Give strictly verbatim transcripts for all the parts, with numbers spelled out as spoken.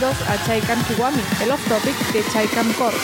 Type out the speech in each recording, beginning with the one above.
bienvenidos a Chaikan Kiwami, el off-topic de Chaikan Corp.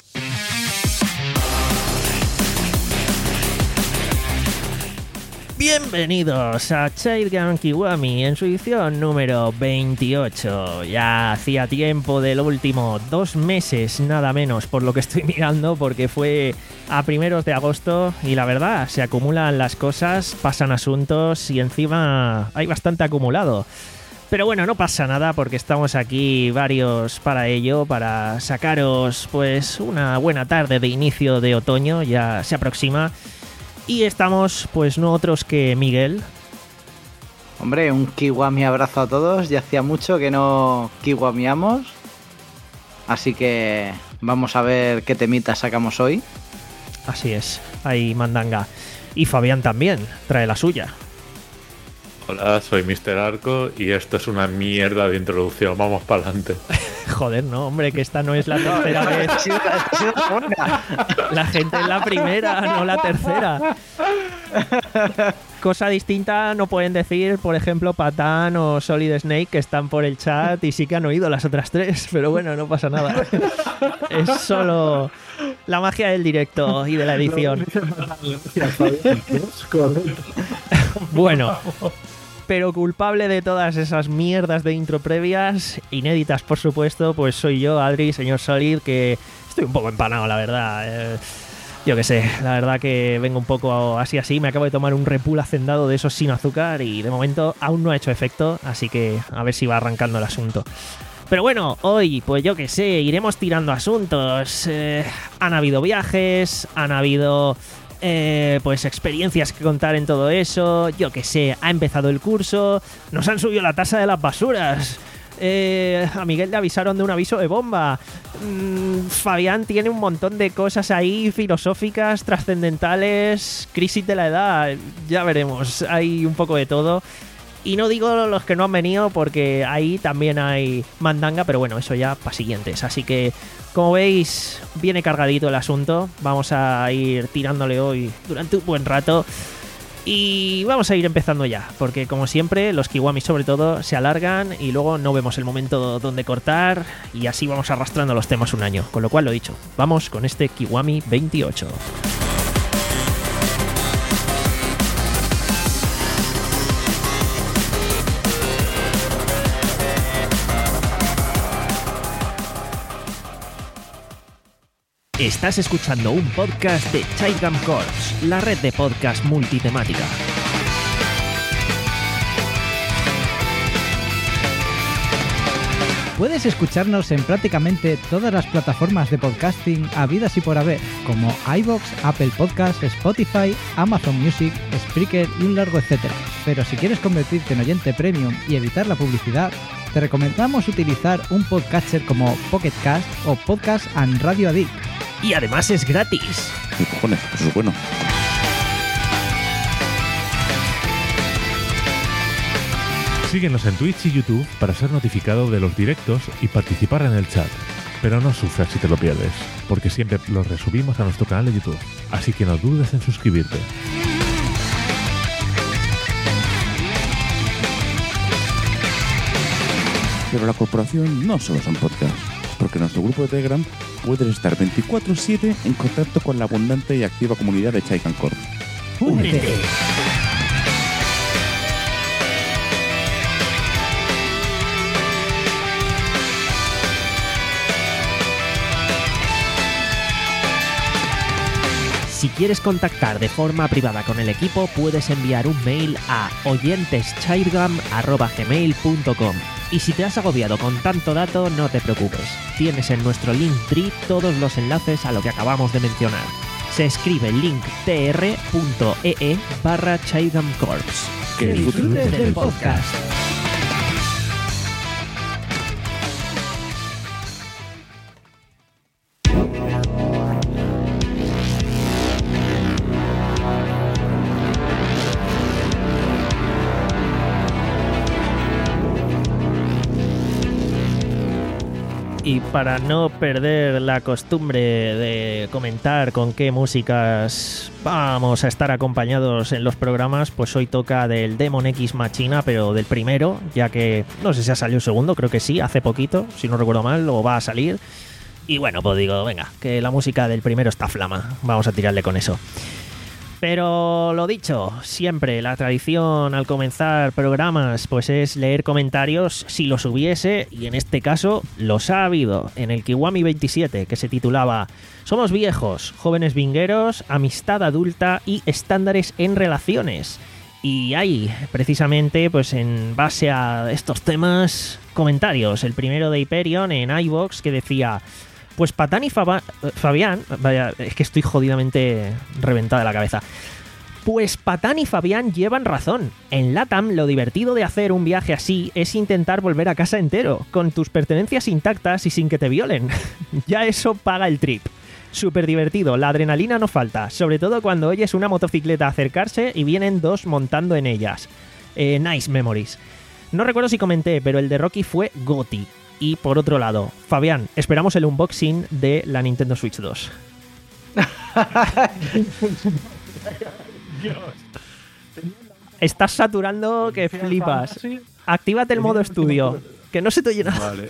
Bienvenidos a Chaikan Kiwami en su edición número veintiocho. Ya hacía tiempo del último, dos meses nada menos, por lo que estoy mirando, porque fue a primeros de agosto y la verdad, se acumulan las cosas, pasan asuntos y encima hay bastante acumulado. Pero bueno, no pasa nada porque estamos aquí varios para ello, para sacaros pues una buena tarde de inicio de otoño, ya se aproxima. Y estamos, pues no otros que Miguel. Hombre, un kiwami abrazo a todos. Ya hacía mucho que no kiwamiamos. Así que vamos a ver qué temita sacamos hoy. Así es, ahí mandanga. Y Fabián también, trae la suya. Hola, soy míster Arco y esto es una mierda de introducción. Vamos para adelante. Joder, no, hombre, que esta no es la tercera vez. La gente es la primera, no la tercera. Cosa distinta no pueden decir, por ejemplo, Patán o Solid Snake, que están por el chat y sí que han oído las otras tres, pero bueno, no pasa nada. Es solo la magia del directo y de la edición. Bueno, pero culpable de todas esas mierdas de intro previas, inéditas por supuesto, pues soy yo, Adri, señor Solid, que estoy un poco empanado, la verdad. Eh, yo qué sé, la verdad que vengo un poco así así, me acabo de tomar un Repul hacendado de esos sin azúcar y de momento aún no ha hecho efecto, así que a ver si va arrancando el asunto. Pero bueno, hoy, pues yo qué sé, iremos tirando asuntos. Eh, han habido viajes, han habido... Eh, pues experiencias que contar en todo eso, yo que sé, ha empezado el curso, nos han subido la tasa de las basuras, eh, a Miguel le avisaron de un aviso de bomba, mm, Fabián tiene un montón de cosas ahí filosóficas, trascendentales, crisis de la edad, ya veremos, hay un poco de todo. Y no digo los que no han venido porque ahí también hay mandanga, pero bueno, eso ya para siguientes. Así que, como veis, viene cargadito el asunto. Vamos a ir tirándole hoy durante un buen rato. Y vamos a ir empezando ya, porque como siempre, los kiwami sobre todo se alargan y luego no vemos el momento donde cortar. Y así vamos arrastrando los temas un año. Con lo cual, lo dicho, vamos con este Kiwami veintiocho. Estás escuchando un podcast de Chaikan Corps, la red de podcast multitemática. Puedes escucharnos en prácticamente todas las plataformas de podcasting habidas y por haber, como iVoox, Apple Podcasts, Spotify, Amazon Music, Spreaker y un largo etcétera. Pero si quieres convertirte en oyente premium y evitar la publicidad, te recomendamos utilizar un podcatcher como Pocket Cast o Podcast and Radio Addict. Y además es gratis. ¿Qué cojones? Eso es bueno. Síguenos en Twitch y YouTube para ser notificado de los directos y participar en el chat. Pero no sufras si te lo pierdes, porque siempre los resubimos a nuestro canal de YouTube. Así que no dudes en suscribirte. Pero la corporación no solo son podcasts, porque en nuestro grupo de Telegram puedes estar veinticuatro siete en contacto con la abundante y activa comunidad de Chaikan Corp. ¡Únete! Si quieres contactar de forma privada con el equipo, puedes enviar un mail a oyenteschaigan arroba gmail punto com. Y si te has agobiado con tanto dato, no te preocupes. Tienes en nuestro Linktree todos los enlaces a lo que acabamos de mencionar. Se escribe linktr punto ee barra Chaikan Corps. Que disfrutes del podcast. y para no perder la costumbre de comentar con qué músicas vamos a estar acompañados en los programas, pues hoy toca del Demon X Machina, pero del primero, ya que no sé si ha salido el segundo, creo que sí, hace poquito, si no recuerdo mal, o va a salir. Y bueno, pues digo, venga, que la música del primero está flama, vamos a tirarle con eso. Pero lo dicho, siempre la tradición al comenzar programas pues es leer comentarios si los hubiese, y en este caso los ha habido en el Kiwami veintisiete, que se titulaba Somos viejos, jóvenes vingueros, amistad adulta y estándares en relaciones. Y hay precisamente pues en base a estos temas comentarios. El primero de Hyperion en iVoox, que decía: pues Patán y Faba- Fabián... Vaya, es que estoy jodidamente reventada de la cabeza. Pues Patán y Fabián llevan razón. En LATAM lo divertido de hacer un viaje así es intentar volver a casa entero, con tus pertenencias intactas y sin que te violen. Ya eso paga el trip. Súper divertido, la adrenalina no falta, sobre todo cuando oyes una motocicleta acercarse y vienen dos montando en ellas. Eh, nice memories. No recuerdo si comenté, pero el de Rocky fue GOTY. Y por otro lado, Fabián, esperamos el unboxing de la Nintendo Switch dos. Estás saturando que flipas. Actívate el modo estudio, que no se te llena. Vale.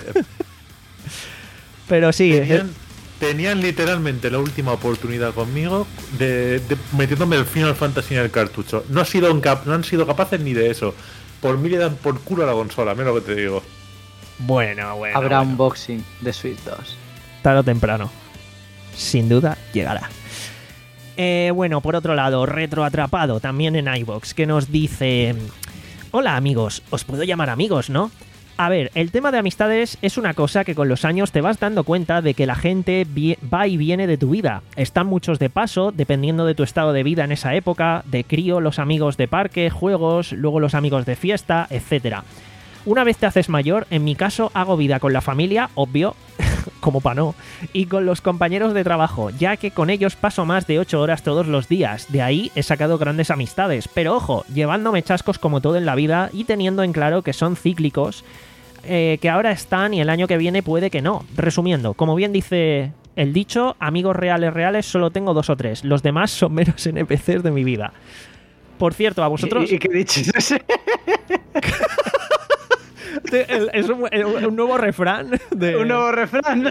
Pero sí, Tenían, tenían literalmente la última oportunidad conmigo de, de metiéndome el Final Fantasy en el cartucho. No, ha sido incap- no han sido capaces ni de eso. Por mí le dan por culo a la consola, mira lo que te digo. bueno, bueno. Habrá bueno. unboxing de Switch dos. Tarde o temprano. Sin duda llegará. Eh, bueno, por otro lado, Retroatrapado, también en iVoox, que nos dice: hola amigos, os puedo llamar amigos, ¿no? A ver, el tema de amistades es una cosa que con los años te vas dando cuenta de que la gente vi- va y viene de tu vida. Están muchos de paso, dependiendo de tu estado de vida en esa época, de crío, los amigos de parque, juegos, luego los amigos de fiesta, etcétera. Una vez te haces mayor, en mi caso hago vida con la familia, obvio, como pa' no, y con los compañeros de trabajo, ya que con ellos paso más de ocho horas todos los días. De ahí he sacado grandes amistades, pero ojo, llevándome chascos como todo en la vida y teniendo en claro que son cíclicos, eh, que ahora están y el año que viene puede que no. Resumiendo, como bien dice el dicho, amigos reales reales solo tengo dos o tres, los demás son meros N P Cs de mi vida. Por cierto, a vosotros... ¿Y, y qué dicho es ese? Es un, un nuevo refrán. De... Un nuevo refrán.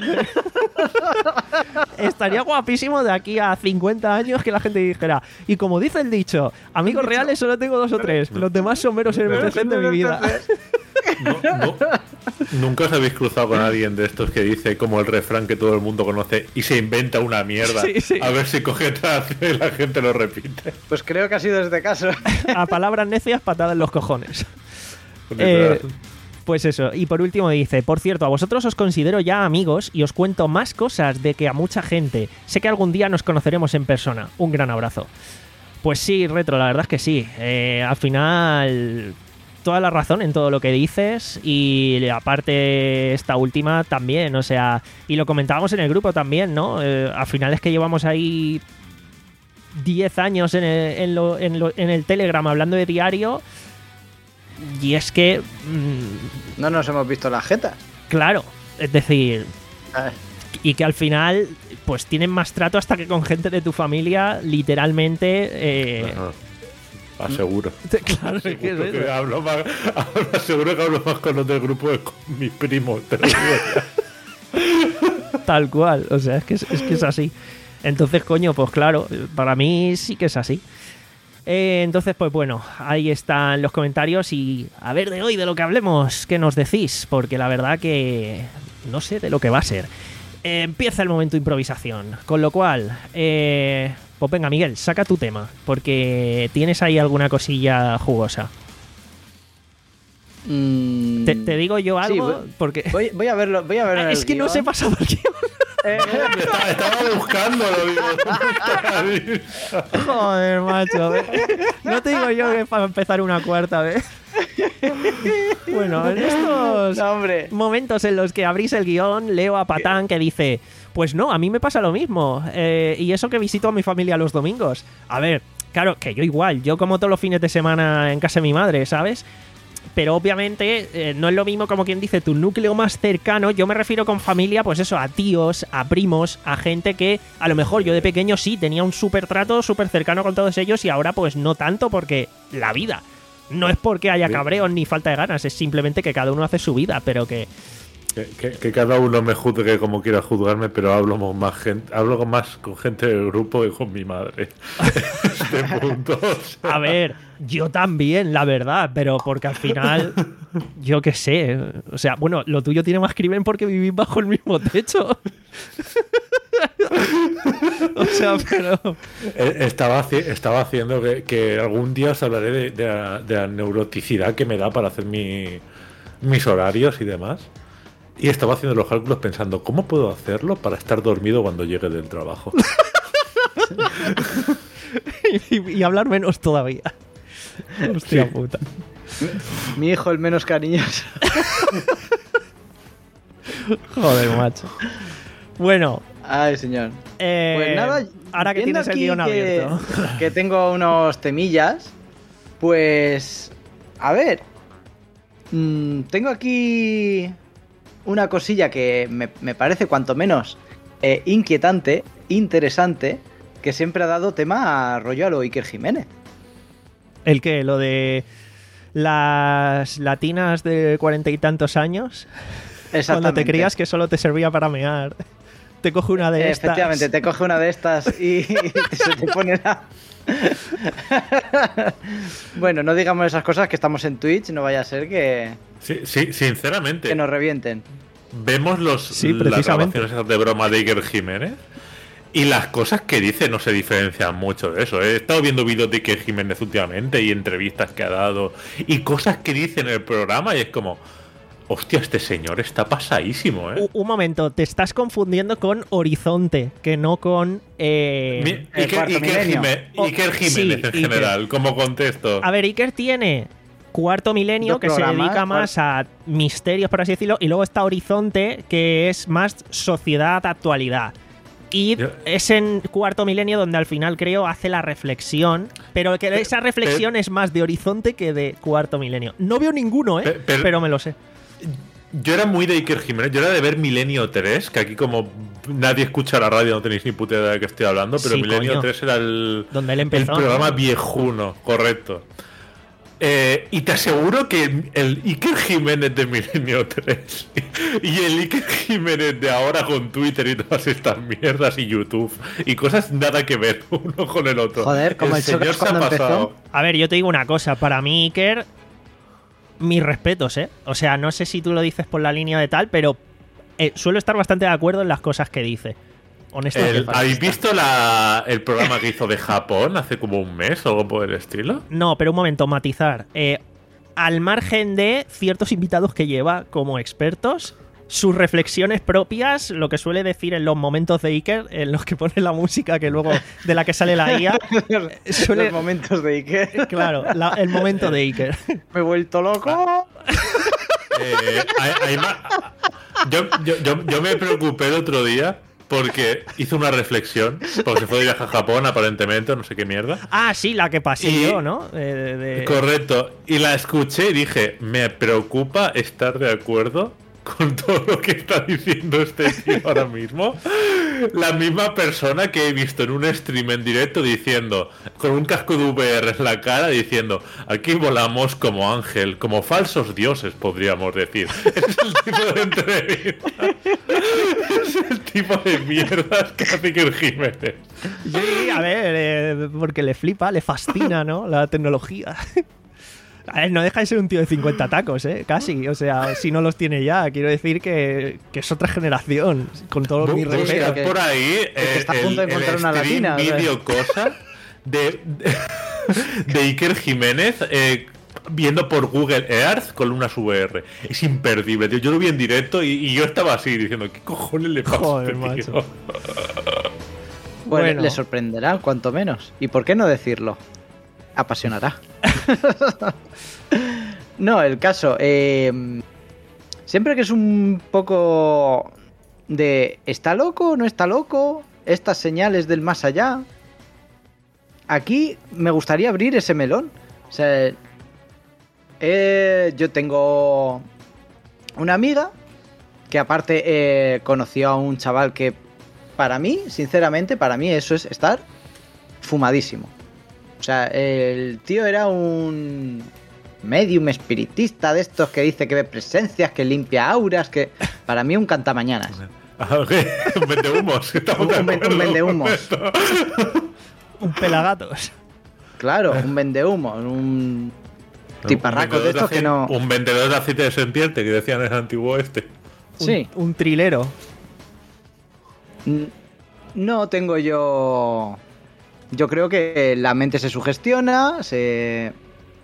Estaría guapísimo de aquí a cincuenta años que la gente dijera: y como dice el dicho, amigos reales solo tengo dos o tres, los demás son meros N P Cs de mi vida. No, no. Nunca os habéis cruzado con alguien de estos que dice como el refrán que todo el mundo conoce y se inventa una mierda. Sí, sí. A ver si coge tracción y la gente lo repite. Pues creo que ha sido este caso. A palabras necias, patada en los cojones. Literal. Eh, Pues eso, y por último dice: por cierto, a vosotros os considero ya amigos y os cuento más cosas de que a mucha gente. Sé que algún día nos conoceremos en persona. Un gran abrazo. Pues sí, Retro, la verdad es que sí. Eh, al final, toda la razón en todo lo que dices, y aparte esta última también, o sea, y lo comentábamos en el grupo también, ¿no? Eh, al final es que llevamos ahí diez años en el, en, lo, en, lo, en el Telegram hablando de diario. Y es que... Mmm, No nos hemos visto las jetas. claro, es decir... A ver. Y que al final, pues tienen más trato hasta que con gente de tu familia, literalmente... Eh, Ajá. Aseguro. claro, es que es Aseguro que eso. hablo más, hablo- aseguro que hablo más con los del grupo que con mis primos. Te lo digo ya. Tal cual, o sea, es que es, es que es así. Entonces, coño, pues claro, para mí sí que es así. Eh, entonces, pues bueno, ahí están los comentarios y a ver de hoy, de lo que hablemos, ¿qué nos decís? Porque la verdad que no sé de lo que va a ser. Eh, empieza el momento de improvisación, con lo cual, eh, pues venga, Miguel, saca tu tema, porque tienes ahí alguna cosilla jugosa. Mm, Te, te digo yo sí, algo, voy, porque... voy, voy a verlo. Voy a ver Ah, es que no sé pasar por qué. Eh, estaba, estaba buscándolo, digo. Joder, macho. ¿ves? No te digo yo que para empezar una cuarta vez. Bueno, en estos no, hombre. momentos en los que abrís el guión, leo a Patán que dice: pues no, a mí me pasa lo mismo. Eh, y eso que visito a mi familia los domingos. A ver, claro, que yo igual. Yo como todos los fines de semana en casa de mi madre, ¿sabes? pero obviamente eh, no es lo mismo, como quien dice, tu núcleo más cercano. Yo me refiero con familia, pues eso, a tíos, a primos, a gente que a lo mejor yo de pequeño sí tenía un súper trato, súper cercano con todos ellos y ahora pues no tanto porque la vida. No es porque haya cabreos ni falta de ganas, es simplemente que cada uno hace su vida, pero que... Que, que, que cada uno me juzgue como quiera juzgarme, pero hablo con más gente, hablo con más con gente del grupo que con mi madre. Este punto, o sea. A ver, yo también, la verdad, pero porque al final, yo qué sé, o sea, bueno, lo tuyo tiene más crimen porque vivís bajo el mismo techo. O sea, pero... Estaba, haci- estaba haciendo que, que algún día os hablaré de, de, la, de la neuroticidad que me da para hacer mi, mis horarios y demás. Y estaba haciendo los cálculos pensando, ¿cómo puedo hacerlo para estar dormido cuando llegue del trabajo? y, y hablar menos todavía. Hostia Sí. puta. Mi hijo el menos cariñoso. Joder, macho. Bueno, Ay, señor. eh, Pues nada, ahora que viendo tienes el aquí guión que, abierto. que tengo unos temillas, pues... A ver. mm, tengo aquí una cosilla que me, me parece cuanto menos eh, inquietante, interesante, que siempre ha dado tema a rollo a lo Iker Jiménez. ¿El qué? ¿Lo de las latinas de cuarenta y tantos años? Cuando Exactamente. te creías que solo te servía para mear. Te coge una de estas. Efectivamente, te coge una de estas y, y se te pone la... Bueno, no digamos esas cosas, que estamos en Twitch, no vaya a ser que, Sí, sí, sinceramente, que nos revienten. vemos los, Sí, las precisamente. grabaciones esas de broma de Iker Jiménez y las cosas que dice no se diferencian mucho de eso. He estado viendo vídeos de Iker Jiménez últimamente y entrevistas que ha dado y cosas que dice en el programa y es como... Hostia, este señor está pasadísimo, ¿eh? U- Un momento, te estás confundiendo con Horizonte, que no con... eh, Mi- el Iker, cuarto Iker milenio. Jimé- Oh, Iker Jiménez sí, en Iker. general, como contexto. A ver, Iker tiene Cuarto Milenio, Dos que se programas, dedica más a misterios, por así decirlo, y luego está Horizonte, que es más sociedad, actualidad. Y Yo- es en Cuarto Milenio donde al final, creo, hace la reflexión, pero que esa reflexión es más de Horizonte que de Cuarto Milenio. No veo ninguno, ¿eh? Pe- pero- pero me lo sé. Yo era muy de Iker Jiménez, yo era de ver Milenio tres, que aquí como nadie escucha la radio no tenéis ni puta idea de qué estoy hablando, pero Sí, Milenio coño. tres era el, Donde él el empezó, programa ¿no? viejuno, correcto. Eh, y te aseguro que el Iker Jiménez de Milenio tres y el Iker Jiménez de ahora con Twitter y todas estas mierdas y YouTube y cosas nada que ver uno con el otro. Joder, como el señor Socas se ha cuando empezó. pasado. A ver, yo te digo una cosa, para mí Iker, mis respetos, ¿eh? O sea, no sé si tú lo dices por la línea de tal, pero eh, suelo estar bastante de acuerdo en las cosas que dice. Honestamente. El- ¿Habéis visto la, el programa que hizo de Japón hace como un mes o algo por el estilo? No, pero un momento, matizar. Eh, al margen de ciertos invitados que lleva como expertos, sus reflexiones propias, lo que suele decir en los momentos de Iker, en los que pone la música que luego de la que sale la I A, suele... Los momentos de Iker. Claro, la- el momento de Iker. Me he vuelto loco. Eh, hay- hay ma- yo, yo, yo, yo me preocupé el otro día porque hizo una reflexión, porque se fue de viaje a Japón aparentemente, no sé qué mierda. Ah, sí, la que pasé Y- yo, ¿no? Eh, de- de- Correcto. Y la escuché y dije, me preocupa estar de acuerdo con todo lo que está diciendo este tío ahora mismo. La misma persona que he visto en un stream en directo diciendo, con un casco de V R en la cara, diciendo, aquí volamos como ángel, como falsos dioses, podríamos decir. Ese es el tipo de entrevista. Es el tipo de mierdas que hace Iker Jiménez. Sí, a ver, eh, porque le flipa, le fascina, ¿no? La tecnología. A ver, no deja de ser un tío de cincuenta tacos, ¿eh? Casi. O sea, si no los tiene ya. Quiero decir que, que es otra generación. Con todo mi Bu- busca respeto. que- por ahí que está a eh, punto de el, encontrar el una stream, latina, o sea. vídeo, cosa de, de, de Iker Jiménez eh, viendo por Google Earth con unas V R. Es imperdible, tío. Yo lo vi en directo y, y yo estaba así diciendo, ¿qué cojones le pasa Joder, a este tío? macho. Bueno, Bueno. le sorprenderá, cuanto menos. ¿Y por qué no decirlo? Apasionará. No, el caso. eh, siempre que es un poco de ¿está loco o no está loco? Estas señales del más allá. Aquí me gustaría abrir ese melón. O sea, eh, yo tengo una amiga que aparte eh, conoció a un chaval que para mí, sinceramente, para mí eso es estar fumadísimo. O sea, el tío era un medium espiritista de estos que dice que ve presencias, que limpia auras, que para mí un cantamañanas. Ah, ok. Un vendehumos. Estamos de Un ven- un acuerdo vendehumos. con esto. Un pelagatos. Claro, un vendehumos, un tiparraco Un de vendedor estos que aceite- no... Un vendedor de aceite de serpiente que decían en el antiguo este. Un, Sí. un trilero. N- No tengo yo... Yo creo que la mente se sugestiona, se...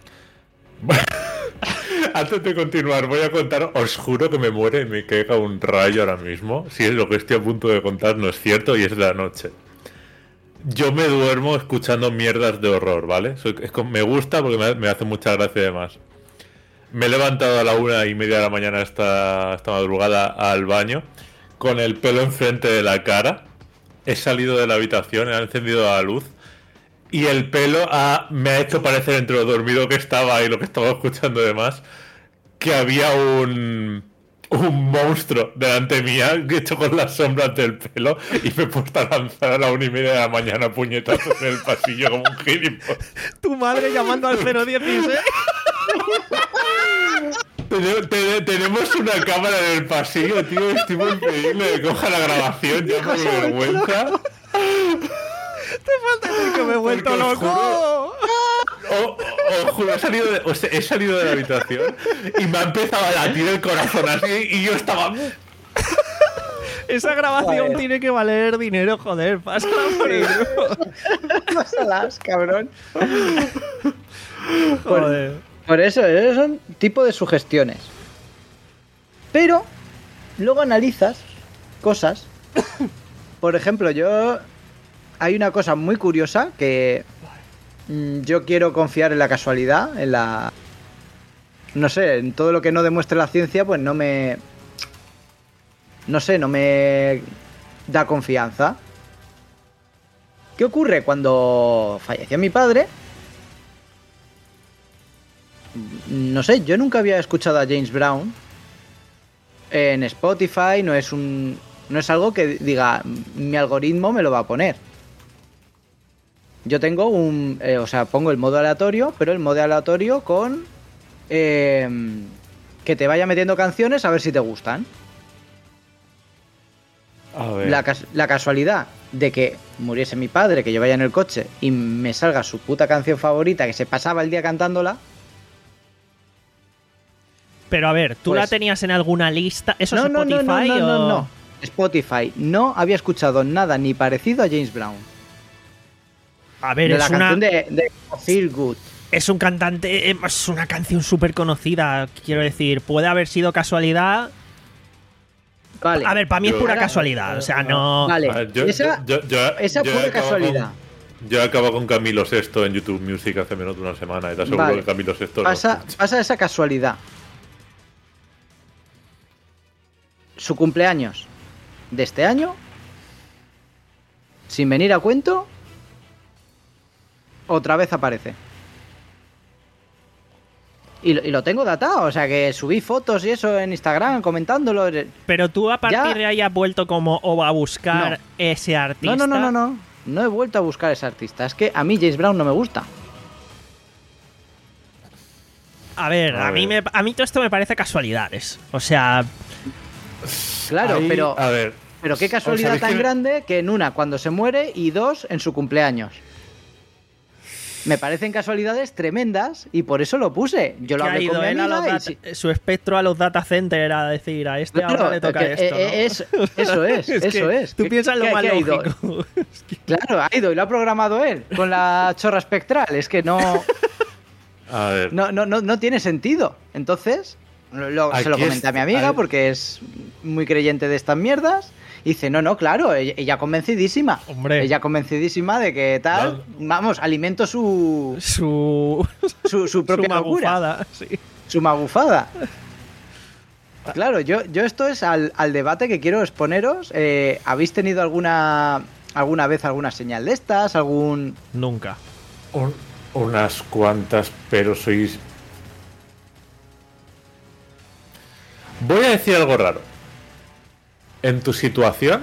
Antes de continuar, voy a contar. Os juro que me muere y me caiga un rayo ahora mismo. Si es lo que estoy a punto de contar, no es cierto y es de la noche. Yo me duermo escuchando mierdas de horror, ¿vale? Soy- es como- me gusta porque me, me hace mucha gracia además. Me he levantado a la una y media de la mañana esta, esta madrugada al baño con el pelo enfrente de la cara. He salido de la habitación, he encendido la luz y el pelo ha- me ha hecho parecer entre lo dormido que estaba y lo que estaba escuchando demás que había un, un monstruo delante mía hecho con las sombras del pelo y me he puesto a lanzar a la una y media de la mañana puñetazos en el pasillo como un gilipollas. Tu madre llamando al cero dieciséis. Tene- tene- Tenemos una cámara en el pasillo, tío. Es tipo increíble. Coja la grabación, ya por vergüenza. Que me he vuelto Porque os loco. juro- O- o- Os juro, he salido, de, o sea, he salido de la habitación y me ha empezado a latir el corazón así y yo estaba... Esa grabación Joder. tiene que valer dinero, joder. Pásala por el grupo. Pásalas, cabrón. Joder. Por eso, esos son tipo de sugestiones. Pero luego analizas cosas. Por ejemplo, yo... Hay una cosa muy curiosa que mm, yo quiero confiar en la casualidad, en la... No sé, en todo lo que no demuestre la ciencia, pues no me... No sé, no me da confianza. ¿Qué ocurre? Cuando falleció mi padre... No sé, yo nunca había escuchado a James Brown en Spotify, no es un no es algo que diga mi algoritmo me lo va a poner. Yo tengo un, eh, o sea, pongo el modo aleatorio, pero el modo aleatorio con eh, que te vaya metiendo canciones a ver si te gustan. A ver. La, cas- la casualidad de que muriese mi padre, que yo vaya en el coche y me salga su puta canción favorita, que se pasaba el día cantándola. Pero a ver, ¿tú Pues- la tenías en alguna lista? ¿Eso No, es no, no, Spotify no, no, o...? no, no. Spotify. No había escuchado nada ni parecido a James Brown. A ver, de es la una... canción de, de Feel Good. Es un cantante, es una canción súper conocida, quiero decir, puede haber sido casualidad. Vale. A ver, para mí es Yo- pura Ahora- casualidad, o sea, no... Vale. A ver, yo- esa yo- yo- esa yo pura he acabado casualidad. con- Yo acabo con Camilo Sesto en YouTube Music hace menos de una semana y te aseguro Vale. que Camilo Sesto lo pasa, escucha. pasa esa casualidad. Su cumpleaños de este año, sin venir a cuento, otra vez aparece. Y lo, y lo tengo datado, o sea que subí fotos y eso en Instagram comentándolo. Pero tú a partir Ya- de ahí has vuelto como o a buscar No. ese artista. No, no, no, no, no. No he vuelto a buscar a ese artista. Es que a mí James Brown no me gusta. A ver, A a, mí ver. me, a mí todo esto me parece casualidades. O sea, Claro, Ahí, pero, A ver, pero qué casualidad ¿sabéis tan que- grande que en una cuando se muere y dos en su cumpleaños. Me parecen casualidades tremendas y por eso lo puse. Yo lo que ha hablé con ido mi él a los amiga y data- sí- su espectro a los data centers a decir, a este Claro, ahora le toca que- esto, ¿no? eh, es- eso es, Es eso que es. Tú ¿Qué- piensas lo qué- más qué ha ido? lógico. Claro, ha ido y lo ha programado él con la chorra espectral. Es que no, a ver. no, no, no, no tiene sentido. Entonces, lo- lo- se lo Aquí comenté a es- mi amiga hay- porque es muy creyente de estas mierdas. Y dice, no, no, claro, ella, ella convencidísima. Hombre. Ella convencidísima de que tal, vamos, alimento su, Su, su, su propia su locura. magufada, sí. Su magufada. Claro, yo, yo esto es al, al debate que quiero exponeros. Eh, ¿Habéis tenido alguna alguna vez alguna señal de estas? ¿Algún...? Nunca. Un- unas cuantas, pero sois Voy a decir algo raro. En tu situación,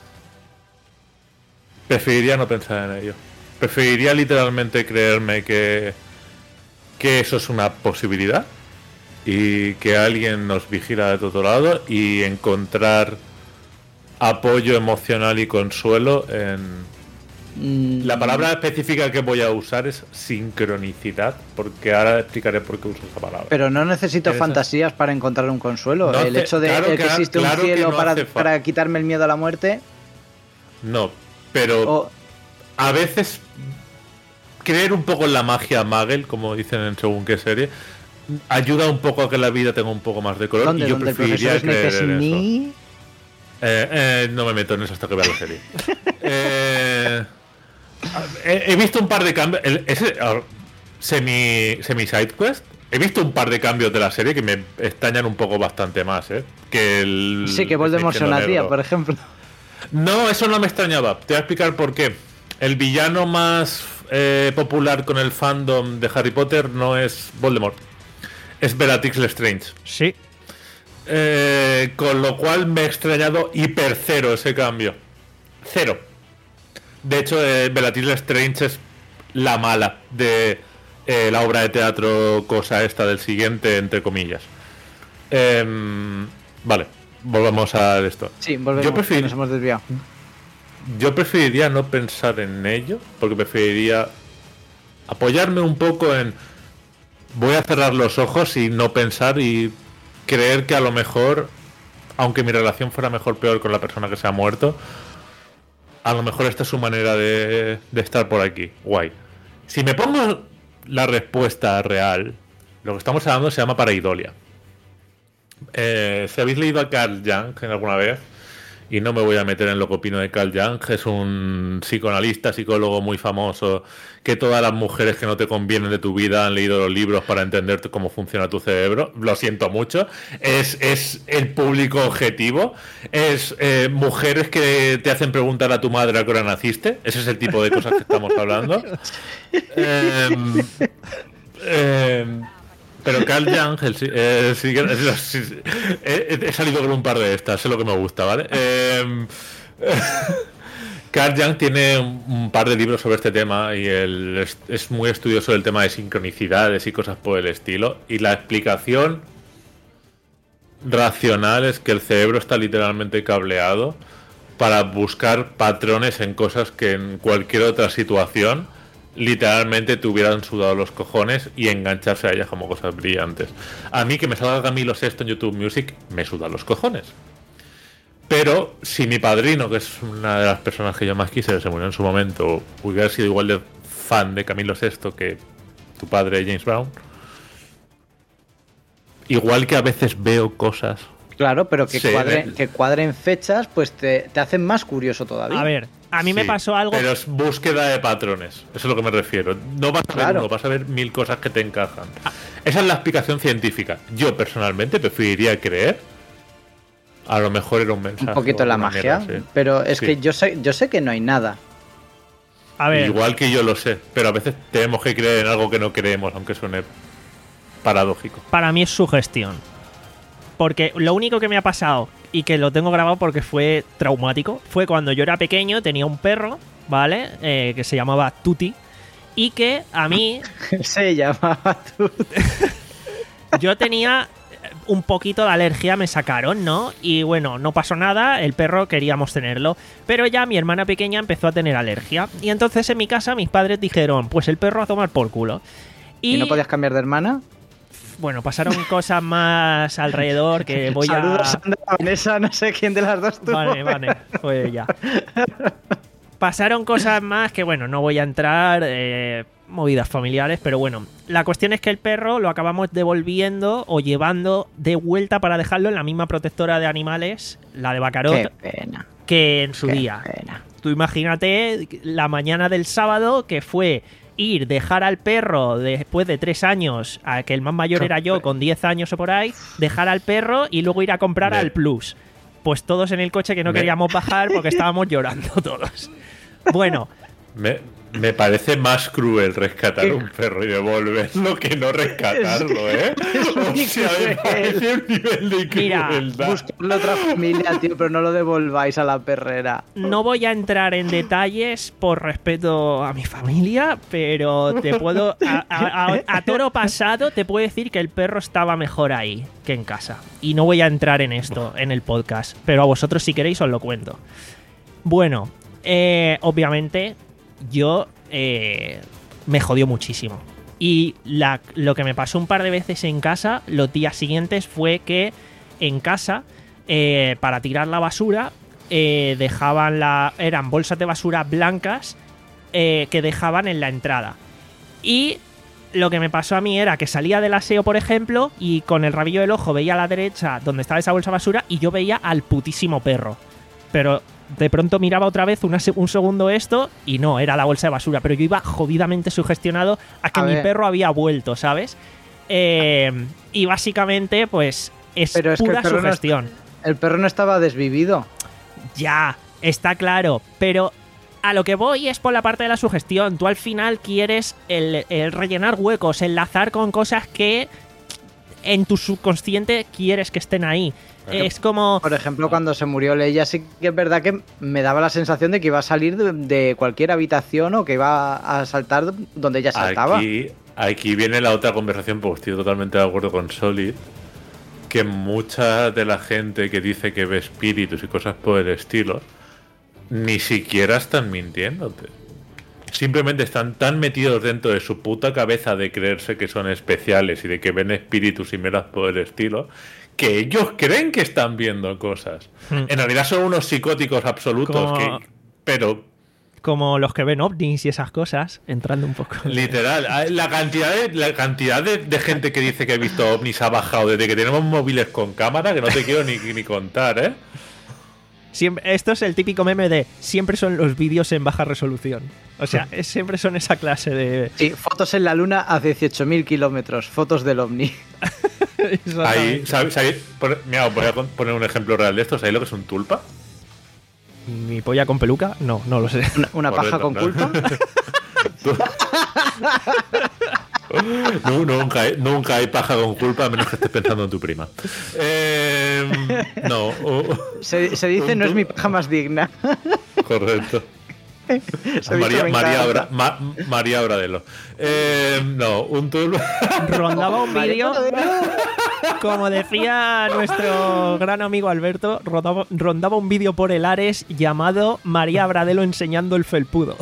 preferiría no pensar en ello. Preferiría literalmente creerme que, que eso es una posibilidad y que alguien nos vigila de todo lado y encontrar apoyo emocional y consuelo en... La palabra específica que voy a usar es sincronicidad, porque ahora explicaré por qué uso esa palabra. Pero no necesito Esa- fantasías para encontrar un consuelo. No el te- hecho de claro eh, que que- existe claro un que cielo no para, hace fa- para quitarme el miedo a la muerte. No, pero O, a veces creer un poco en la magia Magel, como dicen en según qué serie, ayuda un poco a que la vida tenga un poco más de color. ¿Dónde? Y yo ¿Dónde el profesor preferiría Snape creer es en eso. ni...? Eh, eh, no me meto en eso hasta que vea la serie. Eh, he, he visto un par de cambios. el- ese, ah, semi, semi side quest. He visto un par de cambios de la serie que me extrañan un poco bastante más, ¿eh? Que el. Sí, que Voldemort Snape se una siendo tía, negro. por ejemplo. No, eso no me extrañaba. Te voy a explicar por qué. El villano más eh, popular con el fandom de Harry Potter no es Voldemort. Es Bellatrix Lestrange. Sí. Eh, con lo cual me he extrañado hiper cero ese cambio. Cero. De hecho, eh, Bellatrix Lestrange es la mala de eh, la obra de teatro cosa esta del siguiente, entre comillas. Em, vale, volvamos a esto. Sí, volvemos. Yo prefiero- que nos hemos desviado. Yo preferiría no pensar en ello, porque preferiría apoyarme un poco en voy a cerrar los ojos y no pensar y creer que a lo mejor, aunque mi relación fuera mejor o peor con la persona que se ha muerto, a lo mejor esta es su manera de, de estar por aquí. Guay. Si me pongo la respuesta real, lo que estamos hablando se llama pareidolia. Eh, si habéis leído a Carl Jung en alguna vez, y no me voy a meter en lo que opino de Carl Jung, es un psicoanalista, psicólogo muy famoso, que todas las mujeres que no te convienen de tu vida han leído los libros para entender cómo funciona tu cerebro. Lo siento mucho. Es, es el público objetivo. Es eh, mujeres que te hacen preguntar a tu madre a qué hora naciste. Ese es el tipo de cosas que estamos hablando. Em, em, Pero Carl Jung, el, si- eh, sí que- es- sí, sí, he, he salido con un par de estas, sé lo que me gusta, ¿vale? Eh, Carl Jung tiene un, un par de libros sobre este tema y él es, es muy estudioso del tema de sincronicidades y cosas por el estilo. Y la explicación racional es que el cerebro está literalmente cableado para buscar patrones en cosas que en cualquier otra situación literalmente te hubieran sudado los cojones y engancharse a ellas como cosas brillantes. A mí que me salga Camilo Sesto en YouTube Music me sudan los cojones. Pero si mi padrino, que es una de las personas que yo más quise, se murió en su momento, hubiera sido igual de fan de Camilo Sesto que tu padre James Brown, igual que a veces veo cosas. Claro, pero que, Sí, cuadre- me- que cuadren fechas, pues te, te hacen más curioso todavía. A ver, a mí me Sí, pasó algo. Pero es búsqueda de patrones. Eso es lo que me refiero. No vas a ver Claro. uno, vas a ver mil cosas que te encajan. Esa es la explicación científica. Yo personalmente preferiría creer. A lo mejor era un mensaje. Un poquito o la una magia. mierda, sí. Pero es Sí. que yo sé, yo sé que no hay nada. A ver, Igual que yo lo sé. Pero a veces tenemos que creer en algo que no creemos, aunque suene paradójico. para mí es sugestión. Porque lo único que me ha pasado, y que lo tengo grabado porque fue traumático, fue cuando yo era pequeño, tenía un perro, ¿vale? Eh, que se llamaba Tuti. Y que a mí, Se llamaba tú. yo tenía un poquito de alergia, me sacaron, ¿no? Y bueno, no pasó nada, el perro queríamos tenerlo. Pero ya mi hermana pequeña empezó a tener alergia. Y entonces en mi casa mis padres dijeron, pues el perro a tomar por culo. ¿Y no podías cambiar de hermana? Bueno, pasaron cosas más alrededor que voy Saludos, a... Sandra, Vanessa, no sé quién de las dos tuvo. Vale, vale, fue ella. Pasaron cosas más que, bueno, no voy a entrar, eh, movidas familiares, pero bueno, la cuestión es que el perro lo acabamos devolviendo o llevando de vuelta para dejarlo en la misma protectora de animales, la de Qué Bacarot, pena. que en su Qué día. pena. Tú imagínate la mañana del sábado que fue ir, dejar al perro después de tres años, a que el más mayor era yo con diez años o por ahí, dejar al perro y luego ir a comprar Me- al Plus. Pues todos en el coche que no Me- queríamos bajar porque estábamos llorando todos. Bueno, Me, Me parece más cruel rescatar un perro y devolverlo que no rescatarlo, ¿eh? O sea, me parece un nivel de crueldad. Buscarle otra familia, tío, pero no lo devolváis a la perrera. No voy a entrar en detalles por respeto a mi familia, pero te puedo... A, a, a, a toro pasado te puedo decir que el perro estaba mejor ahí que en casa. Y no voy a entrar en esto, en el podcast, pero a vosotros si queréis os lo cuento. Bueno, eh, obviamente... Yo eh, me jodió muchísimo. Y la, lo que me pasó un par de veces en casa, los días siguientes, fue que en casa, eh, para tirar la basura, eh, dejaban la. Eran bolsas de basura blancas eh, que dejaban en la entrada. Y lo que me pasó a mí era que salía del aseo, por ejemplo, y con el rabillo del ojo veía a la derecha donde estaba esa bolsa de basura y yo veía al putísimo perro. Pero de pronto miraba otra vez una, un segundo esto y no, era la bolsa de basura. Pero yo iba jodidamente sugestionado a que a mi ver. perro había vuelto, ¿sabes? Eh, y básicamente, pues, es Pero es pura que el sugestión. No, el perro no estaba desvivido. Ya, está claro. Pero a lo que voy es por la parte de la sugestión. Tú al final quieres el, el rellenar huecos, enlazar con cosas que en tu subconsciente quieres que estén ahí. Es como... Por ejemplo, cuando se murió Leia, sí que es verdad que me daba la sensación de que iba a salir de, de cualquier habitación o que iba a saltar donde ella saltaba. Aquí, aquí viene la otra conversación, pues estoy totalmente de acuerdo con Solid, que mucha de la gente que dice que ve espíritus y cosas por el estilo, ni siquiera están mintiéndote. Simplemente están tan metidos dentro de su puta cabeza de creerse que son especiales y de que ven espíritus y meras por el estilo, que ellos creen que están viendo cosas. Hmm. En realidad son unos psicóticos absolutos, como, que, pero... Como los que ven ovnis y esas cosas, entrando un poco... Literal, la cantidad de, la cantidad de, de gente que dice que ha visto ovnis ha bajado desde que tenemos móviles con cámara, que no te quiero ni, ni contar, ¿eh? Siempre, esto es el típico meme de siempre son los vídeos en baja resolución. O sea, es, siempre son esa clase de... Sí, fotos en la luna a dieciocho mil kilómetros, fotos del ovni. Ahí, ¿sabes? ¿sabes? Mira, voy a poner un ejemplo real de esto. ¿Sabéis lo que es un tulpa? ¿Mi polla con peluca? No, no lo sé. ¿Una, una paja con culpa? No, nunca, hay, nunca hay paja con culpa a menos que estés pensando en tu prima. Eh, no. Uh, se, se dice no es mi paja más digna. Correcto. María, María, Bra, Ma, María Bradelo. Eh, no, un tulpa. Rondaba un vídeo. Como decía nuestro gran amigo Alberto, rondaba, rondaba un vídeo por el Ares llamado María Bradelo enseñando el felpudo.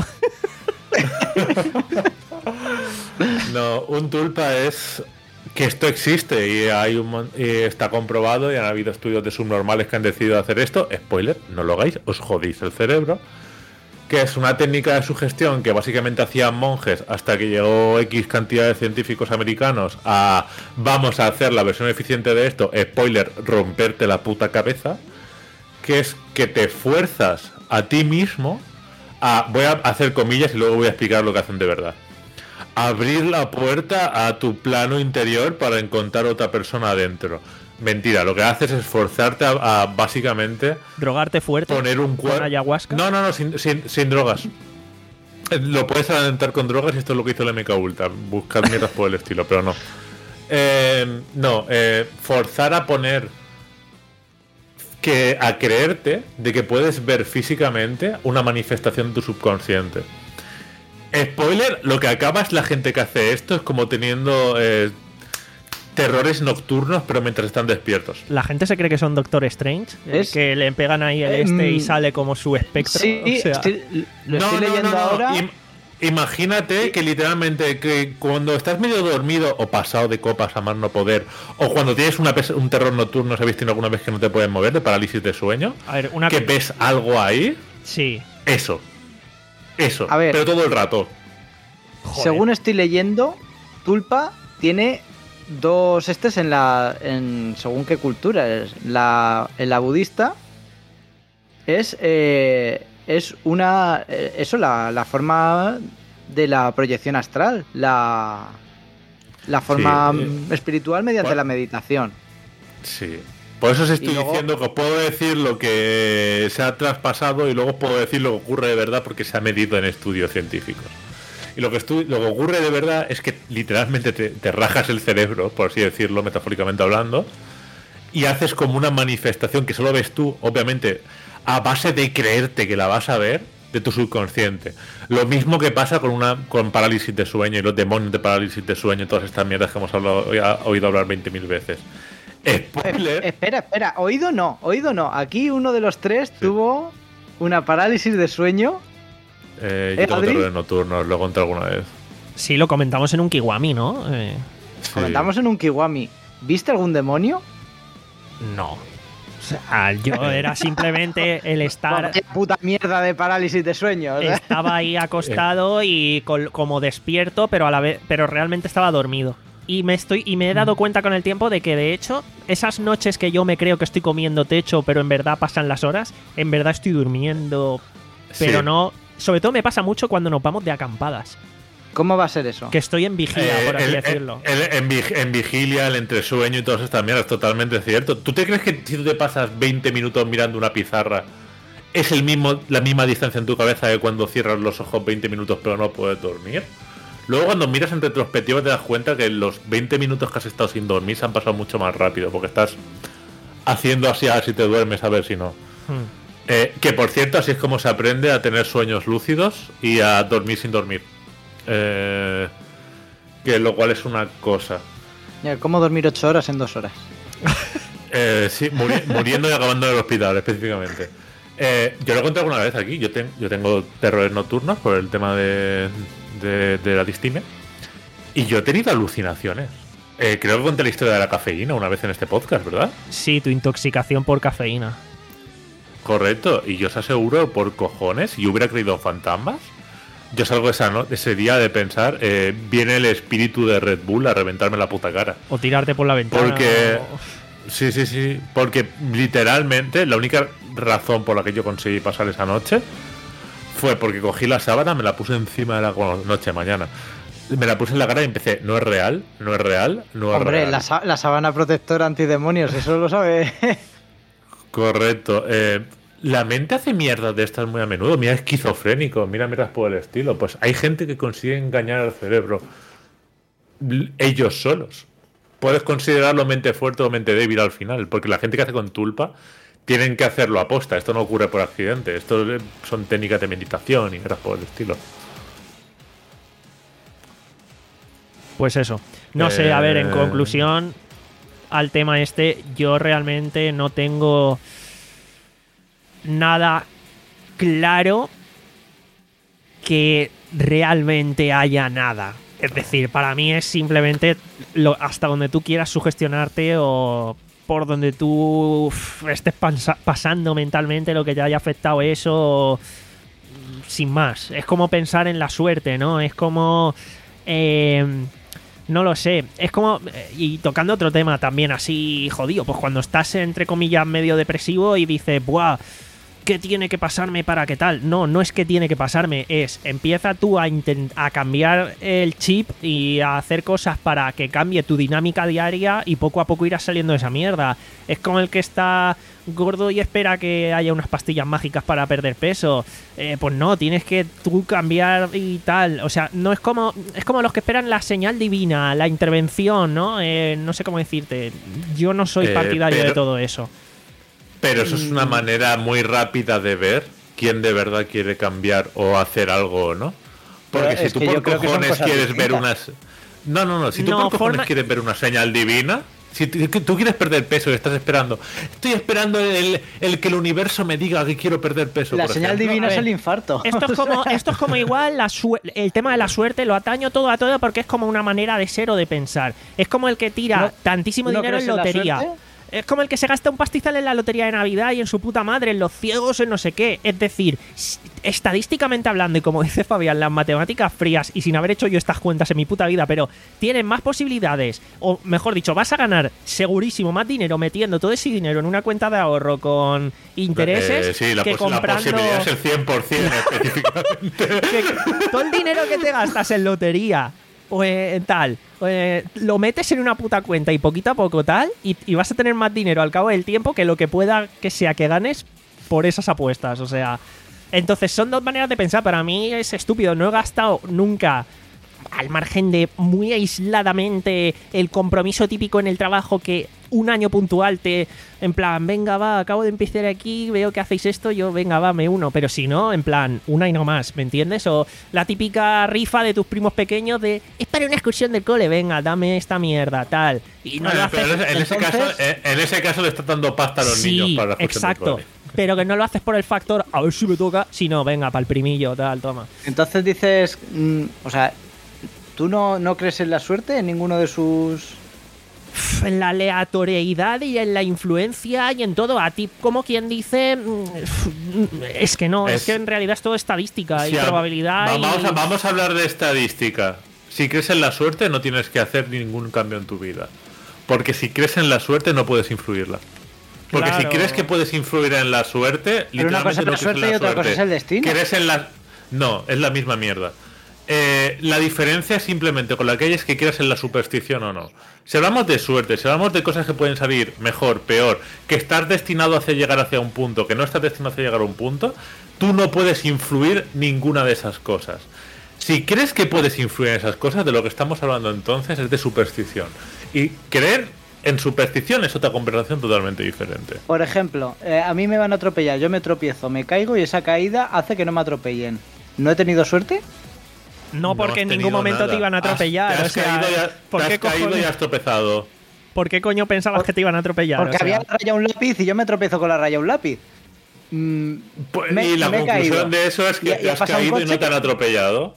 No, un tulpa es que esto existe y hay un y está comprobado y han habido estudios de subnormales que han decidido hacer esto. Spoiler, no lo hagáis, os jodéis el cerebro. Que es una técnica de sugestión que básicamente hacían monjes hasta que llegó X cantidad de científicos americanos a vamos a hacer la versión eficiente de esto, spoiler, romperte la puta cabeza, que es que te fuerzas a ti mismo a, voy a hacer comillas y luego voy a explicar lo que hacen de verdad, abrir la puerta a tu plano interior para encontrar otra persona adentro. Mentira, lo que haces es forzarte a, a básicamente drogarte fuerte, poner un cuerpo con ayahuasca. No, no, no, sin, sin, sin drogas. Lo puedes alentar con drogas y esto es lo que hizo el M K Ultra, buscar mierdas por el estilo, pero no. Eh, no, eh, forzar a poner que a creerte de que puedes ver físicamente una manifestación de tu subconsciente. Spoiler, lo que acaba es la gente que hace esto es como teniendo eh, terrores nocturnos, pero mientras están despiertos. La gente se cree que son Doctor Strange, ¿Es? que le pegan ahí el este y sale como su espectro. Sí, o sea, estoy, lo no, estoy no, leyendo no, no. ahora. Im- imagínate que literalmente que cuando estás medio dormido o pasado de copas a más no poder, o cuando tienes una pes- un terror nocturno, ¿has visto alguna vez que no te puedes mover, de parálisis de sueño? A ver, una que ves algo ahí. Sí. Eso. Eso. A ver, pero todo el rato. Joder. Según estoy leyendo, Tulpa tiene dos estes en la en según qué cultura es la en la budista es eh, es una eh, eso la, la forma de la proyección astral, la la forma sí, eh, espiritual mediante bueno, la meditación. Sí. Por eso os estoy luego, diciendo que os puedo decir lo que se ha traspasado y luego os puedo decir lo que ocurre de verdad porque se ha medido en estudios científicos. Y lo que, estu- lo que ocurre de verdad es que literalmente te, te rajas el cerebro, por así decirlo, metafóricamente hablando, y haces como una manifestación que solo ves tú, obviamente, a base de creerte que la vas a ver, de tu subconsciente. Lo mismo que pasa con una con parálisis de sueño y los demonios de parálisis de sueño y todas estas mierdas que hemos hablado, oído hablar veinte mil veces. Spoiler. Eh, espera, espera, oído no, oído no. Aquí uno de los tres sí. tuvo una parálisis de sueño. Eh, yo ¿Eh, tengo Adri? terrores nocturnos, lo conté alguna vez. Sí, lo comentamos en un Kiwami, ¿no? Eh, Sí. Comentamos en un Kiwami. ¿Viste algún demonio? no. O sea, yo era simplemente el estar... Vaya puta mierda de parálisis de sueño. ¿verdad? Estaba ahí acostado y col- como despierto, pero a la vez, pero realmente estaba dormido. Y me estoy y me he dado cuenta con el tiempo de que de hecho esas noches que yo me creo que estoy comiendo techo, pero en verdad pasan las horas, en verdad estoy durmiendo, pero Sí. no. Sobre todo me pasa mucho cuando nos vamos de acampadas, ¿Cómo va a ser eso? que estoy en vigilia, Eh, por así el- decirlo. el- el- en, vig- en vigilia, el entresueño y todas estas mierdas, totalmente cierto. ¿Tú te crees que si tú te pasas veinte minutos mirando una pizarra, es el mismo la misma distancia en tu cabeza que cuando cierras los ojos veinte minutos pero no puedes dormir? Luego cuando miras en retrospectiva te das cuenta que los veinte minutos que has estado sin dormir se han pasado mucho más rápido, porque estás haciendo así a ver si te duermes, a ver si no. Hmm. Eh, que por cierto, así es como se aprende a tener sueños lúcidos y a dormir sin dormir. Eh, que lo cual es una cosa. Mira, ¿cómo dormir ocho horas en dos horas? Eh, sí, muri- muriendo y acabando en el hospital, específicamente. Eh, yo lo he contado alguna vez aquí. Yo, ten- yo tengo terrores nocturnos por el tema de, de, de la distimia. Y yo he tenido alucinaciones. Eh, creo que conté la historia de la cafeína una vez en este podcast, ¿verdad? Sí, tu intoxicación por cafeína. Correcto. Y yo os aseguro, por cojones, si yo hubiera creído en fantasmas, yo salgo esa no- ese día de pensar, eh, viene el espíritu de Red Bull a reventarme la puta cara. O tirarte por la ventana. Porque... o- Sí, sí, sí. Porque literalmente la única razón por la que yo conseguí pasar esa noche fue porque cogí la sábana, me la puse encima de la bueno, noche, mañana. Me la puse en la cara y empecé, no es real, no es real, no es Hombre, real. la, sa- la sábana protectora antidemonios, eso lo sabe. Correcto. Eh, la mente hace mierdas de estas muy a menudo. Mira, esquizofrénico, mira, miras por el estilo. Pues hay gente que consigue engañar al cerebro l- ellos solos. Puedes considerarlo mente fuerte o mente débil al final, porque la gente que hace con tulpa tienen que hacerlo aposta. Esto no ocurre por accidente. Esto eh, son técnicas de meditación y mierdas por el estilo. Pues eso. No sé, a ver, en Eh. conclusión al tema este, yo realmente no tengo nada claro que realmente haya nada. Es decir, para mí es simplemente lo, hasta donde tú quieras sugestionarte o por donde tú uf, estés pansa- pasando mentalmente lo que te haya afectado eso, o, sin más. Es como pensar en la suerte, ¿no? Es como... eh, no lo sé, es como... Y tocando otro tema también así jodido, pues cuando estás entre comillas medio depresivo y dices, ¡buah! ¿Qué tiene que pasarme para qué tal? No, no es que tiene que pasarme, es empieza tú a, intent- a cambiar el chip y a hacer cosas para que cambie tu dinámica diaria y poco a poco irás saliendo de esa mierda. Es como el que está gordo y espera que haya unas pastillas mágicas para perder peso. Eh, pues no, tienes que tú cambiar y tal. O sea, no es como es como los que esperan la señal divina, la intervención, ¿no? Eh, no sé cómo decirte. Yo no soy Eh, partidario pero- de todo eso. Pero eso es una manera muy rápida de ver quién de verdad quiere cambiar o hacer algo o no. Porque Pero si es tú que por yo creo que son cojones cosas quieres ver distintas. unas... No, no, no. Si tú No, por cojones forma- quieres ver una señal divina... Si tú, que tú quieres perder peso y estás esperando... Estoy esperando el, el que el universo me diga que quiero perder peso. La por señal ejemplo. divina a es ver, el infarto. Esto es como, esto es como igual la su- el tema de la suerte, lo ataño todo a todo porque es como una manera de ser o de pensar. Es como el que tira ¿No- tantísimo no dinero crees en en la lotería. suerte? Es como el que se gasta un pastizal en la lotería de Navidad y en su puta madre, en los ciegos, en no sé qué. Es decir, s- estadísticamente hablando, y como dice Fabián, las matemáticas frías, y sin haber hecho yo estas cuentas en mi puta vida, pero tienen más posibilidades, o mejor dicho, vas a ganar segurísimo más dinero metiendo todo ese dinero en una cuenta de ahorro con intereses Eh, sí, la, que pos- la comprando... posibilidad es el cien por ciento específicamente. que todo el dinero que te gastas en lotería o en tal, o en- lo metes en una puta cuenta y poquito a poco tal, y, y vas a tener más dinero al cabo del tiempo que lo que pueda que sea que ganes por esas apuestas. O sea, Entonces son dos maneras de pensar. Para mí es estúpido. No he gastado nunca, al margen de muy aisladamente, el compromiso típico en el trabajo que un año puntual te... En plan, venga, va, acabo de empezar aquí, veo que hacéis esto, yo, venga, va, me uno. Pero si no, en plan, una y no más, ¿me entiendes? O la típica rifa de tus primos pequeños de... Es para una excursión del cole, venga, dame esta mierda, tal. Y no Bueno, lo haces... pero en, ese, en ese entonces- caso, en, en ese caso le está dando pasta a los Sí, niños para la excursión del exacto. cole. Pero que no lo haces por el factor, a ver si me toca, si no, venga, para el primillo, tal, toma. Entonces dices, mm, o sea, ¿tú no, no crees en la suerte en ninguno de sus...? En la aleatoriedad y en la influencia y en todo. A ti, como quien dice, mm, es que no, es, Es- que en realidad es todo estadística Sí, y a- probabilidad. va- y- Vamos a, vamos a hablar de estadística. Si crees en la suerte, no tienes que hacer ningún cambio en tu vida. Porque si crees en la suerte, no puedes influirla. Porque Claro. si crees que puedes influir en la suerte, Pero una cosa literalmente es no la crees en suerte la y otra suerte. cosa es el destino. Crees en la... No, es la misma mierda. Eh, la diferencia simplemente con la que hay es que creas en la superstición o no. Si hablamos de suerte, si hablamos de cosas que pueden salir mejor, peor, que estás destinado a hacer llegar hacia un punto, que no estás destinado a hacer llegar a un punto, tú no puedes influir ninguna de esas cosas. Si crees que puedes influir en esas cosas, de lo que estamos hablando entonces es de superstición. Y creer en superstición es otra conversación totalmente diferente. Por ejemplo, eh, a mí me van a atropellar, yo me tropiezo, me caigo y esa caída hace que no me atropellen. ¿No he tenido suerte? No, porque has en ningún tenido momento nada. te iban a Has- atropellar. te has o sea, caído y has- ¿por, te qué has caído cojones- y has tropezado. ¿por qué coño pensabas que te iban a atropellar? Porque O sea, había la raya un lápiz y yo me tropiezo con la raya un lápiz. Mm, Pues, me- y la me he conclusión caído. de eso es que Y- y te ha has pasado un caído y coche no te han que- atropellado.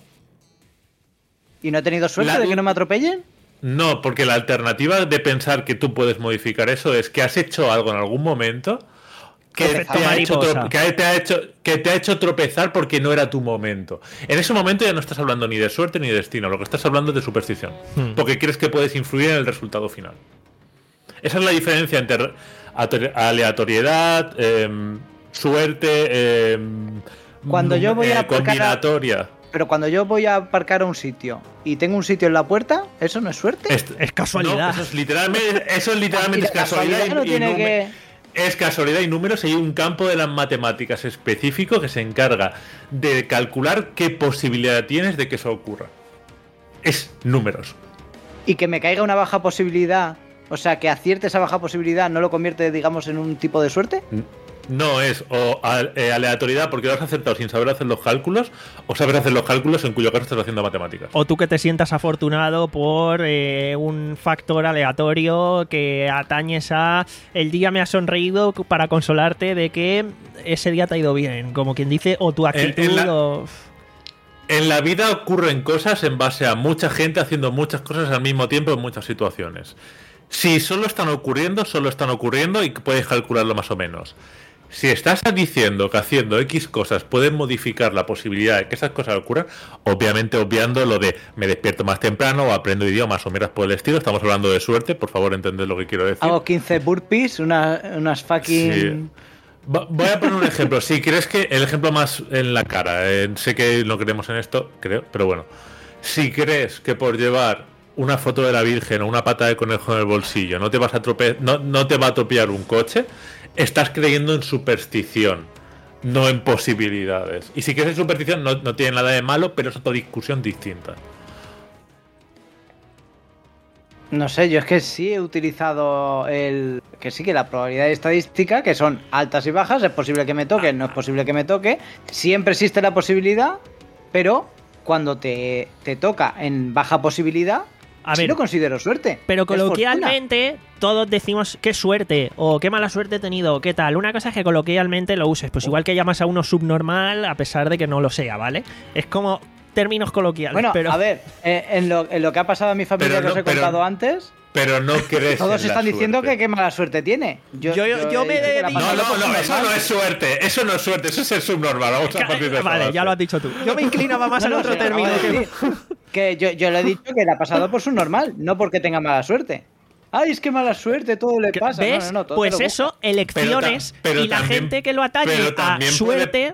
¿Y no he tenido suerte La- de que no me atropellen? No, porque la alternativa de pensar que tú puedes modificar eso es que has hecho algo en algún momento que Efecto te, ha hecho, mariposa. tro- que te ha hecho que te ha hecho tropezar porque no era tu momento. En ese momento ya no estás hablando ni de suerte ni de destino, lo que estás hablando es de superstición, Hmm. porque crees que puedes influir en el resultado final. Esa es la diferencia entre ato- aleatoriedad, em, suerte, em, Cuando yo voy a eh, aparcar a- combinatoria. Pero cuando yo voy a aparcar a un sitio y tengo un sitio en la puerta, ¿eso no es suerte? Es, Es casualidad. no, eso es literalmente, eso es literalmente Y la es casualidad. casualidad no y- y tiene nume- que- Es casualidad y números. Hay un campo de las matemáticas específico que se encarga de calcular qué posibilidad tienes de que eso ocurra. Es números. Y que me caiga una baja posibilidad, o sea, que acierte esa baja posibilidad, ¿no lo convierte, digamos, en un tipo de suerte? No es o a- eh, aleatoriedad porque lo has acertado sin saber hacer los cálculos, o saber hacer los cálculos en cuyo caso estás haciendo matemáticas. O tú que te sientas afortunado por eh, un factor aleatorio que atañes a el día me ha sonreído para consolarte de que ese día te ha ido bien, como quien dice, o tu actitud en la- o... En la vida ocurren cosas en base a mucha gente haciendo muchas cosas al mismo tiempo en muchas situaciones. Si solo están ocurriendo, solo están ocurriendo y puedes calcularlo más o menos. Si estás diciendo que haciendo X cosas pueden modificar la posibilidad de que esas cosas ocurran, obviamente obviando lo de me despierto más temprano o aprendo idiomas o miras por el estilo, estamos hablando de suerte, por favor entended lo que quiero decir. Hago quince burpees, una- unas fucking... Sí. Va- Voy a poner un ejemplo. Si crees que el ejemplo más en la cara, eh, sé que no creemos en esto, creo, pero bueno. Si crees que por llevar una foto de la Virgen o una pata de conejo en el bolsillo no te vas a trope no, no te va a atropellar un coche, estás creyendo en superstición, no en posibilidades. Y si crees en superstición no, no tiene nada de malo, pero es otra discusión distinta. No sé, yo es que sí he utilizado el... Que sí, que la probabilidad estadística, que son altas y bajas, es posible que me toque, no es posible que me toque. Siempre existe la posibilidad, pero cuando te, te toca en baja posibilidad, A sí ver, lo considero suerte. pero es fortuna. coloquialmente todos decimos qué suerte o qué mala suerte he tenido, qué tal. Una cosa es que coloquialmente lo uses, pues igual que llamas a uno subnormal a pesar de que no lo sea, ¿vale? Es como términos coloquiales. Bueno, pero... a ver, eh, en, lo, en lo que ha pasado a mi familia Pero que os no, he pero- contado antes, Pero no crees todos en la están diciendo suerte. que qué mala suerte tiene. Yo, Yo- yo- yo he me dicho que la dedico- No, pasada no, por no, eso normal. no es suerte, eso no es suerte, eso es el subnormal. Vamos a partir de esa Vale, base. ya lo has dicho tú. Yo me inclinaba más No, al no, otro se lo acabo término. de que- decir. Que yo, yo le he dicho que le ha pasado por su normal, no porque tenga mala suerte. Ay, es que mala suerte, todo le que- pasa. No, ¿Ves? no, no, todo Pues te lo eso, busca. elecciones Pero ta- pero y la también- gente que lo atañe pero a también puede- suerte...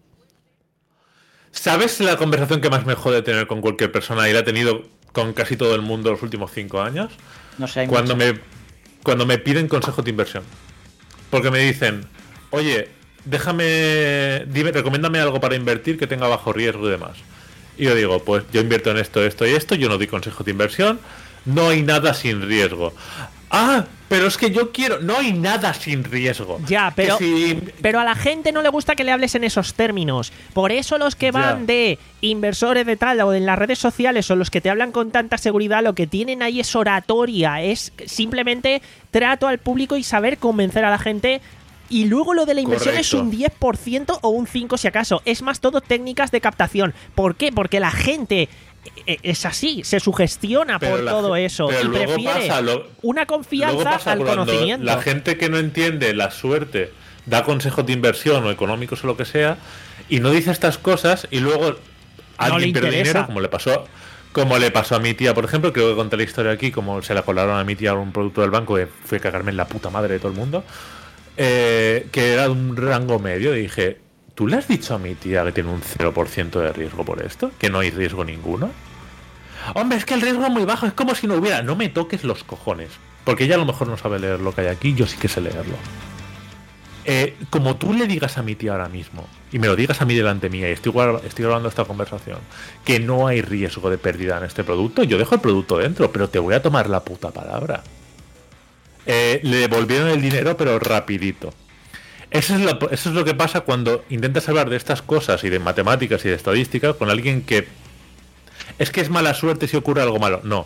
¿Sabes la conversación que más me jode tener con cualquier persona y la he tenido con casi todo el mundo los últimos cinco años? No sé, hay Cuando mucho. me, cuando me piden consejos de inversión. Porque me dicen, oye, déjame, dime, recomiéndame algo para invertir que tenga bajo riesgo y demás. Y yo digo, pues yo invierto en esto, esto y esto, yo no doy consejos de inversión, no hay nada sin riesgo. Ah, pero es que yo quiero, no hay nada sin riesgo. Ya, pero, si... pero a la gente no le gusta que le hables en esos términos. Por eso los que van Ya. de inversores de tal o en las redes sociales o los que te hablan con tanta seguridad, lo que tienen ahí es oratoria, es simplemente trato al público y saber convencer a la gente. Y luego lo de la inversión Correcto. es un diez por ciento o un cinco por ciento si acaso. Es más todo técnicas de captación. ¿Por qué? Porque la gente eh, es así, se sugestiona Pero por la todo ge- eso pero y luego prefiere pasa lo- una Luego confianza pasa al cuando conocimiento. la gente que no entiende la suerte da consejos de inversión o económicos o lo que sea y no dice estas cosas y luego alguien le pierde interesa. dinero, como le pasó como le pasó a mi tía, por ejemplo. Creo que conté la historia aquí, como se la colaron a mi tía un producto del banco que fue cagarme en la puta madre de todo el mundo, eh, que era de un rango medio. Y dije, ¿tú le has dicho a mi tía que tiene un cero por ciento de riesgo por esto? ¿Que no hay riesgo ninguno? Hombre, es que el riesgo es muy bajo, es como si no hubiera. No me toques los cojones, porque ella a lo mejor no sabe leer lo que hay aquí, yo sí que sé leerlo. Eh, como tú le digas a mi tía ahora mismo, y me lo digas a mí delante mía, y estoy, guar- estoy grabando esta conversación, que no hay riesgo de pérdida en este producto, yo dejo el producto dentro, pero te voy a tomar la puta palabra. Eh, le devolvieron el dinero, pero rapidito. Eso es, lo, eso es lo que pasa cuando intentas hablar de estas cosas y de matemáticas y de estadísticas con alguien que... Es que es mala suerte si ocurre algo malo. No.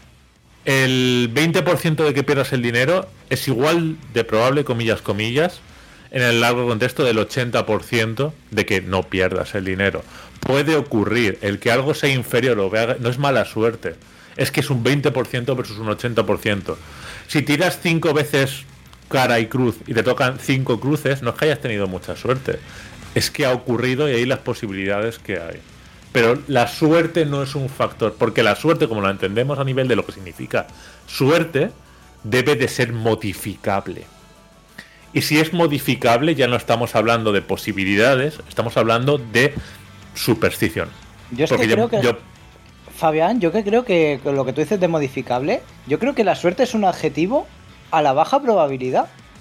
El veinte por ciento de que pierdas el dinero es igual de probable, comillas, comillas, en el largo contexto del ochenta por ciento de que no pierdas el dinero. Puede ocurrir. El que algo sea inferior o vea, no es mala suerte. Es que es un veinte por ciento versus un ochenta por ciento. Si tiras cinco veces cara y cruz y te tocan cinco cruces, no es que hayas tenido mucha suerte. Es que ha ocurrido y hay las posibilidades que hay. Pero la suerte no es un factor, porque la suerte, como la entendemos a nivel de lo que significa suerte, debe de ser modificable. Y si es modificable, ya no estamos hablando de posibilidades, estamos hablando de superstición. Yo es que Porque creo yo- que... yo- Fabián, yo que creo que con lo que tú dices de modificable, yo creo que la suerte es un adjetivo a la baja probabilidad.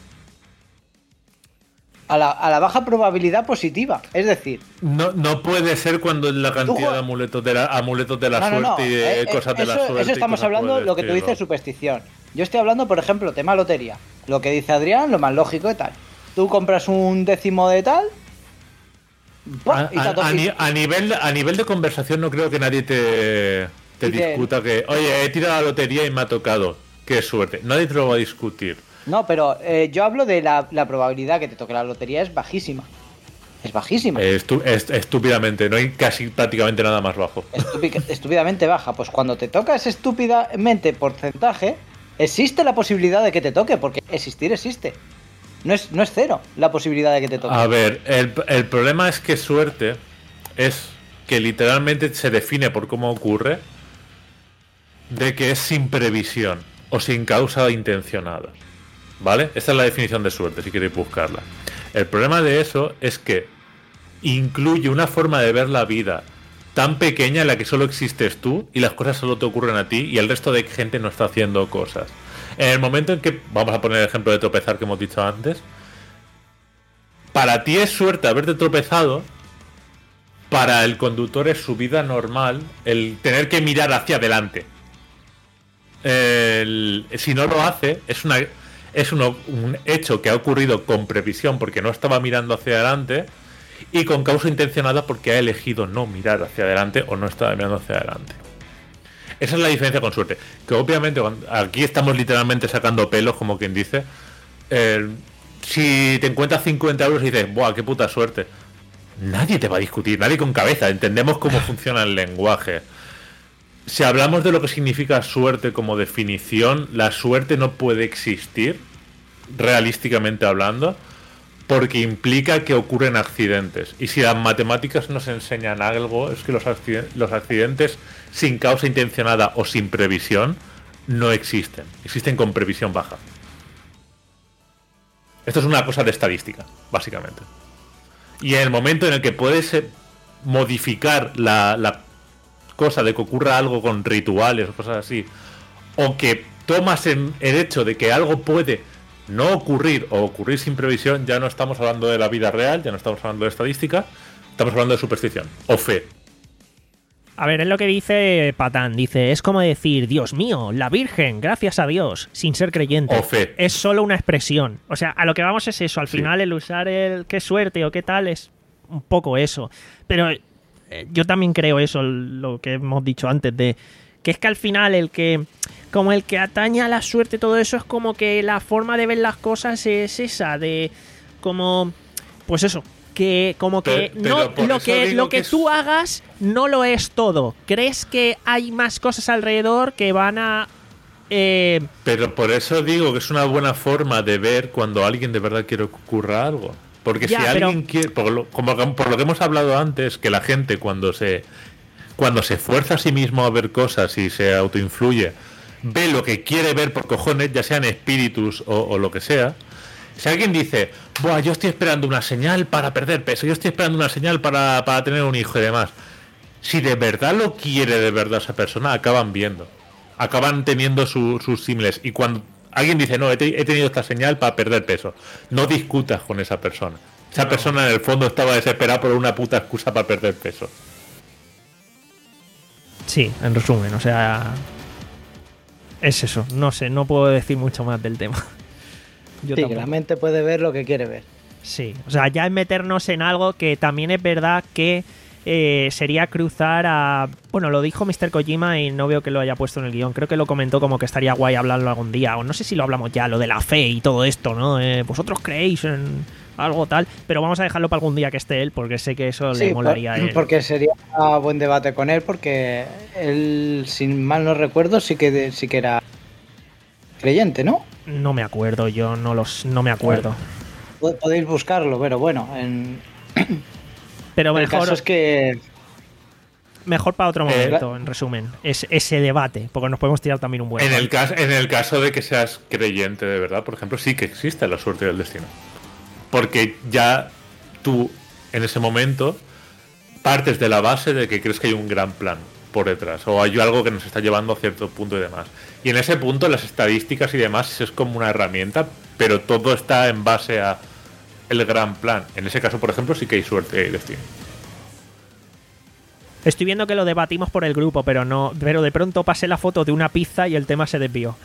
A la, a la baja probabilidad positiva. Es decir, No, no puede ser cuando la cantidad Tú, de amuletos de la, amuletos de la no, no, suerte no. y de eh, eh, cosas de eso, la suerte. eso y estamos cosas hablando por el lo que tú estilo. dices superstición. Yo estoy hablando, por ejemplo, tema lotería. Lo que dice Adrián, lo más lógico y tal. Tú compras un décimo de tal. ¡pum! A, y te a- to- a y- ni- a nivel, a nivel de conversación no creo que nadie te, te Y te- discuta que, oye, he tirado la lotería y me ha tocado. Qué suerte. Nadie te lo va a discutir. No, pero eh, yo hablo de la, la probabilidad que te toque la lotería es bajísima. Es bajísima. Eh, estu- est- estúpidamente. No hay casi prácticamente nada más bajo. Estúpi- estúpidamente baja. Pues cuando te toca ese estúpidamente porcentaje, existe la posibilidad de que te toque, porque existir existe. No es, no es cero la posibilidad de que te toque. A ver, el, el problema es que suerte es que literalmente se define por cómo ocurre, de que es sin previsión o sin causa intencionada. ¿Vale? Esta es la definición de suerte, si queréis buscarla. El problema de eso es que incluye una forma de ver la vida tan pequeña en la que solo existes tú y las cosas solo te ocurren a ti y el resto de gente no está haciendo cosas. En el momento en que, vamos a poner el ejemplo de tropezar que hemos dicho antes, para ti es suerte haberte tropezado, para el conductor es su vida normal el tener que mirar hacia adelante. El- si no lo hace, es una es uno- un hecho que ha ocurrido con previsión porque no estaba mirando hacia adelante y con causa intencionada porque ha elegido no mirar hacia adelante o no estaba mirando hacia adelante. Esa es la diferencia con suerte. Que obviamente cuando- aquí estamos literalmente sacando pelos, como quien dice. Eh, si te encuentras cincuenta euros y dices, ¡buah, qué puta suerte! Nadie te va a discutir, nadie con cabeza. Entendemos cómo funciona el lenguaje. Si hablamos de lo que significa suerte como definición, la suerte no puede existir, realísticamente hablando, porque implica que ocurren accidentes. Y si las matemáticas nos enseñan algo, es que los accidentes, los accidentes sin causa intencionada o sin previsión no existen. Existen con previsión baja. Esto es una cosa de estadística, básicamente. Y en el momento en el que puedes eh, modificar la, la cosa de que ocurra algo con rituales o cosas así, o que tomas en el hecho de que algo puede no ocurrir o ocurrir sin previsión, ya no estamos hablando de la vida real, ya no estamos hablando de estadística, estamos hablando de superstición o fe. A ver, es lo que dice Patán. Dice, es como decir, Dios mío, la Virgen, gracias a Dios, sin ser creyente. O fe. Es solo una expresión. O sea, a lo que vamos es eso. Al Sí. final el usar el qué suerte o qué tal es un poco eso. Pero eh, yo también creo eso, lo que hemos dicho antes, de que es que al final el que, como el que atañe a la suerte, todo eso es como que la forma de ver las cosas es esa, de como, pues eso, que como que Pero- no pero por lo eso que digo lo que que es- tú hagas no lo es todo. Crees que hay más cosas alrededor que van a eh, Pero por eso digo que es una buena forma de ver cuando alguien de verdad quiere que ocurra algo. Porque Ya, si pero- alguien quiere, por lo, como, por lo que hemos hablado antes, que la gente cuando se cuando se fuerza a sí mismo a ver cosas y se autoinfluye, ve lo que quiere ver por cojones, ya sean espíritus o, o lo que sea. Si alguien dice, buah, yo estoy esperando una señal para perder peso, yo estoy esperando una señal para, para tener un hijo y demás. Si de verdad lo quiere de verdad esa persona, acaban viendo. Acaban teniendo su- sus símiles. Y cuando alguien dice, no, he, te- he tenido esta señal para perder peso, no discutas con esa persona. Esa No. persona en el fondo estaba desesperada por una puta excusa para perder peso. sí, en resumen, o sea, es eso. No sé, no puedo decir mucho más del tema. Yo Sí, que tampoco. la mente puede ver lo que quiere ver. Sí, o sea, ya es meternos en algo que también es verdad que eh, sería cruzar a... Bueno, lo dijo mister Kojima y no veo que lo haya puesto en el guión. Creo que lo comentó como que estaría guay hablarlo algún día. O no sé si lo hablamos ya, lo de la fe y todo esto, ¿no? Eh, vosotros creéis en algo tal, pero vamos a dejarlo para algún día que esté él, porque sé que eso le Sí, molaría a por- él. porque sería un buen debate con él, porque él, sin mal no recuerdo, sí que, de- sí que era creyente, ¿no? No me acuerdo, yo no los no me acuerdo. Pod- Podéis buscarlo, pero bueno, en, Pero el mejor, caso es que mejor para otro Eh, momento, en resumen. Es ese debate, porque nos podemos tirar también un buen En el, rato. caso, en el caso de que seas creyente de verdad, por ejemplo, sí que existe la suerte del destino. Porque ya tú, en ese momento, partes de la base de que crees que hay un gran plan por detrás, o hay algo que nos está llevando a cierto punto y demás. Y en ese punto las estadísticas y demás es como una herramienta, pero todo está en base a el gran plan. En ese caso, por ejemplo, sí que hay suerte y destino. Estoy viendo que lo debatimos por el grupo, pero no, pero de pronto pasé la foto de una pizza y el tema se desvió.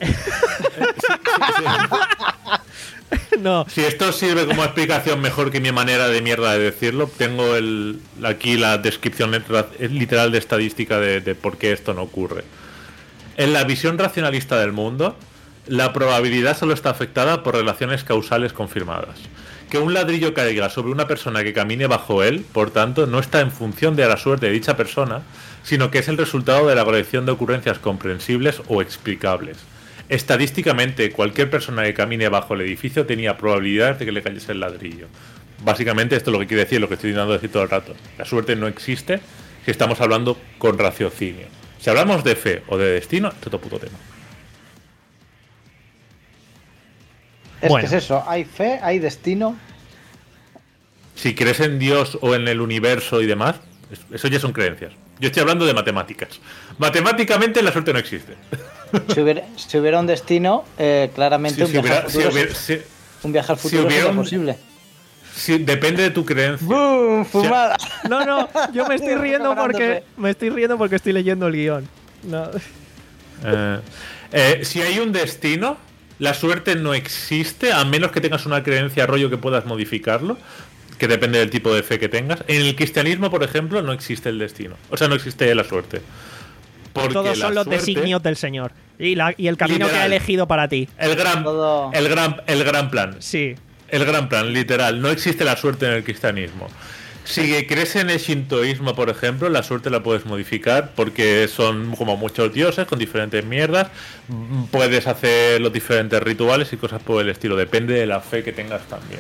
No, Si esto sirve como explicación mejor que mi manera de mierda de decirlo, tengo el, aquí la descripción letra- literal de estadística de, de por qué esto no ocurre. En la visión racionalista del mundo, la probabilidad solo está afectada por relaciones causales confirmadas. Que un ladrillo caiga sobre una persona que camine bajo él, por tanto, no está en función de la suerte de dicha persona, sino que es el resultado de la colección de ocurrencias comprensibles o explicables. Estadísticamente, cualquier persona que camine bajo el edificio tenía probabilidades de que le cayese el ladrillo. Básicamente esto es lo que quiere decir, lo que estoy intentando decir todo el rato. La suerte no existe si estamos hablando con raciocinio. Si hablamos de fe o de destino, es otro puto tema. es Bueno. que es eso, hay fe, hay destino. Si crees en Dios o en el universo y demás, eso ya son creencias. Yo estoy hablando de matemáticas. Matemáticamente la suerte no existe. Si hubiera, si hubiera un destino, eh, claramente Si, un, si viaje hubiera- al si futuro, hubiera- se- si- un viaje al si futuro hubiera sería un- posible. si- depende de tu creencia. ¡Bum! ¡Fumada! no, no, yo me estoy riendo porque Preparándose. me estoy riendo porque estoy leyendo el guión. No. Eh, eh, si hay un destino, la suerte no existe, a menos que tengas una creencia rollo que puedas modificarlo, que depende del tipo de fe que tengas. En el cristianismo, por ejemplo, no existe el destino. O sea, no existe la suerte. Porque Todos son la los suerte- designios del Señor y, la- y el camino que ha Literal. elegido para ti. El gran, Todo- el gran, el gran plan. Sí. El gran plan, literal. No existe la suerte en el cristianismo. Si crees en el shintoísmo, por ejemplo, la suerte la puedes modificar porque son como muchos dioses con diferentes mierdas. Mm, Puedes hacer los diferentes rituales y cosas por el estilo. Depende de la fe que tengas también.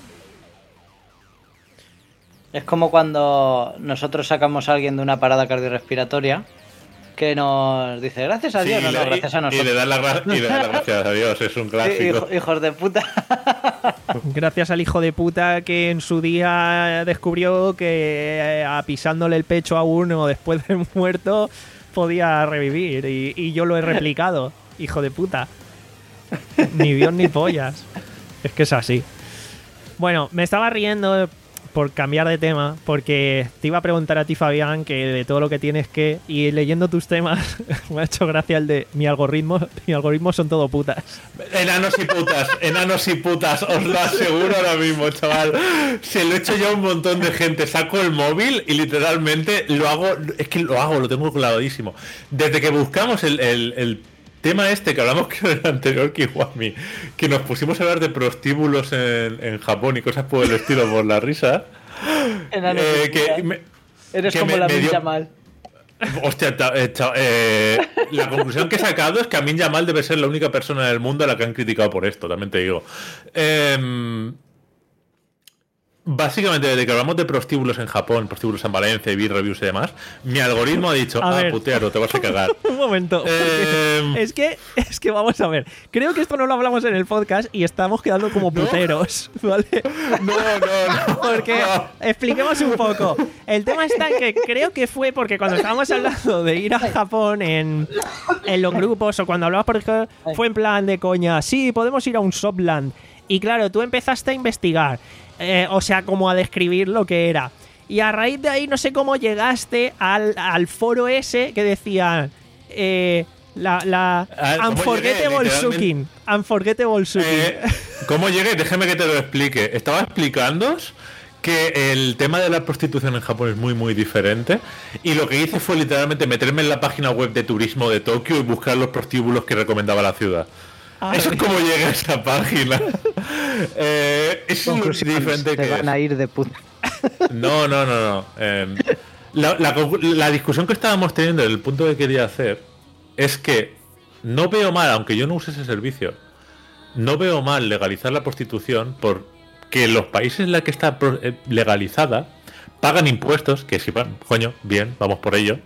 Es como cuando nosotros sacamos a alguien de una parada cardiorrespiratoria que nos dice gracias a Dios, Sí, no, y no, le- gracias a y nosotros. le das las gra- y le das las gracias a Dios, es un clásico. Hijo- hijos de puta. Gracias al hijo de puta que en su día descubrió que eh, apisándole el pecho a uno después de muerto podía revivir. Y, y yo lo he replicado, hijo de puta. Ni Dios ni pollas. Es que es así. Bueno, me estaba riendo por cambiar de tema, porque te iba a preguntar a ti, Fabián, que de todo lo que tienes que... Y leyendo tus temas, me ha hecho gracia el de mi algoritmo. Mi algoritmo son todo putas. Enanos y putas, enanos y putas, os lo aseguro ahora mismo, chaval. Se lo he hecho ya a un montón de gente. Saco el móvil y literalmente lo hago... Es que lo hago, lo tengo clavadísimo. Desde que buscamos el... el, el tema este que hablamos que en el anterior Kiwami, que nos pusimos a hablar de prostíbulos en, en Japón y cosas por el estilo por la risa. Eh, que me, Eres que como me, la Min Yamal. Hostia, eh, eh, la conclusión que he sacado es que Amin Yamal debe ser la única persona del mundo a la que han criticado por esto, también te digo. Eh, Básicamente, desde que hablamos de prostíbulos en Japón, prostíbulos en Valencia, y reviews y demás, mi algoritmo ha dicho, a ah, ver. putearo, te vas a cagar. Un momento. Eh... Es que, es que vamos a ver. Creo que esto no lo hablamos en el podcast y estamos quedando como puteros, ¿no? ¿Vale? No, no, no. Porque, no. expliquemos un poco. El tema está en que creo que fue porque cuando estábamos hablando de ir a Japón en, en los grupos o cuando hablabas, por ejemplo, fue en plan de coña, sí, podemos ir a un Shopland. Y claro, tú empezaste a investigar. Eh, o sea, como a describir lo que era. Y a raíz de ahí no sé cómo llegaste al, al foro ese que decía eh, la, la ah, Unforgettable Suking. Unforgettable Suking. Eh, ¿Cómo llegué? Déjame que te lo explique. Estaba explicándoos que el tema de la prostitución en Japón es muy muy diferente y lo que hice fue literalmente meterme en la página web de turismo de Tokio y buscar los prostíbulos que recomendaba la ciudad. Ay. Eso es como llegué a esa página. eh, es muy diferente. Te que van a ir de puta. No, no, no, no. Eh, la, la, la discusión que estábamos teniendo, el punto que quería hacer, es que no veo mal, aunque yo no use ese servicio, no veo mal legalizar la prostitución porque los países en los que está legalizada pagan impuestos, que si van, coño, bien, vamos por ello.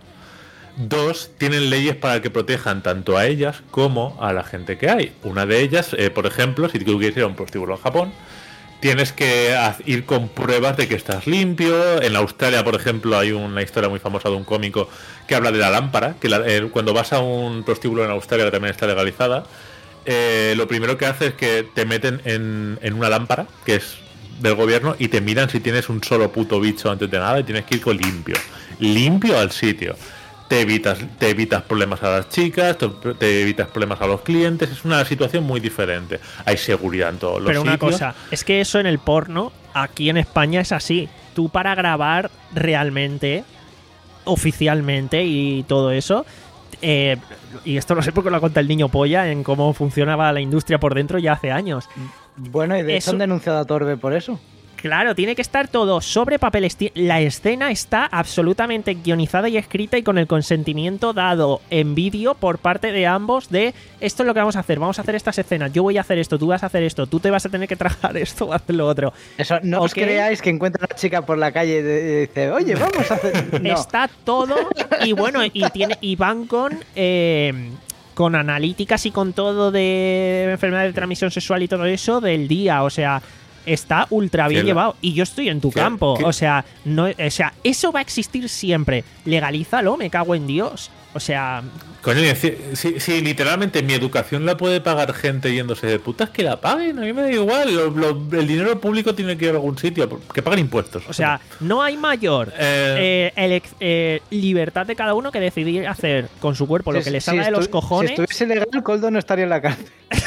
Dos, tienen leyes para que protejan tanto a ellas como a la gente que hay. Una de ellas, eh, por ejemplo, si tú quieres ir a un prostíbulo en Japón, tienes que ir con pruebas de que estás limpio. En Australia, por ejemplo, hay una historia muy famosa de un cómico que habla de la lámpara, que la, eh, cuando vas a un prostíbulo en Australia que también está legalizada, eh, lo primero que hace es que te meten en, en una lámpara, que es del gobierno, y te miran si tienes un solo puto bicho antes de nada y tienes que ir con limpio. Limpio al sitio. Te evitas, te evitas problemas a las chicas, te, te evitas problemas a los clientes. Es una situación muy diferente. Hay seguridad en todos los Pero sitios. Pero una cosa, es que eso en el porno, aquí en España es así. Tú para grabar realmente, oficialmente y todo eso, eh, y esto lo sé porque lo cuenta el niño polla en cómo funcionaba la industria por dentro ya hace años. Bueno, y de hecho han denunciado a Torbe por eso. Claro, tiene que estar todo sobre papel. La escena está absolutamente guionizada y escrita y con el consentimiento dado en vídeo por parte de ambos de esto es lo que vamos a hacer, vamos a hacer estas escenas, yo voy a hacer esto, tú vas a hacer esto, tú te vas a tener que tragar esto o hacer lo otro. Eso, no os creáis que encuentra una chica por la calle y dice, oye, vamos a hacer... No. Está todo y bueno, y, tiene, y van con... Eh, con analíticas y con todo de enfermedad de transmisión sexual y todo eso del día, o sea... Está ultra bien llevado. Y yo estoy en tu ¿Qué? campo. ¿Qué? O sea, no, o sea, eso va a existir siempre. Legalízalo, me cago en Dios. O sea... Coño, si, si, si literalmente mi educación la puede pagar gente yéndose de putas, que la paguen. A mí me da igual. Lo, lo, el dinero público tiene que ir a algún sitio. Que paguen impuestos. O sea, no hay mayor eh, eh, el, eh, libertad de cada uno que decidir hacer con su cuerpo lo si, que le si salga de los estu cojones. Si estuviese legal, Coldo no estaría en la cárcel.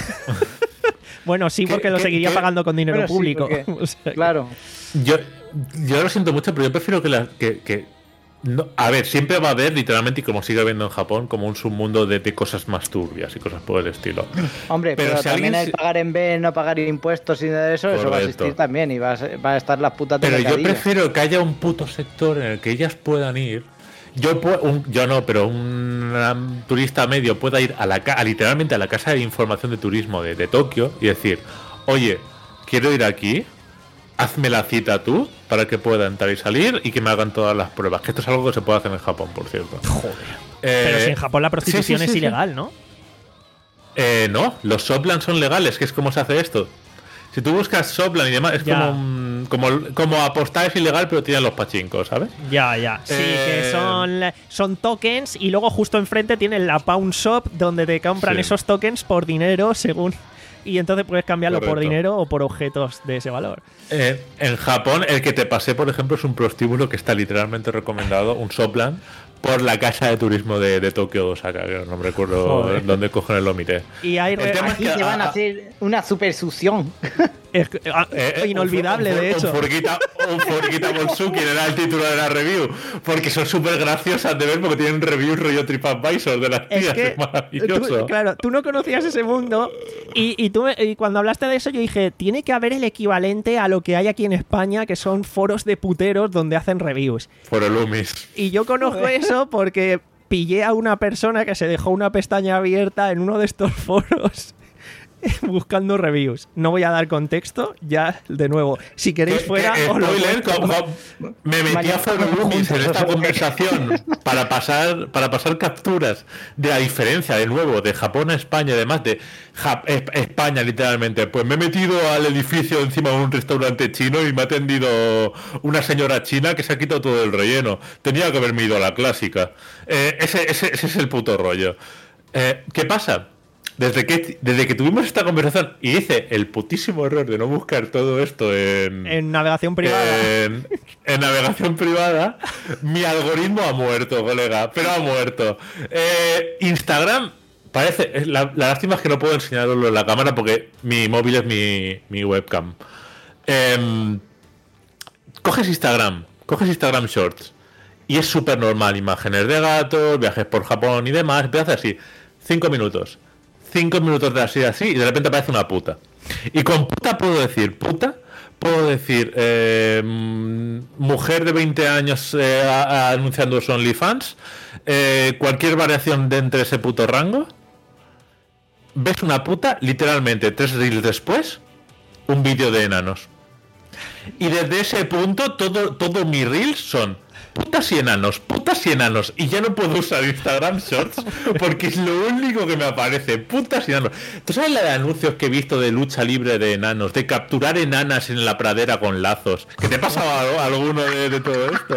Bueno, sí, porque lo seguiría ¿qué? pagando con dinero bueno, público. Sí, porque, o sea, claro. Yo, yo lo siento mucho, pero yo prefiero que... La, que, que no, a ver, siempre va a haber, literalmente, y como sigue habiendo en Japón, como un submundo de, de cosas más turbias y cosas por el estilo. Hombre, pero, pero si también hay pagar en B, no pagar impuestos y nada de eso, Correcto. Eso va a existir también y va a, va a estar las putas de Pero yo prefiero que haya un puto sector en el que ellas puedan ir. Yo un, yo no, pero un, un turista medio pueda ir a la a, literalmente a la casa de información de turismo de, de Tokio y decir, oye, quiero ir aquí, hazme la cita tú para que pueda entrar y salir y que me hagan todas las pruebas. Que esto es algo que se puede hacer en Japón, por cierto. Joder. Eh, pero si en Japón la prostitución sí, sí, sí, es ilegal, sí. ¿no? Eh, no, los Shoplands son legales, que es como se hace esto. Si tú buscas Shopland y demás, es como, un, como como apostar es ilegal, pero tienen los pachincos, ¿sabes? Ya, ya. Sí, eh... que son, son tokens y luego justo enfrente tienen la Pawn Shop donde te compran sí. esos tokens por dinero según... y entonces puedes cambiarlo por Correcto. dinero o por objetos de ese valor. Eh, en Japón, el que te pasé, por ejemplo, es un prostíbulo que está literalmente recomendado, un Soplan, por la casa de turismo de, de Tokio Osaka, que no me recuerdo Joder. dónde cojones lo miré. Y hay El re- tema es Aquí que te van a a- hacer una super succión. es- ah, Eh, eh, inolvidable, un, un, de hecho. Un Furguita, un Furguita Bonsuki era el título de la review. Porque son súper graciosas de ver porque tienen reviews rollo TripAdvisor de las Es tías. que, Es maravilloso. tú, claro, tú no conocías ese mundo y, y, tú me- y cuando hablaste de eso yo dije, tiene que haber el equivalente a lo que hay aquí en España, que son foros de puteros donde hacen reviews. Por el Umis. Y yo conozco eso porque pillé a una persona que se dejó una pestaña abierta en uno de estos foros buscando reviews. No voy a dar contexto, ya de nuevo. Si queréis Que- fuera, que, os lo spoiler, cuento. como- como- me metí a Foro Loomis en esta conversación para pasar para pasar capturas de la diferencia, de nuevo, de Japón a España, además de Jap- es- España, literalmente. Pues me he metido al edificio encima de un restaurante chino y me ha atendido una señora china que se ha quitado todo el relleno. Tenía que haberme ido a la clásica. Eh, ese, ese- ese es el puto rollo. Eh, ¿Qué pasa? Desde que, desde que tuvimos esta conversación y hice el putísimo error de no buscar todo esto en, En navegación privada. en, en navegación privada, mi algoritmo ha muerto, colega, pero ha muerto. Eh, Instagram parece, es la, la lástima es que no puedo enseñarlo en la cámara porque mi móvil es mi, mi webcam. Em, coges Instagram, coges Instagram Shorts y es súper normal, imágenes de gatos, viajes por Japón y demás, empieza así, cinco minutos. Cinco minutos de así, así, y de repente aparece una puta. Y con puta puedo decir puta, puedo decir eh, mm, mujer de veinte años eh, a- a- anunciando su OnlyFans, eh, cualquier variación de entre ese puto rango. Ves una puta, literalmente, tres reels después, un vídeo de enanos. Y desde ese punto, todo, todo mis reels son putas y enanos, putas y enanos. Y ya no puedo usar Instagram Shorts porque es lo único que me aparece. Putas y enanos. ¿Tú sabes la de anuncios que he visto de lucha libre de enanos? De capturar enanas en la pradera con lazos. ¿Qué te pasaba algo- alguno de, de todo esto?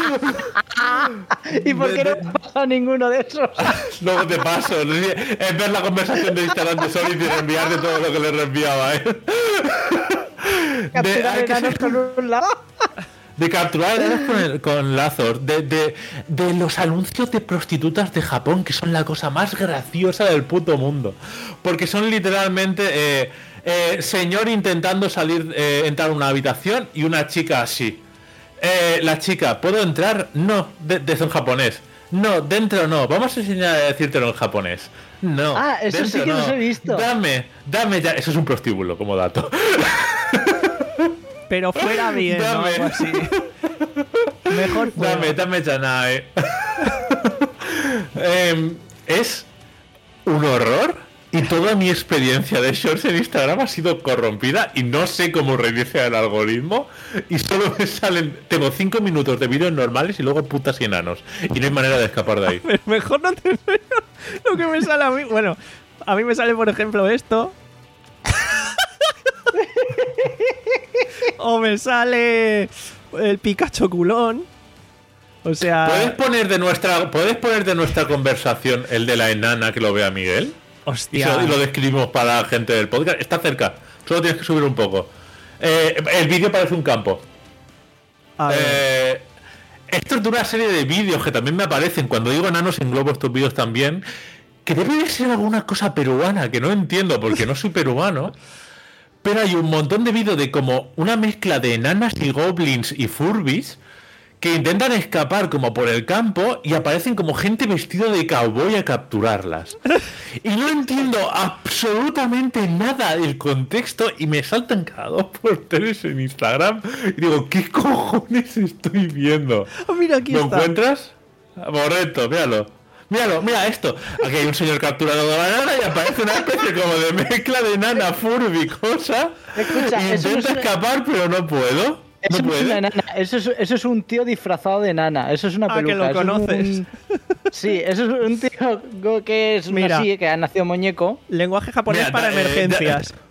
¿Y por qué no te pasa ninguno de esos? Luego te paso. Es ver la conversación de Instagram de Sony y reenviarte todo lo que le reenviaba, ¿eh? De- Capturar hay que enanos ser- con un lado. De capturar enanos con, el- con lazos, de, de, de los anuncios de prostitutas de Japón, que son la cosa más graciosa del puto mundo. Porque son literalmente eh, eh, señor intentando salir, eh, entrar a una habitación y una chica así. Eh, la chica, ¿puedo entrar? No, de, de- en japonés. No, dentro no. Vamos a enseñar a decírtelo en japonés. No. Ah, eso sí dentro que no. los he visto. Dame, dame ya. Eso es un prostíbulo como dato. Pero fuera bien, ¿no? Dame. Algo así. Mejor fuera. Dame, dame Chanae. Em, es un horror y toda mi experiencia de shorts en Instagram ha sido corrompida y no sé cómo reiniciar el algoritmo y solo me salen, tengo cinco minutos de vídeos normales y luego putas y enanos y no hay manera de escapar de ahí. Pero mejor no te enseño lo que me sale a mí. Bueno, a mí me sale, por ejemplo, esto. O me sale el Pikachu culón. O sea, ¿Puedes poner de nuestra, puedes poner de nuestra conversación el de la enana que lo vea Miguel? Y, hostia. so- y lo describimos para la gente del podcast. Está cerca, solo tienes que subir un poco. Eh, el vídeo parece un campo. A ver. Eh, esto es de una serie de vídeos que también me aparecen. Cuando digo enanos englobo estos vídeos también. Que debe de ser alguna cosa peruana, que no entiendo porque no soy peruano. Pero hay un montón de vídeos de como una mezcla de enanas y goblins y furbis que intentan escapar como por el campo y aparecen como gente vestida de cowboy a capturarlas. Y no entiendo absolutamente nada del contexto y me saltan cada dos por tres en Instagram y digo, ¿qué cojones estoy viendo? Oh, mira, aquí ¿Lo está. encuentras? Correcto, míralo. Míralo, mira esto. Aquí hay un señor capturado de banana y aparece una especie como de mezcla de nana, furby, cosa. Escucha, y eso no intento es una- escapar, pero no puedo. Eso No no es puede. una nana, eso es, eso es un tío disfrazado de nana, eso es una Ah, que peluca. lo eso es conoces. un- Sí, eso es un tío que es Mira. así, que ha nacido muñeco. Lenguaje japonés Mira, para da- eh, emergencias.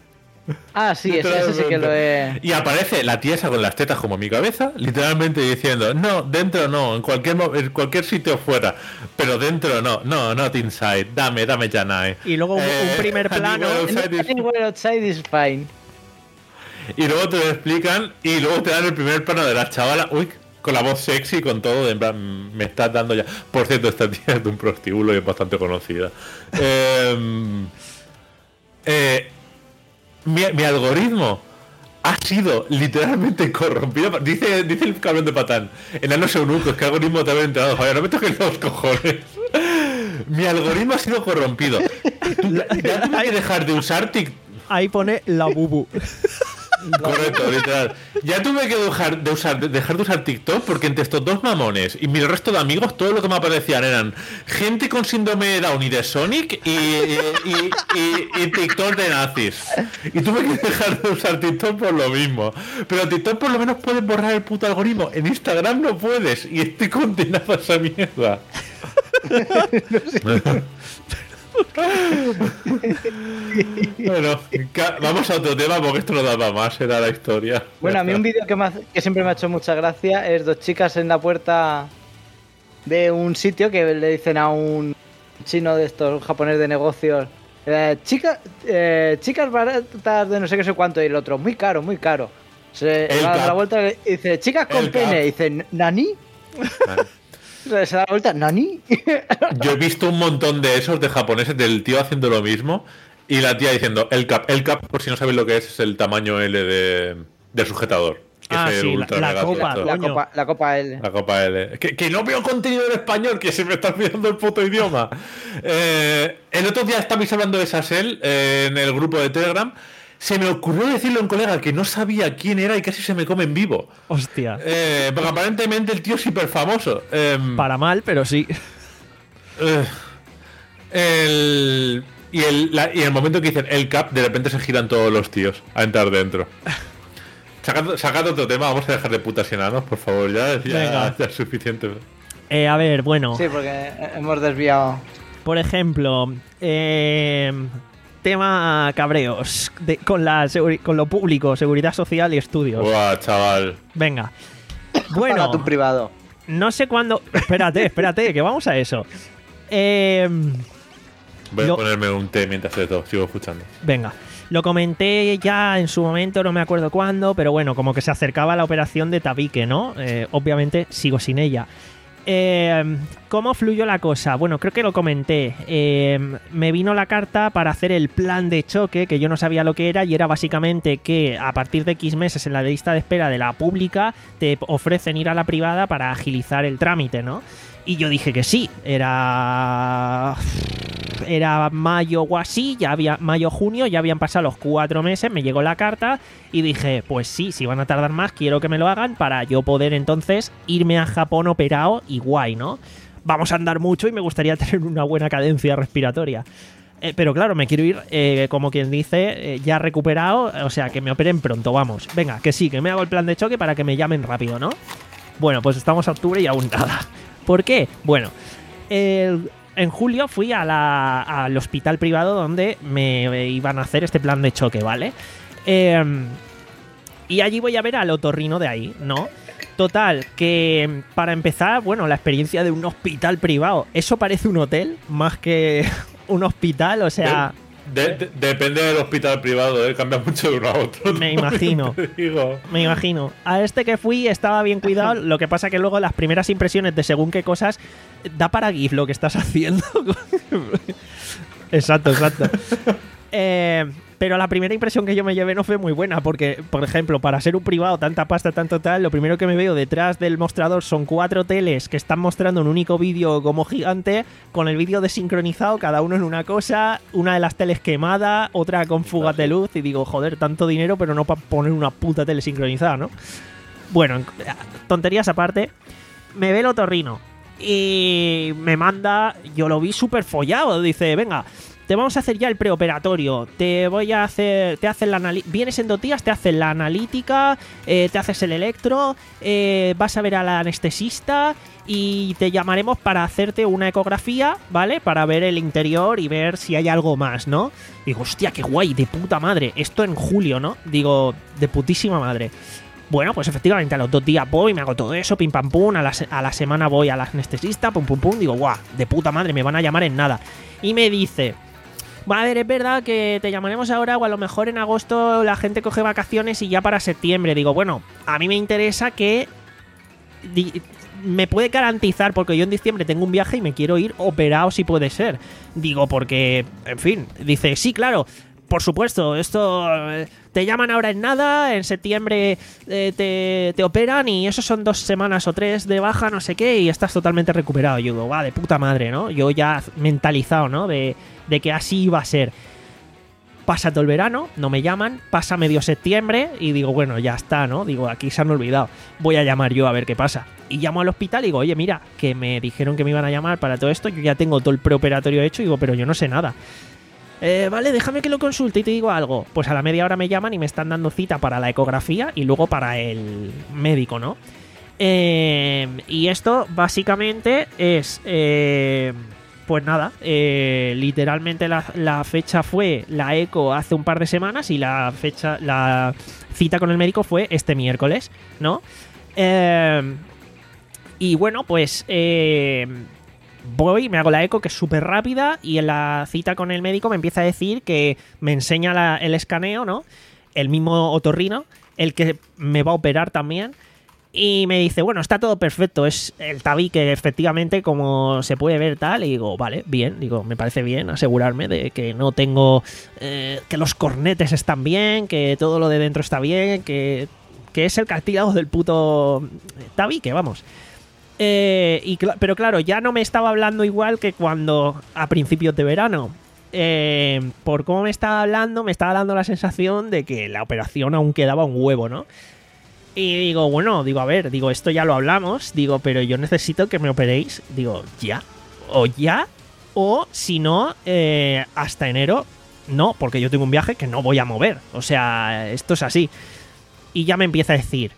Ah, sí, ese, ese sí que lo he... Y aparece la tía esa con las tetas como mi cabeza, literalmente diciendo, no, dentro no, en cualquier mo- en cualquier sitio fuera, pero dentro no, no, not inside, dame, dame Janai. Y luego un, un primer plano. Outside is- Anywhere outside is fine. Y luego te lo explican y luego te dan el primer plano de la chavala, uy, con la voz sexy, con todo, en plan, me estás dando ya. Por cierto, esta tía es de un prostíbulo y es bastante conocida. eh, eh, mi, mi algoritmo ha sido literalmente corrompido. Dice, dice el cabrón de Patán, enanos eunucos, que algoritmo te había entrado, joder, no me toques los cojones. Mi algoritmo ha sido corrompido. Tú, ya tuve que dejar de usar TikTok. Ahí pone la bubu. Correcto, literal. Ya tuve que dejar de usar, de dejar de usar TikTok porque entre estos dos mamones y mi resto de amigos, todo lo que me aparecían eran gente con síndrome de Down y de Sonic y, y, y, y, y TikTok de nazis. Y tuve que dejar de usar TikTok por lo mismo. Pero TikTok por lo menos puedes borrar el puto algoritmo. En Instagram no puedes. Y estoy condenado a esa mierda. Bueno, ca- vamos a otro tema porque esto no da para más, era la historia. Bueno, a mí un vídeo que, me hace- que siempre me ha hecho mucha gracia es dos chicas en la puerta de un sitio que le dicen a un chino de estos, un japonés de negocios, eh, chica, eh, chicas baratas de no sé qué sé cuánto, y el otro, muy caro, muy caro. Se El da cap. la vuelta y dice, chicas con El pene, cap. y dice, ¿nani? Se da la vuelta, ¿nani? Yo he visto un montón de esos de japoneses del tío haciendo lo mismo y la tía diciendo el cap, el cap, por si no sabéis lo que es, es el tamaño L de, del sujetador. Que Ah, es el sí, la- ultra la mega copa, sujeto. La Coño. copa, la copa L. La copa L. Que, que no veo contenido en español, que se me está olvidando el puto idioma. Eh, el otro día estabais hablando de Sassel eh, en el grupo de Telegram. Se me ocurrió decirle a un colega que no sabía quién era y casi se me come en vivo. Hostia. Eh, porque aparentemente el tío es hiper famoso. Eh, Para mal, pero sí. eh, el, y, el, la- y el momento que dicen el cap, de repente se giran todos los tíos a entrar dentro. Sacad, sacad otro tema, vamos a dejar de putas y enanos, por favor, ya, ya, Venga. ya es suficiente. Eh, a ver, bueno. Sí, porque hemos desviado. Por ejemplo, eh, tema cabreos de- con, la seguri- con lo público, seguridad social y estudios. Buah, chaval. Venga. Paga Bueno, tu privado. no sé cuándo. Espérate, espérate, que vamos a eso. Eh, Voy Lo- a ponerme un té mientras de todo, sigo escuchando. venga. Lo comenté ya en su momento, no me acuerdo cuándo, pero bueno, como que se acercaba la operación de tabique, ¿no? Eh, obviamente sigo sin ella. Eh, ¿Cómo fluyó la cosa? Bueno, creo que lo comenté. Eh, me vino la carta para hacer el plan de choque, que yo no sabía lo que era, y era básicamente que a partir de X meses en la lista de espera de la pública te ofrecen ir a la privada para agilizar el trámite, ¿no? Y yo dije que sí, era... Era mayo o así, ya había mayo, junio, ya habían pasado los cuatro meses, me llegó la carta y dije, pues sí, si van a tardar más, quiero que me lo hagan para yo poder entonces irme a Japón operado y guay, ¿no? Vamos a andar mucho y me gustaría tener una buena cadencia respiratoria. Eh, pero claro, me quiero ir, eh, como quien dice, eh, ya recuperado, o sea, que me operen pronto, vamos. Venga, que sí, que me hago el plan de choque para que me llamen rápido, ¿no? Bueno, pues estamos a octubre y aún nada. ¿Por qué? Bueno, el... En julio fui a la, al hospital privado donde me iban a hacer este plan de choque, ¿vale? Eh, y allí voy a ver al otorrino de ahí, ¿no? Total, que para empezar, bueno, la experiencia de un hospital privado, eso parece un hotel más que un hospital, o sea... De- de- depende del hospital privado, ¿eh? Cambia mucho de uno a otro. Me imagino. Te digo. Me imagino. A este que fui estaba bien cuidado, lo que pasa que luego las primeras impresiones de según qué cosas da para GIF lo que estás haciendo. Exacto, exacto. Eh, pero la primera impresión que yo me llevé no fue muy buena, porque, por ejemplo, para ser un privado, tanta pasta, tanto tal, lo primero que me veo detrás del mostrador son cuatro teles que están mostrando un único vídeo como gigante, con el vídeo desincronizado, cada uno en una cosa, una de las teles quemada, otra con fugas de luz, y digo, joder, tanto dinero, pero no para poner una puta tele sincronizada, ¿no? Bueno, tonterías aparte, me ve el otorrino y me manda, yo lo vi súper follado, dice, venga, te vamos a hacer ya el preoperatorio, te voy a hacer, te hacen la analítica, vienes en dos días, te hacen la analítica, eh, te haces el electro, eh, vas a ver al anestesista y te llamaremos para hacerte una ecografía, ¿vale? Para ver el interior y ver si hay algo más, ¿no? Digo, hostia, qué guay, de puta madre, esto en julio, ¿no? Digo, de putísima madre. Bueno, pues efectivamente a los dos días voy, me hago todo eso, pim pam pum, a la, se- a la semana voy al anestesista, pum pum pum, digo, guau, de puta madre, me van a llamar en nada. Y me dice, bueno, a ver, es verdad que te llamaremos ahora o a lo mejor en agosto la gente coge vacaciones y ya para septiembre. Digo, bueno, a mí me interesa que... di- me puede garantizar, porque yo en diciembre tengo un viaje y me quiero ir operado si puede ser. Digo, porque, en fin, dice, sí, claro, por supuesto, esto eh, te llaman ahora en nada, en septiembre eh, te, te operan y eso son dos semanas o tres de baja, no sé qué, y estás totalmente recuperado. Yo digo, va, de puta madre, ¿no? Yo ya mentalizado, ¿no? De, de que así iba a ser. Pasa todo el verano, no me llaman, pasa medio septiembre y digo, bueno, ya está, ¿no? Digo, aquí se han olvidado, voy a llamar yo a ver qué pasa. Y llamo al hospital y digo, oye, mira, que me dijeron que me iban a llamar para todo esto, yo ya tengo todo el preoperatorio hecho, y digo, pero yo no sé nada. Eh, vale, déjame que lo consulte y te digo algo. Pues a la media hora me llaman y me están dando cita para la ecografía y luego para el médico, ¿no? Eh, y esto básicamente es... Eh, pues nada, eh, literalmente la, la fecha fue la eco hace un par de semanas y la fecha, la cita con el médico fue este miércoles, ¿no? Eh, y bueno, pues eh, voy, me hago la eco que es súper rápida y en la cita con el médico me empieza a decir que me enseña la- el escaneo, ¿no? El mismo otorrino, el que me va a operar también. Y me dice, bueno, está todo perfecto, es el tabique efectivamente como se puede ver tal. Y digo, vale, bien, digo, me parece bien asegurarme de que no tengo, eh, que los cornetes están bien, que todo lo de dentro está bien, que, que es el cartílago del puto tabique, vamos. Eh, y cl- pero claro, ya no me estaba hablando igual que cuando a principios de verano. Eh, por cómo me estaba hablando, me estaba dando la sensación de que la operación aún quedaba un huevo, ¿no? Y digo, bueno, digo, a ver, digo, esto ya lo hablamos, digo, pero yo necesito que me operéis, digo, ya, o ya, o si no, eh, hasta enero, no, porque yo tengo un viaje que no voy a mover, o sea, esto es así. Y ya me empieza a decir,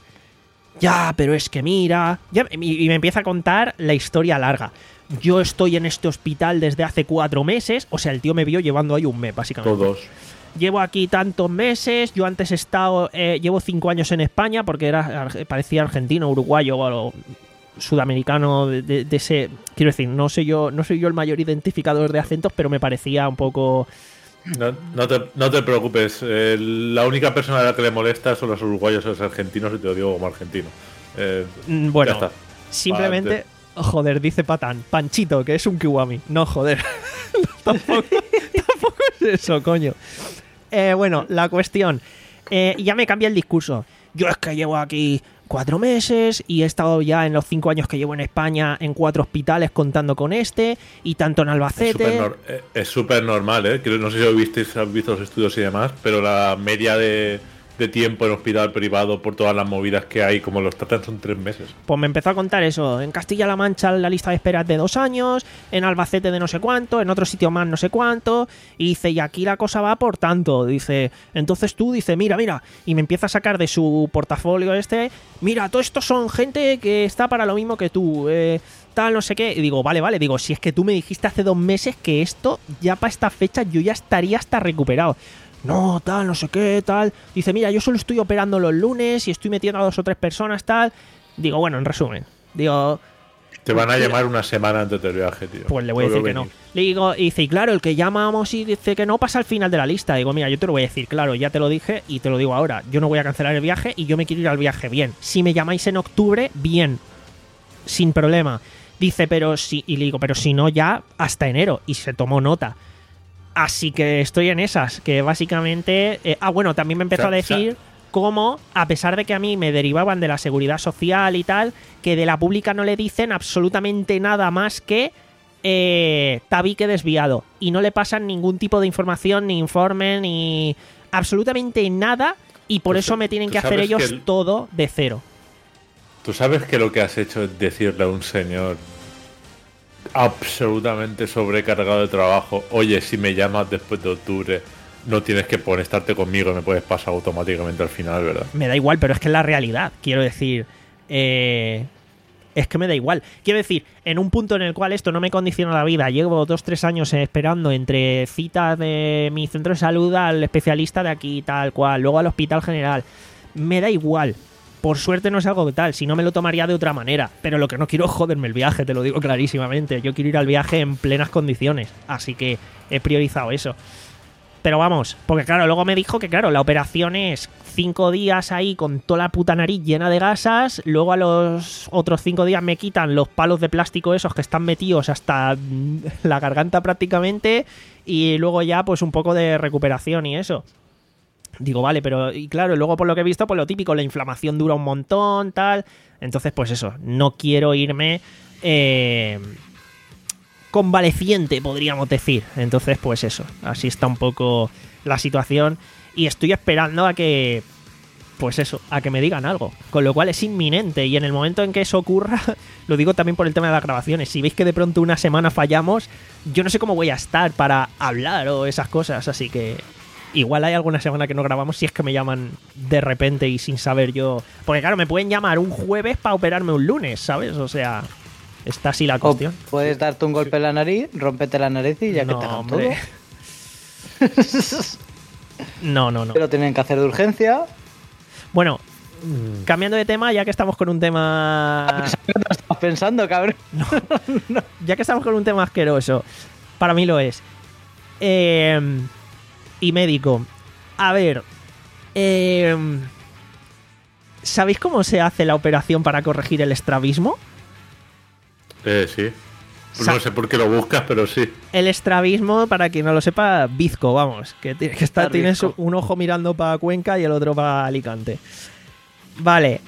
ya, pero es que mira, ya, y, y me empieza a contar la historia larga. Yo estoy en este hospital desde hace cuatro meses, o sea, el tío me vio llevando ahí un mes, básicamente. Todos. Llevo aquí tantos meses, yo antes he estado, eh, llevo cinco años en España porque era ar- parecía argentino, uruguayo o algo sudamericano de, de- de ese, quiero decir, no soy yo, no soy yo el mayor identificador de acentos, pero me parecía un poco. No, no te, no te preocupes, eh, la única persona a la que le molesta son los uruguayos y los argentinos, y te lo digo como argentino. Eh, Mm, Bueno, ya está. simplemente, joder, dice Patán, Panchito, que es un kiwami. No, joder, tampoco, tampoco es eso, coño. Eh, bueno, la cuestión, eh, ya me cambia el discurso. Yo es que llevo aquí cuatro meses y he estado ya en los cinco años que llevo en España en cuatro hospitales contando con este, y tanto en Es Albacete. súper nor- eh, es súper normal, ¿eh? Creo- No sé si lo visteis, has visto los estudios y demás, pero la media de, de tiempo en hospital privado por todas las movidas que hay, como los tratan, son tres meses. Pues me empezó a contar eso. En Castilla-La Mancha la lista de espera es de dos años, en Albacete de no sé cuánto, en otro sitio más no sé cuánto. Y dice, y aquí la cosa va por tanto. Dice, entonces tú, dice, mira, mira. Y me empieza a sacar de su portafolio este, mira, todo esto son gente que está para lo mismo que tú. Eh, tal, no sé qué. Y digo, vale, vale. Digo, si es que tú me dijiste hace dos meses que esto, ya para esta fecha, yo ya estaría hasta recuperado. No, tal, no sé qué, tal. Dice, mira, yo solo estoy operando los lunes y estoy metiendo a dos o tres personas, tal. Digo, bueno, en resumen. Digo, Te van a llamar una semana antes del viaje, tío. pues le voy a Lo decir veo que no. venir. Le digo, y dice, y claro, el que llamamos y dice que no pasa al final de la lista. Digo, mira, yo te lo voy a decir, claro, ya te lo dije y te lo digo ahora. Yo no voy a cancelar el viaje y yo me quiero ir al viaje bien. Si me llamáis en octubre, bien. Sin problema. Dice, pero si, y le digo, pero si no, ya hasta enero. Y se tomó nota. Así que estoy en esas, que básicamente... eh, ah, bueno, también me empezó O sea, a decir cómo, a pesar de que a mí me derivaban de la seguridad social y tal, que de la pública no le dicen absolutamente nada más que eh, tabique desviado. Y no le pasan ningún tipo de información, ni informe, ni absolutamente nada. Y por Tú eso sa- me tienen tú que hacer sabes ellos que el- todo de cero. Tú sabes que lo que has hecho es decirle a un señor absolutamente sobrecargado de trabajo. Oye, si me llamas después de octubre, no tienes que poner estarte conmigo, me puedes pasar automáticamente al final, ¿verdad? Me da igual, pero es que es la realidad. Quiero decir, eh, es que me da igual. Quiero decir, en un punto en el cual esto no me condiciona la vida, llevo dos, tres años esperando entre citas de mi centro de salud al especialista de aquí, tal cual, luego al hospital general. Me da igual. Por suerte no es algo que tal, si no me lo tomaría de otra manera. Pero lo que no quiero es joderme el viaje, te lo digo clarísimamente. Yo quiero ir al viaje en plenas condiciones, así que he priorizado eso. Pero vamos, porque claro, luego me dijo que claro, la operación es cinco días ahí con toda la puta nariz llena de gasas, luego a los otros cinco días me quitan los palos de plástico esos que están metidos hasta la garganta prácticamente, y luego ya pues un poco de recuperación y eso. Digo, vale, pero y claro, luego por lo que he visto, pues lo típico, la inflamación dura un montón, tal. Entonces, pues eso, no quiero irme eh, convaleciente, podríamos decir. Entonces, pues eso, así está un poco la situación. Y estoy esperando a que, pues eso, a que me digan algo. Con lo cual es inminente. Y en el momento en que eso ocurra, lo digo también por el tema de las grabaciones. Si veis que de pronto una semana fallamos, yo no sé cómo voy a estar para hablar o esas cosas, así que... Igual hay alguna semana que no grabamos si es que me llaman de repente y sin saber yo... Porque claro, me pueden llamar un jueves para operarme un lunes, ¿sabes? O sea, está así la cuestión. O puedes darte un golpe en la nariz, rompete la nariz y ya no, que te hagan hombre. todo. No, no, no. Pero tienen que hacer de urgencia. Bueno, cambiando de tema, ya que estamos con un tema... ¿Qué estás pensando, cabrón? No, no. Ya que estamos con un tema asqueroso, para mí lo es. Eh... Y médico. A ver. Eh, ¿Sabéis cómo se hace la operación para corregir el estrabismo? Eh, sí. No sé por qué lo buscas, pero sí. El estrabismo, para quien no lo sepa, bizco, vamos. Que, que está, tienes un ojo mirando para Cuenca y el otro para Alicante. Vale.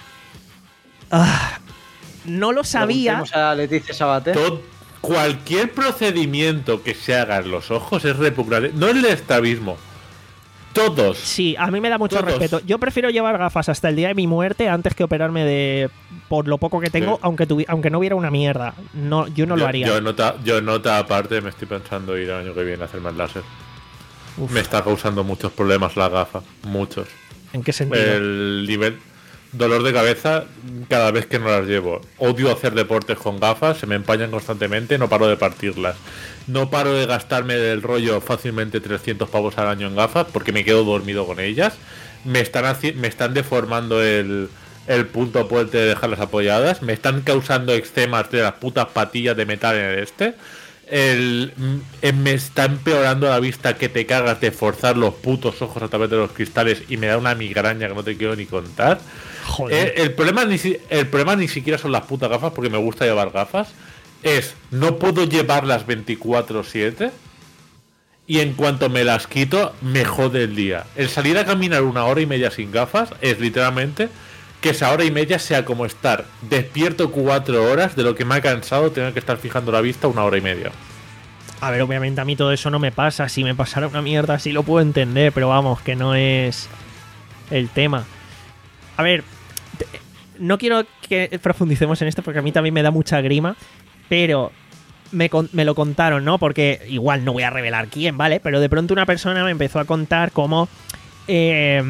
Ah, no lo sabía. A Leticia Sabater. Todo. Cualquier procedimiento que se haga en los ojos es repugnante. No el estrabismo. Todos. Sí, a mí me da mucho Todos. respeto. Yo prefiero llevar gafas hasta el día de mi muerte antes que operarme de por lo poco que tengo, sí. aunque tuvi, aunque no hubiera una mierda. No, yo no yo, lo haría. Yo nota, yo nota aparte, me estoy pensando ir el año que viene a hacer más láser. Uf. Me está causando muchos problemas la gafa. Muchos. ¿En qué sentido? El nivel... Dolor de cabeza cada vez que no las llevo. Odio hacer deportes con gafas, se me empañan constantemente, no paro de partirlas. No paro de gastarme del rollo fácilmente trescientos pavos al año en gafas porque me quedo dormido con ellas. Me están, haci- me están deformando el, el punto puente de dejarlas apoyadas. Me están causando eczemas de las putas patillas de metal en el este. El, me está empeorando la vista que te cagas de forzar los putos ojos a través de los cristales y me da una migraña que no te quiero ni contar. Joder. El, el, problema ni, el problema ni siquiera son las putas gafas, porque me gusta llevar gafas. Es, no puedo llevarlas veinticuatro siete y en cuanto me las quito, me jode el día. El salir a caminar una hora y media sin gafas es literalmente que esa hora y media sea como estar despierto cuatro horas de lo que me ha cansado tener que estar fijando la vista una hora y media. A ver, obviamente a mí todo eso no me pasa. Si me pasara una mierda, sí lo puedo entender, pero vamos, que no es el tema. A ver, no quiero que profundicemos en esto porque a mí también me da mucha grima, pero me, me lo contaron, ¿no? Porque igual no voy a revelar quién, ¿vale? Pero de pronto una persona me empezó a contar cómo... Eh,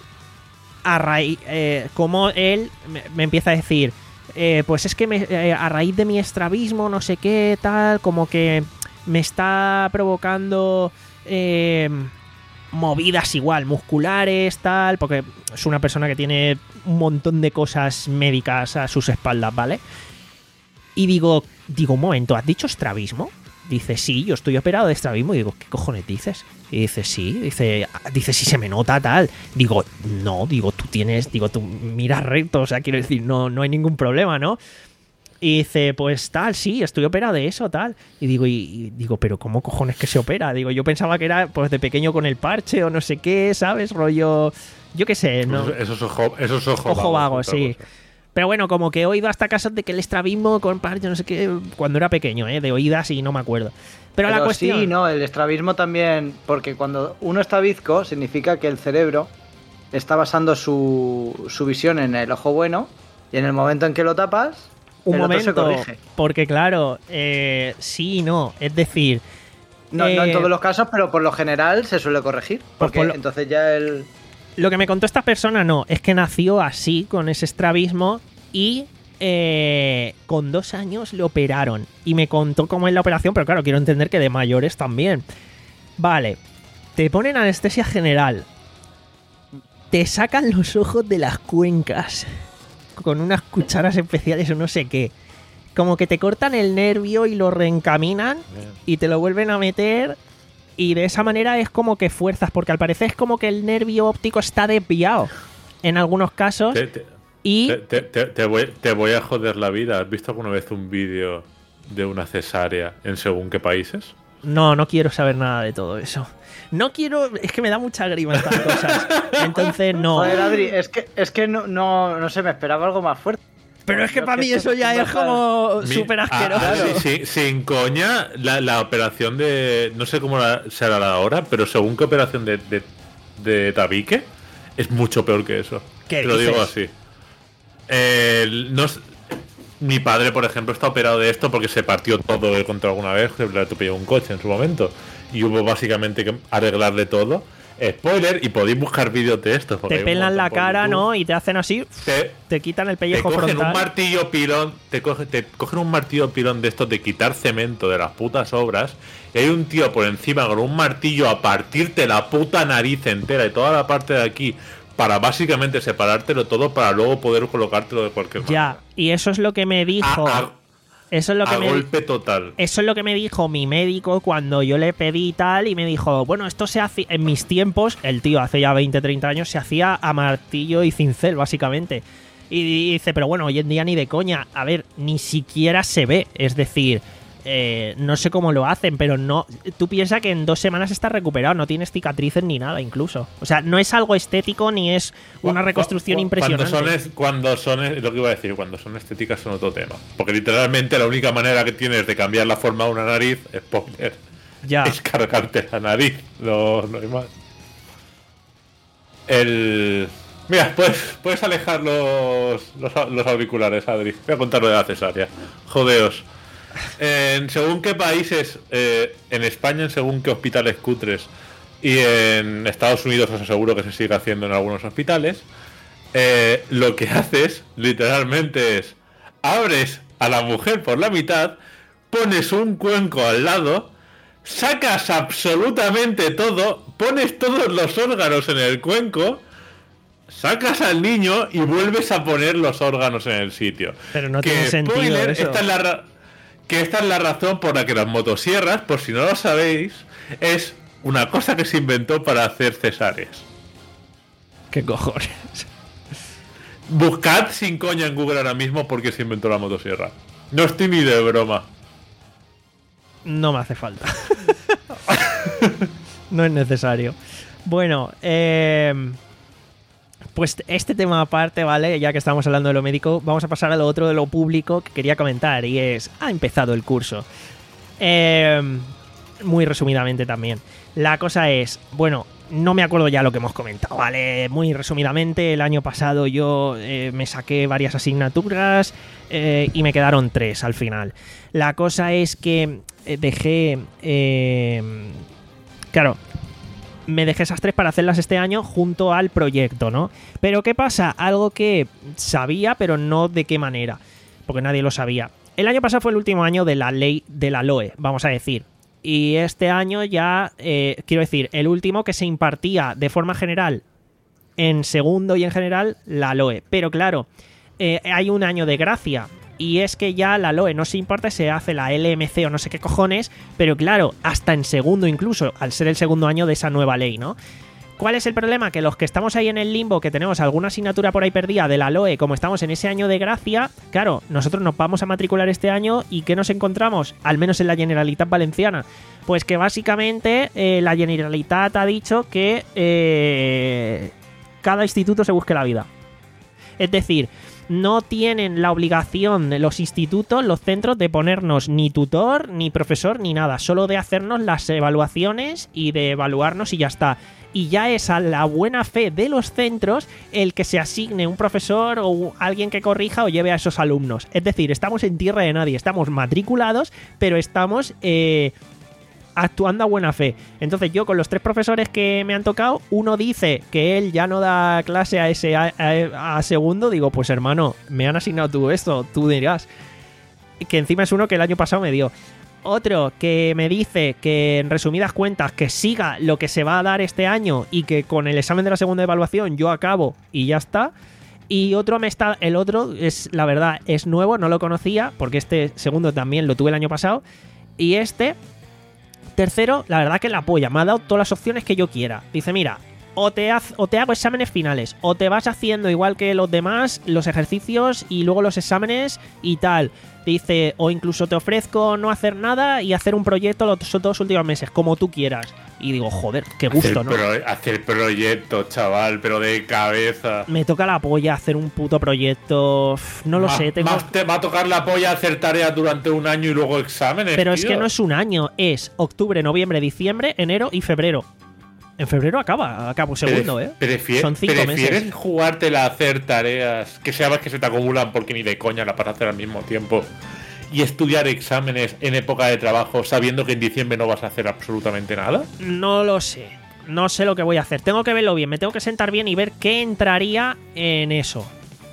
a raíz... Eh, cómo él me, me empieza a decir... Eh, pues es que me, eh, a raíz de mi estrabismo, no sé qué, tal, como que me está provocando... Eh, movidas igual, musculares, tal, porque es una persona que tiene un montón de cosas médicas a sus espaldas, ¿vale? Y digo, digo, un momento, ¿has dicho estrabismo? Dice, sí, yo estoy operado de estrabismo. Y digo, ¿qué cojones dices? Y dice, sí, dice, dice, sí se me nota tal. Digo, no, digo, tú tienes, digo, tú miras recto, o sea, quiero decir, no, no hay ningún problema, ¿no? Y dice, pues tal, sí, estoy operado de eso, tal. Y digo, y, y digo, pero ¿cómo cojones que se opera? Digo, yo pensaba que era pues de pequeño con el parche o no sé qué, ¿sabes? Rollo, yo qué sé, ¿no? Esos ojos, esos ojos Ojo vago, vagos, sí. Cosa. Pero bueno, como que he oído hasta casos de que el estrabismo con parche, no sé qué, cuando era pequeño, ¿eh? De oídas y no me acuerdo. Pero, Pero la cuestión... sí, no, el estrabismo también, porque cuando uno está bizco, significa que el cerebro está basando su, su visión en el ojo bueno, y en el momento en que lo tapas, un el otro se momento, corrige. porque claro, eh, sí y no, es decir... No, eh, no en todos los casos, pero por lo general se suele corregir. Porque por lo- entonces ya el... Lo que me contó esta persona no, es que nació así, con ese estrabismo, y eh, con dos años le operaron. Y me contó cómo es la operación, pero claro, quiero entender que de mayores también. Vale, te ponen anestesia general, te sacan los ojos de las cuencas con unas cucharas especiales o no sé qué. Como que te cortan el nervio y lo reencaminan y te lo vuelven a meter... Y de esa manera es como que fuerzas, porque al parecer es como que el nervio óptico está desviado en algunos casos. Te, te- Y te- te- te- te voy, te voy a joder la vida. ¿Has visto alguna vez un vídeo de una cesárea en según qué países? no, no quiero saber nada de todo eso. No quiero, es que me da mucha grima estas cosas. Entonces no. Joder, Adri, es que, es que no, no, no sé, me esperaba algo más fuerte. Pero es que Yo para mí eso ya es como Mi- súper asqueroso. ah, ah, sí, sí, sin coña, la, la operación de. No sé cómo la- será la ahora, pero según qué operación de, de, de tabique, es mucho peor que eso. ¿Qué Te lo digo dices? así. El- no es- mi padre, por ejemplo, está operado de esto porque se partió todo contra alguna vez, que le atropelló un coche en su momento. Y hubo básicamente que arreglarle todo. Spoiler, y podéis buscar vídeos de esto. porque Te hay un pelan montón la por cara, YouTube. ¿no? Y te hacen así, Te, te quitan el te pellejo cogen frontal. un martillo pilón, te, coge- te cogen un martillo pilón de estos de quitar cemento de las putas obras, y hay un tío por encima con un martillo a partirte la puta nariz entera y toda la parte de aquí para básicamente separártelo todo para luego poder colocártelo de cualquier manera. Ya, y eso es lo que me dijo. A, a- eso es lo que a me golpe total. Eso es lo que me dijo mi médico cuando yo le pedí tal y me dijo, bueno, esto se hace en mis tiempos, el tío hace ya veinte, treinta años, se hacía a martillo y cincel, básicamente. Y dice, pero bueno, hoy en día ni de coña, a ver, ni siquiera se ve, es decir, eh, no sé cómo lo hacen, pero no, tú piensas que en dos semanas estás recuperado, no tienes cicatrices ni nada incluso. O sea, no es algo estético ni es una Cu- reconstrucción cu- impresionante. Cuando son, es- cuando son es- lo que iba a decir, cuando son estéticas son otro tema. Porque literalmente la única manera que tienes de cambiar la forma de una nariz, spoiler, Ya. es cargarte la nariz. No, no hay más. El. Mira, puedes, puedes alejar los, los, los auriculares, Adri. Voy a contar lo de la cesárea. Jodeos. En según qué países, eh, en España, en según qué hospitales cutres, y en Estados Unidos os aseguro que se sigue haciendo en algunos hospitales, eh, lo que haces literalmente es abres a la mujer por la mitad, pones un cuenco al lado, sacas absolutamente todo, pones todos los órganos en el cuenco, sacas al niño y vuelves a poner los órganos en el sitio. Pero no Que, tiene sentido spoiler, eso. esta es la ra- que esta es la razón por la que las motosierras, por si no lo sabéis, es una cosa que se inventó para hacer cesáreas. ¿Qué cojones? Buscad sin coña en Google ahora mismo porque se inventó la motosierra. No estoy ni de broma. No me hace falta. No es necesario. Bueno, eh, pues este tema aparte, ¿vale? Ya que estamos hablando de lo médico, vamos a pasar a lo otro de lo público que quería comentar y es, ha empezado el curso. Eh, muy resumidamente también. La cosa es, bueno, no me acuerdo ya lo que hemos comentado, ¿vale? Muy resumidamente, el año pasado yo eh, me saqué varias asignaturas eh, y me quedaron tres al final. La cosa es que eh, dejé... Eh, claro, me dejé esas tres para hacerlas este año junto al proyecto, ¿no? Pero ¿qué pasa? Algo que sabía, pero no de qué manera, porque nadie lo sabía. El año pasado fue el último año de la ley de la L O E, vamos a decir. Y este año ya, eh, quiero decir, el último que se impartía de forma general en segundo y en general la L O E. Pero claro, eh, hay un año de gracia. Y es que ya la L O E no se imparte, se hace la L M C o no sé qué cojones, pero claro, hasta en segundo incluso, al ser el segundo año de esa nueva ley, ¿no? ¿Cuál es el problema? Que los que estamos ahí en el limbo, que tenemos alguna asignatura por ahí perdida de la L O E, como estamos en ese año de gracia, claro, nosotros nos vamos a matricular este año y ¿qué nos encontramos? Al menos en la Generalitat Valenciana. Pues que básicamente eh, la Generalitat ha dicho que eh, cada instituto se busque la vida. Es decir, no tienen la obligación de los institutos, los centros, de ponernos ni tutor, ni profesor, ni nada. Solo de hacernos las evaluaciones y de evaluarnos y ya está. Y ya es a la buena fe de los centros el que se asigne un profesor o alguien que corrija o lleve a esos alumnos. Es decir, estamos en tierra de nadie, estamos matriculados, pero estamos eh, actuando a buena fe. Entonces yo con los tres profesores que me han tocado, uno dice que él ya no da clase a ese a, a, a segundo, digo, pues hermano, me han asignado tú esto, tú dirás. Que encima es uno que el año pasado me dio. Otro que me dice que, en resumidas cuentas, que siga lo que se va a dar este año y que con el examen de la segunda evaluación yo acabo y ya está. Y otro me está... El otro, es la verdad, es nuevo, no lo conocía, porque este segundo también lo tuve el año pasado. Y este, tercero, la verdad que la polla, me ha dado todas las opciones que yo quiera. Dice, mira, o te, haz, o te hago exámenes finales, o te vas haciendo igual que los demás, los ejercicios y luego los exámenes y tal. Dice, o incluso te ofrezco no hacer nada y hacer un proyecto los dos últimos meses, como tú quieras. Y digo, joder, qué gusto, hacer ¿no? Pro, hacer proyectos, chaval, pero de cabeza. Me toca la polla hacer un puto proyecto. No lo Ma, sé, tengo... Más te va a tocar la polla hacer tareas durante un año y luego exámenes. Pero tío. Es que no es un año, es octubre, noviembre, diciembre, enero y febrero. En febrero acaba, acabo segundo, Pref, ¿eh? Prefier, Son cinco ¿Prefieres meses. jugártela a hacer tareas que sabes que se te acumulan porque ni de coña las vas a hacer al mismo tiempo y estudiar exámenes en época de trabajo sabiendo que en diciembre no vas a hacer absolutamente nada? No lo sé. No sé lo que voy a hacer. Tengo que verlo bien. Me tengo que sentar bien y ver qué entraría en eso.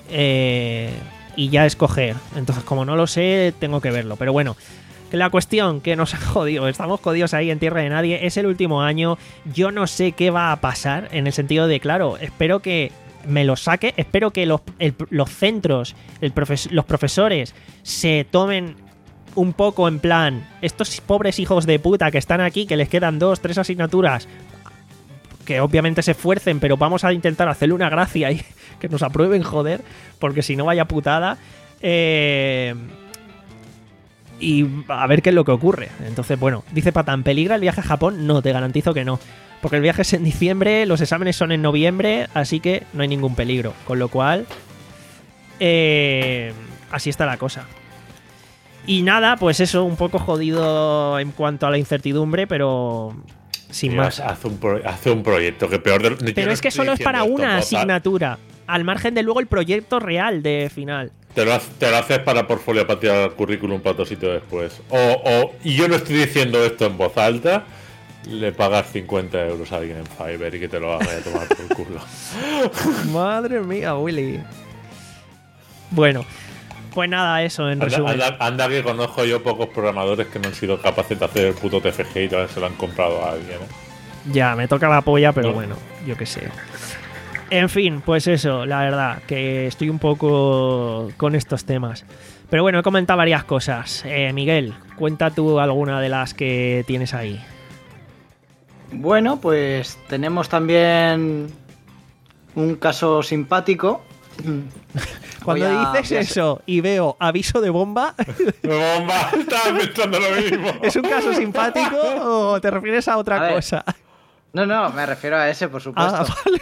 Eh, y ya escoger. Entonces, como no lo sé, tengo que verlo. Pero bueno, que la cuestión que nos ha jodido, estamos jodidos ahí en tierra de nadie, es el último año. Yo no sé qué va a pasar en el sentido de, claro, espero que me lo saque, espero que los, el, los centros, el profes, los profesores se tomen un poco en plan, estos pobres hijos de puta que están aquí, que les quedan dos, tres asignaturas, que obviamente se esfuercen, pero vamos a intentar hacerle una gracia y que nos aprueben, joder, porque si no vaya putada. Eh... Y a ver qué es lo que ocurre. Entonces, bueno, dice Patán, ¿peligra el viaje a Japón? No, te garantizo que no. Porque el viaje es en diciembre, los exámenes son en noviembre, así que no hay ningún peligro. Con lo cual, eh, así está la cosa. Y nada, pues eso, un poco jodido en cuanto a la incertidumbre, pero sin Mira, más. Hace un, pro, hace un proyecto que peor de, Pero es que solo es para una asignatura, al margen de luego el proyecto real de final. Te lo, te lo haces para portfolio, para tirar el currículum para otro sitio después. O, o, y yo no estoy diciendo esto en voz alta, le pagas cincuenta euros a alguien en Fiverr y que te lo haga a tomar por culo. Madre mía, Willy. Bueno, pues nada, eso en anda, resumen. Anda, anda que conozco yo pocos programadores que no han sido capaces de hacer el puto T F G y tal, se lo han comprado a alguien, ¿eh? Ya, me toca la polla, pero No. bueno, yo qué sé. En fin, pues eso, la verdad, que estoy un poco con estos temas. Pero bueno, he comentado varias cosas. Eh, Miguel, cuenta tú alguna de las que tienes ahí. Bueno, pues tenemos también un caso simpático. Cuando Voy a- dices voy a- eso y veo aviso de bomba, Bomba, estaba pensando lo mismo. ¿es un caso simpático o te refieres a otra A ver, cosa? No, no, me refiero a ese, por supuesto. Ah, vale.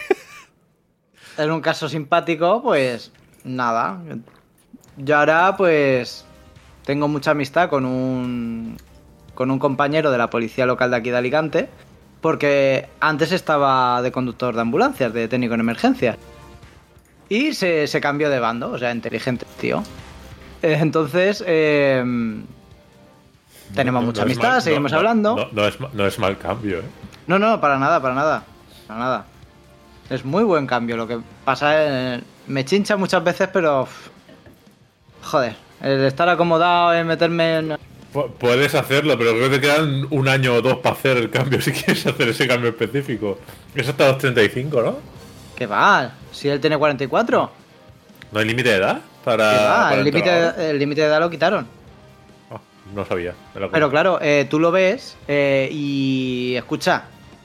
En un caso simpático, pues nada. Yo ahora, pues tengo mucha amistad con un con un compañero de la policía local de aquí de Alicante, porque antes estaba de conductor de ambulancias, de técnico en emergencias. Y se, se cambió de bando, o sea, inteligente, tío. Eh, Entonces, eh, tenemos No, mucha no es amistad, mal- seguimos no, no, hablando. No, no es, ma- no es mal cambio, ¿eh? No, no, para nada, para nada. Para nada. Es muy buen cambio. Lo que pasa es. Me chincha muchas veces, pero. uf, joder. El estar acomodado, el meterme en. Pu- Puedes hacerlo, pero creo que te quedan un año o dos para hacer el cambio si quieres hacer ese cambio específico. Es hasta los treinta y cinco, ¿no? ¿Qué va? Si él tiene cuarenta y cuatro. ¿No hay límite de edad? Para, ¿Qué va? para El límite entrar? de, el límite de edad lo quitaron. Oh, no sabía. me la Pero cuento. claro, eh, tú lo ves eh, y. Escucha.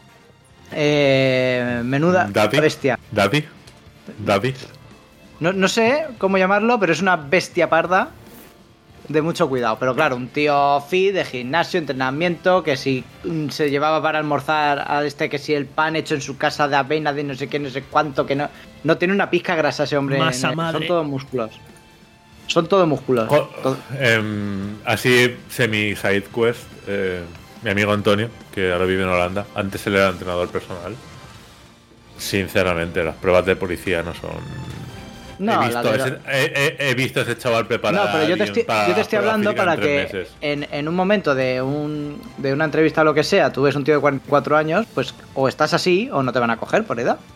Eh, menuda Daddy. bestia. Daddy. Daddy. No, no sé cómo llamarlo, pero es una bestia parda. de mucho cuidado. Pero claro, un tío fit de gimnasio, entrenamiento, que si mm, se llevaba para almorzar a este, que si el pan hecho en su casa de avena, de no sé qué, no sé cuánto, que no, no tiene una pizca grasa ese hombre. Masa en- madre. Son todos músculos. Son todos músculos. Jo- Todo- em, así, semi-side quest, eh, mi amigo Antonio, que ahora vive en Holanda, antes él era entrenador personal. Sinceramente, las pruebas de policía no son... No, he, la visto de- ese, he, he- he visto a ese chaval preparar. No, pero yo te estoy, yo te estoy hablando para que Meses. en, en un momento de un de una entrevista o lo que sea, tú ves un tío de cuarenta y cuatro años, pues o estás así o no te van a coger por edad.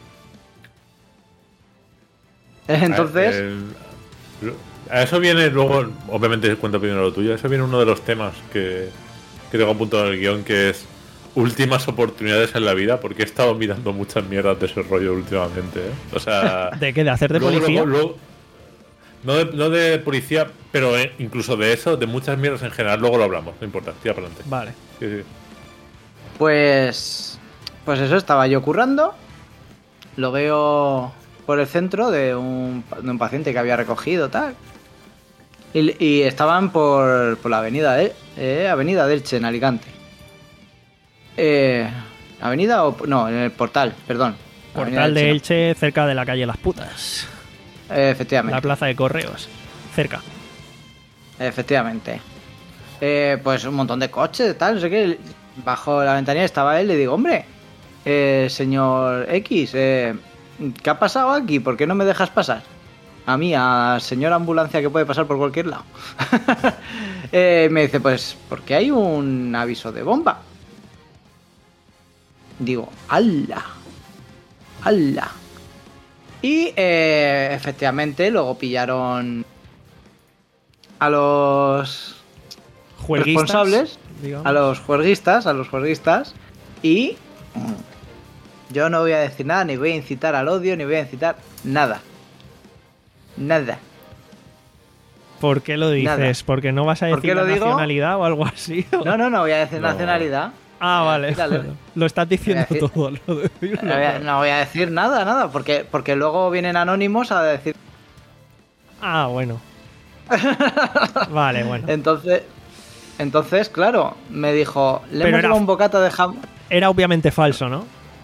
Entonces, Eh, eh, a eso viene luego, obviamente cuento primero lo tuyo, a eso viene uno de los temas que, que tengo apuntado en el guión, que es últimas oportunidades en la vida, porque he estado mirando muchas mierdas de ese rollo últimamente, ¿eh? O sea... ¿De qué? ¿De hacer de luego- policía? luego- luego- no, de, no de policía, pero eh, incluso de eso, de muchas mierdas en general, luego lo hablamos, no importa, tira para adelante. Vale. Sí, sí. pues pues eso, estaba yo currando, lo veo por el centro de un, de un paciente que había recogido tal. Y, y estaban por, por la avenida de eh, Avenida de Elche en Alicante. Eh, avenida o no, en el portal, perdón. Avenida Portal de no. Elche, cerca de la calle Las Putas. Eh, efectivamente. La plaza de correos. Cerca. Efectivamente. Eh, pues un montón de coches, tal, no sé qué. Bajo la ventanilla estaba él y le digo, hombre, eh, señor X, eh, ¿qué ha pasado aquí? ¿Por qué no me dejas pasar? A mí, a señora ambulancia que puede pasar por cualquier lado. eh, me dice, pues, porque hay un aviso de bomba. Digo, ¡hala! ¡hala! Y eh, efectivamente luego pillaron a los Jueguistas, responsables, digamos. a los juerguistas, a los juerguistas, y mm, yo no voy a decir nada, ni voy a incitar al odio, ni voy a incitar nada. Nada. ¿Por qué lo dices? Nada. ¿Porque no vas a ¿Por decir qué la lo digo? nacionalidad o algo así? No, no, no voy a decir No. nacionalidad. Ah, Eh, vale. dale. Bueno, lo estás diciendo Voy a decir- todo. Lo de decirlo, No voy, a, claro. no voy a decir nada, nada, porque, porque luego vienen anónimos a decir... Ah, bueno. Vale, bueno. Entonces, entonces, claro, me dijo, le Pero hemos era- llevado un bocata de jamón. Era obviamente falso, ¿no?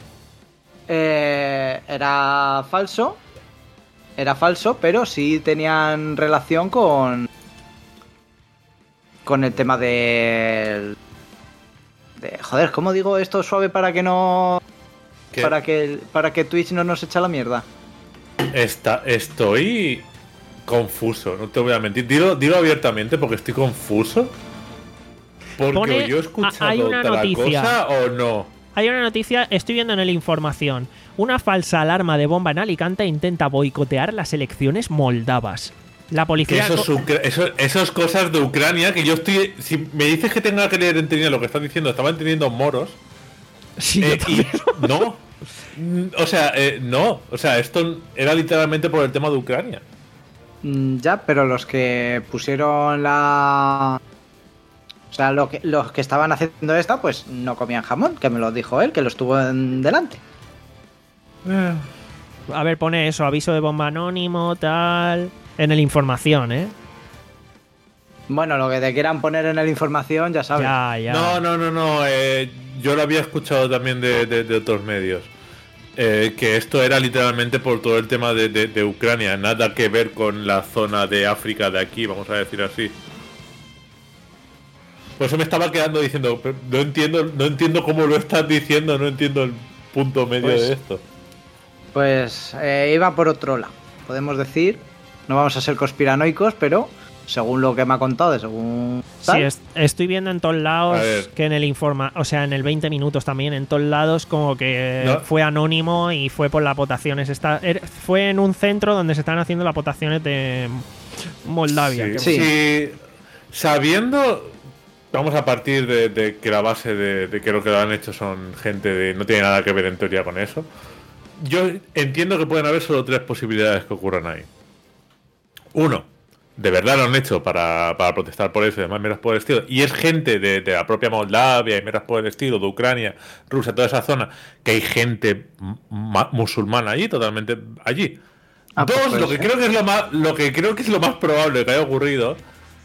Eh, era falso. Era falso, pero sí tenían relación con. Con el tema del. De, joder, ¿cómo digo esto suave para que no. ¿Qué? Para que, para que Twitch no nos echa la mierda? Está, estoy confuso, no te voy a mentir. Dilo, dilo abiertamente porque estoy confuso. Porque Pone- o yo he escuchado hay una otra noticia. cosa o no. Hay una noticia, estoy viendo en el información. Una falsa alarma de bomba en Alicante intenta boicotear las elecciones moldavas. La Que policía... eso es, Ucra- eso, eso es cosas de Ucrania que yo estoy. Si me dices que tenga que leer entendiendo lo que estás diciendo, estaba entendiendo moros. Sí, yo eh, y también. no. Mm, O sea, eh, no. O sea, esto era literalmente por el tema de Ucrania. Mm, ya, pero los que pusieron la. O sea, lo que, los que estaban haciendo esta, pues no comían jamón, que me lo dijo él, que lo estuvo en delante. A ver, pone eso, aviso de bomba anónimo, tal... En el información, ¿eh? Bueno, lo que te quieran poner en la información, ya sabes. Ya, ya. No, no, no, no. eh, yo lo había escuchado también de, de- de otros medios. Eh, que esto era literalmente por todo el tema de, de- de Ucrania. Nada que ver con la zona de África de aquí, vamos a decir así. Por eso me estaba quedando diciendo, "Pero no entiendo, no entiendo cómo lo estás diciendo, no entiendo el punto medio Pues- de esto. Pues eh, iba por otro lado, podemos decir. No vamos a ser conspiranoicos, pero según lo que me ha contado, según Sí, tal, es- estoy viendo en todos lados A ver. que en el informa, o sea, en el veinte minutos también, en todos lados como que No. fue anónimo y fue por las votaciones. Está, er- fue en un centro donde se están haciendo las votaciones de Moldavia. Sí, que- Sí. sí, sabiendo, vamos a partir de, de que la base de, de que lo que lo han hecho son gente de no tiene nada que ver en teoría con eso. Yo entiendo que pueden haber solo tres posibilidades que ocurran ahí. Uno, de verdad lo han hecho para, para protestar por eso y demás meras por el estilo. Y es gente de, de la propia Moldavia y meras por el estilo, de Ucrania, Rusia, toda esa zona, que hay gente ma- musulmana allí, totalmente allí. Ah, pues Dos, puede lo que ser. creo que es lo más, lo que creo que es lo más probable que haya ocurrido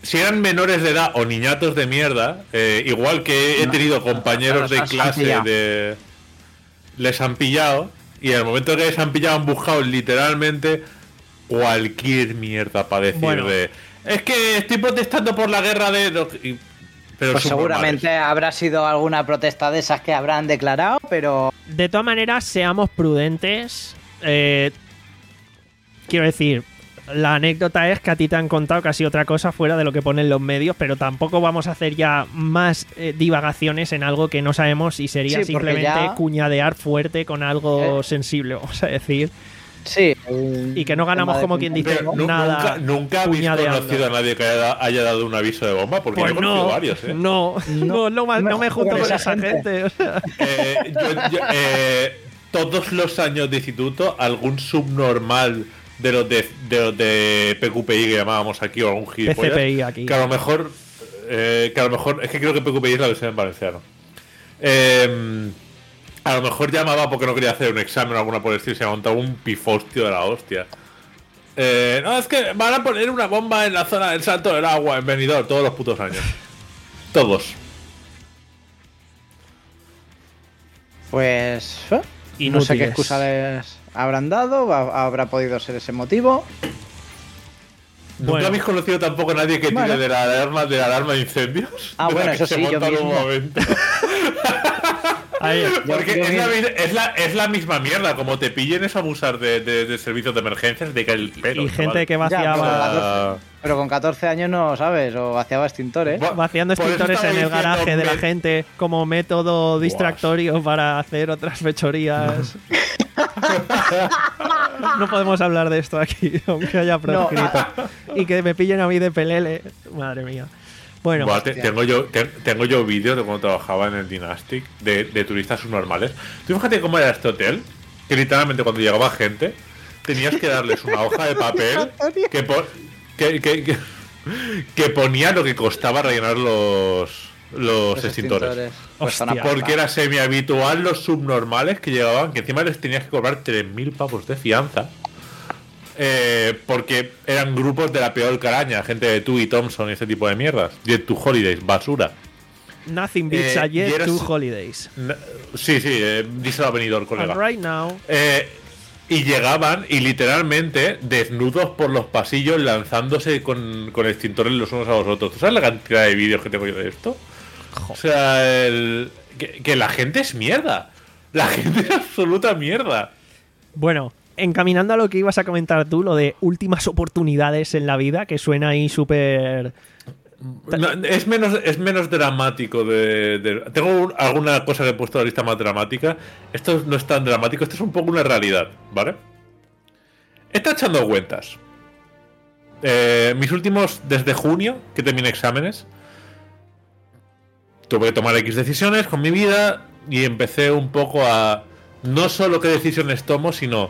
si eran menores de edad o niñatos de mierda, eh, igual que he tenido compañeros de clase de... Les han pillado, y en el momento que les han pillado han buscado literalmente cualquier mierda para decir bueno. de... Es que estoy protestando por la guerra de... Y, pero pues seguramente normales. Habrá sido alguna protesta de esas que habrán declarado, pero... De todas maneras, seamos prudentes. Eh, quiero decir... La anécdota es que a ti te han contado casi otra cosa fuera de lo que ponen los medios, pero tampoco vamos a hacer ya más eh, divagaciones en algo que no sabemos y sería sí, simplemente ya... cuñadear fuerte con algo eh. sensible, vamos a decir. Sí. Y que no ganamos como quien dice pero nada. Nunca, nunca habéis conocido a nadie que haya, haya dado un aviso de bomba, porque pues yo he no, varios, ¿eh? No, no, no, no, no me junto con esa, esa gente. gente o sea. eh, yo, yo, eh, todos los años de instituto, algún subnormal de los de, de los de P Q P I que llamábamos aquí, o algún gilipollas, P C P I aquí. Que a lo mejor eh, que a lo mejor es que creo que P Q P I es la versión en valenciano. Eh, a lo mejor llamaba porque no quería hacer un examen o alguna por el estilo, se ha montado un pifostio de la hostia. Eh, no, es que van a poner una bomba en la zona del Salto del Agua en Benidorm todos los putos años. Todos. Pues ¿eh? Y no sé qué excusa les habrán dado, habrá podido ser ese motivo. ¿Nunca bueno. habéis conocido tampoco a nadie que bueno. tire de la alarma de la alarma de incendios? Ah, bueno, eso sí, yo mismo. Ahí, porque yo, yo es, la, es, la, es la misma mierda, como te pillen es abusar de, de, de servicios de emergencias, de que el pelo. Y gente vale. que vaciaba... Ya, pero, catorce, pero con catorce años no, ¿sabes? O vaciaba extintores. Va, Vaciando extintores en el garaje de la gente como método distractorio Guas. para hacer otras fechorías. No podemos hablar de esto aquí, aunque haya proscrito. No. Y que me pillen a mí de pelele. Madre mía. Bueno, Buah, te, tengo yo te, tengo yo vídeos de cuando trabajaba en el Dynastic de, de turistas subnormales. Tú fíjate cómo era este hotel, que literalmente cuando llegaba gente tenías que darles una hoja de papel que, po, que, que, que, que ponía lo que costaba rellenar los los, los extintores. extintores. Porque era semi habitual los subnormales que llegaban, que encima les tenías que cobrar tres mil pavos de fianza. Eh, porque eran grupos de la peor caraña, gente de Tui, Thompson y ese tipo de mierdas. Jet to Holidays, basura. Nothing beats eh, a Jet eras, to Holidays. Sí, sí, eh, díselo a Benidorm, colega. And right now. Eh, y llegaban y literalmente desnudos por los pasillos lanzándose con, con extintores los unos a los otros. ¿Tú sabes la cantidad de vídeos que tengo yo de esto? Joder. O sea, el, que, que la gente es mierda. La gente es absoluta mierda. Bueno, encaminando a lo que ibas a comentar tú, lo de últimas oportunidades en la vida, que suena ahí súper... No, es menos es menos dramático de, de... Tengo un, alguna cosa que he puesto en la lista más dramática. Esto no es tan dramático, esto es un poco una realidad, ¿vale? Está echando cuentas. Eh, mis últimos, desde junio, que terminé exámenes, tuve que tomar X decisiones con mi vida y empecé un poco a... No solo qué decisiones tomo, sino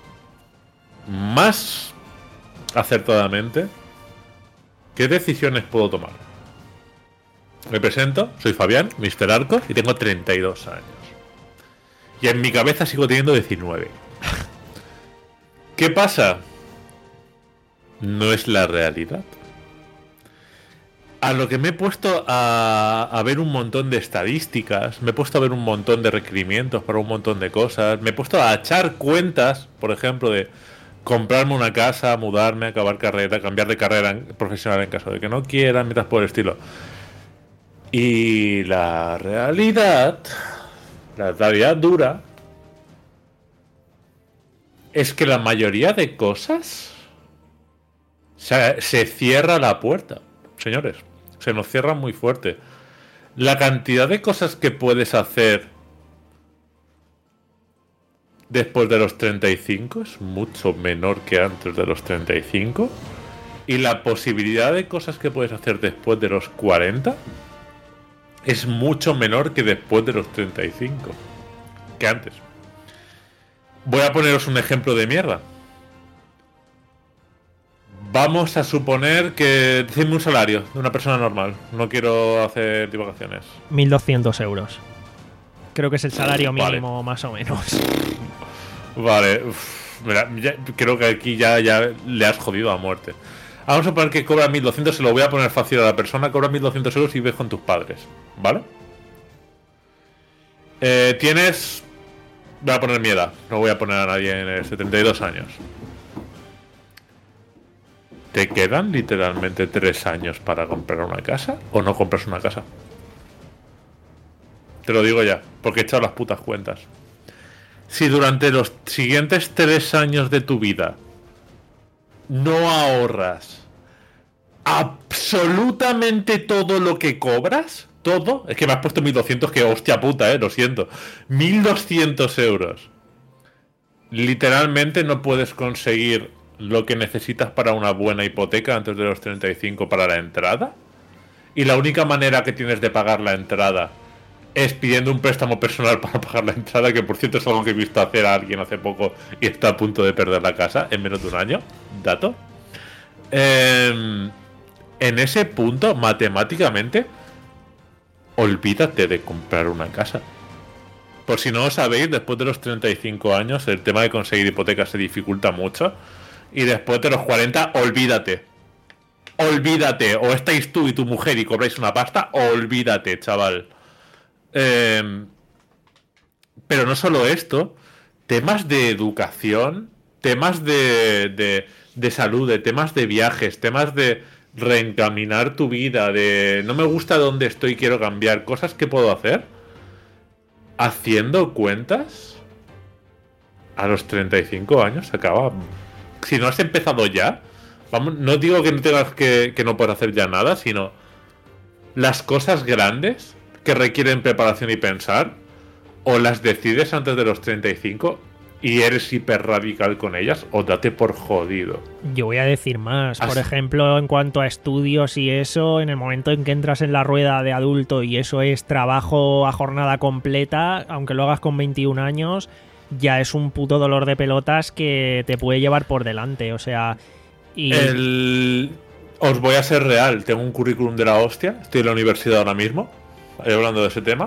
más acertadamente qué decisiones puedo tomar. Me presento, soy Fabián, mister Arcos, y tengo treinta y dos años. Y en mi cabeza sigo teniendo diecinueve. ¿Qué pasa? No es la realidad. A lo que me he puesto a, a ver un montón de estadísticas, me he puesto a ver un montón de requerimientos para un montón de cosas, me he puesto a echar cuentas, por ejemplo, de comprarme una casa, mudarme, acabar carrera, cambiar de carrera profesional en caso de que no quiera, mientras por el estilo. Y la realidad, la realidad dura, es que la mayoría de cosas se, se cierra la puerta, señores. Se nos cierra muy fuerte. La cantidad de cosas que puedes hacer después de los treinta y cinco es mucho menor que antes de los treinta y cinco. Y la posibilidad de cosas que puedes hacer después de los cuarenta es mucho menor que después de los treinta y cinco. Que antes. Voy a poneros un ejemplo de mierda. Vamos a suponer que... Decidme un salario de una persona normal. No quiero hacer divagaciones. mil doscientos euros. Creo que es el salario mínimo, vale. Más o menos. Vale. Uf, mira, ya, creo que aquí ya, ya le has jodido a muerte. Vamos a poner que cobra mil doscientos, se lo voy a poner fácil a la persona, cobra mil doscientos euros y vives con tus padres, ¿vale? Eh, tienes... Voy a poner mi edad, no voy a poner a nadie en setenta y dos años. ¿Te quedan literalmente tres años para comprar una casa o no compras una casa? Te lo digo ya, porque he echado las putas cuentas. Si durante los siguientes tres años de tu vida no ahorras absolutamente todo lo que cobras, todo, es que me has puesto mil doscientos, que hostia puta, eh, lo siento, mil doscientos euros, literalmente no puedes conseguir lo que necesitas para una buena hipoteca antes de los treinta y cinco para la entrada, y la única manera que tienes de pagar la entrada es pidiendo un préstamo personal para pagar la entrada, que por cierto es algo que he visto hacer a alguien hace poco y está a punto de perder la casa en menos de un año. Dato. Eh, en ese punto, matemáticamente, olvídate de comprar una casa. Por si no lo sabéis, después de los treinta y cinco años el tema de conseguir hipotecas se dificulta mucho. Y después de los cuarenta, olvídate. Olvídate. O estáis tú y tu mujer y cobráis una pasta, olvídate, chaval. Eh, pero no solo esto, temas de educación, temas de, de, de salud, de temas de viajes, temas de reencaminar tu vida, de no me gusta dónde estoy, quiero cambiar, cosas que puedo hacer haciendo cuentas a los treinta y cinco años se acaba. Si no has empezado ya, vamos, no digo que no tengas que, que no puedas hacer ya nada, sino las cosas grandes que requieren preparación y pensar, o las decides antes de los treinta y cinco y eres hiper radical con ellas, o date por jodido. Yo voy a decir más. Por Así. ejemplo, en cuanto a estudios y eso, en el momento en que entras en la rueda de adulto y eso es trabajo a jornada completa, aunque lo hagas con veintiún años, ya es un puto dolor de pelotas que te puede llevar por delante. O sea, y... El... Os voy a ser real, tengo un currículum de la hostia, estoy en la universidad ahora mismo, hablando de ese tema.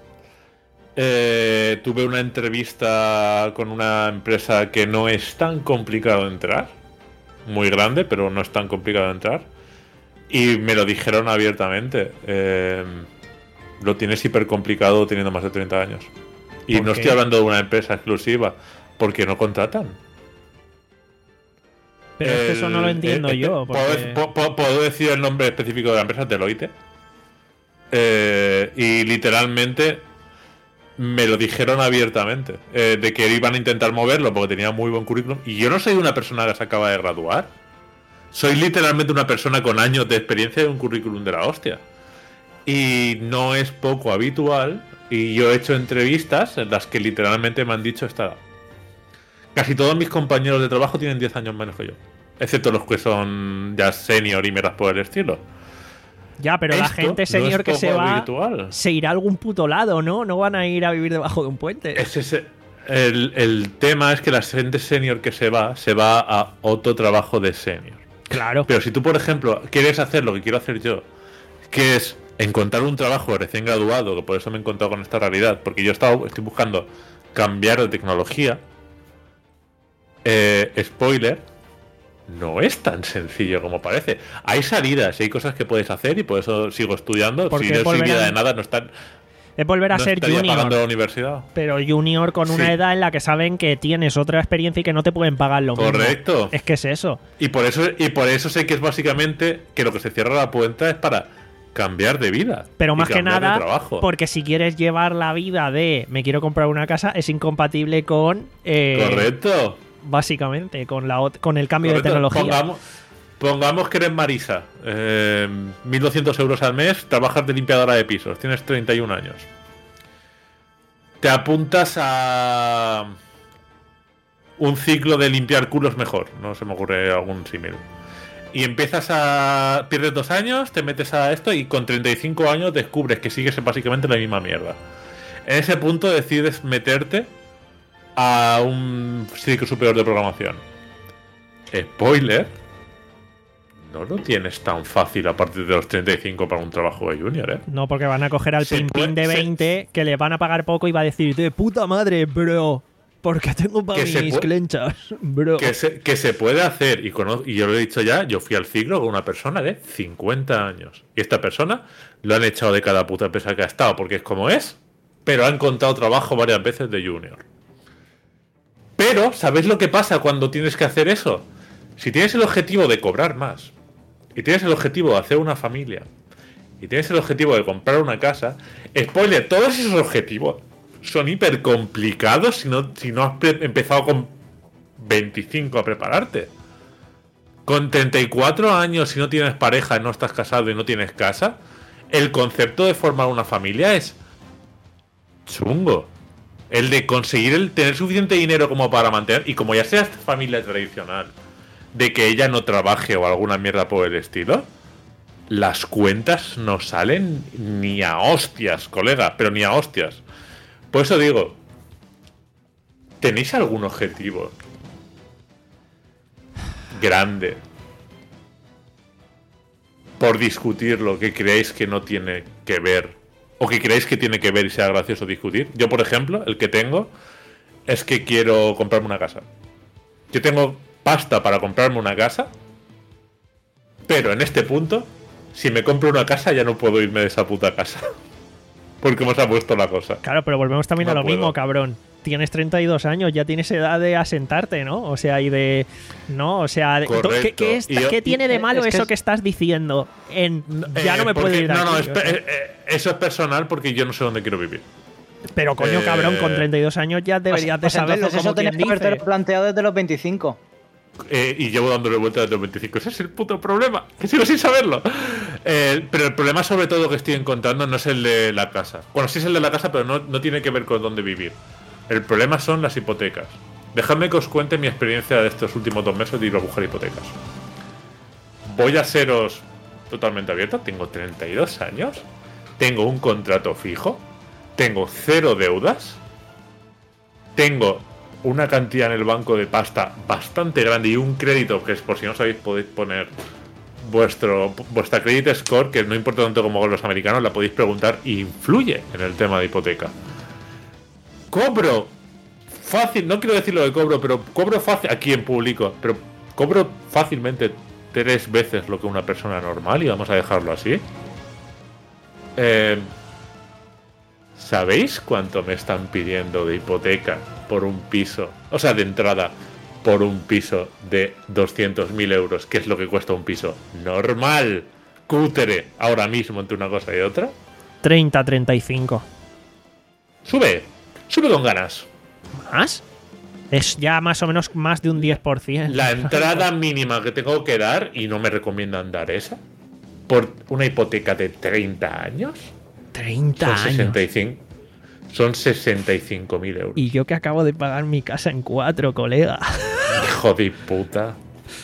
Eh, tuve una entrevista con una empresa que no es tan complicado de entrar, muy grande, pero no es tan complicado de entrar, y me lo dijeron abiertamente. Eh, lo tienes hiper complicado teniendo más de treinta años. Y ¿Por no qué? estoy hablando de una empresa exclusiva, porque no contratan. Pero es que eso no lo entiendo eh, eh, yo. Porque... ¿puedo, puedo- puedo decir el nombre específico de la empresa? Deloitte. Eh, y literalmente me lo dijeron abiertamente, eh, de que iban a intentar moverlo porque tenía muy buen currículum. Y yo no soy una persona que se acaba de graduar. Soy literalmente una persona con años de experiencia y un currículum de la hostia. Y no es poco habitual. Y yo he hecho entrevistas en las que literalmente me han dicho esta. Casi todos mis compañeros de trabajo tienen diez años menos que yo, excepto los que son ya senior y meras por el estilo. Ya, pero la Esto gente no senior es que se poco va habitual. se irá a algún puto lado, ¿no? No van a ir a vivir debajo de un puente. Es ese- el, el tema es que la gente senior que se va, se va a otro trabajo de senior. Claro. Pero si tú, por ejemplo, quieres hacer lo que quiero hacer yo, que es encontrar un trabajo recién graduado, que por eso me he encontrado con esta realidad, porque yo he estado, estoy buscando cambiar de tecnología. Eh, spoiler, no es tan sencillo como parece. Hay salidas y hay cosas que puedes hacer y por eso sigo estudiando. Porque Si no soy volverán- vida de nada, no están. Es volver a No ser estaría pagando junior. la universidad. Pero junior con una Sí. edad en la que saben que tienes otra experiencia y que no te pueden pagar lo mismo. Correcto. Es que es eso. Y por eso, y por eso sé que es básicamente que lo que se cierra la puerta es para cambiar de vida. Pero y más que cambiar de nada, trabajo. porque si quieres llevar la vida de me quiero comprar una casa, es incompatible con... eh, Correcto. Básicamente, con, la, ot- con el cambio Correcto. de tecnología. Pongamos, pongamos que eres Marisa. Eh, mil doscientos euros al mes, trabajas de limpiadora de pisos. Tienes treinta y un años. Te apuntas a un ciclo de limpiar culos mejor. No se me ocurre algún símil. Y empiezas a... Pierdes dos años, te metes a esto y con treinta y cinco años descubres que sigues básicamente la misma mierda. En ese punto decides meterte a un ciclo superior de programación. Spoiler, no lo tienes tan fácil a partir de los treinta y cinco para un trabajo de junior, ¿eh? No, porque van a coger al Se pin puede- pin de se- veinte que le van a pagar poco y va a decir de puta madre, bro. Porque tengo para Que se mis pu- clenchas, bro. Que se, que se puede hacer, y, conozco, y yo lo he dicho ya, yo fui al ciclo con una persona de cincuenta años. Y esta persona lo han echado de cada puta empresa que ha estado, porque es como es, pero ha encontrado trabajo varias veces de junior. Pero, ¿sabéis lo que pasa cuando tienes que hacer eso? Si tienes el objetivo de cobrar más, y tienes el objetivo de hacer una familia, y tienes el objetivo de comprar una casa, spoiler, todos esos objetivos son hiper complicados si no, si no has pre- empezado con veinticinco a prepararte. Con treinta y cuatro años, si no tienes pareja, no estás casado y no tienes casa, el concepto de formar una familia es chungo. El de conseguir el tener suficiente dinero como para mantener, y como ya seas familia tradicional, de que ella no trabaje o alguna mierda por el estilo, las cuentas no salen ni a hostias, colega, pero ni a hostias. Por eso digo, ¿tenéis algún objetivo grande por discutir lo que creéis que no tiene que ver, o que creéis que tiene que ver y sea gracioso discutir? Yo, por ejemplo, el que tengo es que quiero comprarme una casa. Yo tengo pasta para comprarme una casa, pero en este punto, si me compro una casa ya no puedo irme de esa puta casa. Porque hemos puesto la cosa. Claro, pero volvemos también No a lo puedo. mismo, cabrón. Tienes treinta y dos años, ya tienes edad de asentarte, ¿no? O sea, y de... ¿No? O sea, de- Correcto. ¿qué, qué, es- Y yo- qué tiene de es malo que eso es- que estás diciendo? En ya Eh, no me puedo porque- ir de No, no, aquí, es o pe- sea. eh, eh, eso es personal porque yo no sé dónde quiero vivir. Pero coño, eh, cabrón, con treinta y dos años ya deberías Pues de saberlo, entonces como eso tenías quien que dice. haberte planteado desde los veinticinco. Eh, y llevo dándole vueltas desde los veinticinco. Ese es el puto problema, que sigo sin saberlo. Eh, pero el problema sobre todo que estoy encontrando no es el de la casa. Bueno, sí es el de la casa, pero no, no tiene que ver con dónde vivir. El problema son las hipotecas. Dejadme que os cuente mi experiencia de estos últimos dos meses de ir a buscar hipotecas. Voy a seros totalmente abierto. Tengo treinta y dos años. Tengo un contrato fijo. Tengo cero deudas. Tengo una cantidad en el banco de pasta bastante grande y un crédito que es, por si no sabéis, podéis poner vuestro vuestra credit score, que no importa tanto como con los americanos, la podéis preguntar y influye en el tema de hipoteca. Cobro fácil, no quiero decir lo de cobro, pero cobro fácil aquí en público, pero cobro fácilmente tres veces lo que una persona normal, y vamos a dejarlo así. Eh, ¿Sabéis cuánto me están pidiendo de hipoteca por un piso? O sea, de entrada, por un piso de doscientos mil euros, que es lo que cuesta un piso normal, cútere, ahora mismo entre una cosa y otra. treinta, treinta y cinco. Sube, sube con ganas. ¿Más? Es ya más o menos más de un diez por ciento. La entrada mínima que tengo que dar, y no me recomiendan dar esa, por una hipoteca de treinta años, treinta son años. sesenta y cinco son sesenta y cinco mil euros. Y yo que acabo de pagar mi casa en cuatro, colega. Hijo de puta.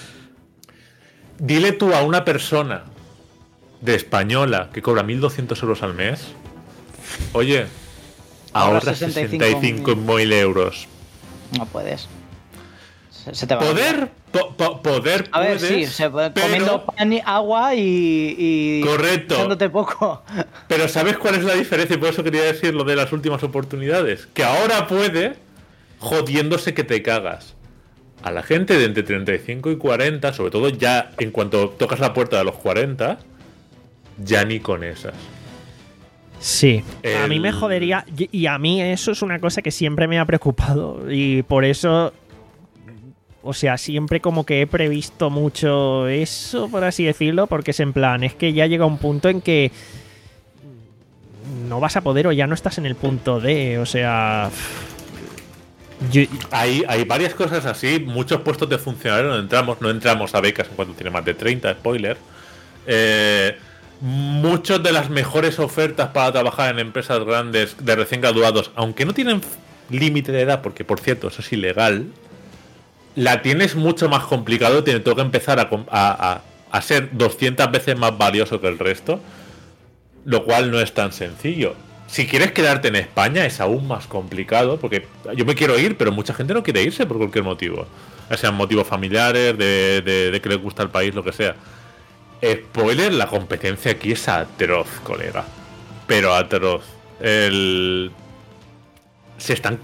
Dile tú a una persona de española que cobra mil doscientos euros al mes, oye, Ahorra ahorra sesenta y sesenta y cinco mil euros. No puedes. Se, se te va. Poder, po- po- poder, A ver, puedes, sí, se puede, pero- comiendo pan y agua y. y Correcto. echándote poco. Pero ¿sabes cuál es la diferencia? Y por eso quería decir lo de las últimas oportunidades. Que ahora puede, jodiéndose que te cagas. A la gente de entre treinta y cinco y cuarenta, sobre todo ya en cuanto tocas la puerta de los cuarenta, ya ni con esas. Sí, a mí me El- jodería, y y a mí eso es una cosa que siempre me ha preocupado, y por eso, o sea, siempre como que he previsto mucho eso, por así decirlo, porque es en plan, es que ya llega un punto en que no vas a poder o ya no estás en el punto D, o sea... yo- Hay, hay varias cosas así, muchos puestos de funcionario no entramos, no entramos a becas en cuanto tiene más de treinta, spoiler. Eh, muchas de las mejores ofertas para trabajar en empresas grandes de recién graduados, aunque no tienen límite de edad, porque por cierto eso es ilegal, la tienes mucho más complicado, te toca empezar a, com- a, a, a ser doscientas veces más valioso que el resto, lo cual no es tan sencillo. Si quieres quedarte en España es aún más complicado, porque yo me quiero ir, pero mucha gente no quiere irse por cualquier motivo. Ya sean motivos familiares, de, de, de que les gusta el país, lo que sea. Spoiler, la competencia aquí es atroz, colega. Pero atroz. El... Se están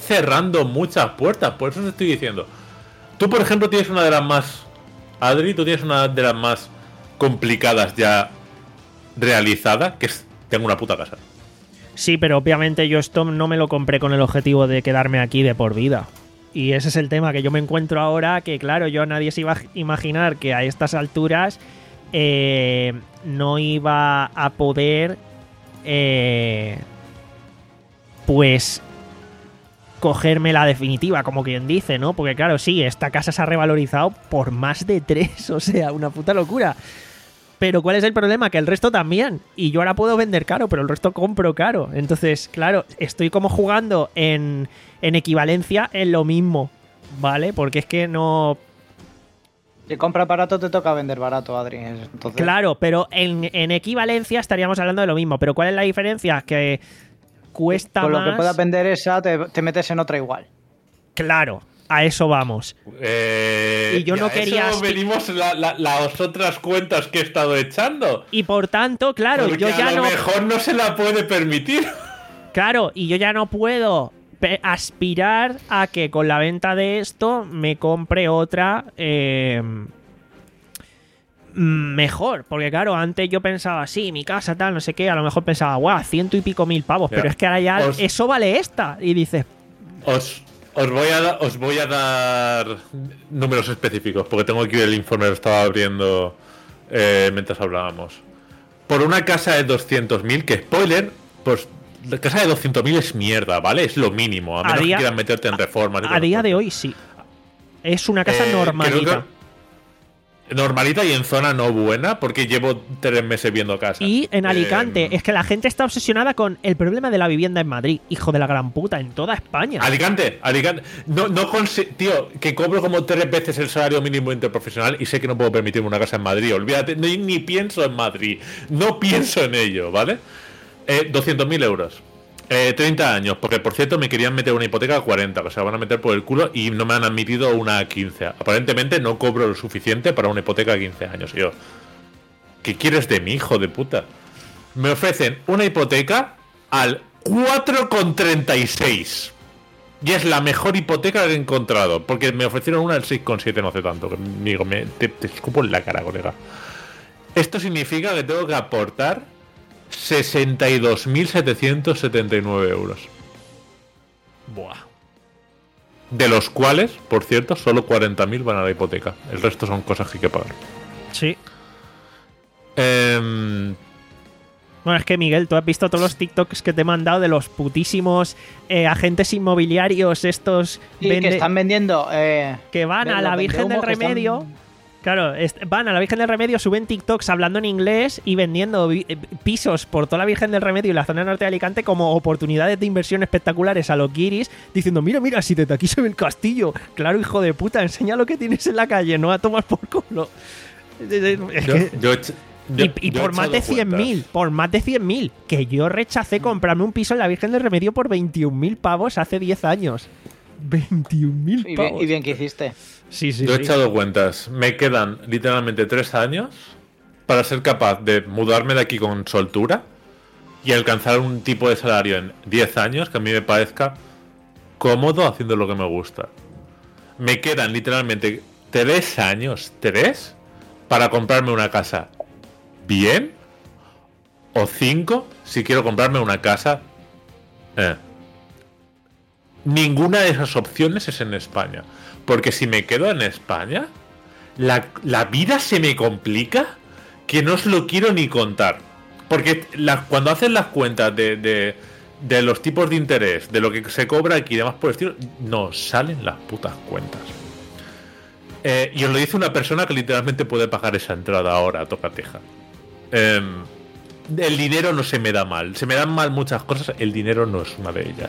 cerrando muchas puertas. Por eso te estoy diciendo. Tú, por ejemplo, tienes una de las más... Adri, tú tienes una de las más complicadas ya realizada, que es tengo una puta casa. Sí, pero obviamente yo esto no me lo compré con el objetivo de quedarme aquí de por vida. Y ese es el tema que yo me encuentro ahora, que claro, yo nadie se iba a imaginar que a estas alturas eh, no iba a poder eh, pues cogerme la definitiva, como quien dice, ¿no? Porque claro, sí, esta casa se ha revalorizado por más de tres, o sea, una puta locura. Pero ¿cuál es el problema? Que el resto también. Y yo ahora puedo vender caro, pero el resto compro caro. Entonces, claro, estoy como jugando en, en equivalencia en lo mismo, ¿vale? Porque es que no... Si compras barato te toca vender barato, Adri. Entonces... Claro, pero en, en equivalencia estaríamos hablando de lo mismo. Pero ¿cuál es la diferencia? Que cuesta Con más... lo que puedas vender esa, te, te metes en otra igual. Claro, a eso vamos. Eh, y yo no a quería... Eso venimos la, la, las otras cuentas que he estado echando. Y por tanto, claro, Porque yo ya a lo no... mejor no se la puede permitir. Claro, y yo ya no puedo aspirar a que con la venta de esto me compre otra eh, mejor. Porque claro, antes yo pensaba, sí, mi casa tal, no sé qué, a lo mejor pensaba, guau, ciento y pico mil pavos, Mira, pero es que ahora ya os, eso vale esta. Y dices... Os, os, voy a da, os voy a dar números específicos, porque tengo aquí el informe, lo estaba abriendo eh, mientras hablábamos. Por una casa de doscientos mil, que spoiler, pues... La casa de doscientos mil es mierda, ¿vale? Es lo mínimo, a menos a día, que quieran meterte en reformas. A, a día de hoy sí. Es una casa eh, normalita. Que, normalita y en zona no buena, porque llevo tres meses viendo casas. Y en Alicante, eh, es que la gente está obsesionada con el problema de la vivienda en Madrid. Hijo de la gran puta, en toda España. Alicante, Alicante. No, no Tío, que cobro como tres veces el salario mínimo interprofesional y sé que no puedo permitirme una casa en Madrid. Olvídate, ni, ni pienso en Madrid. No pienso en ello, ¿vale? Eh, doscientos mil euros. Eh, treinta años, porque por cierto me querían meter una hipoteca a cuarenta, que se la van a meter por el culo y no me han admitido una a quince. Aparentemente no cobro lo suficiente para una hipoteca a quince años. Y yo, ¿qué quieres de mí, hijo de puta? Me ofrecen una hipoteca al cuatro coma treinta y seis. Y es la mejor hipoteca que he encontrado, porque me ofrecieron una al seis coma siete no hace tanto. Que digo, me, te, te escupo en la cara, colega. Esto significa que tengo que aportar sesenta y dos mil setecientos setenta y nueve euros. Buah. De los cuales, por cierto, solo cuarenta mil van a la hipoteca. El resto son cosas que hay que pagar. Sí. Eh... Bueno, es que Miguel, tú has visto todos los TikToks que te he mandado de los putísimos eh, agentes inmobiliarios estos... Sí, vende... que están vendiendo... Eh, que van a la Virgen del Remedio... Están... Claro, van a la Virgen del Remedio, suben TikToks hablando en inglés y vendiendo pisos por toda la Virgen del Remedio y la zona norte de Alicante como oportunidades de inversión espectaculares a los guiris, diciendo, mira, mira, si desde aquí se ve el castillo. Claro, hijo de puta, enseña lo que tienes en la calle, no a tomar por culo. Es yo, que... yo, yo, y, y por más de cien mil, por más de cien mil, que yo rechacé comprarme un piso en la Virgen del Remedio por veintiún mil pavos hace diez años. veintiún mil pavos. Y bien, y bien que hiciste. Sí, sí, Yo he sí. echado cuentas. Me quedan literalmente tres años para ser capaz de mudarme de aquí con soltura y alcanzar un tipo de salario en diez años que a mí me parezca cómodo haciendo lo que me gusta. Me quedan literalmente tres años, tres, para comprarme una casa bien o cinco si quiero comprarme una casa. Eh. Ninguna de esas opciones es en España. Porque si me quedo en España, la, la vida se me complica que no os lo quiero ni contar. Porque la, cuando hacen las cuentas de, de, de los tipos de interés, de lo que se cobra aquí y demás por el estilo, no salen las putas cuentas. Eh, y os lo dice una persona que literalmente puede pagar esa entrada ahora a tocateja. Eh, el dinero no se me da mal. Se me dan mal muchas cosas, el dinero no es una de ellas.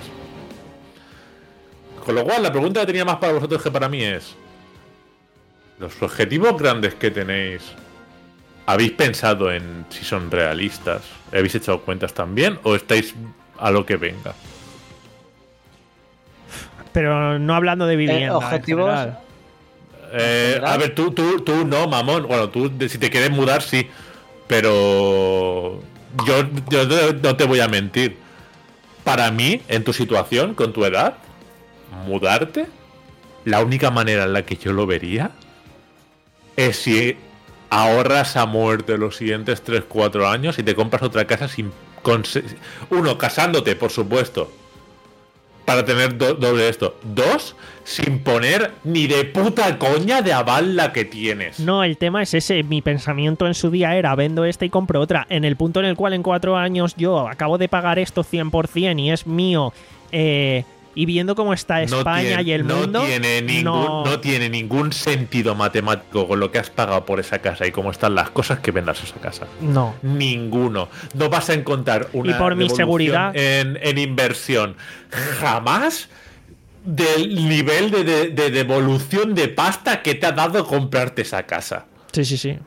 Con lo cual, la pregunta que tenía más para vosotros que para mí es: ¿los objetivos grandes que tenéis, habéis pensado en si son realistas? ¿Habéis echado cuentas también? ¿O estáis a lo que venga? Pero no hablando de vivienda. Eh, objetivos. Eh, a ver, tú, tú, tú no, mamón. Bueno, tú, si te quieres mudar, sí. Pero yo, yo no te voy a mentir. Para mí, en tu situación, con tu edad, mudarte, la única manera en la que yo lo vería es si ahorras a muerte los siguientes tres cuatro años y te compras otra casa sin... Conse- uno, casándote, por supuesto, para tener do- doble esto. Dos, sin poner ni de puta coña de aval la que tienes. No, el tema es ese. Mi pensamiento en su día era vendo esta y compro otra. En el punto en el cual en cuatro años yo acabo de pagar esto cien por ciento y es mío, eh, y viendo cómo está España no tiene, y el no mundo, tiene ningún, no... no tiene ningún sentido matemático con lo que has pagado por esa casa y cómo están las cosas que vendas esa casa. No. Ninguno. No vas a encontrar una Y por mi devolución seguridad en, en inversión jamás del nivel de, de, de devolución de pasta que te ha dado comprarte esa casa. Sí, sí, sí.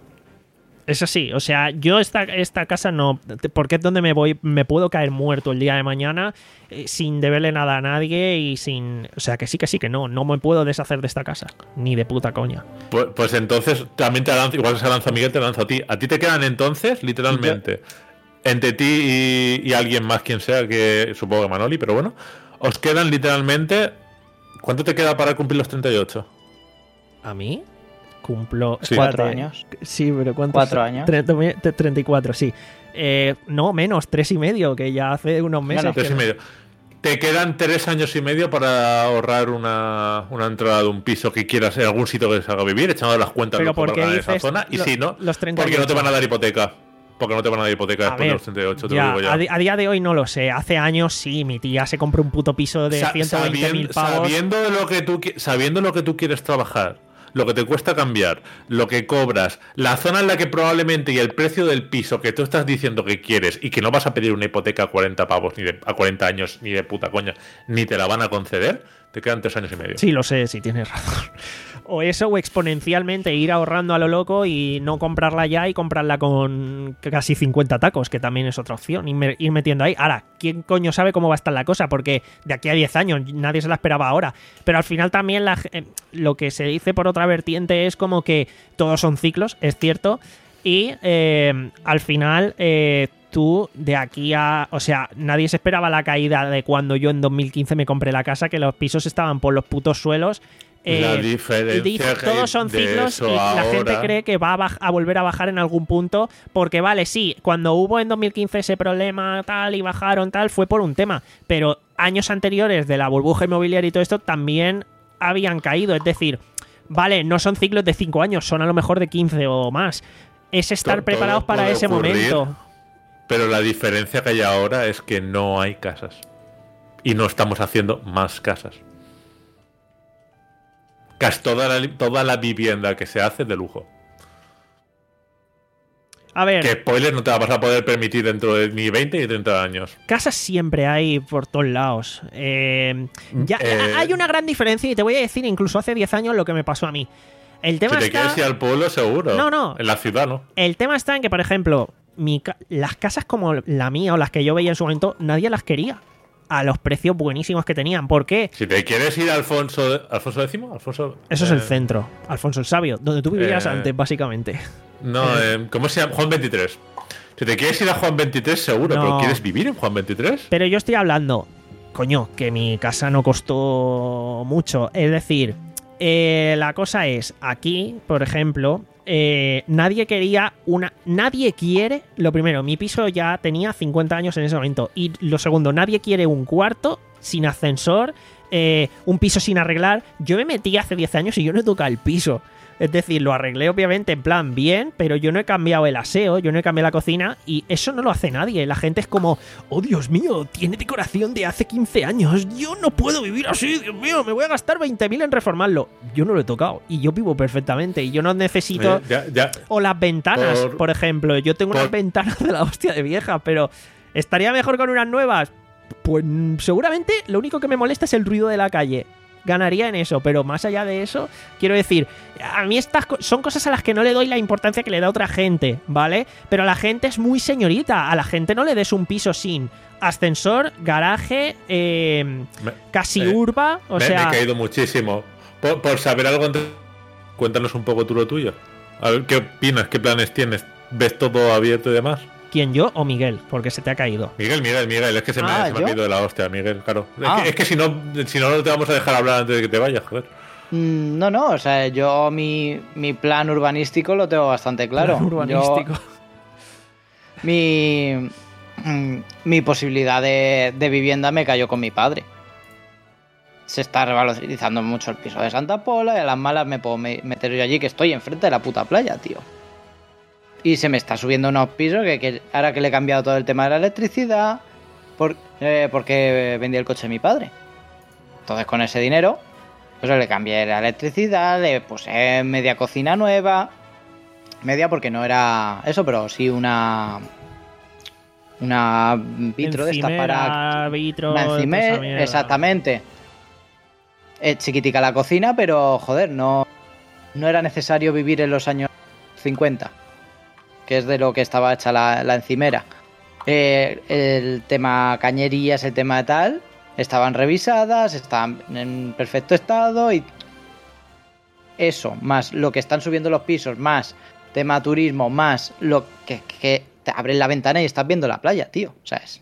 Es así, o sea, yo esta, esta casa no... Porque es donde me voy, me puedo caer muerto el día de mañana eh, sin deberle nada a nadie y sin... O sea, que sí, que sí, que no, no me puedo deshacer de esta casa, ni de puta coña. Pues, pues entonces también te lanzo, igual que se lanza Miguel, te lanzo a ti. A ti te quedan entonces, literalmente, entre ti y, y alguien más, quien sea, que supongo que Manoli, pero bueno, os quedan literalmente... ¿Cuánto te queda para cumplir los treinta y ocho? ¿A mí? Cumplo... Sí. Cuatro espérate. años. Sí, pero ¿cuántos? Cuatro años. treinta, treinta y cuatro, sí. Eh, no, menos, tres y medio, que ya hace unos meses. Bueno, Tres que... y medio. Te quedan tres años y medio para ahorrar una, una entrada de un piso que quieras en algún sitio que se haga vivir, echando las cuentas Pero lo que ¿por qué valga en esa dices zona. Y lo- si no, los treinta y porque no te ocho? van a dar hipoteca. Porque no te van a dar hipoteca A después de ver, los treinta y ocho, te ya, lo digo ya. A, di- a día de hoy no lo sé. Hace años sí, mi tía se compró un puto piso de Sa- ciento veinte mil sabien- pavos. Sabiendo lo que tú qui- sabiendo lo que tú quieres trabajar, lo que te cuesta cambiar, lo que cobras, la zona en la que probablemente y el precio del piso que tú estás diciendo que quieres y que no vas a pedir una hipoteca a cuarenta pavos ni de, a cuarenta años ni de puta coña, ni te la van a conceder, te quedan tres años y medio. Sí, lo sé, sí tienes razón. O eso, o exponencialmente ir ahorrando a lo loco y no comprarla ya y comprarla con casi cincuenta tacos, que también es otra opción, ir, me- ir metiendo ahí. Ahora, ¿quién coño sabe cómo va a estar la cosa? Porque de aquí a diez años nadie se la esperaba ahora. Pero al final también la ge- eh, lo que se dice por otra vertiente es como que todos son ciclos, es cierto, y eh, al final... eh, tú de aquí a... O sea, nadie se esperaba la caída de cuando yo en dos mil quince me compré la casa, que los pisos estaban por los putos suelos. Eh, La diferencia dice- que hay todos son de ciclos eso y la gente ahora- cree que va a, baj- a volver a bajar en algún punto porque vale, sí, cuando hubo en dos mil quince ese problema tal y bajaron tal fue por un tema, pero años anteriores de la burbuja inmobiliaria y todo esto también habían caído, es decir, vale, no son ciclos de cinco años, son a lo mejor de quince o más. Es estar To- preparados todo para puede ese ocurrir, momento. Pero la diferencia que hay ahora es que no hay casas. Y no estamos haciendo más casas. Casi toda la, toda la vivienda que se hace es de lujo. A ver, Que spoiler no te vas a poder permitir dentro de ni veinte ni treinta años. casas siempre hay por todos lados. Eh, ya, Eh, hay una gran diferencia y te voy a decir incluso hace diez años lo que me pasó a mí. El tema Si te está... quieres ir al pueblo, seguro. No, no. En la ciudad, ¿no? El tema está en que, por ejemplo, mi ca- las casas como la mía o las que yo veía en su momento, nadie las quería a los precios buenísimos que tenían. ¿Por qué? Si te quieres ir a Alfonso... ¿Alfonso X? Alfonso... Eso es eh, el centro, Alfonso el Sabio, donde tú vivías eh, antes, básicamente. No, eh, ¿cómo se llama? Juan veintitrés. Si te quieres ir a Juan veintitrés, seguro. No. ¿Pero quieres vivir en Juan veintitrés? Pero yo estoy hablando, coño, que mi casa no costó mucho. Es decir, eh, la cosa es, aquí, por ejemplo, eh, nadie quería una... Nadie quiere, lo primero, mi piso ya tenía cincuenta años en ese momento. Y lo segundo, nadie quiere un cuarto sin ascensor, eh, un piso sin arreglar. Yo me metí hace diez años y yo no he tocado el piso. Es decir, lo arreglé obviamente en plan bien, pero yo no he cambiado el aseo, yo no he cambiado la cocina y eso no lo hace nadie. La gente es como, oh Dios mío, tiene decoración de hace quince años, yo no puedo vivir así, Dios mío, me voy a gastar veinte mil en reformarlo. Yo no lo he tocado y yo vivo perfectamente y yo no necesito... Eh, ya, ya. O las ventanas, por, Por- ejemplo, yo tengo por- unas ventanas de la hostia de vieja, pero ¿estaría mejor con unas nuevas? Pues mm, seguramente lo único que me molesta es el ruido de la calle. Ganaría en eso, pero más allá de eso, quiero decir, a mí estas co- son cosas a las que no le doy la importancia que le da otra gente, ¿vale? Pero la gente es muy señorita, a la gente no le des un piso sin ascensor, garaje, eh, Me- casi eh, urba, o me, sea... me he caído muchísimo. Por, por saber algo, entre- cuéntanos un poco tú lo tuyo. A ver, ¿qué opinas? ¿Qué planes tienes? ¿Ves todo abierto y demás? ¿Quién, yo o Miguel? Porque se te ha caído. Miguel, Miguel, Miguel, es que se me, Ah, se me ¿yo? ha ido de la hostia, Miguel, claro. Es, Ah. que, es que si no, si no, no te vamos a dejar hablar antes de que te vayas, joder. Mm, No, no, o sea, yo mi, mi plan urbanístico lo tengo bastante claro. Plan urbanístico. Yo- mi, mm, mi posibilidad de, de vivienda me cayó con mi padre. Se está revalorizando mucho el piso de Santa Pola y a las malas me puedo me- meter yo allí, que estoy enfrente de la puta playa, tío. Y se me está subiendo unos pisos que, que ahora que le he cambiado todo el tema de la electricidad, por- eh, porque vendí el coche de mi padre. Entonces con ese dinero, pues le cambié la electricidad, le puse media cocina nueva. Media porque no era eso, pero sí una... Una vitro de estas para... Encimera, vitro, Una toda encimera, esa mierda. exactamente. Es chiquitica la cocina, pero joder, no, no era necesario vivir en los años cincuenta, que es de lo que estaba hecha la, la encimera. Eh, el tema cañerías, el tema de tal, estaban revisadas, estaban en perfecto estado y eso, más lo que están subiendo los pisos, más tema turismo, más lo que, que te abres la ventana y estás viendo la playa, tío, ¿sabes?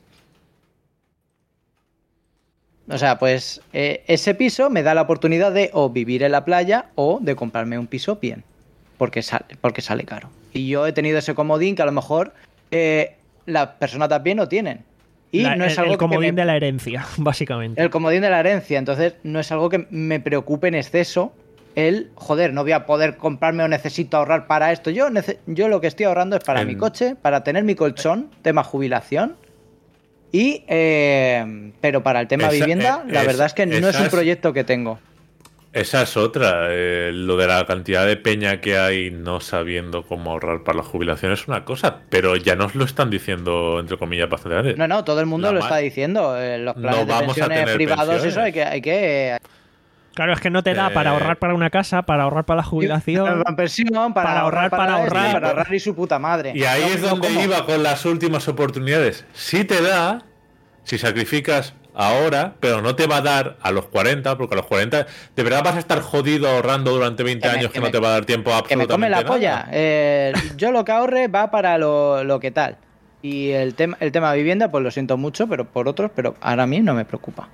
O sea, pues eh, ese piso me da la oportunidad de o vivir en la playa o de comprarme un piso bien, porque sale, porque sale caro. Y yo he tenido ese comodín que a lo mejor eh, las personas también no tienen. Y La- no es el, algo el comodín que me- de la herencia, básicamente. el comodín de la herencia, entonces no es algo que me preocupe en exceso el, joder, no voy a poder comprarme o necesito ahorrar para esto. Yo, nece- yo lo que estoy ahorrando es para En- mi coche, para tener mi colchón, tema jubilación. Y, eh, pero para el tema Esa- vivienda, eh, la es- verdad es que no es un esas- proyecto que tengo. Esa es otra. eh, lo de la cantidad de peña que hay no sabiendo cómo ahorrar para la jubilación es una cosa, pero ya nos lo están diciendo, entre comillas, bastante antes. No, no, todo el mundo La lo ma- está diciendo. eh, los No planes de vamos a pensiones tener privados, pensiones. eso hay que... Hay que Claro, es que no te da para Eh, ahorrar para una casa, para ahorrar para la jubilación. para pensión, para, para ahorrar, para esto, ahorrar. para ahorrar y su puta madre. Y ahí No, es no, donde ¿cómo? iba con las últimas oportunidades. Sí te da, si sacrificas ahora, pero no te va a dar a los cuarenta, porque a los cuarenta de verdad vas a estar jodido ahorrando durante veinte Que me- años que que me- no te va a dar tiempo a Que me come absolutamente la polla. nada. Eh, yo lo que ahorre va para lo, lo que tal. Y el, tema el tema de vivienda, pues lo siento mucho, pero por otros, pero ahora a mí no me preocupa.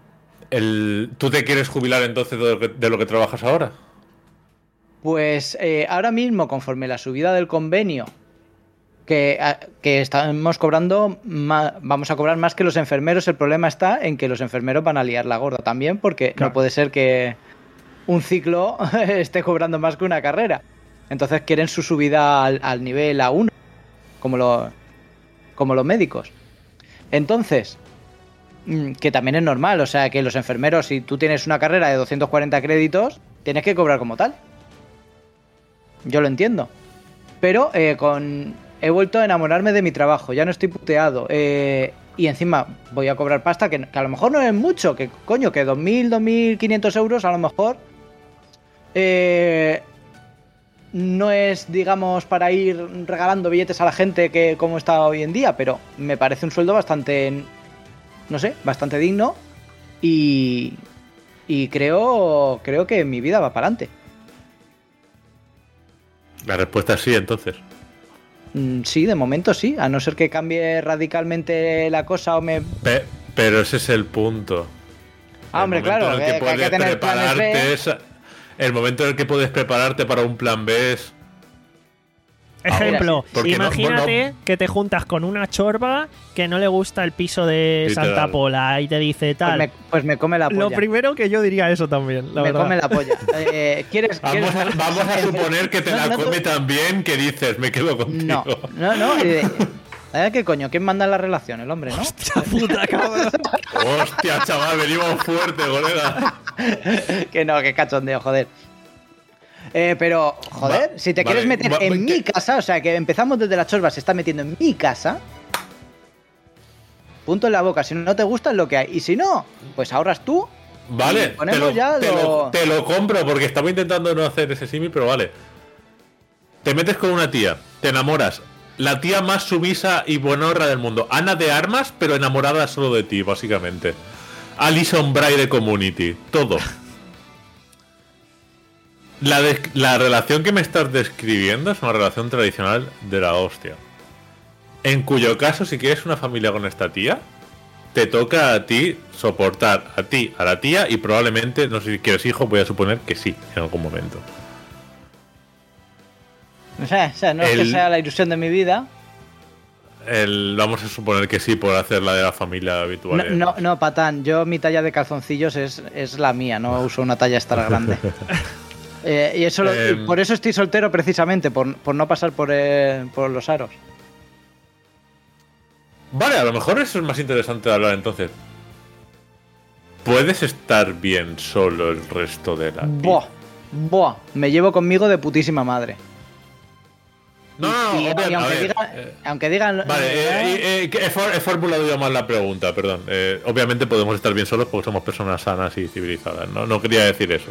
El, ¿Tú te quieres jubilar entonces de lo que, de lo que trabajas ahora? Pues eh, ahora mismo, conforme la subida del convenio, que, a- que estamos cobrando, ma- vamos a cobrar más que los enfermeros, el problema está en que los enfermeros van a liar la gorda también, porque Claro. no puede ser que un ciclo esté cobrando más que una carrera. Entonces quieren su subida al, al nivel A uno, como, lo, como los médicos. Entonces, mm, que también es normal, o sea, que los enfermeros, si tú tienes una carrera de doscientos cuarenta créditos, tienes que cobrar como tal. Yo lo entiendo. Pero eh, con he vuelto a enamorarme de mi trabajo, ya no estoy puteado. eh, y encima voy a cobrar pasta que, que a lo mejor no es mucho, que coño, que dos mil, dos mil quinientos euros a lo mejor eh, no es, digamos, para ir regalando billetes a la gente que como está hoy en día, pero me parece un sueldo bastante, no sé, bastante digno y, y creo, creo que mi vida va para adelante. La respuesta es sí, entonces. Mm, Sí, de momento sí, a no ser que cambie radicalmente la cosa o me... Pe- pero ese es el punto. Ah, hombre, El momento claro, en el que- que hay que tener planes B. prepararte es- el momento en el que puedes prepararte para un plan B es... Ejemplo, Porque no- imagínate no- que te juntas con una chorba que no le gusta el piso de Literal. Santa Pola y te dice Pues tal. me, pues me come la polla. Lo primero que yo diría eso también, la me verdad. come la polla. Eh, ¿quieres, Vamos quieres- a, vamos a suponer que te No, la no, come tú- tan bien que dices, me quedo contigo. No, no, no. eh, eh, ¿Qué coño? ¿Quién manda en la relación? El hombre, ¿no? Hostia puta, cabrón. Hostia, chaval, venimos fuerte, colega. Que no, que cachondeo, joder. Eh, pero, joder, Va- si te vale, quieres meter va- en que- mi casa, o sea, que empezamos desde la chorba, se está metiendo en mi casa. Punto en la boca. Si no te gusta, es lo que hay. Y si no, pues ahorras tú. Vale, Y ponemos te lo, ya te, lo- lo, te lo compro porque estaba intentando no hacer ese símil, pero vale. Te metes con una tía, te enamoras. La tía más sumisa y buenorra del mundo. Ana de Armas, pero enamorada solo de ti, básicamente. Alison Bray de Community. Todo. La, des- la relación que me estás describiendo es una relación tradicional de la hostia. En cuyo caso, si quieres una familia con esta tía, te toca a ti soportar a ti, a la tía, y probablemente, no sé si quieres hijo, voy a suponer que sí, en algún momento. O sea, o sea no es El- que sea la ilusión de mi vida. El, vamos a suponer que sí, por hacer la de la familia habitual. No, no, no, patán. Yo mi talla de calzoncillos es, es la mía, no uso una talla extra grande. Eh, y eso lo- y Em. por eso estoy soltero precisamente, por, por no pasar por, eh, por los aros. Vale, a lo mejor eso es más interesante de hablar entonces. ¿Puedes estar bien solo el resto de la vida? Buah, buah, me llevo conmigo de putísima madre. No, no, no, Y- y obvia- a aunque, ver, diga- eh, aunque digan... Vale, eh, eh, eh, que he, for- he formulado yo mal la pregunta, perdón. Eh, obviamente podemos estar bien solos porque somos personas sanas y civilizadas. No, no quería decir eso.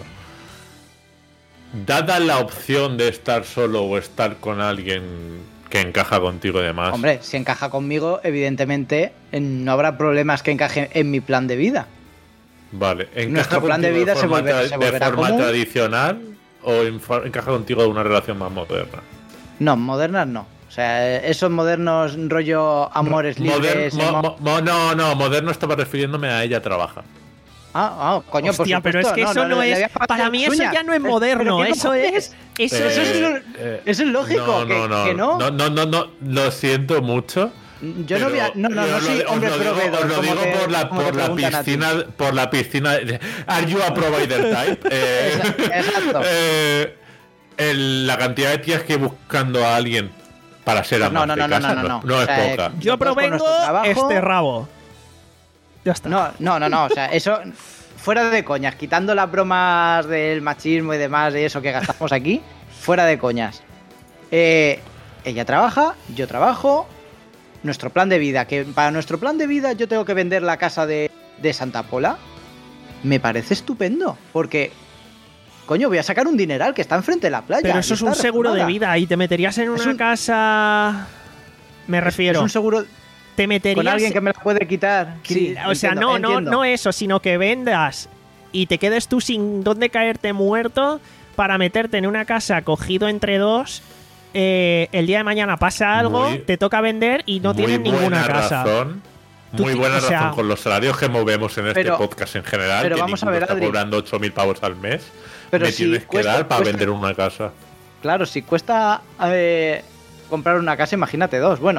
Dada la opción de estar solo o estar con alguien que encaja contigo y demás. Hombre, si encaja conmigo, evidentemente eh, no habrá problemas que encajen en mi plan de vida. Vale, ¿encaja Nuestro plan de contigo vida se forma volverá- tra- se volverá de forma común? tradicional o en fa- encaja contigo de una relación más moderna? No, modernas no. O sea, eh, esos modernos rollo amores Moder- libres... mo- emo- mo- mo- no, no, moderno estaba refiriéndome a ella trabaja. Ah, ah, coño, por Hostia, pero es supuesto, que eso no, le- le es. voy a pagar Para las mí eso uñas. ya no es Pero- moderno. pero ¿qué Eso cojones? es. Eso Eso es. es lo- eh, eso es lógico, no, que- no, no, que no. no, no, no, no, lo siento mucho. Yo no voy a... No, no, yo no os lo- soy os hombre lo digo- proveedor. Os lo como digo te- por la, como te por la preguntan a ti. piscina, por la piscina. de- Are you a provider type? Eh, Esa- exacto. eh, el- la cantidad de tías que hay buscando a alguien para ser Pues no, amas no, de no, casa no, no, no. no O es sea, poca. Yo Nosotros con provengo nuestro trabajo- este rabo. Ya está. No, no, no, no. O sea, eso... Fuera de coñas, quitando las bromas del machismo y demás de eso que gastamos aquí, fuera de coñas. Eh, ella trabaja, yo trabajo. Nuestro plan de vida, que para nuestro plan de vida yo tengo que vender la casa de, de Santa Pola, me parece estupendo, porque, coño, voy a sacar un dineral que está enfrente de la playa. Pero y eso es está un seguro de reformada. vida y te meterías en una Es un- casa. Me refiero. Es un seguro Te meterías. con alguien que me la puede quitar. Sí, o sea, entiendo, no, no, entiendo. no eso, sino que vendas y te quedes tú sin dónde caerte muerto para meterte en una casa cogido entre dos. Eh, el día de mañana pasa algo, Muy- te toca vender y no Muy tienes ninguna buena casa. razón, Tú muy ti- buena o sea- razón con los salarios que movemos en este Pero- podcast en general. pero que vamos a ninguno ver, está Adri. cobrando ocho mil pavos al mes. Pero me si tienes que cuesta- dar para cuesta- vender una casa. Claro, si cuesta eh, comprar una casa, imagínate dos. Bueno,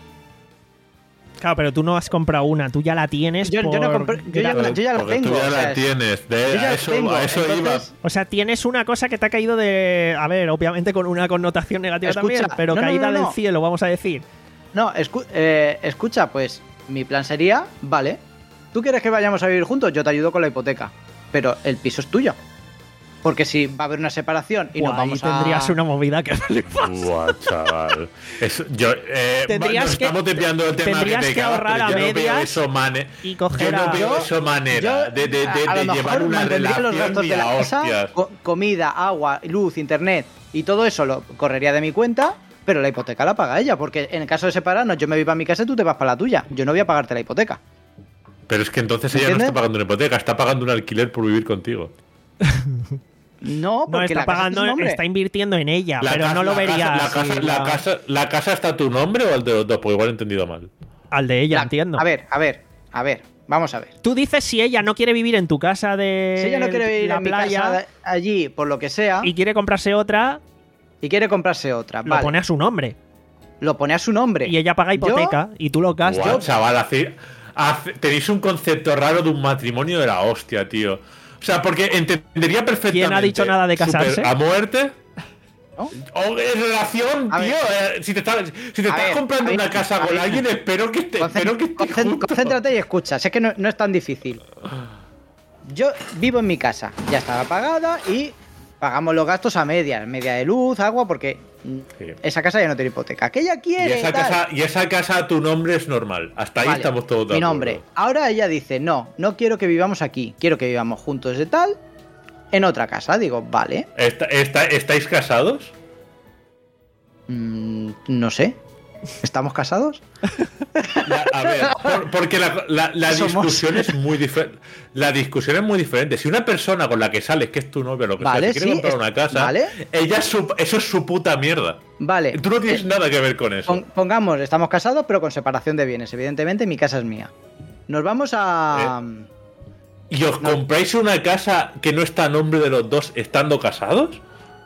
Claro, pero tú no has comprado una, tú ya la tienes. Yo- yo no por compré- yo ya- gra- yo ya la Porque tengo, tú ya o la sea, tienes. De, yo ya a la eso, tengo, a eso entonces- O sea, tienes una cosa que te ha caído de. A ver, obviamente con una connotación negativa Escucha, también, pero no, no, caída no, no. del cielo, vamos a decir. no, escu- eh, escucha, pues mi plan sería, vale, tú quieres que vayamos a vivir juntos, yo te ayudo con la hipoteca, pero el piso es tuyo. Porque si va a haber una separación y Buah, nos vamos ahí tendrías a... una movida que flipas. Buah, chaval. Eso- yo, eh, Tendrías nos que- estamos desviando del tema tendrías que te que cagas, ahorrar pero a yo no veo medias eso mane- y coger yo no a- veo Yo- eso manera yo, de, de, de, a- de a lo llevar mejor una mantendría los relación gastos ni de la a casa, hostias. co- comida, agua, luz, internet y todo eso lo correría de mi cuenta, pero la hipoteca la paga ella, porque en el caso de separarnos yo me voy para mi casa y tú te vas para la tuya. Yo no voy a pagarte la hipoteca. Pero es que entonces ella no ¿Entiendes? está pagando una hipoteca, está pagando un alquiler por vivir contigo. No, No, porque está la casa pagando, es tu nombre. está invirtiendo en ella, La pero casa- no lo la casa- verías. La casa, sí, la, la- casa, ¿La casa está a tu nombre o al de los dos? Porque igual he entendido mal. Al de ella, La- entiendo. A ver, a ver, a ver, vamos a ver. Tú dices si ella no quiere vivir en tu casa de Si ella no quiere vivir la en mi playa casa de- allí por lo que sea y y, quiere comprarse otra, quiere comprarse otra, lo vale, pone a su nombre. lo pone a su nombre. Y ella paga hipoteca y tú lo gastas. Guau, chaval, hace- hace- tenéis un concepto raro de un matrimonio de la hostia, tío. O sea, porque entendería perfectamente. ¿Quién ha dicho nada de casarse? super- ¿A muerte? ¿No? O en relación, A tío. ver. eh, si te estás, si te A estás ver, comprando a ver, una casa a con ver. alguien, espero que te, Concen- espero que esté concen- junto. concéntrate y escucha, sé que no, no es tan difícil. Yo vivo en mi casa, ya estaba pagada y pagamos los gastos a medias, media de luz, agua, porque mm, Sí. esa casa ya no tiene hipoteca. Que ella Y quiere. esa, tal. casa, y esa casa a tu nombre es normal. Hasta ahí Vale, estamos todos de mi acuerdo. nombre. Ahora ella dice, no, no quiero que vivamos aquí, quiero que vivamos juntos de tal, en otra casa. Digo, vale, ¿Está- está- ¿Estáis casados? mm, no sé. ¿Estamos casados? La- a ver, por- porque la, la- la Somos. discusión es muy diferente. La discusión es muy diferente. Si una persona con la que sales, que es tu novia, lo que Vale, sea, te quiere sí, comprar es- una casa, vale. ella es su- eso es su puta mierda. Vale. Tú no tienes Eh, nada que ver con eso. pon- Pongamos, estamos casados, pero con separación de bienes. Evidentemente, mi casa es mía. Nos vamos a. ¿Y os compráis una casa que no está a nombre de los dos estando casados?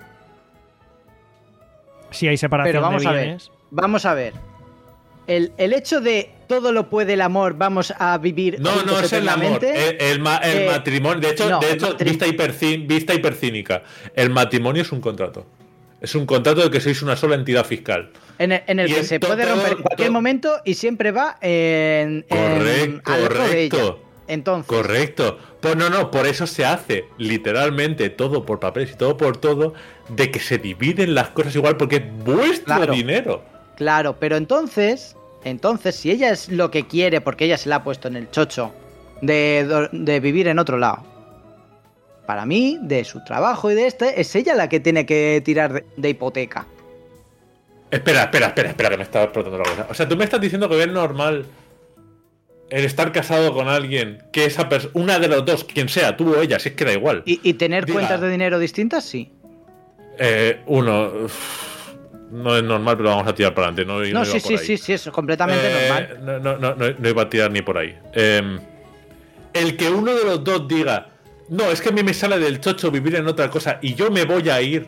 Si hay separación Pero vamos de a ver. bienes. Vamos a ver. El, el hecho de todo lo puede el amor, vamos a vivir. No, juntos no es el amor. eternamente. El, el ma- el Eh, matrimonio. De hecho, no, de el hecho matri- vista, hipercín- vista hipercínica. El matrimonio es un contrato. Es un contrato de que sois una sola entidad fiscal. En el, en el y que en se to- puede todo- romper en cualquier todo- momento y siempre va en. en Correcto, al lado de ella. correcto. Entonces. Correcto. Pues no, no, por eso se hace literalmente todo por papeles y todo por todo, de que se dividen las cosas igual porque es vuestro Claro. dinero. Claro, pero entonces. Entonces, si ella es lo que quiere, porque ella se la ha puesto en el chocho de, do- de vivir en otro lado. Para mí, de su trabajo y de este, es ella la que tiene que tirar de, de hipoteca. Espera, espera, espera, espera, que me está explotando la cabeza. O sea, tú me estás diciendo que es normal el estar casado con alguien que esa persona, una de los dos, quien sea, tú o ella, si es que da igual. ¿Y, y tener Diga. cuentas de dinero distintas? Sí. Eh, uno, uf, no es normal, pero vamos a tirar para adelante. No, No, no sí, iba sí, por ahí. sí, sí, es completamente Eh, normal. No, no, no, no, no iba a tirar ni por ahí. Eh, el que uno de los dos diga, no, es que a mí me sale del chocho vivir en otra cosa y yo me voy a ir.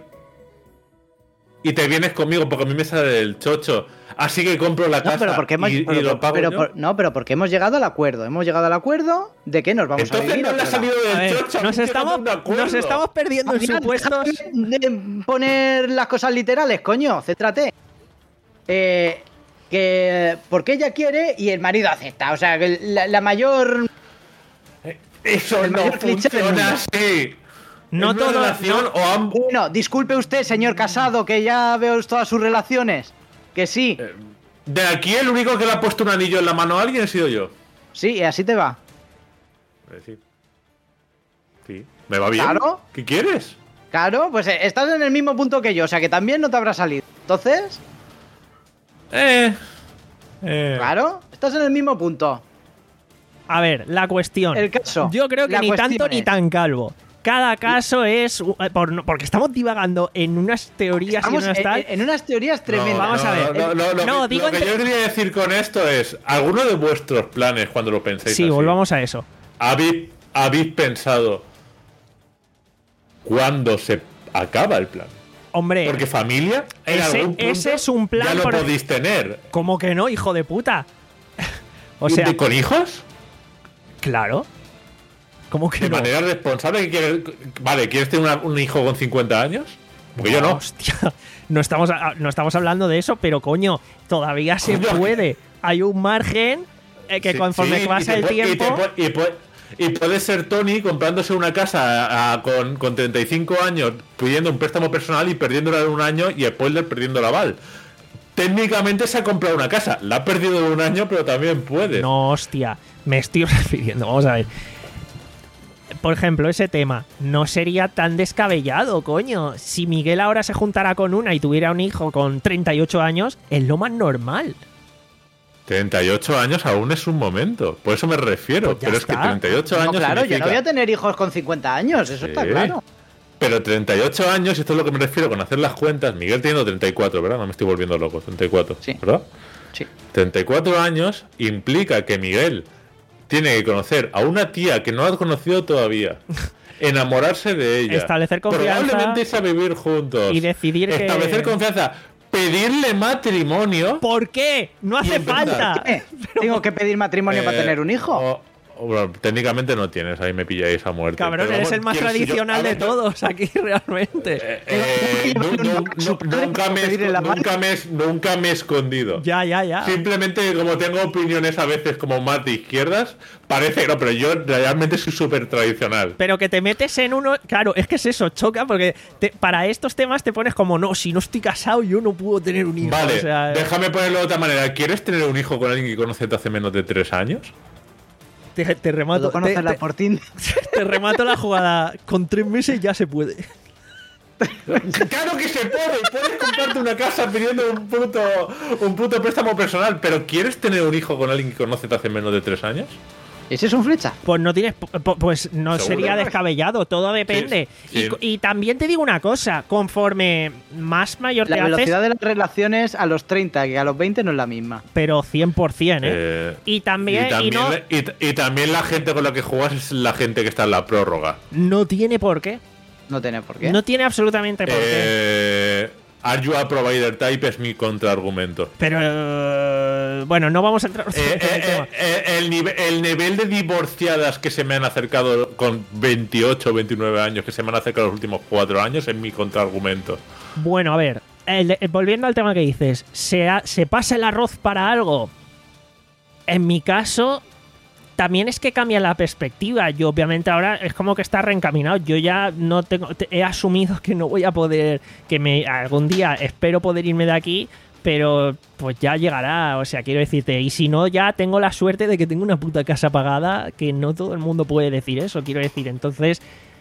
Y te vienes conmigo porque a mí me sale del chocho. Así que compro la No, casa pero porque hemos, y, y pero- lo pago pero yo. por- no, pero porque hemos llegado al acuerdo. Hemos llegado al acuerdo de que nos vamos a Entonces vivir. no a le ha otro salido lado. A del ver, chocho. a nos mí que no estamos, tengo un acuerdo. nos estamos perdiendo en Adrián, supuestos. déjame de poner las cosas literales, coño, céntrate. Eh, que porque ella quiere y el marido acepta. O sea, que la, la mayor. Eso el no mayor cliché del funciona mundo. así. No En una todo- relación no- o ambos. Bueno, disculpe usted, señor casado, que ya veo todas sus relaciones. Que sí, De aquí el único que le ha puesto un anillo en la mano a alguien he sido yo. sí, así te va. Eh, Sí. Sí. ¿Me va bien? Claro. ¿Qué quieres? Claro, pues eh, estás en el mismo punto que yo, o sea que también no te habrá salido. Entonces, Eh. eh. claro, estás en el mismo punto. A ver, la cuestión. El caso, Yo creo que la ni cuestión tanto ni es- tan calvo. Cada caso es. eh, por- no- porque estamos divagando en unas teorías Estamos y en unas en, tal. en unas teorías No, tremendas. Vamos a ver. No, no, no, lo No, que, digo lo que entre- yo quería decir con esto es: ¿alguno de vuestros planes, cuando lo pensáis Sí, así, volvamos a eso. ¿habéis, habéis pensado cuándo se acaba el plan? Hombre, Porque familia, en ese- algún punto ese es un plan ya lo por- podéis tener. ¿cómo que no, hijo de puta? O ¿Y sea, de- ¿Con hijos? claro. ¿Cómo que De no? manera responsable. que quieres- Vale, ¿quieres tener una- un hijo con cincuenta años? Porque yo no. Hostia, no estamos, a- no estamos hablando de eso, pero coño, todavía se Coño. puede. Hay un margen eh, que Sí, conforme sí, pasa y el te pu- y te tiempo. pu- Y, pu- y puede ser Tony comprándose una casa a- a- con, con treinta y cinco años, pidiendo un préstamo personal y perdiéndola en un año y spoiler perdiendo la aval. Técnicamente se ha comprado una casa, la ha perdido en un año, pero también puede. No, hostia, me estoy refiriendo. Vamos a ver. Por ejemplo, ese tema no sería tan descabellado, coño. Si Miguel ahora se juntara con una y tuviera un hijo con treinta y ocho años, es lo más normal. treinta y ocho años aún es un momento, por eso me refiero. Pues ya pero es que está. treinta y ocho No, años. claro, yo significa- no voy a tener hijos con cincuenta años, eso está Sí. claro. Pero treinta y ocho años, y esto es lo que me refiero con hacer las cuentas. Miguel teniendo treinta y cuatro, ¿verdad? No me estoy volviendo loco, treinta y cuatro, Sí. ¿verdad? Sí. treinta y cuatro años implica que Miguel tiene que conocer a una tía que no ha conocido todavía, enamorarse de ella, Establecer confianza probablemente irse a vivir juntos y decidir que- establecer confianza, pedirle matrimonio. ¿Por qué? No hace Y empezar. falta. ¿Qué? ¿Tengo que pedir matrimonio para Eh, tener un hijo? o- o, bueno, técnicamente no tienes, ahí me pilláis a muerte. Cabrón, pero eres vamos, el más quiero decir, yo- tradicional a de ver, todos aquí, realmente. Eh, eh, nu- nu- nu- nunca, me, Pedirle la he- nunca, me, he- nunca me he escondido. Ya, ya, ya. Simplemente como tengo opiniones a veces como más de izquierdas, parece que no, pero yo realmente soy súper tradicional. Pero que te metes en uno. Claro, es que es eso, choca, porque te- para estos temas te pones como, no, si no estoy casado, yo no puedo tener un hijo. Vale, O sea, déjame ponerlo de otra manera. ¿Quieres tener un hijo con alguien que conoces hace menos de tres años? te, te remato. ¿Puedo conocerla te, te- por Tinder? te remato la jugada. Con tres meses ya se puede. Claro que se puede. Puedes comprarte una casa pidiendo un puto, un puto préstamo personal, pero ¿quieres tener un hijo con alguien que conoces hace menos de tres años? ¿Ese es un flecha? Pues no tienes, pues no ¿Seguro? sería descabellado, todo depende. Sí, sí. Y, y también te digo una cosa, conforme más mayor La te velocidad haces, de las relaciones a los treinta que a los veinte no es la misma. pero cien por cien, ¿eh? Eh, y también, y, también y no, y- y también la gente con la que juegas es la gente que está en la prórroga. no tiene por qué. No tiene por qué. No tiene absolutamente por qué. Eh, Are you a provider type es mi contraargumento. Pero eh, bueno, no vamos a entrar Eh, en el eh, tema. eh, el, nivel, el nivel de divorciadas que se me han acercado con veintiocho o veintinueve años, que se me han acercado los últimos cuatro años, es mi contraargumento. Bueno, a ver, el- el- volviendo al tema que dices, ¿se, ha- ¿se pasa el arroz para algo? En mi caso, también es que cambia la perspectiva. Yo obviamente ahora es como que está reencaminado. Yo ya no tengo, te- he asumido que no voy a poder, que me algún día espero poder irme de aquí, pero pues ya llegará. O sea, quiero decirte, y si no, ya tengo la suerte de que tengo una puta casa pagada, que no todo el mundo puede decir eso, quiero decir. Entonces,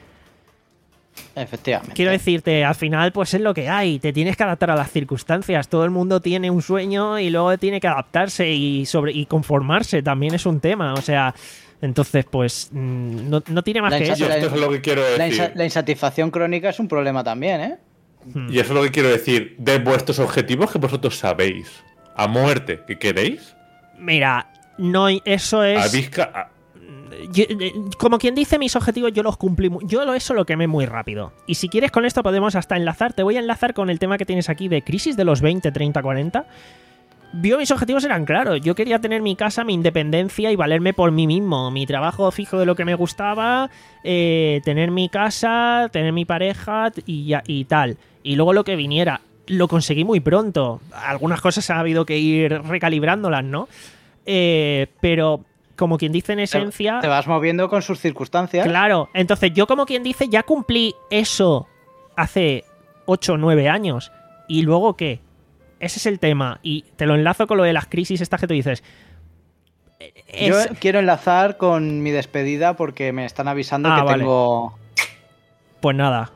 Efectivamente. quiero decirte, al final pues es lo que hay, te tienes que adaptar a las circunstancias, todo el mundo tiene un sueño y luego tiene que adaptarse y sobre y conformarse, también es un tema, o sea, entonces pues mm, no, no tiene más La que insa- eso. Yo esto es lo que quiero La, decir. insa- la insatisfacción crónica es un problema también, ¿eh? Y eso es lo que quiero decir. De vuestros objetivos que vosotros sabéis a muerte que queréis, Mira, no, eso es... habéis ca- Yo- eh, como quien dice, mis objetivos yo los cumplí. mu- Yo lo, eso lo quemé muy rápido. Y si quieres, con esto podemos hasta enlazar. Te voy a enlazar con el tema que tienes aquí de crisis de los veinte, treinta, cuarenta. Yo, mis objetivos eran claros. Yo quería tener mi casa, mi independencia y valerme por mí mismo. Mi trabajo fijo de lo que me gustaba, eh, tener mi casa, tener mi pareja y, ya- y tal. Y luego lo que viniera. Lo conseguí muy pronto. Algunas cosas ha habido que ir recalibrándolas, ¿no? Eh, pero, como quien dice en esencia... Te vas moviendo con sus circunstancias. Claro, entonces yo como quien dice ya cumplí eso hace ocho o nueve años. ¿Y luego qué? Ese es el tema. Y te lo enlazo con lo de las crisis estas que tú dices. Es- Yo quiero enlazar con mi despedida porque me están avisando Ah, que vale. tengo... Pues nada.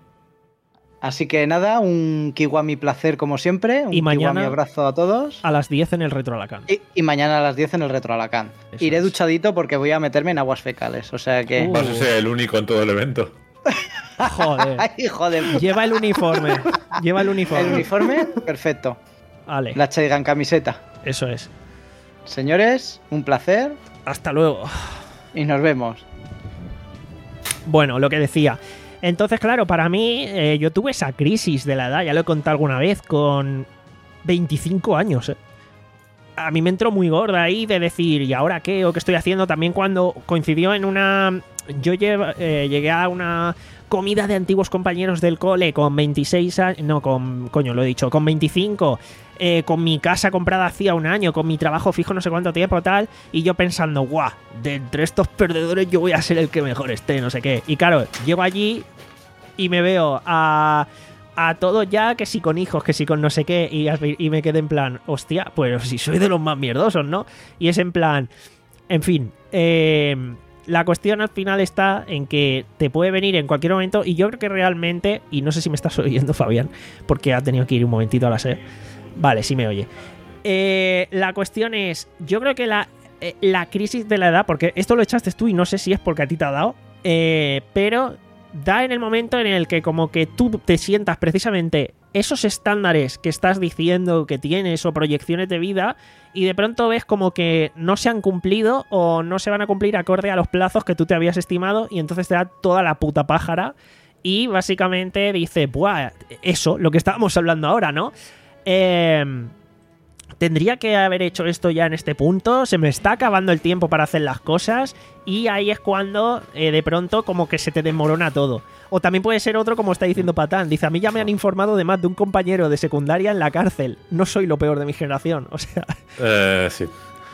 Así que nada, un Kiwami placer como siempre. Un Y mañana- Kiwami abrazo a todos. A las diez en el Retro Alacant. Y, y mañana a las diez en el Retro Alacant. Eso Iré es. duchadito porque voy a meterme en aguas fecales. O sea que... Uh. vas a ser el único en todo el evento. Joder. ¡Ay, hijo de puta! Lleva el uniforme. Lleva el uniforme. El uniforme, perfecto. Vale, La Chaigan camiseta. eso es. Señores, un placer Hasta luego. y nos vemos. Bueno, lo que decía. Entonces, claro, para mí, eh, yo tuve esa crisis de la edad, ya lo he contado alguna vez, con veinticinco años. eh. A mí me entró muy gorda ahí de decir, ¿y ahora qué? ¿O qué estoy haciendo? También cuando coincidió en una... Yo lleva- eh, llegué a una comida de antiguos compañeros del cole con veintiséis años... No, con... Coño, lo he dicho, con veinticinco... Eh, con mi casa comprada hacía un año, con mi trabajo fijo no sé cuánto tiempo tal, y yo pensando, guau, de entre estos perdedores yo voy a ser el que mejor esté, no sé qué. Y claro, llego allí y me veo a, a todos ya, que si con hijos, que si con no sé qué, y, y me quedé en plan, hostia, pues si soy de los más mierdosos, ¿no? Y es en plan, en fin, eh, la cuestión al final está en que te puede venir en cualquier momento, y yo creo que realmente, y no sé si me estás oyendo, Fabián, porque ha tenido que ir un momentito a la sed. Vale, sí me oye. Eh, la cuestión es, yo creo que la, eh, la crisis de la edad, porque esto lo echaste tú y no sé si es porque a ti te ha dado, eh, pero da en el momento en el que como que tú te sientas precisamente esos estándares que estás diciendo que tienes o proyecciones de vida y de pronto ves como que no se han cumplido o no se van a cumplir acorde a los plazos que tú te habías estimado y entonces te da toda la puta pájara y básicamente dice, buah, eso, lo que estábamos hablando ahora, ¿no? Eh, tendría que haber hecho esto ya en este punto, se me está acabando el tiempo para hacer las cosas y ahí es cuando eh, de pronto como que se te desmorona todo. O también puede ser otro como está diciendo Patán, dice, a mí ya me han informado de más de un compañero de secundaria en la cárcel, no soy lo peor de mi generación, o sea... Eh, sí.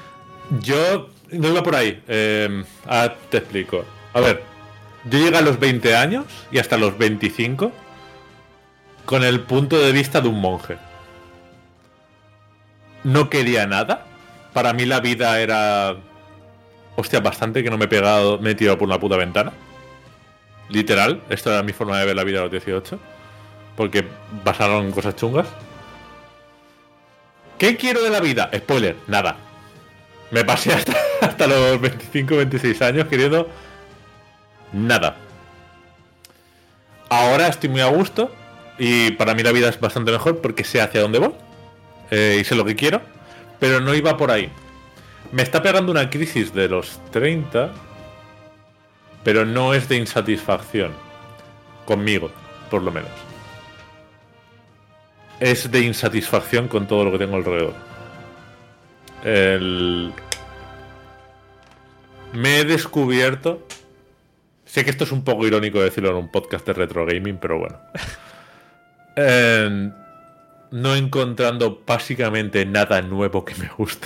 Yo no iba por ahí. Eh, ahora te explico. A ver, yo llegué a los veinte años y hasta los veinticinco con el punto de vista de un monje. No quería nada. Para mí la vida era... Hostia, bastante que no me he pegado, me he tirado por una puta ventana. Literal, esta era mi forma de ver la vida a los dieciocho. porque pasaron en cosas chungas. ¿Qué quiero de la vida? Spoiler, nada. Me pasé hasta, hasta los veinticinco, veintiséis años queriendo nada. Ahora estoy muy a gusto y para mí la vida es bastante mejor porque sé hacia dónde voy eh, y sé lo que quiero, pero no iba por ahí. Me está pegando una crisis de los treinta, pero no es de insatisfacción. Conmigo, por lo menos. Es de insatisfacción con todo lo que tengo alrededor. El... Me he descubierto... Sé que esto es un poco irónico decirlo en un podcast de retro gaming, pero bueno. Eh, no encontrando básicamente nada nuevo que me guste.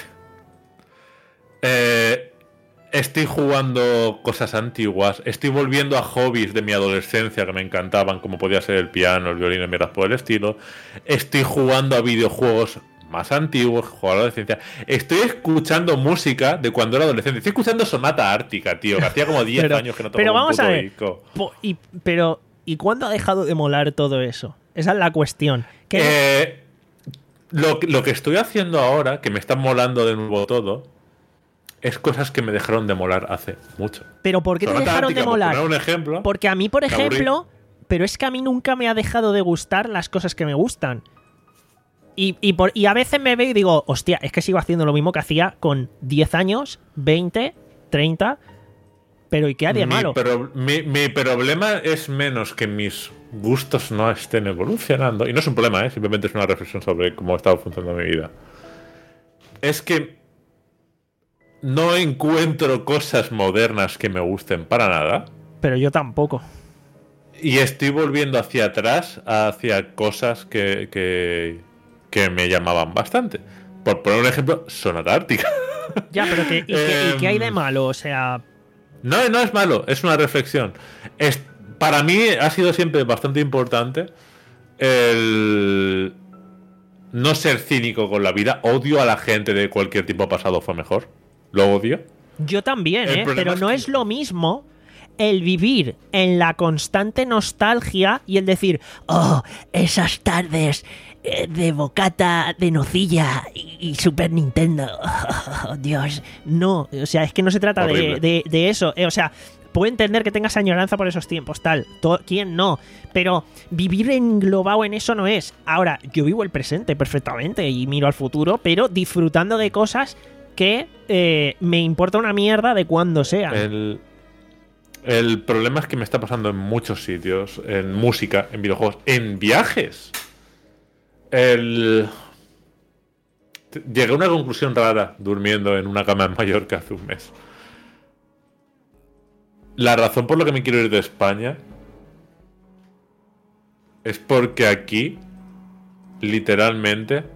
Eh, estoy jugando cosas antiguas. Estoy volviendo a hobbies de mi adolescencia que me encantaban, como podía ser el piano, el violín y mierdas por el estilo. Estoy jugando a videojuegos más antiguos, juego a la adolescencia. Estoy escuchando música de cuando era adolescente. Estoy escuchando Sonata Ártica, tío, que hacía como diez pero, años que no tocaba pero un vamos puto a ver. disco. Po- y, pero, ¿y cuándo ha dejado de molar todo eso? Esa es la cuestión. ¿Qué- Eh, lo, lo que estoy haciendo ahora, que me está molando de nuevo todo, es cosas que me dejaron de molar hace mucho. ¿Pero por qué te Sonata dejaron Ártica, de por molar? poner un ejemplo, Porque a mí, por me aburrí. ejemplo, pero es que a mí nunca me ha dejado de gustar las cosas que me gustan. Y, y, por, y a veces me veo y digo, hostia, es que sigo haciendo lo mismo que hacía con diez años, veinte, treinta, pero ¿y qué hay de mi, malo? pro- mi, mi problema es menos que mis gustos no estén evolucionando. Y no es un problema, ¿eh? Simplemente es una reflexión sobre cómo ha estado funcionando mi vida. Es que no encuentro cosas modernas que me gusten para nada. Pero yo tampoco. Y estoy volviendo hacia atrás, hacia cosas que, que, que me llamaban bastante. Por poner un ejemplo, Sonata Ártica. Ya, pero ¿qué, y, qué, ¿y qué hay de Em, malo? O sea, No, no es malo, es una reflexión. Es, para mí ha sido siempre bastante importante el no ser cínico con la vida. Odio a la gente de cualquier tiempo pasado fue mejor. Lo odio. yo también, El ¿eh? problema Pero es no que- es lo mismo el vivir en la constante nostalgia y el decir, oh, esas tardes eh, de bocata de nocilla y, y Super Nintendo. Oh, Dios, no, o sea, es que no se trata de, Horrible. de- de eso. eh, o sea, puedo entender que tengas añoranza por esos tiempos, tal. to- ¿Quién no? Pero vivir englobado en eso no es. Ahora, yo vivo el presente perfectamente y miro al futuro, pero disfrutando de cosas que eh, me importa una mierda de cuándo sea. El, el problema es que me está pasando en muchos sitios. En música, en videojuegos, en viajes. El... Llegué a una conclusión rara durmiendo en una cama en Mallorca hace un mes. La razón por la que me quiero ir de España es porque aquí, literalmente,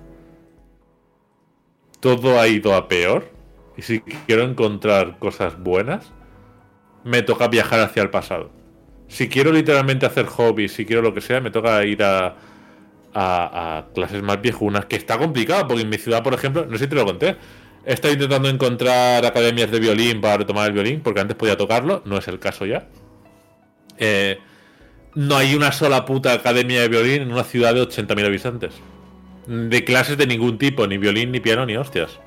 todo ha ido a peor. Y si quiero encontrar cosas buenas, me toca viajar hacia el pasado. Si quiero literalmente hacer hobbies, si quiero lo que sea, me toca ir a, a, a clases más viejunas, que está complicado, porque en mi ciudad, por ejemplo, no sé si te lo conté, he estado intentando encontrar academias de violín para retomar el violín, porque antes podía tocarlo, no es el caso ya. Eh, no hay una sola puta academia de violín en una ciudad de ochenta mil habitantes. De clases de ningún tipo, ni violín, ni piano, ni hostias.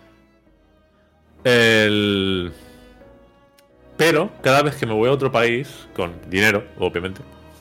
El... Pero cada vez que me voy a otro país, con dinero, obviamente,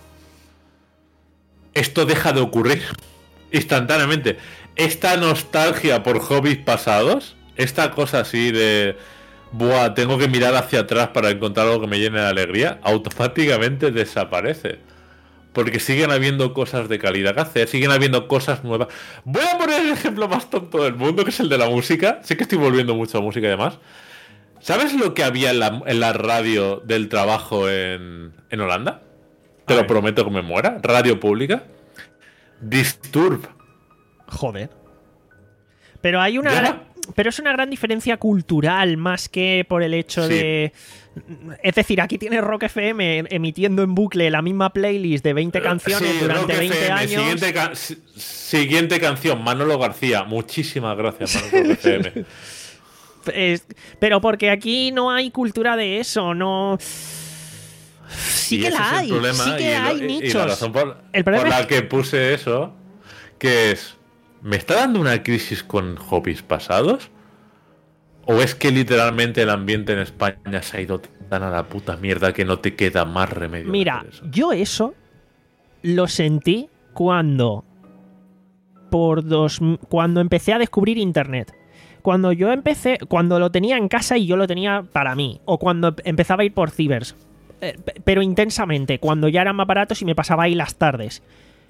esto deja de ocurrir instantáneamente. Esta nostalgia por hobbies pasados, esta cosa así de buah, tengo que mirar hacia atrás para encontrar algo que me llene de alegría, automáticamente desaparece. Porque siguen habiendo cosas de calidad que hacer, siguen habiendo cosas nuevas. Voy a poner el ejemplo más tonto del mundo, que es el de la música. Sé que estoy volviendo mucho a música y demás. ¿Sabes lo que había en la, en la radio del trabajo en, en Holanda? Te A lo ver. prometo que me muera. Radio pública. Disturb. Joder. Pero hay una Ya. gran- pero es una gran diferencia cultural más que por el hecho Sí. de... Es decir, aquí tienes Rock F M emitiendo en bucle la misma playlist de veinte canciones Sí, durante Rock veinte F M. años. Siguiente, ca- si- siguiente canción, Manolo García. Muchísimas gracias, Manolo Rock F M. Es- pero porque aquí no hay cultura de eso, no... Sí Y que ese la es el hay, problema, sí que y lo- hay y- y nichos. la razón por, El problema por la es- que puse eso, que es, ¿me está dando una crisis con hobbies pasados? ¿O es que literalmente el ambiente en España se ha ido tan a la puta mierda que no te queda más remedio? de Mira, hacer eso? yo eso lo sentí cuando por dos cuando empecé a descubrir internet. Cuando yo empecé, cuando lo tenía en casa y yo lo tenía para mí, o cuando empezaba a ir por cibers, eh, pero intensamente, cuando ya eran más baratos y me pasaba ahí las tardes.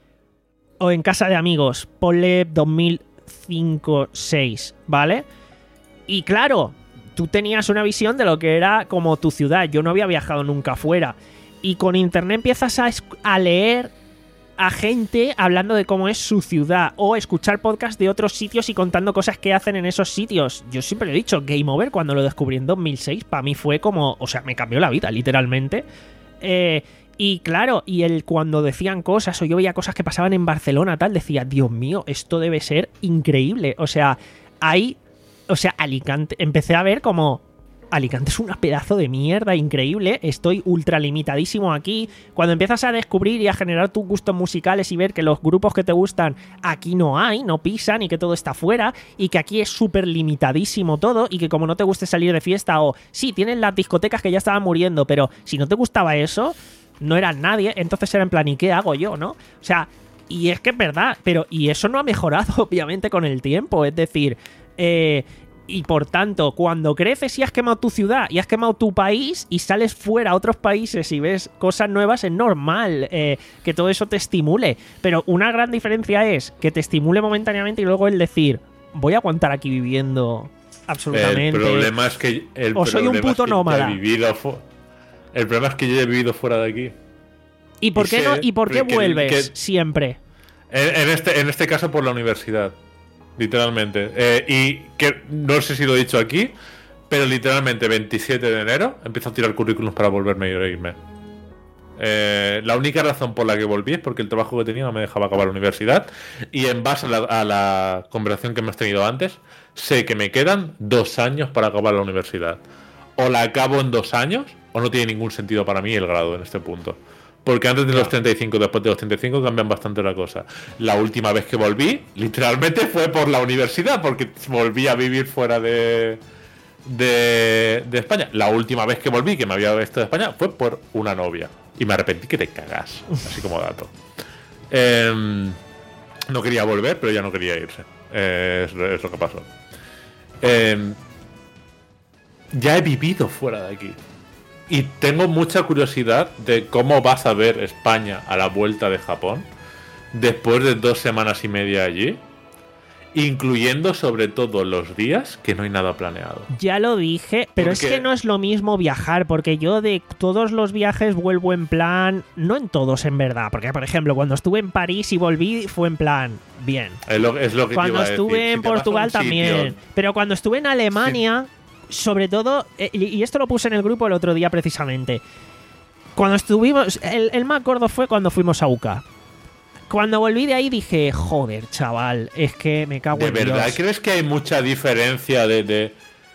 O en casa de amigos, ponle dos mil cinco seis, ¿vale? Y claro, tú tenías una visión de lo que era como tu ciudad. Yo no había viajado nunca fuera. Y con internet empiezas a, a leer a gente hablando de cómo es su ciudad, o escuchar podcasts de otros sitios y contando cosas que hacen en esos sitios. Yo siempre lo he dicho, Game Over, cuando lo descubrí en dos mil seis, para mí fue como, o sea, me cambió la vida, literalmente. Eh, y claro, y el cuando decían cosas, o yo veía cosas que pasaban en Barcelona, tal, decía, Dios mío, esto debe ser increíble. O sea, hay, o sea, Alicante, empecé a ver como Alicante es un pedazo de mierda increíble, estoy ultra limitadísimo aquí. Cuando empiezas a descubrir y a generar tus gustos musicales y ver que los grupos que te gustan aquí no hay, no pisan, y que todo está fuera, y que aquí es súper limitadísimo todo, y que como no te guste salir de fiesta, o sí, tienen las discotecas que ya estaban muriendo, pero si no te gustaba eso, no eras nadie, entonces era en plan, ¿y qué hago yo, no? O sea, y es que es verdad, pero y eso no ha mejorado obviamente con el tiempo, es decir, eh... y por tanto, cuando creces y has quemado tu ciudad y has quemado tu país y sales fuera a otros países y ves cosas nuevas, es normal eh, que todo eso te estimule. Pero una gran diferencia es que te estimule momentáneamente y luego el decir, voy a aguantar aquí viviendo absolutamente. El problema es que el o soy un problema puto es que nómada. yo he vivido fu- el problema es que yo he vivido fuera de aquí. ¿Y por y qué sé no? ¿Y por qué que- vuelves que- siempre? En, en este, en este caso por la universidad. Literalmente. Eh, y que no sé si lo he dicho aquí, pero literalmente veintisiete de enero empiezo a tirar currículums para volverme a irme. Eh, la única razón por la que volví es porque el trabajo que tenía no me dejaba acabar la universidad. Y en base a la, a la conversación que hemos tenido antes, sé que me quedan dos años para acabar la universidad. O la acabo en dos años, o no tiene ningún sentido para mí el grado en este punto. Porque antes de los treinta y cinco, después de los treinta y cinco, cambian bastante la cosa. La última vez que volví, literalmente fue por la universidad, porque volví a vivir fuera de, de, de España. La última vez que volví, que me había visto de España, fue por una novia. Y me arrepentí que te cagas, así como dato. Eh, no quería volver, pero ya no quería irse. Eh, es, es lo que pasó. Eh, ya he vivido fuera de aquí. Y tengo mucha curiosidad de cómo vas a ver España a la vuelta de Japón después de dos semanas y media allí, incluyendo sobre todo los días que no hay nada planeado. Ya lo dije, pero es Porque- que no es lo mismo viajar, porque yo de todos los viajes vuelvo en plan, no en todos en verdad, porque por ejemplo cuando estuve en París y volví fue en plan, bien. Es lo, es lo que te Cuando iba a estuve decir. en Si te vas a Portugal un sitio- también, pero cuando estuve en Alemania, sobre todo, eh, y y esto lo puse en el grupo el otro día precisamente, cuando estuvimos, el, el más gordo fue cuando fuimos a U C A. Cuando volví de ahí dije, joder, chaval, es que me cago ¿De en verdad Dios. crees que hay mucha diferencia de, de,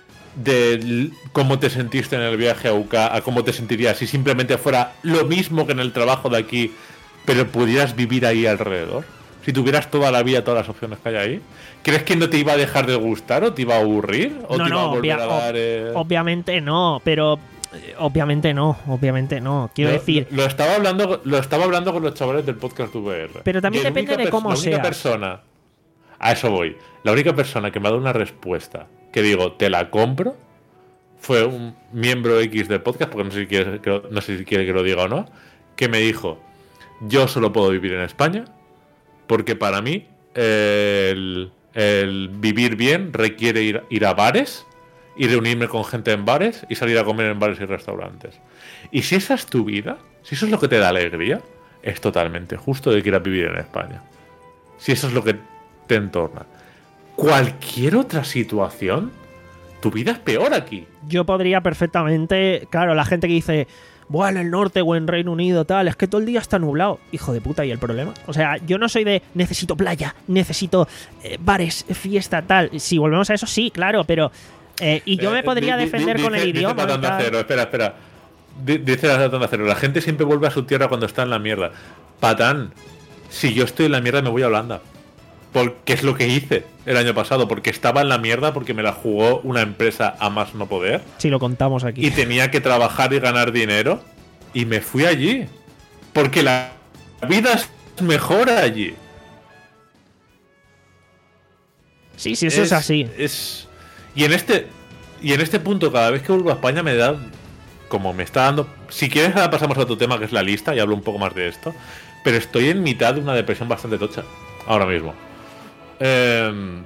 de l- cómo te sentiste en el viaje a U C A a cómo te sentirías si simplemente fuera lo mismo que en el trabajo de aquí, pero pudieras vivir ahí alrededor? Si tuvieras toda la vida, todas las opciones que hay ahí, ¿crees que no te iba a dejar de gustar o te iba a aburrir? ¿O No, te iba a no, volver obvia- a dar...? eh? Obviamente no, pero eh, obviamente no, obviamente no. Quiero Lo- decir, Lo estaba hablando, lo estaba hablando con los chavales del podcast V R. Pero también Y la depende única de pers- cómo La única seas. persona. A eso voy. La única persona que me ha dado una respuesta que digo, te la compro, fue un miembro X del podcast, porque no sé si quiere que, lo- no sé si quiere que lo diga o no, que me dijo, yo solo puedo vivir en España, porque para mí eh, el, el vivir bien requiere ir, ir a bares y reunirme con gente en bares y salir a comer en bares y restaurantes. Y si esa es tu vida, si eso es lo que te da alegría, es totalmente justo de que quieras vivir en España. Si eso es lo que te entorna. Cualquier otra situación, tu vida es peor aquí. yo podría perfectamente, claro, la gente que dice, bueno, en el norte o en Reino Unido, tal, es que todo el día está nublado. Hijo de puta, ¿y el problema? O sea, yo no soy de necesito playa, necesito eh, bares, fiesta, tal. Si volvemos a eso, sí, claro, pero... eh, y yo Eh, me podría di- di- defender dice- con el dice idioma. y Matando tal. Acero, espera, espera. di- dice la Onda Cero, la gente siempre vuelve a su tierra cuando está en la mierda. Patán, si yo estoy en la mierda me voy a Holanda. Porque es lo que hice el año pasado, porque estaba en la mierda, porque me la jugó una empresa a más no poder. Si lo contamos aquí. Y tenía que trabajar y ganar dinero. Y me fui allí. Porque la vida es mejor allí. Sí, sí, eso es, es así. Es... Y en este y en este punto, cada vez que vuelvo a España me da... Como me está dando... Si quieres, ahora pasamos a otro tema, que es la lista, y hablo un poco más de esto. Pero estoy en mitad de una depresión bastante tocha. Ahora mismo. Eh,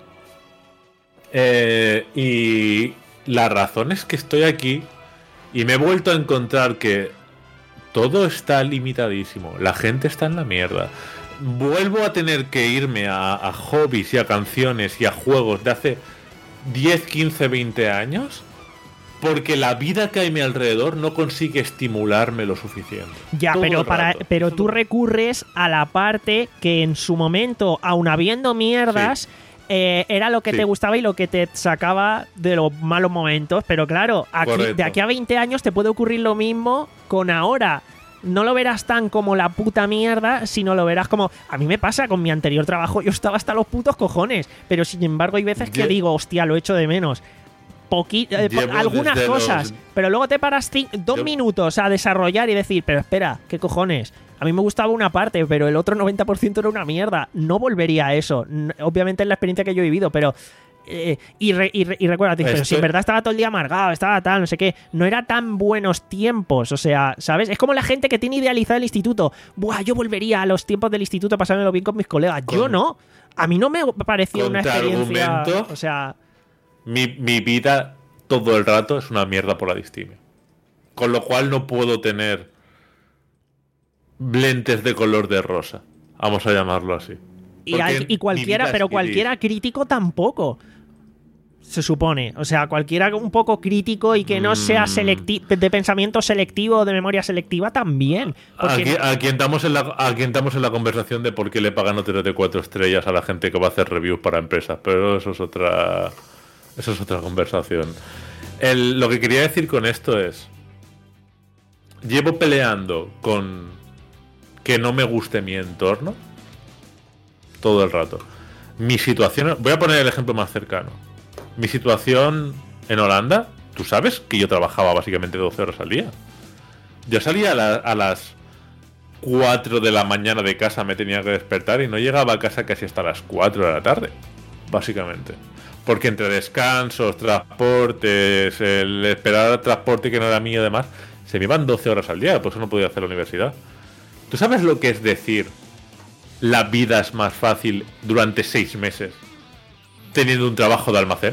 eh, y la razón es que estoy aquí y me he vuelto a encontrar que todo está limitadísimo. La gente está en la mierda. Vuelvo a tener que irme a, a hobbies y a canciones y a juegos de hace diez, quince, veinte años, porque la vida que hay a mi alrededor no consigue estimularme lo suficiente. Ya, Todo pero el para rato. pero tú recurres a la parte que en su momento, aun habiendo mierdas, Sí. eh, era lo que Sí. te gustaba y lo que te sacaba de los malos momentos. Pero claro, aquí, Correcto. de aquí a veinte años te puede ocurrir lo mismo con ahora. No lo verás tan como la puta mierda, sino lo verás como... A mí me pasa con mi anterior trabajo, yo estaba hasta los putos cojones. Pero sin embargo hay veces que Lle- digo, hostia, lo echo de menos. Poqui- eh, po- Llevo algunas desde cosas, los- pero luego te paras ci- dos Yo- minutos a desarrollar y decir, pero espera, ¿qué cojones? A mí me gustaba una parte, pero el otro noventa por ciento era una mierda. No volvería a eso. N- Obviamente es la experiencia que yo he vivido, pero... eh, y, re- y, re- y recuerda, pero si Estoy- en verdad estaba todo el día amargado, estaba tal, no sé qué, no era tan buenos tiempos, o sea, ¿sabes? Es como la gente que tiene idealizado el instituto. Buah, yo volvería a los tiempos del instituto a pasármelo bien con mis colegas. Yo Con- no. A mí no me pareció una experiencia... Contraargumento. O sea... Mi, mi vida todo el rato es una mierda por la distimia. Con lo cual no puedo tener lentes de color de rosa. Vamos a llamarlo así. Y, Porque al- y mi cualquiera, vida pero es cualquiera gris. crítico tampoco. Se supone. O sea, cualquiera un poco crítico y que no sea Mm. selecti- de pensamiento selectivo, de memoria selectiva, también. Porque Aquí, aquí, entramos en la, aquí entramos en la conversación de por qué le pagan hoteles de cuatro estrellas a la gente que va a hacer reviews para empresas, pero eso es otra eso es otra conversación. El- lo que quería decir con esto es, llevo peleando con que no me guste mi entorno todo el rato. Mi situación, voy a poner el ejemplo más cercano. Mi situación en Holanda, tú sabes que yo trabajaba básicamente doce horas al día. Yo salía a, la- a las cuatro de la mañana de casa, me tenía que despertar y no llegaba a casa casi hasta las cuatro de la tarde, básicamente. Porque entre descansos, transportes, el esperar al transporte que no era mío y demás, se me iban doce horas al día, por eso no podía hacer la universidad. ¿Tú sabes lo que es decir la vida es más fácil durante seis meses teniendo un trabajo de almacén?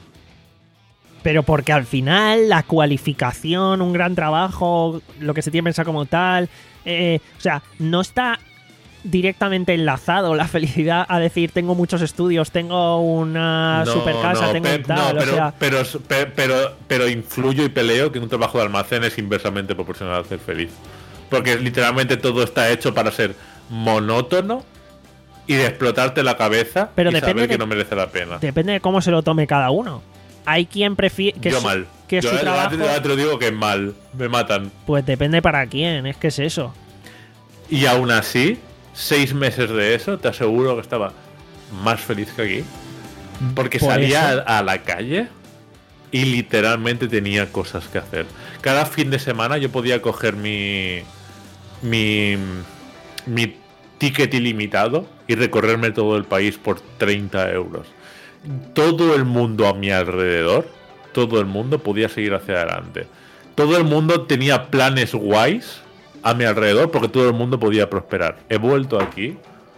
Pero porque al final la cualificación, un gran trabajo, lo que se tiene pensado como tal, eh, o sea, no está directamente enlazado la felicidad a decir tengo muchos estudios, tengo una No, super casa, no, tengo pe- un tal, no, pero, o sea, pero, pero, pero, pero influyo y peleo que un trabajo de almacén es inversamente proporcional a ser feliz. Porque literalmente todo está hecho para ser monótono y de explotarte la cabeza Pero y depende saber que de- no merece la pena. depende de cómo se lo tome cada uno. Hay quien prefiere que Yo su, mal. que Yo su ya- trabajo, ya te lo digo que mal. Me matan. pues depende para quién, es que es eso. Y aún así, seis meses de eso, te aseguro que estaba más feliz que aquí. Porque Por salía eso. a, a la calle y literalmente tenía cosas que hacer. Cada fin de semana yo podía coger mi. mi. mi ticket ilimitado y recorrerme todo el país por treinta euros. Todo el mundo a mi alrededor, todo el mundo podía seguir hacia adelante. Todo el mundo tenía planes guays a mi alrededor porque todo el mundo podía prosperar. He vuelto aquí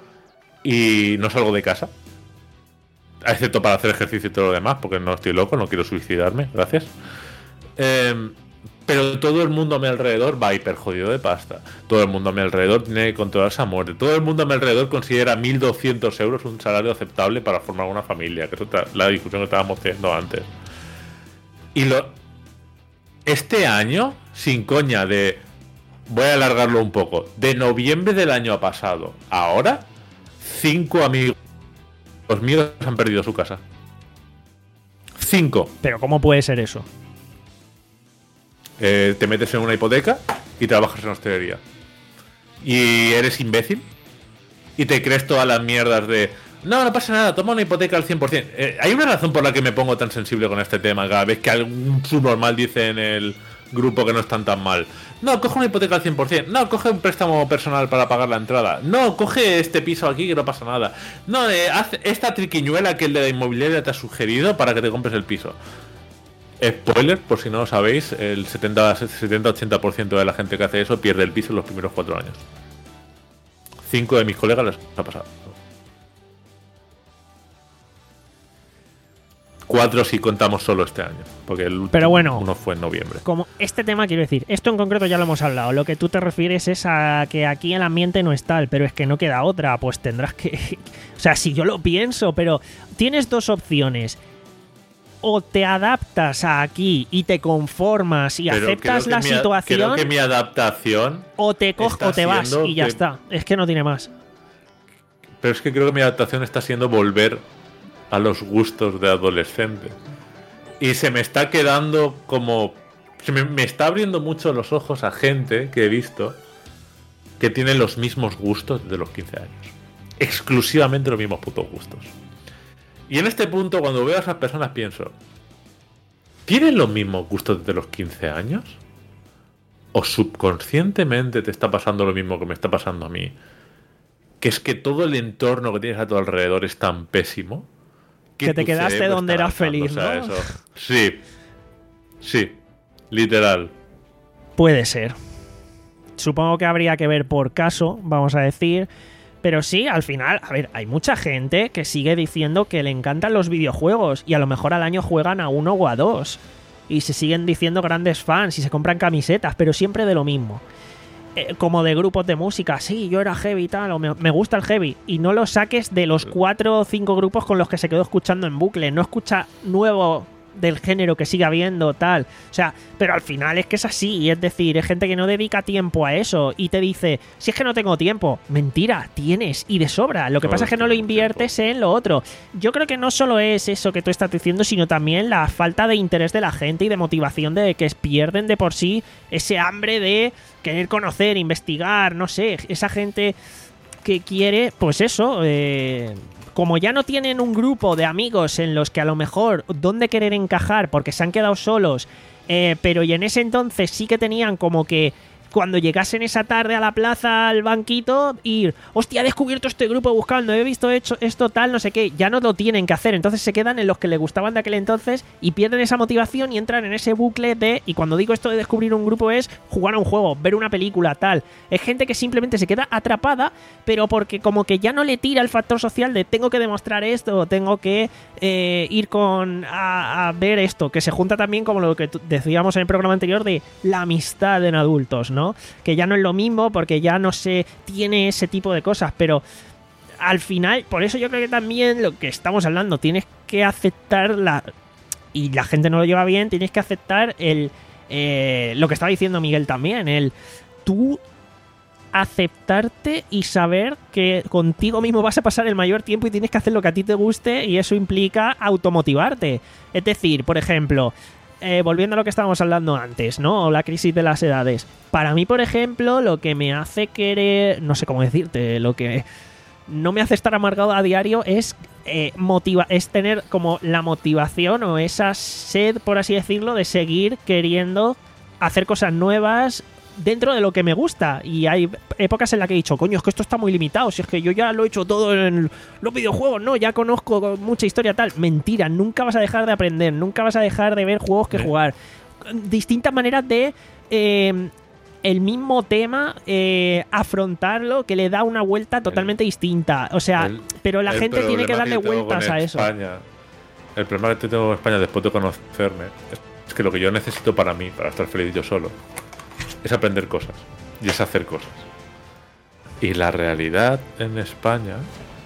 y no salgo de casa, excepto para hacer ejercicio y todo lo demás, porque no estoy loco, no quiero suicidarme, gracias. Eh, pero todo el mundo a mi alrededor va hiper jodido de pasta. Todo el mundo a mi alrededor tiene que controlarse a muerte. Todo el mundo a mi alrededor considera mil doscientos euros un salario aceptable para formar una familia, que es otra, la discusión que estábamos teniendo antes. Y lo este año, sin coña, de voy a alargarlo un poco, de noviembre del año pasado a ahora, cinco amigos míos han perdido su casa. Cinco. Pero ¿cómo puede ser eso? eh, te metes en una hipoteca y trabajas en hostelería. Y eres imbécil y te crees todas las mierdas de no, no pasa nada, toma una hipoteca al cien por ciento. Eh, hay una razón por la que me pongo tan sensible con este tema. Cada vez que algún subnormal dice en el grupo que no están tan mal. No, coge una hipoteca al cien por ciento. No, coge un préstamo personal para pagar la entrada. No, coge este piso aquí que no pasa nada. No, eh, haz esta triquiñuela que el de la inmobiliaria te ha sugerido para que te compres el piso. Spoiler, por si no lo sabéis, el setenta a ochenta por ciento de la gente que hace eso pierde el piso en los primeros cuatro años. Cinco de mis colegas les ha pasado. Cuatro si contamos solo este año, porque el último, Pero bueno, uno fue en noviembre. Como este tema, quiero decir, esto en concreto ya lo hemos hablado. Lo que tú te refieres es a que aquí el ambiente no es tal, pero es que no queda otra. Pues tendrás que... O sea, si yo lo pienso, pero tienes dos opciones. O te adaptas a aquí y te conformas y Pero aceptas la mi, situación, creo que mi adaptación o te coges o te vas y ya que, está. Es que no tiene más. Pero es que creo que mi adaptación está siendo volver a los gustos de adolescente. Y se me está quedando como... Se me, me está abriendo mucho los ojos a gente que he visto que tiene los mismos gustos de los quince años. Exclusivamente los mismos putos gustos. Y en este punto, cuando veo a esas personas, pienso, ¿tienen los mismos gustos desde los quince años? ¿O subconscientemente te está pasando lo mismo que me está pasando a mí? Que es que todo el entorno que tienes a tu alrededor es tan pésimo que, que te quedaste donde eras feliz, ¿no? Eso. Sí, sí, literal. Puede ser. Supongo que habría que ver por caso, vamos a decir... Pero sí, al final, a ver, hay mucha gente que sigue diciendo que le encantan los videojuegos y a lo mejor al año juegan a uno o a dos. Y se siguen diciendo grandes fans y se compran camisetas, pero siempre de lo mismo. Eh, como de grupos de música, sí, yo era heavy y tal, o me, me gusta el heavy. Y no lo saques de los cuatro o cinco grupos con los que se quedó escuchando en bucle. No escucha nuevo del género que siga habiendo, tal. O sea, pero al final es que es así. Es decir, es gente que no dedica tiempo a eso y te dice, si es que no tengo tiempo. Mentira, tienes y de sobra. Lo que pasa es que no lo inviertes en lo otro. Yo creo que no solo es eso que tú estás diciendo, sino también la falta de interés de la gente y de motivación de que pierden de por sí ese hambre de querer conocer, investigar, no sé, esa gente que quiere, pues eso, eh... como ya no tienen un grupo de amigos en los que a lo mejor dónde querer encajar porque se han quedado solos, eh, pero y en ese entonces sí que tenían como que cuando llegasen esa tarde a la plaza, al banquito, ir, hostia, he descubierto este grupo buscando, he visto hecho esto tal, no sé qué, ya no lo tienen que hacer, entonces se quedan en los que les gustaban de aquel entonces y pierden esa motivación y entran en ese bucle de, y cuando digo esto de descubrir un grupo es jugar a un juego, ver una película, tal. Es gente que simplemente se queda atrapada, pero porque como que ya no le tira el factor social de tengo que demostrar esto, tengo que eh, ir con a, a ver esto, que se junta también como lo que decíamos en el programa anterior de la amistad en adultos, ¿no? Que ya no es lo mismo porque ya no se tiene ese tipo de cosas, pero al final, por eso yo creo que también lo que estamos hablando, tienes que aceptar la... y la gente no lo lleva bien, tienes que aceptar el eh, lo que estaba diciendo Miguel también, el tú aceptarte y saber que contigo mismo vas a pasar el mayor tiempo y tienes que hacer lo que a ti te guste y eso implica automotivarte. Es decir, por ejemplo... Eh, volviendo a lo que estábamos hablando antes, ¿no? La crisis de las edades. Para mí, por ejemplo, lo que me hace querer... No sé cómo decirte, lo que no me hace estar amargado a diario es, eh, motiva es tener como la motivación o esa sed, por así decirlo, de seguir queriendo hacer cosas nuevas dentro de lo que me gusta. Y hay épocas en las que he dicho, coño, es que esto está muy limitado, si es que yo ya lo he hecho todo en los videojuegos, no, ya conozco mucha historia tal. Mentira, nunca vas a dejar de aprender, nunca vas a dejar de ver juegos que jugar. Distintas maneras de eh, el mismo tema eh, afrontarlo, que le da una vuelta totalmente el, distinta. O sea, el, pero la gente tiene que darle que vueltas a eso. España, el problema que tengo en España después de conocerme es que lo que yo necesito para mí, para estar feliz yo solo, es aprender cosas y es hacer cosas. Y la realidad en España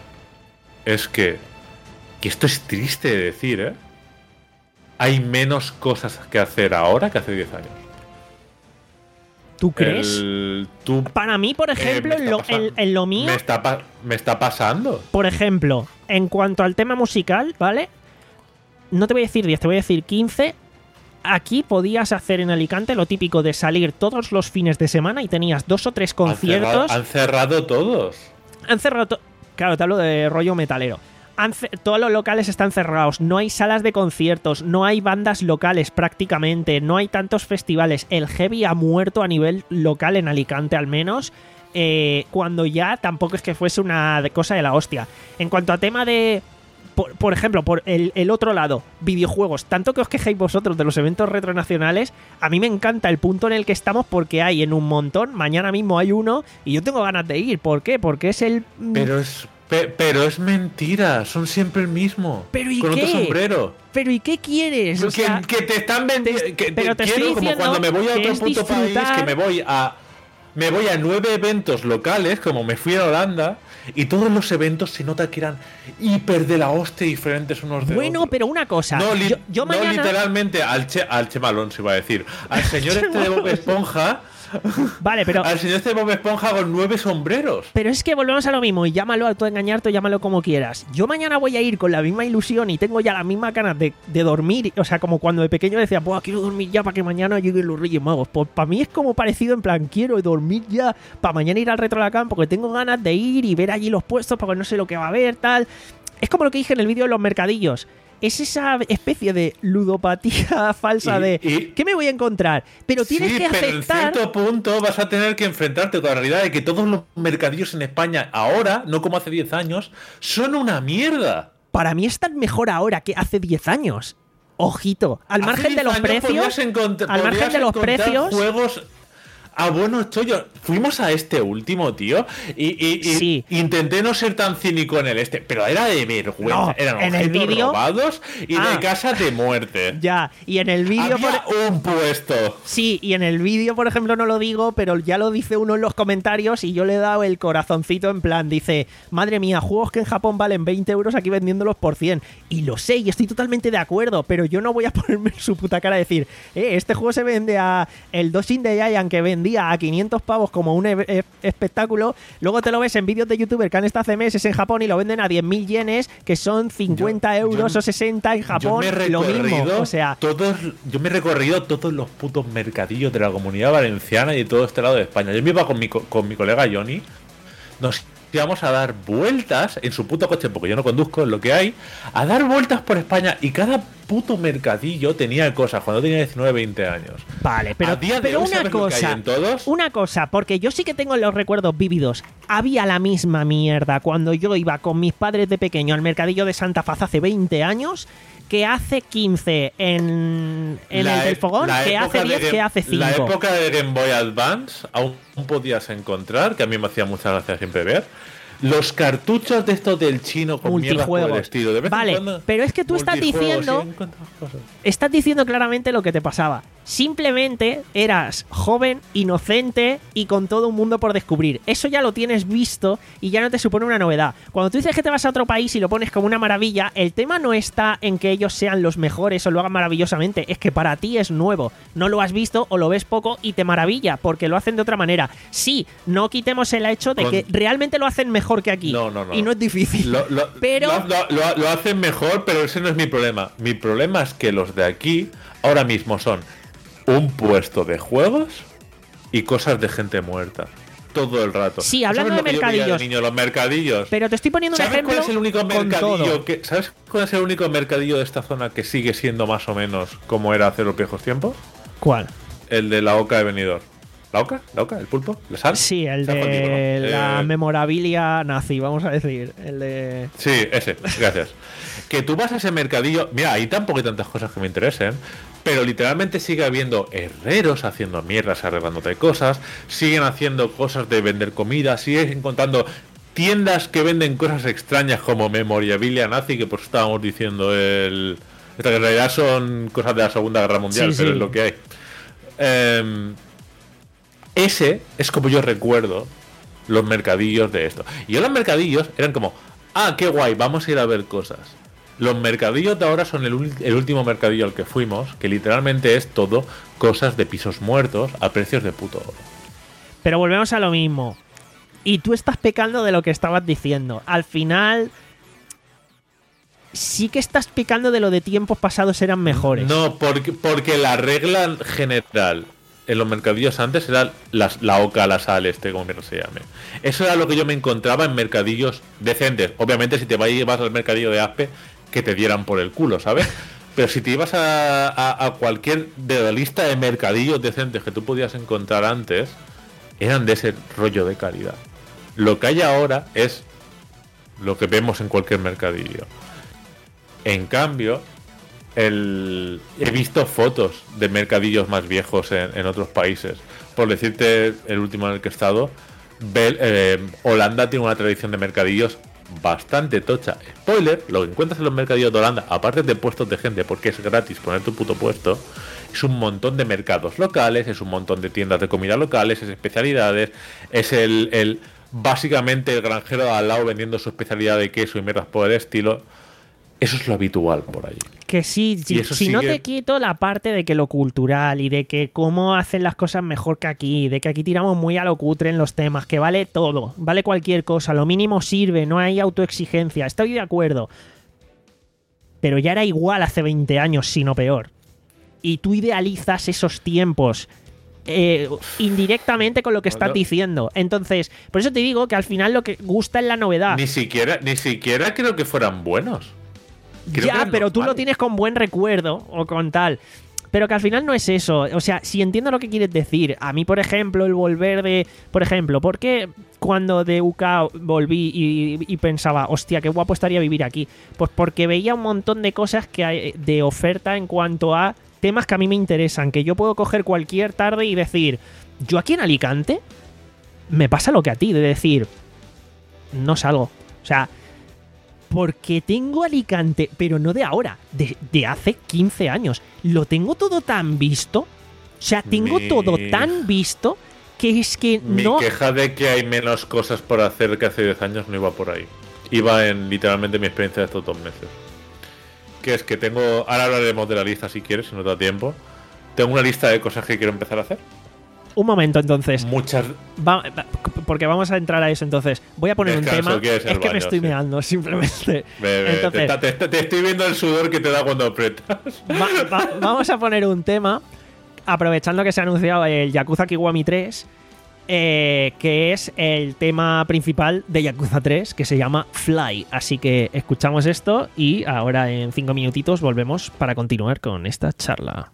es que, que esto es triste de decir, ¿eh? Hay menos cosas que hacer ahora que hace diez años. ¿Tú crees? El, tú, Para mí, por ejemplo, eh, en, lo, en, en lo mío... Me está, me está pasando. Por ejemplo, en cuanto al tema musical, ¿vale? No te voy a decir diez, te voy a decir quince... aquí podías hacer en Alicante lo típico de salir todos los fines de semana y tenías dos o tres conciertos. Han cerrado, han cerrado todos. Han cerrado... To- claro, te hablo de rollo metalero. Han ce- todos los locales están cerrados, no hay salas de conciertos, no hay bandas locales prácticamente, no hay tantos festivales. El heavy ha muerto a nivel local en Alicante al menos, eh, cuando ya tampoco es que fuese una de- cosa de la hostia. En cuanto a tema de... Por, por ejemplo, por el, el otro lado, videojuegos. Tanto que os quejéis vosotros de los eventos retronacionales, a mí me encanta el punto en el que estamos porque hay en un montón. Mañana mismo hay uno y yo tengo ganas de ir. ¿Por qué? Porque es el... Pero es, pe- pero es mentira, son siempre el mismo. ¿Pero y con qué? otro sombrero. ¿Pero y qué quieres? O que, sea, que te están vendiendo. te- Que pero te te quiero estoy como diciendo cuando me voy a que otro es puto país, disfrutar. que me voy a. Me voy a nueve eventos locales, como me fui a Holanda, y todos los eventos se nota que eran hiper de la hostia diferentes unos de bueno, otros. pero una cosa. No, li- yo, yo no mañana... literalmente al Che, al Chema Alonso iba a decir. Al señor este de Bob Esponja. Vale, pero... Al señor este de Bob Esponja con nueve sombreros. Pero es que volvemos a lo mismo y llámalo autoengañarte o llámalo como quieras. Yo mañana voy a ir con la misma ilusión y tengo ya las mismas ganas de, de dormir. O sea, como cuando de pequeño decía, pues quiero dormir ya para que mañana lleguen los Reyes Magos. Pues para mí es como parecido en plan, quiero dormir ya para mañana ir al Retrolacán porque tengo ganas de ir y ver allí los puestos porque no sé lo que va a haber, tal. Es como lo que dije en el vídeo de los mercadillos. Es esa especie de ludopatía falsa Y- de y- ¿qué me voy a encontrar? Pero tienes sí, que pero aceptar... en cierto punto vas a tener que enfrentarte con la realidad de que todos los mercadillos en España ahora, no como hace diez años, son una mierda. Para mí están mejor ahora que hace diez años. Ojito, al Hace margen de diez los años precios, podías encont- al margen podías de los encontrar precios, juegos a buenos chollos. Fuimos a este último, tío, y, y- y Sí. intenté no ser tan cínico en el este, pero era de vergüenza. No, Eran en el objetos vídeo- robados y Ah. de casa de muerte. ya, y en el vídeo Había por... un puesto. Sí, y en el vídeo, por ejemplo, no lo digo, pero ya lo dice uno en los comentarios y yo le he dado el corazoncito en plan, dice, madre mía, juegos que en Japón valen veinte euros aquí vendiéndolos por cien. Y lo sé, y estoy totalmente de acuerdo, pero yo no voy a ponerme en su puta cara a decir, eh, este juego se vende a... El Doshin de Giant que vendía a quinientos pavos como un e- e- espectáculo, luego te lo ves en vídeos de youtuber que han estado hace meses en Japón y lo venden a diez mil yenes, que son cincuenta Yo- euros yo- o sesenta en Japón, Yo me he lo mismo. recorrido O sea, todos, yo me he recorrido todos los putos mercadillos de la Comunidad Valenciana y de todo este lado de España. Yo me iba con mi, co- con mi colega Johnny, nos íbamos a dar vueltas en su puto coche, porque yo no conduzco, es lo que hay, a dar vueltas por España y cada puto mercadillo tenía cosas cuando tenía diecinueve, veinte años. Vale, pero, A día de pero hoy, una ¿sabes lo que hay cosa, en todos? una cosa, porque yo sí que tengo los recuerdos vívidos. Había la misma mierda cuando yo iba con mis padres de pequeño al mercadillo de Santa Faz hace veinte años que hace quince en, en La el del e- Fogón, la que época hace de diez, Game- que hace La cinco. época de Game Boy Advance aún podías encontrar, que a mí me hacía mucha gracia siempre ver, los cartuchos de estos del chino con mierda por el Multijuegos. estilo. De vez en Vale, cuando- pero es que tú estás multijuegos, diciendo- sí, encuentras cosas. Estás diciendo claramente lo que te pasaba. Simplemente eras joven, inocente y con todo un mundo por descubrir. Eso ya lo tienes visto y ya no te supone una novedad. Cuando tú dices que te vas a otro país y lo pones como una maravilla, el tema no está en que ellos sean los mejores o lo hagan maravillosamente. Es que para ti es nuevo. No lo has visto o lo ves poco y te maravilla porque lo hacen de otra manera. Sí, no quitemos el hecho de Con- que realmente lo hacen mejor que aquí. No, no, no. Y no es difícil. Lo, lo- pero... lo, lo- lo- lo hacen mejor, pero ese no es mi problema. Mi problema es que los de aquí ahora mismo son un puesto de juegos y cosas de gente muerta. Todo el rato. Sí, hablando ¿Sabes de lo que yo veía mercadillos. niño, los mercadillos. Pero te estoy poniendo un ¿Sabes ejemplo cuál es el único con todo. mercadillo que ¿Sabes cuál es el único mercadillo de esta zona que sigue siendo más o menos como era hace los viejos tiempos? ¿Cuál? El de la Oca de Benidorm. ¿La Oca? ¿La Oca? ¿El pulpo? ¿La sal? Sí, el Se ha fundido, ¿no? de la Eh, memorabilia nazi, vamos a decir. El de... Sí, ese, gracias. Que tú vas a ese mercadillo, mira, ahí tampoco hay tantas cosas que me interesen, pero literalmente sigue habiendo herreros haciendo mierdas, arreglándote cosas, siguen haciendo cosas de vender comida, sigues encontrando tiendas que venden cosas extrañas como memorabilia nazi, que pues estábamos diciendo el... Esta que en realidad son cosas de la Segunda Guerra Mundial, Sí, pero sí. es lo que hay. Em, ese es como yo recuerdo los mercadillos de esto. Y yo los mercadillos eran como, ah, qué guay, vamos a ir a ver cosas. Los mercadillos de ahora son el, ul- el último mercadillo al que fuimos, que literalmente es todo cosas de pisos muertos a precios de puto oro. Pero volvemos a lo mismo. Y tú estás pecando de lo que estabas diciendo. Al final... sí que estás pecando de lo de tiempos pasados eran mejores. No, porque, porque la regla general en los mercadillos antes era las, la oca, la sal, este, como menos se llame. Eso era lo que yo me encontraba en mercadillos decentes. Obviamente, si te vas al mercadillo de Aspe, que te dieran por el culo, ¿sabes? Pero si te ibas a, a, a cualquier de la lista de mercadillos decentes que tú podías encontrar antes, eran de ese rollo de calidad. Lo que hay ahora es lo que vemos en cualquier mercadillo. En cambio, el... he visto fotos de mercadillos más viejos en, en otros países. Por decirte el último en el que he estado, Bel, eh, Holanda tiene una tradición de mercadillos bastante tocha. Spoiler, lo que encuentras en los mercadillos de Holanda, aparte de puestos de gente, porque es gratis poner tu puto puesto, es un montón de mercados locales, es un montón de tiendas de comida locales, es especialidades, es el, el básicamente el granjero de al lado vendiendo su especialidad de queso y mierdas por el estilo. Eso es lo habitual por allí. Que sí, si, si sigue... no te quito la parte de que lo cultural y de que cómo hacen las cosas mejor que aquí, de que aquí tiramos muy a lo cutre en los temas, que vale todo, vale cualquier cosa, lo mínimo sirve, no hay autoexigencia, estoy de acuerdo. Pero ya era igual hace veinte años, si no peor. Y tú idealizas esos tiempos eh, indirectamente con lo que estás diciendo. Entonces, por eso te digo que al final lo que gusta es la novedad. Ni siquiera, ni siquiera creo que fueran buenos. Creo ya, pero tú lo tienes con buen recuerdo o con tal. Pero que al final no es eso. O sea, si entiendo lo que quieres decir. A mí, por ejemplo, el volver de... Por ejemplo, ¿por qué cuando de U K volví y, y pensaba, hostia, qué guapo estaría vivir aquí? Pues porque veía un montón de cosas que hay de oferta en cuanto a temas que a mí me interesan. Que yo puedo coger cualquier tarde y decir, yo aquí en Alicante me pasa lo que a ti, de decir, no salgo. O sea... Porque tengo Alicante, pero no de ahora, de, de hace quince años. Lo tengo todo tan visto. O sea, tengo Mi... todo tan visto que es que Mi no... Mi queja de que hay menos cosas por hacer que hace diez años no iba por ahí. Iba en literalmente mi experiencia de estos dos meses. Que es que tengo... Ahora hablaremos de la lista si quieres, si no te da tiempo. Tengo una lista de cosas que quiero empezar a hacer. Un momento, entonces. Muchas. Va, porque vamos a entrar a eso, entonces. Voy a poner Descanso, un tema. Es que baño, me estoy sí. meando, simplemente. Bebe, entonces, te, te, te estoy viendo el sudor que te da cuando apretas. Va, va, vamos a poner un tema, aprovechando que se ha anunciado el Yakuza Kiwami tres, eh, que es el tema principal de Yakuza tres, que se llama Fly. Así que escuchamos esto y ahora en cinco minutitos volvemos para continuar con esta charla.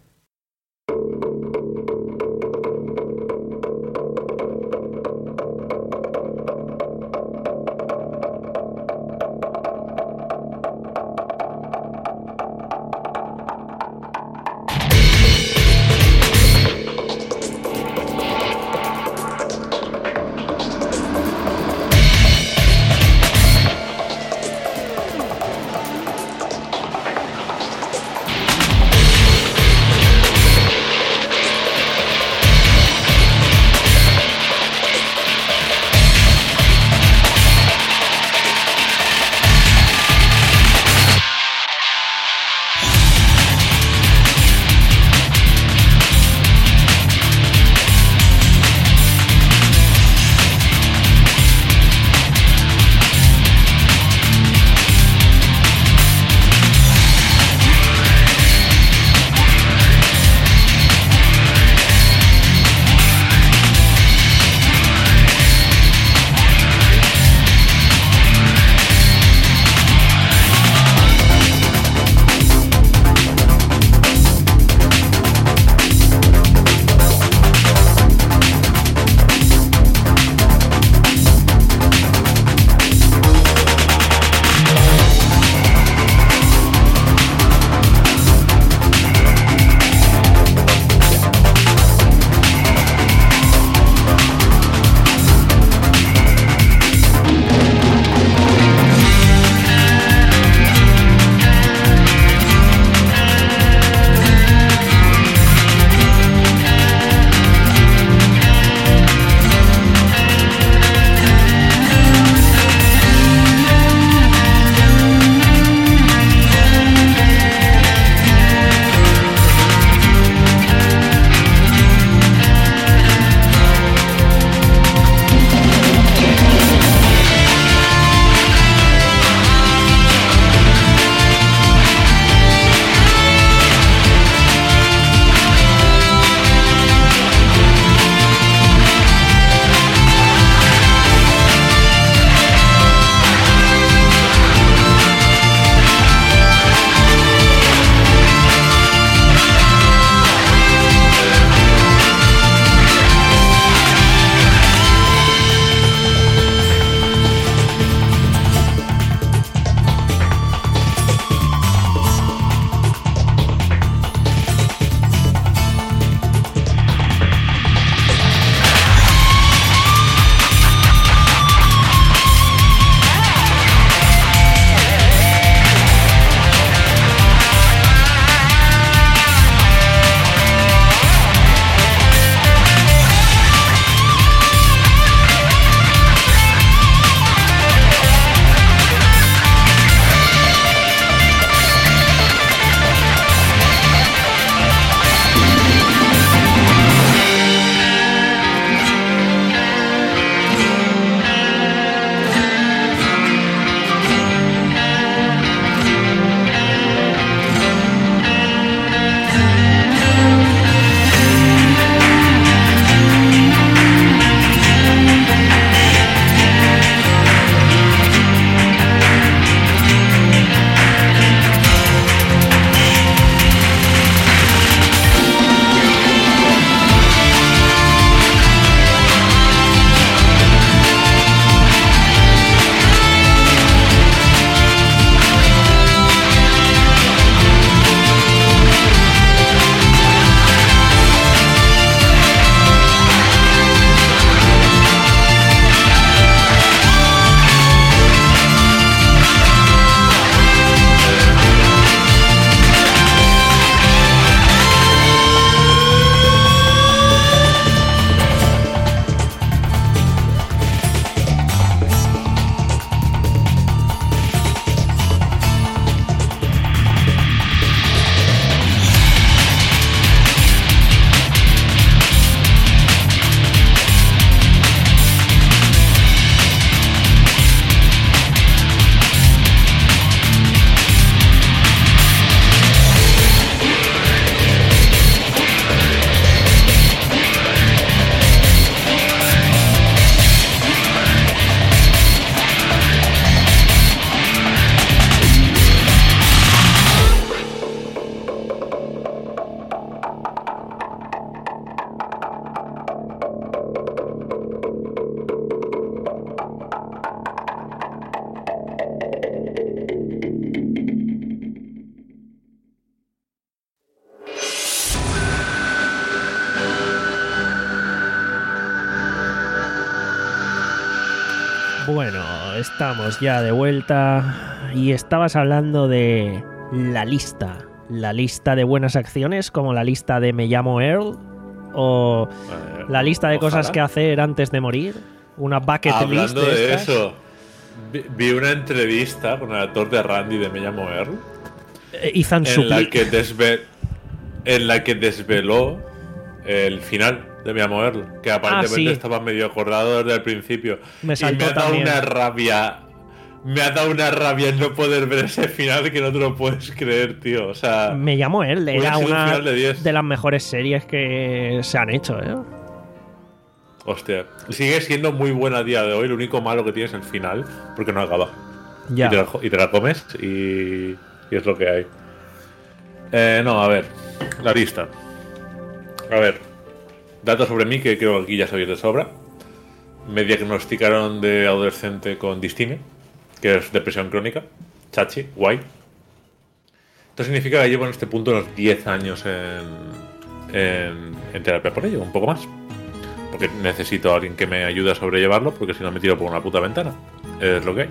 Bueno, estamos ya de vuelta y estabas hablando de la lista. La lista de buenas acciones, como la lista de Me llamo Earl, o Eh, la lista de ojalá. cosas que hacer antes de morir, una bucket list Hablando de, de estas. eso, vi, vi una entrevista con el actor de Randy de Me llamo Earl, Eh, Ethan en la Suplee. que desve- en la que desveló el final de Me llamo Earl, que aparentemente sí. estaba medio acordado desde el principio. Me y saltó me ha dado también. una rabia. Me ha dado una rabia el no poder ver ese final que no te lo puedes creer, tío. O sea, Me llamo Earl, hubiera era sido un una final de diez. de las mejores series que se han hecho, ¿eh? hostia, sigue siendo muy buena a día de hoy. Lo único malo que tiene es el final, porque no acaba. Ya. Y, te la, y te la comes y, y es lo que hay. Eh, no, a ver, la lista. A ver, datos sobre mí que creo que aquí ya sabéis de sobra. Me diagnosticaron de adolescente con distimia, que es depresión crónica. Chachi, guay. Esto significa que llevo en este punto unos diez años en, en, en terapia por ello, un poco más. Porque necesito a alguien que me ayude a sobrellevarlo, porque si no me tiro por una puta ventana. Es lo que hay.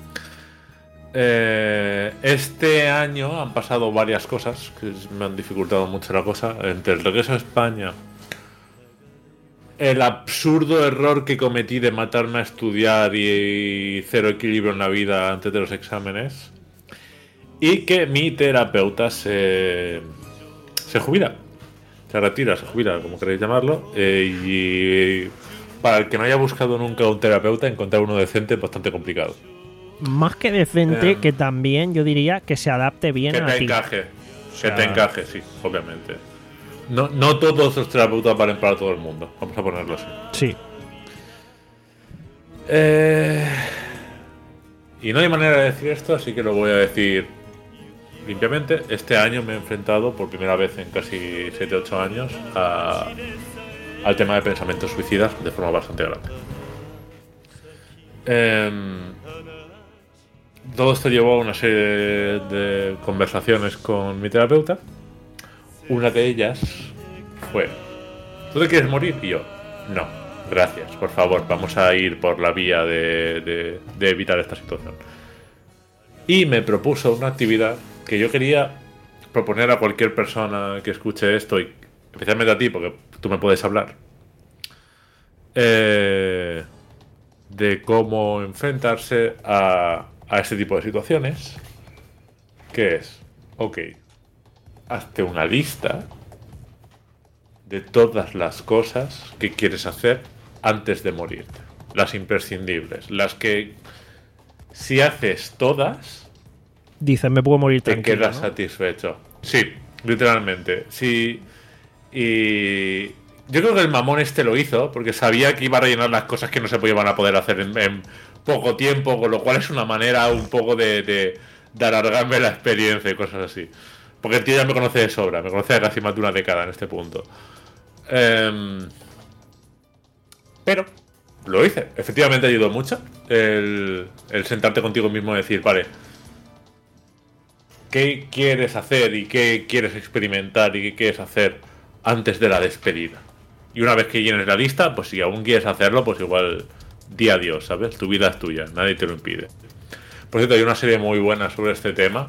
Eh, este año han pasado varias cosas que me han dificultado mucho la cosa. Entre el regreso a España, el absurdo error que cometí de matarme a estudiar y cero equilibrio en la vida antes de los exámenes, y que mi terapeuta se, se jubila, se retira, se jubila, como queréis llamarlo, eh, y para el que no haya buscado nunca un terapeuta, encontrar uno decente es bastante complicado. Más que decente, Eh, que también yo diría que se adapte bien Que a te ti. encaje, sea- que te encaje, sí, obviamente. No, no todos los terapeutas valen para todo el mundo, vamos a ponerlo así. Sí. Eh, y no hay manera de decir esto, así que lo voy a decir limpiamente. Este año me he enfrentado por primera vez en casi siete ocho años a- al tema de pensamientos suicidas de forma bastante grande. Em, todo esto llevó a una serie de, de conversaciones con mi terapeuta. Una de ellas fue: ¿tú te quieres morir? Y yo, no, gracias, por favor, vamos a ir por la vía de, de- de evitar esta situación. Y me propuso una actividad que yo quería proponer a cualquier persona que escuche esto, y especialmente a ti, porque tú me puedes hablar, eh, de cómo enfrentarse a, a este tipo de situaciones, que es, ok, hazte una lista de todas las cosas que quieres hacer antes de morirte. Las imprescindibles. Las que, si haces todas, Dicen, me puedo morir te tranquilo, quedas ¿no? satisfecho. Sí, literalmente. Sí. Y yo creo que el mamón este lo hizo porque sabía que iba a rellenar las cosas que no se iban a poder hacer en, en poco tiempo, con lo cual es una manera un poco de, de, de alargarme la experiencia y cosas así. Porque el tío ya me conoce de sobra, me conoce de casi más de una década en este punto. Em, pero lo hice. Efectivamente ayudó mucho el, el sentarte contigo mismo y decir, vale, ¿qué quieres hacer y qué quieres experimentar y qué quieres hacer antes de la despedida? Y una vez que llenes la lista, pues si aún quieres hacerlo, pues igual di adiós, ¿sabes? Tu vida es tuya, nadie te lo impide. Por cierto, hay una serie muy buena sobre este tema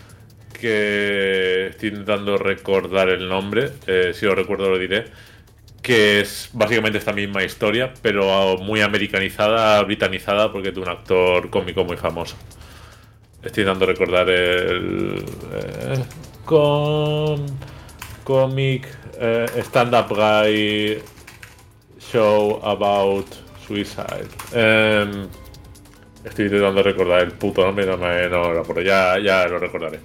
que estoy intentando recordar el nombre, eh, si lo recuerdo lo diré, que es básicamente esta misma historia, pero muy americanizada, britanizada, porque es de un actor cómico muy famoso. Estoy intentando recordar el eh, con comic eh, stand-up guy show about suicide. Em, estoy intentando recordar el puto nombre, no me no, no, pero ya, ya lo recordaré.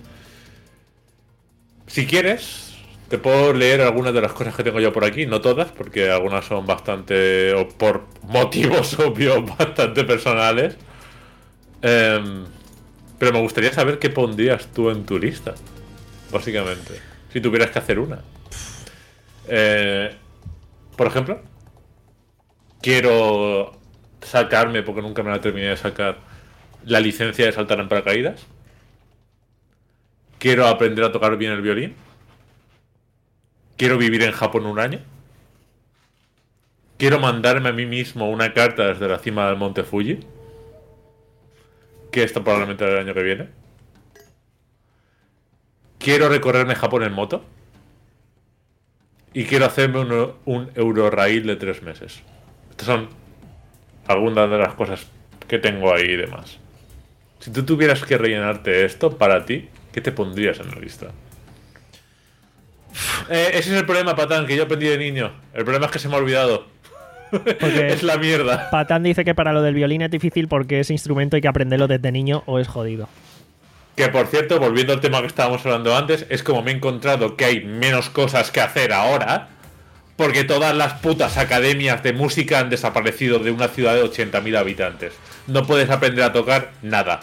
Si quieres, te puedo leer algunas de las cosas que tengo yo por aquí, no todas, porque algunas son bastante, o por motivos obvios, bastante personales. Em, pero me gustaría saber qué pondrías tú en tu lista, básicamente, si tuvieras que hacer una. Eh, por ejemplo, quiero sacarme, porque nunca me la terminé de sacar, la licencia de saltar en paracaídas. Quiero aprender a tocar bien el violín. Quiero vivir en Japón un año. Quiero mandarme a mí mismo una carta desde la cima del monte Fuji. que esto probablemente el año que viene. Quiero recorrerme Japón en moto. Y quiero hacerme un, un Eurorail de tres meses. Estas son algunas de las cosas que tengo ahí y demás. Si tú tuvieras que rellenarte esto para ti, ¿qué te pondrías en la lista? Eh, ese es el problema, Patán, que yo aprendí de niño. El problema es que se me ha olvidado. Es la mierda. Patán dice que para lo del violín es difícil porque ese instrumento hay que aprenderlo desde niño o es jodido. Que por cierto, volviendo al tema que estábamos hablando antes, es como me he encontrado que hay menos cosas que hacer ahora, porque todas las putas academias de música han desaparecido de una ciudad de ochenta mil habitantes. No puedes aprender a tocar nada.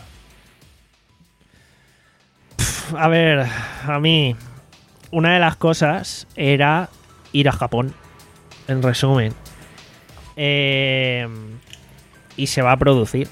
A ver, a mí una de las cosas era ir a Japón, en resumen. Eh, y se va a producir.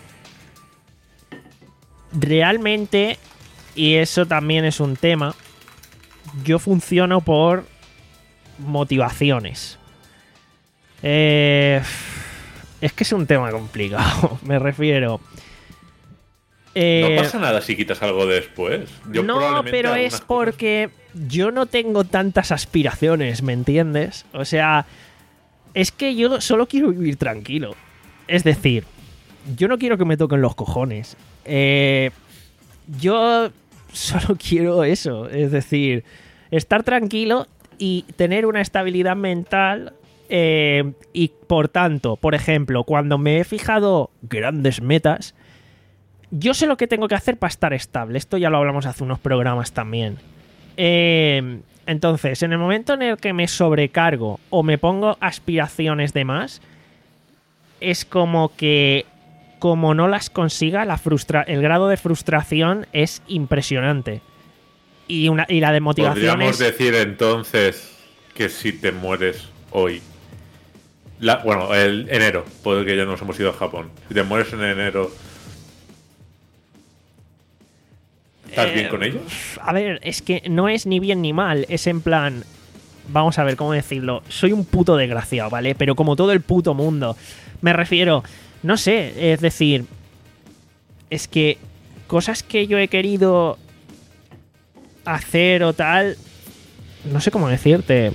Realmente, y eso también es un tema, yo funciono por motivaciones. Eh, es que es un tema complicado, me refiero. Eh, no pasa nada si quitas algo después. Yo no, pero es porque cosas... yo no tengo tantas aspiraciones, ¿me entiendes? O sea, es que yo solo quiero vivir tranquilo. Es decir, yo no quiero que me toquen los cojones. Eh, yo solo quiero eso, es decir, estar tranquilo y tener una estabilidad mental. Eh, y por tanto, por ejemplo, cuando me he fijado grandes metas, yo sé lo que tengo que hacer para estar estable. Esto ya lo hablamos hace unos programas también. Eh, entonces, en el momento en el que me sobrecargo o me pongo aspiraciones de más, es como que, como no las consiga, la frustra- el grado de frustración es impresionante. Y, una, y la de motivación Podríamos es... decir entonces que si te mueres hoy... La, bueno, el enero, porque ya nos hemos ido a Japón. Si te mueres en enero... ¿Estás Eh, bien con ellos? A ver, es que no es ni bien ni mal. Es en plan... Vamos a ver, ¿cómo decirlo? Soy un puto desgraciado, ¿vale? Pero como todo el puto mundo. Me refiero... No sé, es decir... Es que... Cosas que yo he querido... hacer o tal... No sé cómo decirte...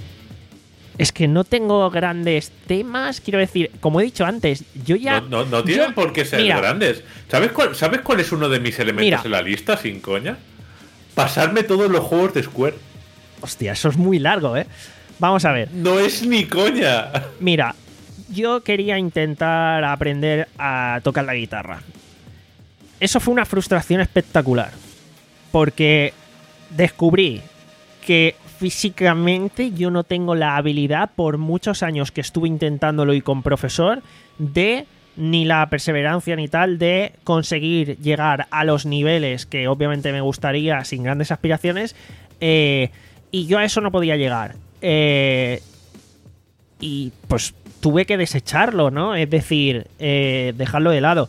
Es que no tengo grandes temas. Quiero decir, como he dicho antes, yo ya... No, no, no tienen yo, por qué ser mira, grandes. ¿Sabes cuál, ¿Sabes cuál es uno de mis elementos mira, en la lista, sin coña? Pasarme todos los juegos de Square. Hostia, eso es muy largo, ¿eh? Vamos a ver. No es ni coña. Mira, yo quería intentar aprender a tocar la guitarra. Eso fue una frustración espectacular. Porque descubrí que físicamente yo no tengo la habilidad, por muchos años que estuve intentándolo y con profesor, de ni la perseverancia ni tal de conseguir llegar a los niveles que obviamente me gustaría sin grandes aspiraciones, eh, y yo a eso no podía llegar. Eh, y pues tuve que desecharlo, ¿no? Es decir, eh, dejarlo de lado.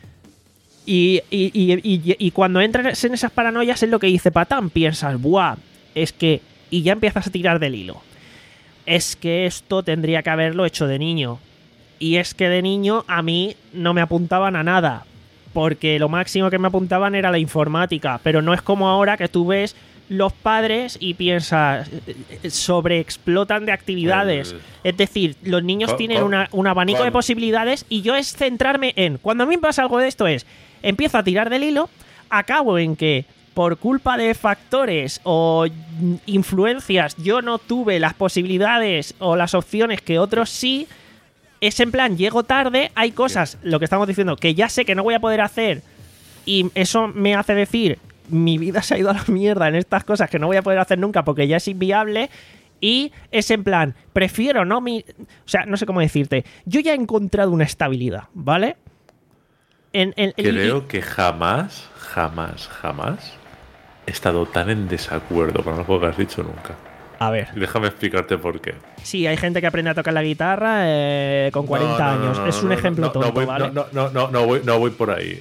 Y, y, y, y, y cuando entras en esas paranoias es lo que dice Patán, piensas, buah, es que... Y ya empiezas a tirar del hilo. Es que esto tendría que haberlo hecho de niño. Y es que de niño a mí no me apuntaban a nada. Porque lo máximo que me apuntaban era la informática. Pero no es como ahora que tú ves los padres y piensas, sobreexplotan de actividades. Es decir, los niños ¿Cuál, tienen cuál, una, un abanico cuál? de posibilidades y yo es centrarme en... Cuando a mí me pasa algo de esto es, empiezo a tirar del hilo, acabo en que... por culpa de factores o influencias yo no tuve las posibilidades o las opciones que otros sí, es en plan, llego tarde, hay cosas, lo que estamos diciendo, que ya sé que no voy a poder hacer y eso me hace decir, mi vida se ha ido a la mierda en estas cosas que no voy a poder hacer nunca porque ya es inviable. Y es en plan, prefiero no mi... O sea, no sé cómo decirte, yo ya he encontrado una estabilidad, ¿vale? En, en, Creo y, que jamás, jamás, jamás he estado tan en desacuerdo con algo que has dicho nunca. A ver. Y déjame explicarte por qué. Sí, hay gente que aprende a tocar la guitarra eh, con cuarenta No, no, años. no, no, es un no, ejemplo no, no, tonto, no voy, ¿vale? No, no, no, no, voy, no voy por ahí.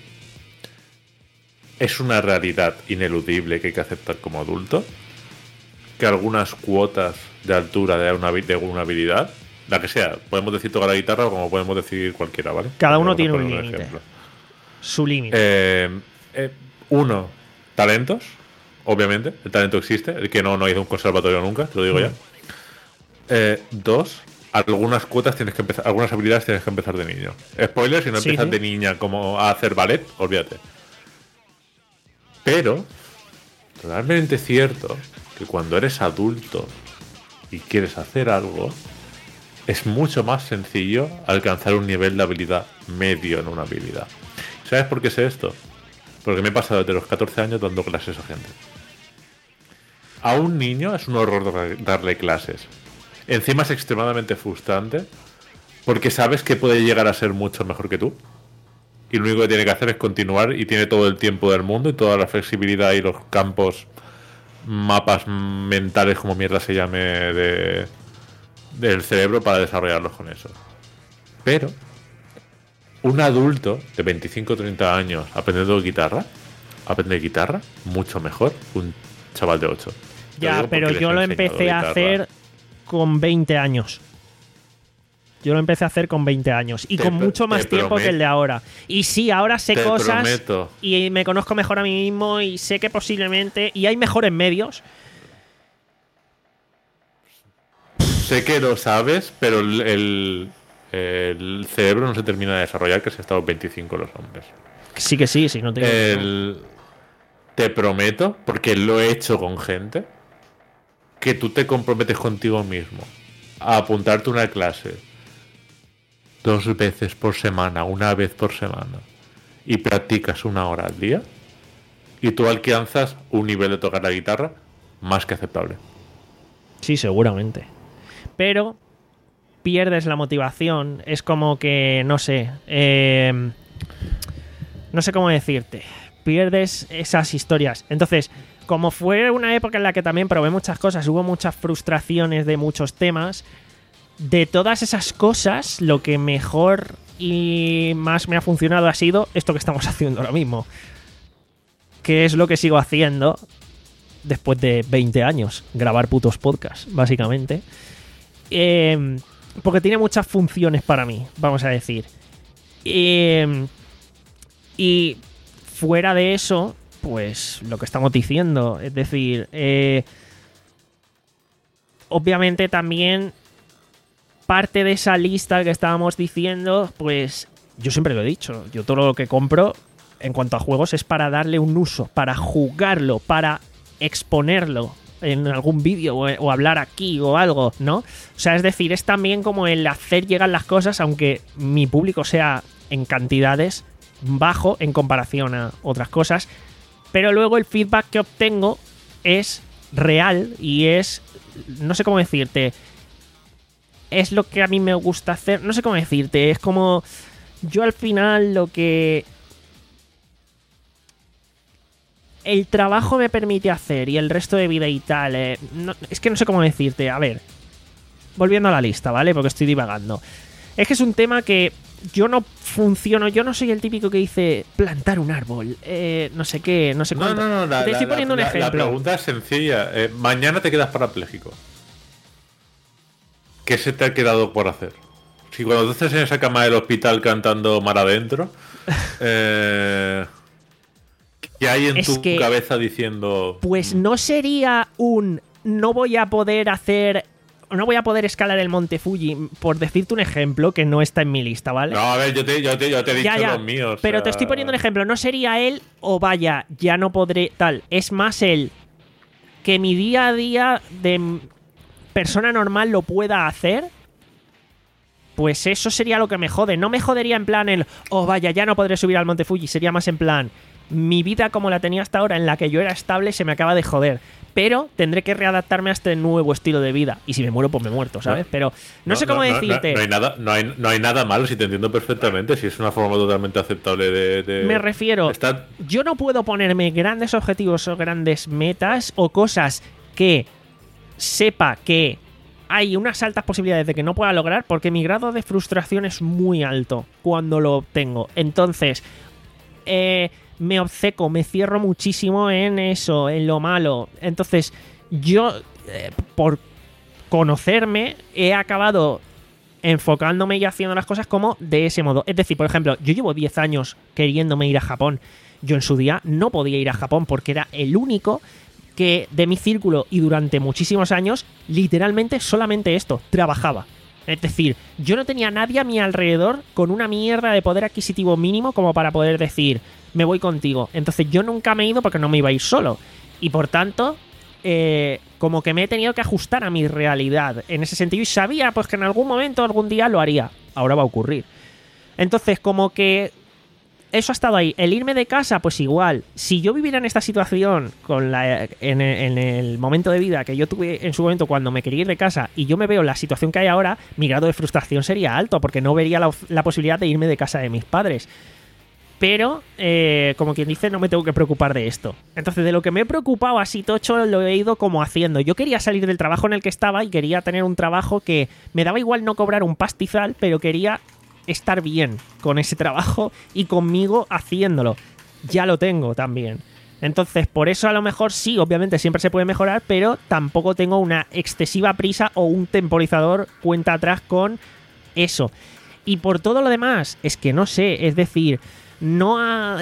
Es una realidad ineludible que hay que aceptar como adulto, que algunas cuotas de altura de una, de una habilidad, la que sea, podemos decir tocar la guitarra o como podemos decir cualquiera, ¿vale? Cada uno Vamos a tiene un poner límite. ejemplo. su límite. Eh, eh, uno, talentos, obviamente. El talento existe. El que no, no ha ido a un conservatorio nunca, te lo digo Mm. ya. Eh, dos, algunas cuotas tienes que empezar, algunas habilidades tienes que empezar de niño. Spoiler, si no Sí, empiezas sí. de niña como a hacer ballet, olvídate. Pero, totalmente cierto que cuando eres adulto y quieres hacer algo, es mucho más sencillo alcanzar un nivel de habilidad medio en una habilidad. ¿Sabes por qué sé esto? Porque me he pasado desde los catorce años dando clases a gente. A un niño es un horror darle clases. Encima es extremadamente frustrante porque sabes que puede llegar a ser mucho mejor que tú. Y lo único que tiene que hacer es continuar y tiene todo el tiempo del mundo y toda la flexibilidad y los campos, mapas mentales, como mierda se llame, de, del cerebro para desarrollarlos con eso. Pero un adulto de veinticinco o treinta años aprendiendo guitarra, aprende guitarra mucho mejor que un chaval de ocho. Te Ya, digo pero porque les yo he lo enseñado empecé a guitarra. hacer con veinte años. Yo lo empecé a hacer con veinte años y Te con pro- mucho más te tiempo que el de ahora. Y sí, ahora sé Te cosas prometo. y me conozco mejor a mí mismo y sé que posiblemente... Y hay mejores medios. Sé que lo sabes, pero el, el, el cerebro no se termina de desarrollar que se hasta los veinticinco los hombres. Sí que sí, sí, no te digo que no. El, te prometo, porque lo he hecho con gente, que tú te comprometes contigo mismo a apuntarte a una clase dos veces por semana, una vez por semana, y practicas una hora al día, y tú alcanzas un nivel de tocar la guitarra más que aceptable. Sí, seguramente. Pero pierdes la motivación. Es como que, no sé, eh, no sé cómo decirte. Pierdes esas historias. Entonces, como fue una época en la que también probé muchas cosas, hubo muchas frustraciones de muchos temas, de todas esas cosas, lo que mejor y más me ha funcionado ha sido esto que estamos haciendo ahora mismo. Que es lo que sigo haciendo después de veinte años, grabar putos podcasts, básicamente. Eh, porque tiene muchas funciones para mí, vamos a decir. Eh, y fuera de eso, pues lo que estamos diciendo, es decir, eh, obviamente también parte de esa lista que estábamos diciendo, pues yo siempre lo he dicho, yo todo lo que compro en cuanto a juegos es para darle un uso, para jugarlo, para exponerlo en algún vídeo o, o hablar aquí o algo, ¿no? O sea, es decir, es también como el hacer llegar las cosas, aunque mi público sea en cantidades bajo en comparación a otras cosas, pero luego el feedback que obtengo es real y es, no sé cómo decirte, es lo que a mí me gusta hacer, no sé cómo decirte, es como yo al final lo que el trabajo me permite hacer y el resto de vida y tal, eh, no, es que no sé cómo decirte, a ver, volviendo a la lista, ¿vale? Porque estoy divagando. Es que es un tema que yo no funciono, yo no soy el típico que dice plantar un árbol, eh, no sé qué, no sé No, cuánto. no, no, la, Te estoy la- poniendo la- un la- ejemplo. La pregunta es sencilla. Eh, mañana te quedas parapléjico. ¿Qué se te ha quedado por hacer? Si cuando tú estés en esa cama del hospital cantando mar adentro, eh, ¿qué hay en Es tu que- cabeza diciendo? Pues "Mm, no sería un no voy a poder hacer, no voy a poder escalar el Monte Fuji, por decirte un ejemplo que no está en mi lista, ¿vale? No, a ver, yo te, yo te, yo te he dicho Ya, ya, los míos. pero o te sea, estoy poniendo un ejemplo. No sería él o vaya, ya no podré tal. Es más el que mi día a día de m- persona normal lo pueda hacer. Pues eso sería lo que me jode. No me jodería en plan el, oh vaya, ya no podré subir al Monte Fuji. Sería más en plan, mi vida como la tenía hasta ahora, en la que yo era estable, se me acaba de joder. Pero tendré que readaptarme a este nuevo estilo de vida. Y si me muero, pues me muerto, ¿sabes? No. Pero no, sé cómo decirte. No, hay nada, no, hay, no hay nada malo, si te entiendo perfectamente, si es una forma totalmente aceptable de... de- Me refiero, Está- yo no puedo ponerme grandes objetivos o grandes metas o cosas que sepa que hay unas altas posibilidades de que no pueda lograr porque mi grado de frustración es muy alto cuando lo obtengo. Entonces, eh, me obceco, me cierro muchísimo en eso, en lo malo. Entonces, yo, eh, por conocerme, he acabado enfocándome y haciendo las cosas como de ese modo. Es decir, por ejemplo, yo llevo diez años queriéndome ir a Japón. Yo en su día no podía ir a Japón porque era el único que de mi círculo y durante muchísimos años, literalmente solamente esto, trabajaba. Es decir, yo no tenía nadie a mi alrededor con una mierda de poder adquisitivo mínimo como para poder decir, me voy contigo. Entonces yo nunca me he ido porque no me iba a ir solo. Y por tanto, eh, como que me he tenido que ajustar a mi realidad en ese sentido y sabía pues que en algún momento, algún día lo haría. Ahora va a ocurrir. Entonces, como que eso ha estado ahí. El irme de casa, pues igual. Si yo viviera en esta situación con la, en, en el momento de vida que yo tuve en su momento cuando me quería ir de casa y yo me veo la situación que hay ahora, mi grado de frustración sería alto porque no vería la, la posibilidad de irme de casa de mis padres. Pero, eh, como quien dice, no me tengo que preocupar de esto. Entonces, de lo que me he preocupado así tocho, lo he ido como haciendo. Yo quería salir del trabajo en el que estaba y quería tener un trabajo que me daba igual no cobrar un pastizal, pero quería estar bien con ese trabajo y conmigo haciéndolo. Ya lo tengo también. Entonces, por eso a lo mejor sí, obviamente siempre se puede mejorar, pero tampoco tengo una excesiva prisa o un temporizador cuenta atrás con eso. Y por todo lo demás, es que no sé, es decir, no ha...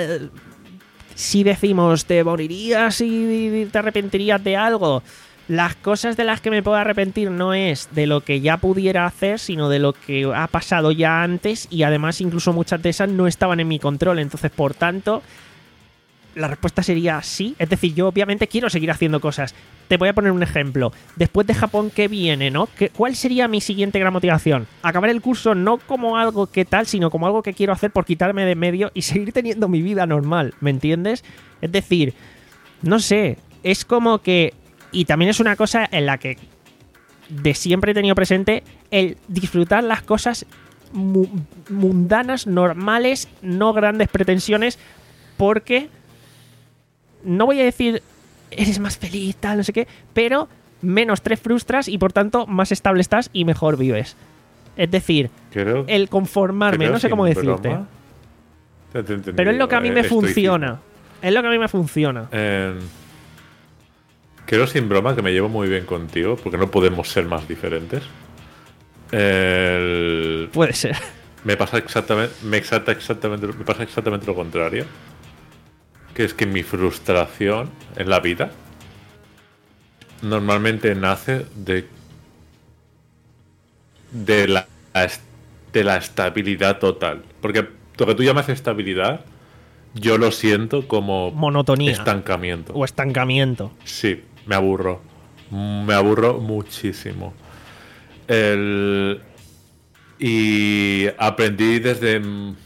si decimos te morirías y te arrepentirías de algo, las cosas de las que me puedo arrepentir no es de lo que ya pudiera hacer, sino de lo que ha pasado ya antes y además incluso muchas de esas no estaban en mi control. Entonces, por tanto, la respuesta sería sí. Es decir, yo obviamente quiero seguir haciendo cosas. Te voy a poner un ejemplo. Después de Japón, ¿qué viene, no? ¿Qué, ¿Cuál sería mi siguiente gran motivación? Acabar el curso no como algo que tal, sino como algo que quiero hacer por quitarme de medio y seguir teniendo mi vida normal, ¿me entiendes? Es decir, no sé, es como que... Y también es una cosa en la que de siempre he tenido presente el disfrutar las cosas mu- mundanas, normales, no grandes pretensiones, porque no voy a decir eres más feliz, tal, no sé qué, pero menos te frustras y por tanto más estable estás y mejor vives. Es decir, creo, el conformarme, no sé cómo decirte. Te, te, te, pero es lo que a mí me eh, funciona. Es lo que a mí me funciona. Eh, creo sin broma que me llevo muy bien contigo, porque no podemos ser más diferentes. El... Puede ser. Me pasa exactamente, me exacta exactamente, me pasa exactamente lo contrario. Que es que mi frustración en la vida normalmente nace de de la de la estabilidad total. Porque lo que tú llamas estabilidad, yo lo siento como monotonía, estancamiento. O estancamiento. Sí, me aburro. Me aburro muchísimo. El... Y aprendí desde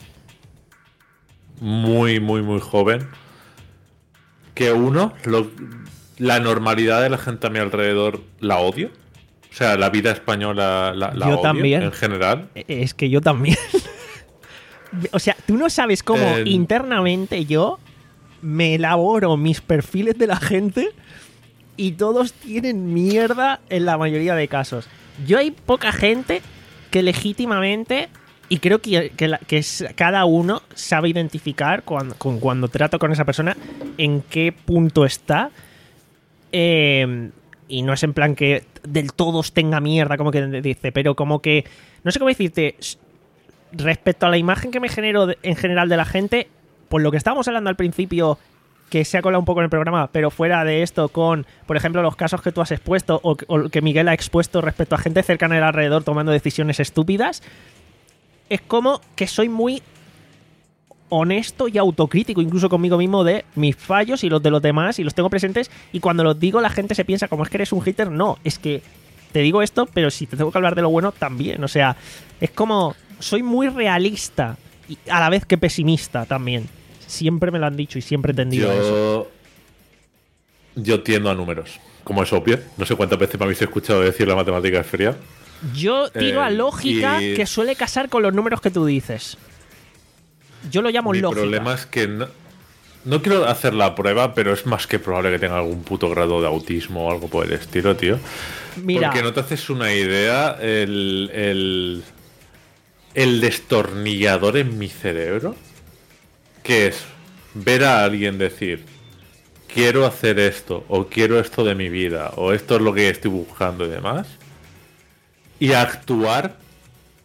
muy, muy, muy joven que uno, lo, la normalidad de la gente a mi alrededor la odio. O sea, la vida española la, la yo odio también. En general. Es que yo también. O sea, tú no sabes cómo El... internamente yo me elaboro mis perfiles de la gente y todos tienen mierda en la mayoría de casos. Yo hay poca gente que legítimamente, y creo que, que, la, que es, cada uno sabe identificar cuando, con, cuando trato con esa persona en qué punto está. Eh, y no es en plan que del todos tenga mierda, como que dice, pero como que, no sé cómo decirte, respecto a la imagen que me genero de, en general de la gente, por lo que estábamos hablando al principio, que se ha colado un poco en el programa, pero fuera de esto con, por ejemplo, los casos que tú has expuesto o, o que Miguel ha expuesto respecto a gente cercana del alrededor tomando decisiones estúpidas, es como que soy muy honesto y autocrítico incluso conmigo mismo de mis fallos y los de los demás y los tengo presentes, y cuando los digo la gente se piensa como es que eres un hater. No, es que te digo esto, pero si te tengo que hablar de lo bueno también. O sea, es como soy muy realista y a la vez que pesimista también. Siempre me lo han dicho y siempre he entendido yo, eso. Yo tiendo a números, como es obvio. No sé cuántas veces me habéis escuchado decir la matemática es fría. Yo tiro eh, a lógica y... que suele casar con los números que tú dices. Yo lo llamo Mi lógica. El problema es que no, no quiero hacer la prueba, pero es más que probable que tenga algún puto grado de autismo o algo por el estilo, tío. Mira. Porque no te haces una idea el, el, el destornillador en mi cerebro, que es ver a alguien decir quiero hacer esto, o quiero esto de mi vida, o esto es lo que estoy buscando y demás, y actuar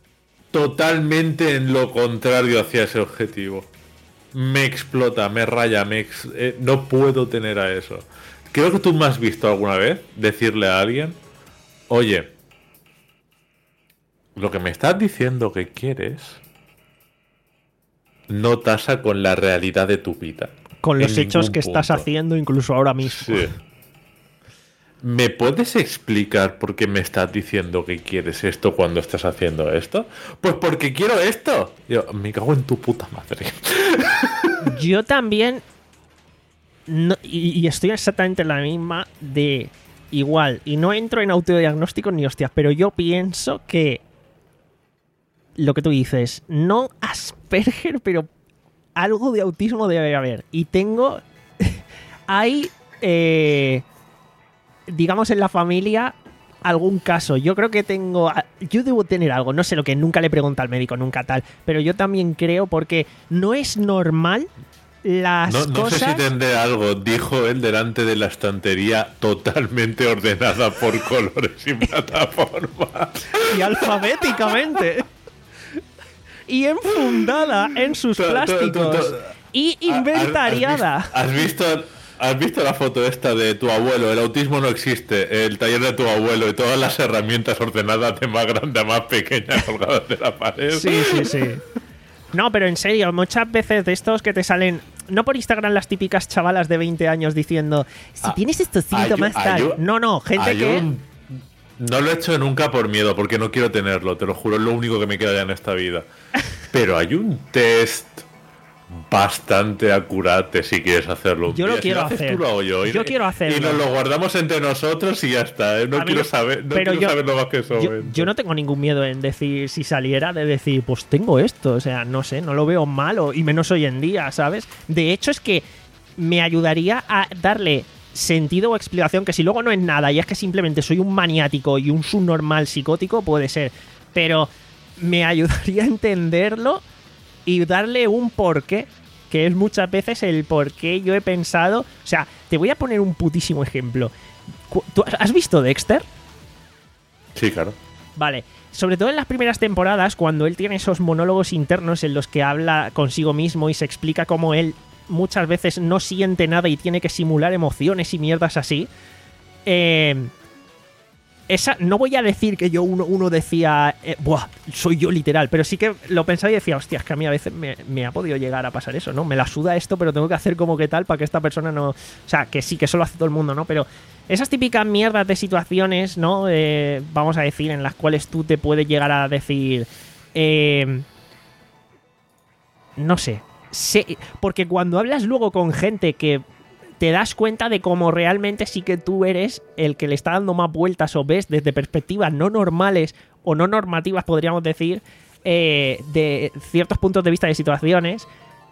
totalmente en lo contrario hacia ese objetivo. Me explota, me raya, me ex... eh, no puedo tener a eso. Creo que tú me has visto alguna vez decirle a alguien, oye, lo que me estás diciendo que quieres no tasa con la realidad de tu vida. Con los en hechos ningún que punto. estás haciendo incluso ahora mismo. Sí. ¿Me puedes explicar por qué me estás diciendo que quieres esto cuando estás haciendo esto? Pues porque quiero esto. Yo, me cago en tu puta madre. Yo también... No, y, y estoy exactamente en la misma de... Igual, y no entro en autodiagnóstico ni hostias, pero yo pienso que... Lo que tú dices, no Asperger, pero algo de autismo debe haber. Y tengo... Hay... Eh, digamos en la familia algún caso. Yo creo que tengo... Yo debo tener algo, no sé lo que, nunca le pregunto al médico, nunca tal. Pero yo también creo porque no es normal las no, no cosas... sé si tendré algo, dijo él delante de la estantería totalmente ordenada por colores y plataformas. Y alfabéticamente. Y enfundada en sus Tú- tú- plásticos. tú- tú- Y inventariada. ¿Has visto, has visto, has visto la foto esta de tu abuelo? El autismo no existe. El taller de tu abuelo y todas las herramientas ordenadas de más grande a más pequeña colgadas de la pared. Sí, sí, sí. No, pero en serio, muchas veces de estos que te salen, no por Instagram las típicas chavalas de veinte años diciendo, si Ah, tienes estos síntomas hay- tal. hay un- No, no, gente Hay que... un- No lo he hecho nunca por miedo, porque no quiero tenerlo, te lo juro, es lo único que me queda ya en esta vida. Pero hay un test bastante acurate si quieres hacerlo. un Yo lo día. Si quiero lo haces hacer. tú, lo hago yo. Y- Yo quiero hacerlo. Y nos lo guardamos entre nosotros y ya está. ¿eh? No A mí quiero no- saber, no pero quiero yo- saber lo más que eso. Yo, yo no tengo ningún miedo en decir, si saliera, de decir, pues tengo esto. O sea, no sé, no lo veo malo, y menos hoy en día, ¿sabes? De hecho, es que me ayudaría a darle sentido o explicación, que si luego no es nada y es que simplemente soy un maniático y un subnormal psicótico, puede ser. Pero me ayudaría a entenderlo y darle un porqué, que es muchas veces el por qué yo he pensado... O sea, te voy a poner un putísimo ejemplo. Cu- ¿Tú has visto Dexter? Sí, claro. Vale, sobre todo en las primeras temporadas, cuando él tiene esos monólogos internos en los que habla consigo mismo y se explica cómo él muchas veces no siente nada y tiene que simular emociones y mierdas así. Eh, esa, no voy a decir que yo uno, uno decía, eh, buah, soy yo literal, pero sí que lo pensaba y decía, hostia, es que a mí a veces me, me ha podido llegar a pasar eso, ¿no? Me la suda esto, pero tengo que hacer como que tal para que esta persona no... O sea, que sí, que eso lo hace todo el mundo, ¿no? Pero esas típicas mierdas de situaciones, ¿no? Eh, vamos a decir, en las cuales tú te puedes llegar a decir... Eh, no sé. sé porque cuando hablas luego con gente que te das cuenta de cómo realmente sí que tú eres el que le está dando más vueltas o ves desde perspectivas no normales o no normativas, podríamos decir, eh, de ciertos puntos de vista de situaciones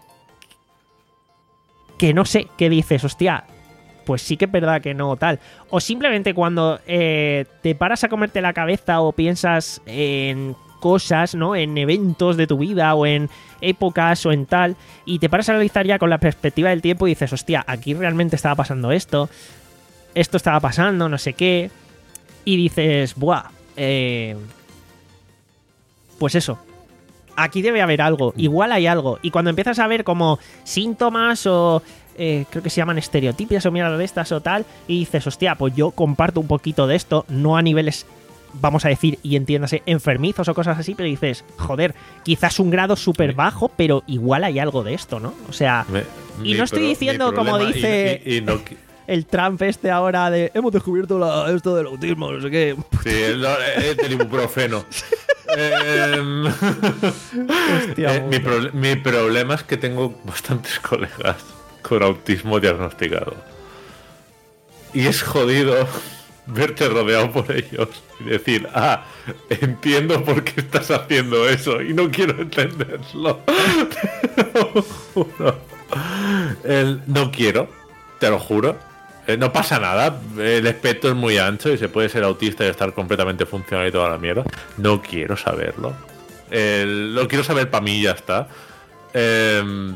que no sé, qué dices, hostia, pues sí que es verdad que no, tal. O simplemente cuando eh, te paras a comerte la cabeza o piensas en cosas, ¿no? En eventos de tu vida o en épocas o en tal, y te paras a analizar ya con la perspectiva del tiempo y dices, hostia, aquí realmente estaba pasando esto, esto estaba pasando, no sé qué, y dices, buah, eh, pues eso, aquí debe haber algo, igual hay algo, y cuando empiezas a ver como síntomas o... Eh, creo que se llaman estereotipias o mierda de estas o tal, y dices, hostia, pues yo comparto un poquito de esto, no a niveles, vamos a decir, y entiéndase, enfermizos o cosas así, pero dices, joder, quizás un grado súper bajo, pero igual hay algo de esto, ¿no? O sea, Me- y mi no estoy pro- diciendo, mi como problema- dice y- y- y no qui- el Trump este ahora de, hemos descubierto la- esto del autismo, no sé qué. Sí, el, el del ibuprofeno. Em, Hostia, eh, mi, puta. proble- mi problema es que tengo bastantes colegas con autismo diagnosticado. Y es jodido verte rodeado por ellos y decir, ah, entiendo por qué estás haciendo eso y no quiero entenderlo. Te lo juro. El, no quiero, te lo juro. Eh, no pasa nada, el espectro es muy ancho y se puede ser autista y estar completamente funcional y toda la mierda. No quiero saberlo. El, lo quiero saber para mí y ya está. Eh,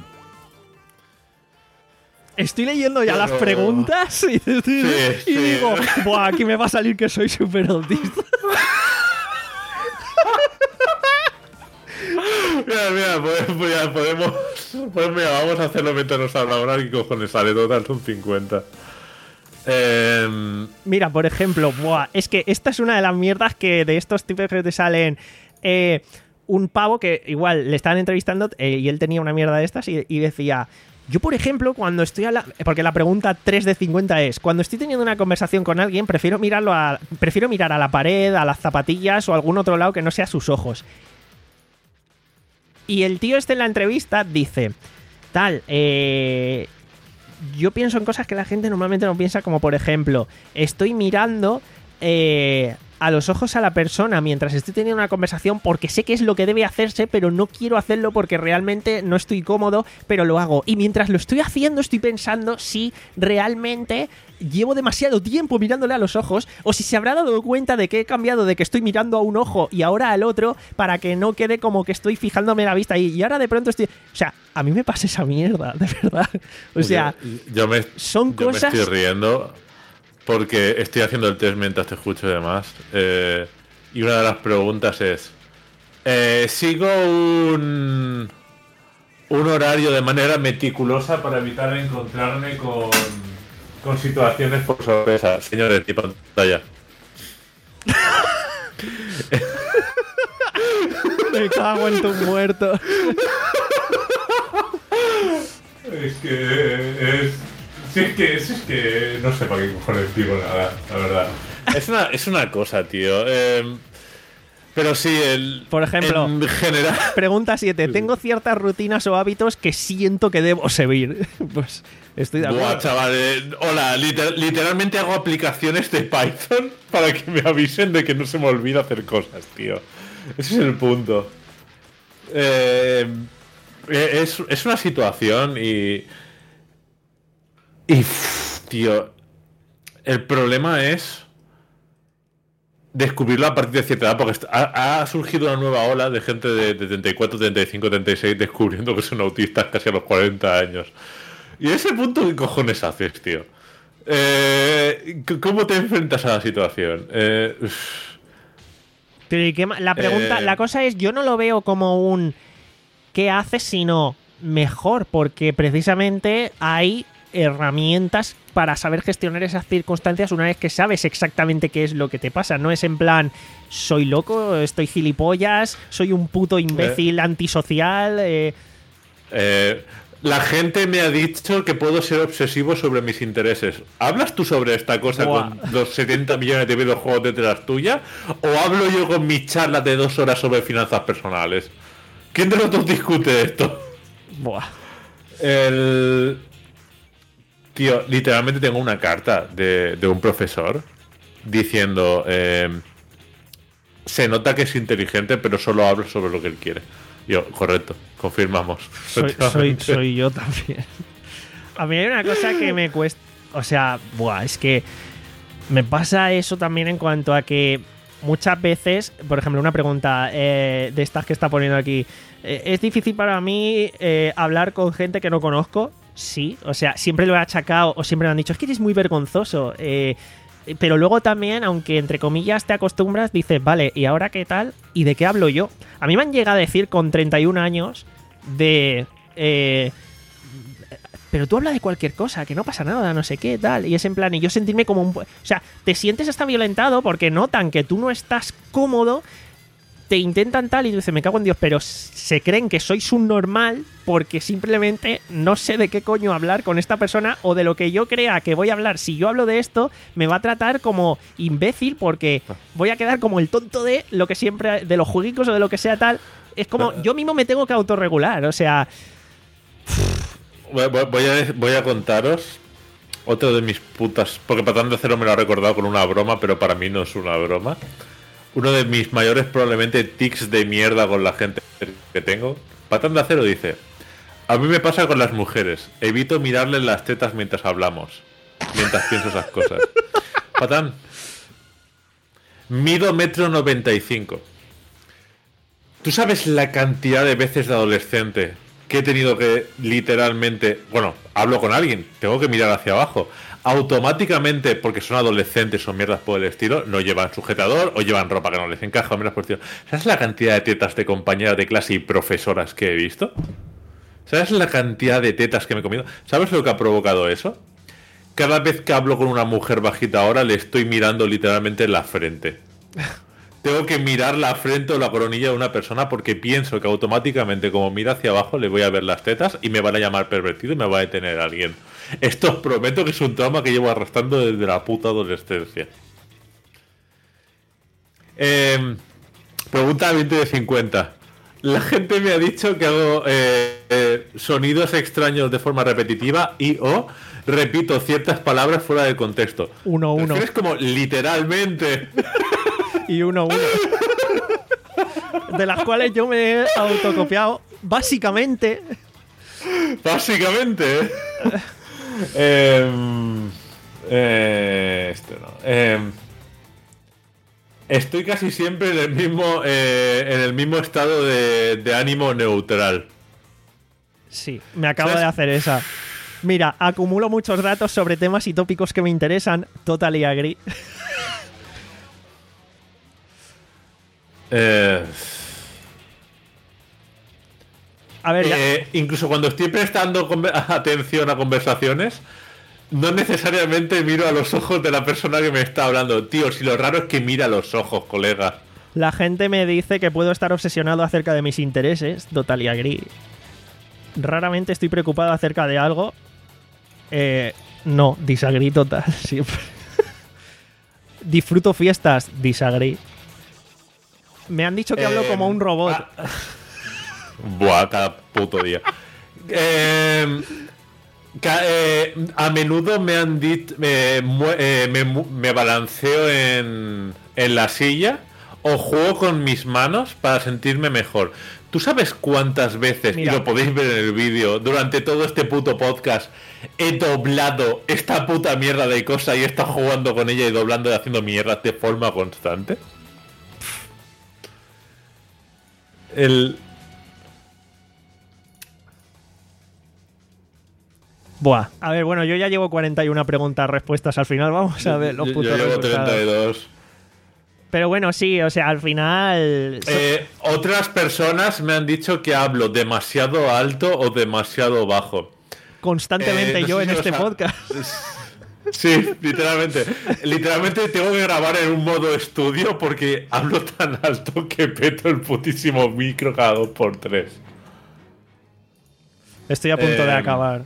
Estoy leyendo ya Pero- las preguntas y, y sí. digo, buah, aquí me va a salir que soy súper autista. mira, mira, pues, pues ya podemos. Pues mira, vamos a hacerlo mientras nos habla ahora. ¿Qué cojones sale? Total, son cincuenta. Eh... Mira, por ejemplo, buah, es que esta es una de las mierdas que de estos tipos que te salen. Eh, un pavo que igual le estaban entrevistando eh, y él tenía una mierda de estas y, y decía. Yo, por ejemplo, cuando estoy a la... Porque la pregunta tres de cincuenta es... Cuando estoy teniendo una conversación con alguien, prefiero mirarlo a... Prefiero mirar a la pared, a las zapatillas o a algún otro lado que no sea sus ojos. Y el tío este en la entrevista dice... Tal, eh... Yo pienso en cosas que la gente normalmente no piensa, como por ejemplo... Estoy mirando... Eh... a los ojos a la persona mientras estoy teniendo una conversación porque sé que es lo que debe hacerse, pero no quiero hacerlo porque realmente no estoy cómodo, pero lo hago. Y mientras lo estoy haciendo estoy pensando si realmente llevo demasiado tiempo mirándole a los ojos o si se habrá dado cuenta de que he cambiado de que estoy mirando a un ojo y ahora al otro para que no quede como que estoy fijándome la vista y, y ahora de pronto estoy... O sea, a mí me pasa esa mierda, de verdad. O sea, yo me, son yo cosas... me estoy riendo... Porque estoy haciendo el test mientras te escucho y demás. Eh, y una de las preguntas es... Eh, ¿Sigo un, un horario de manera meticulosa para evitar encontrarme con, con situaciones por sorpresa? Señores, y pantalla. Me cago en tu muerto. Es que... Es... Si es que, si es que no sé para qué cojones digo nada, la verdad. Es una, es una cosa, tío. Eh, pero sí, el. Por ejemplo, en general. Pregunta siete. Tengo ciertas rutinas o hábitos que siento que debo seguir. Pues estoy de acuerdo. Buah, chaval. Eh, hola, liter, literalmente hago aplicaciones de Python para que me avisen de que no se me olvida hacer cosas, tío. Ese es el punto. Eh, es, es una situación y. Y, tío, el problema es descubrirlo a partir de cierta edad, porque ha, ha surgido una nueva ola de gente de, de treinta y cuatro, treinta y cinco, treinta y seis descubriendo que son autistas casi a los cuarenta años. Y a ese punto, ¿qué cojones haces, tío? Eh, ¿Cómo te enfrentas a la situación? Eh, Pero ¿y qué ma- la pregunta, eh, la cosa es, yo no lo veo como un ¿qué haces? Sino mejor, porque precisamente hay herramientas para saber gestionar esas circunstancias una vez que sabes exactamente qué es lo que te pasa. No es en plan, soy loco, estoy gilipollas, soy un puto imbécil eh, antisocial. Eh. Eh, la gente me ha dicho que puedo ser obsesivo sobre mis intereses. ¿Hablas tú sobre esta cosa Buah. con los setenta millones de videojuegos detrás tuya? ¿O hablo yo con mis charlas de dos horas sobre finanzas personales? ¿Quién de los dos discute esto? Buah. El... Tío, literalmente tengo una carta de, de un profesor diciendo eh, se nota que es inteligente pero solo habla sobre lo que él quiere. Yo, correcto, confirmamos. Soy, soy, soy yo también. A mí hay una cosa que me cuesta... O sea, buah, es que me pasa eso también en cuanto a que muchas veces, por ejemplo, una pregunta eh, de estas que está poniendo aquí. Eh, ¿Es difícil para mí eh, hablar con gente que no conozco? Sí, o sea, siempre lo he achacado o siempre me han dicho, es que eres muy vergonzoso. Eh, pero luego también, aunque entre comillas te acostumbras, dices, vale, ¿y ahora qué tal? ¿Y de qué hablo yo? A mí me han llegado a decir con treinta y un años de... Eh, pero tú hablas de cualquier cosa, que no pasa nada, no sé qué, tal. Y es en plan, y yo sentirme como un... O sea, te sientes hasta violentado porque notan que tú no estás cómodo, te intentan tal y tú dices, me cago en Dios, pero se creen que soy subnormal porque simplemente no sé de qué coño hablar con esta persona o de lo que yo crea que voy a hablar. Si yo hablo de esto, me va a tratar como imbécil porque voy a quedar como el tonto de lo que siempre, de los jueguicos o de lo que sea tal. Es como, yo mismo me tengo que autorregular, o sea... Voy a, voy a contaros otro de mis putas... Porque Patán de Acero me lo ha recordado con una broma, pero para mí no es una broma. Uno de mis mayores probablemente tics de mierda con la gente que tengo. Patán de Acero dice: a mí me pasa con las mujeres. Evito mirarles las tetas mientras hablamos. Mientras pienso esas cosas. Patán. Mido metro noventa y cinco. ¿Tú sabes la cantidad de veces de adolescente que he tenido que literalmente... Bueno, hablo con alguien, tengo que mirar hacia abajo. automáticamente, porque son adolescentes o mierdas por el estilo, no llevan sujetador o llevan ropa que no les encaja o mierdas por el estilo. ¿Sabes la cantidad de tetas de compañeras de clase y profesoras que he visto? ¿Sabes la cantidad de tetas que me he comido? ¿Sabes lo que ha provocado eso? Cada vez que hablo con una mujer bajita ahora le estoy mirando literalmente en la frente. Tengo que mirar la frente o la coronilla de una persona porque pienso que automáticamente, como mira hacia abajo, le voy a ver las tetas y me van a llamar pervertido y me va a detener alguien. Esto os prometo que es un trauma que llevo arrastrando desde la puta adolescencia. Eh, pregunta veinte de cincuenta. La gente me ha dicho que hago eh, eh, sonidos extraños de forma repetitiva y o repito ciertas palabras fuera del contexto. Uno, uno. Es como literalmente... Y uno, uno. De las cuales yo me he autocopiado. Básicamente. Básicamente. eh, eh, esto no. Eh, estoy casi siempre en el mismo, eh, en el mismo estado de, de ánimo neutral. Sí, me acabo ¿Sabes? de hacer esa. Mira, acumulo muchos datos sobre temas y tópicos que me interesan. Totally agree. Eh, A ver, ya. eh, incluso cuando estoy prestando conver- atención a conversaciones, no necesariamente miro a los ojos de la persona que me está hablando. Tío, si lo raro es que mira a los ojos, colega. La gente me dice que puedo estar obsesionado acerca de mis intereses. Totally agree. Raramente estoy preocupado acerca de algo. Eh, no, disagree total. Siempre. Disfruto fiestas. Disagree. Me han dicho que hablo Eh, como un robot. ah, buah, cada puto día. Eh, ca- eh, a menudo me han dicho, me, mue- eh, me, mu- me balanceo en, en la silla o juego con mis manos para sentirme mejor. ¿Tú sabes cuántas veces, Mira. y lo podéis ver en el vídeo, durante todo este puto podcast, he doblado esta puta mierda de cosa y he estado jugando con ella y doblando y haciendo mierdas de forma constante? El... Buah. A ver, bueno, yo ya llevo cuarenta y una preguntas, respuestas al final. Vamos a ver los yo, putos yo llevo resultados. treinta y dos. Pero bueno, sí, o sea, al final... Eh, otras personas me han dicho que hablo demasiado alto o demasiado bajo. constantemente eh, no yo sé en si este os ha- podcast. Sí, literalmente. Literalmente tengo que grabar en un modo estudio porque hablo tan alto que peto el putísimo micro cada dos por tres. Estoy a punto de Eh, acabar.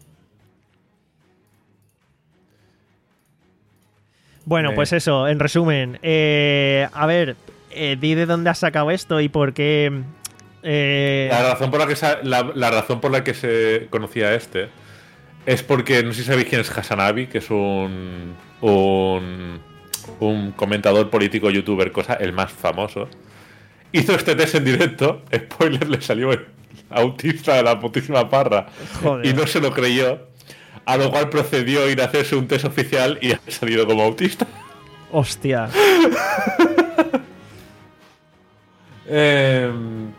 Bueno, Me- pues eso, en resumen. eh, a ver, eh, di de dónde has sacado esto y por qué... eh, La razón por la que se, la, la razón por la que se conocía a este es porque no sé si sabéis quién es Hasanabi, que es un un, un comentador político, youtuber, cosa, el más famoso. Hizo este test en directo, spoiler, le salió el autista de la putísima parra Joder. y no se lo creyó, a lo cual procedió a ir a hacerse un test oficial y ha salido como autista. Hostia. Eh,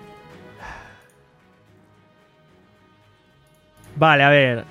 Vale, a ver.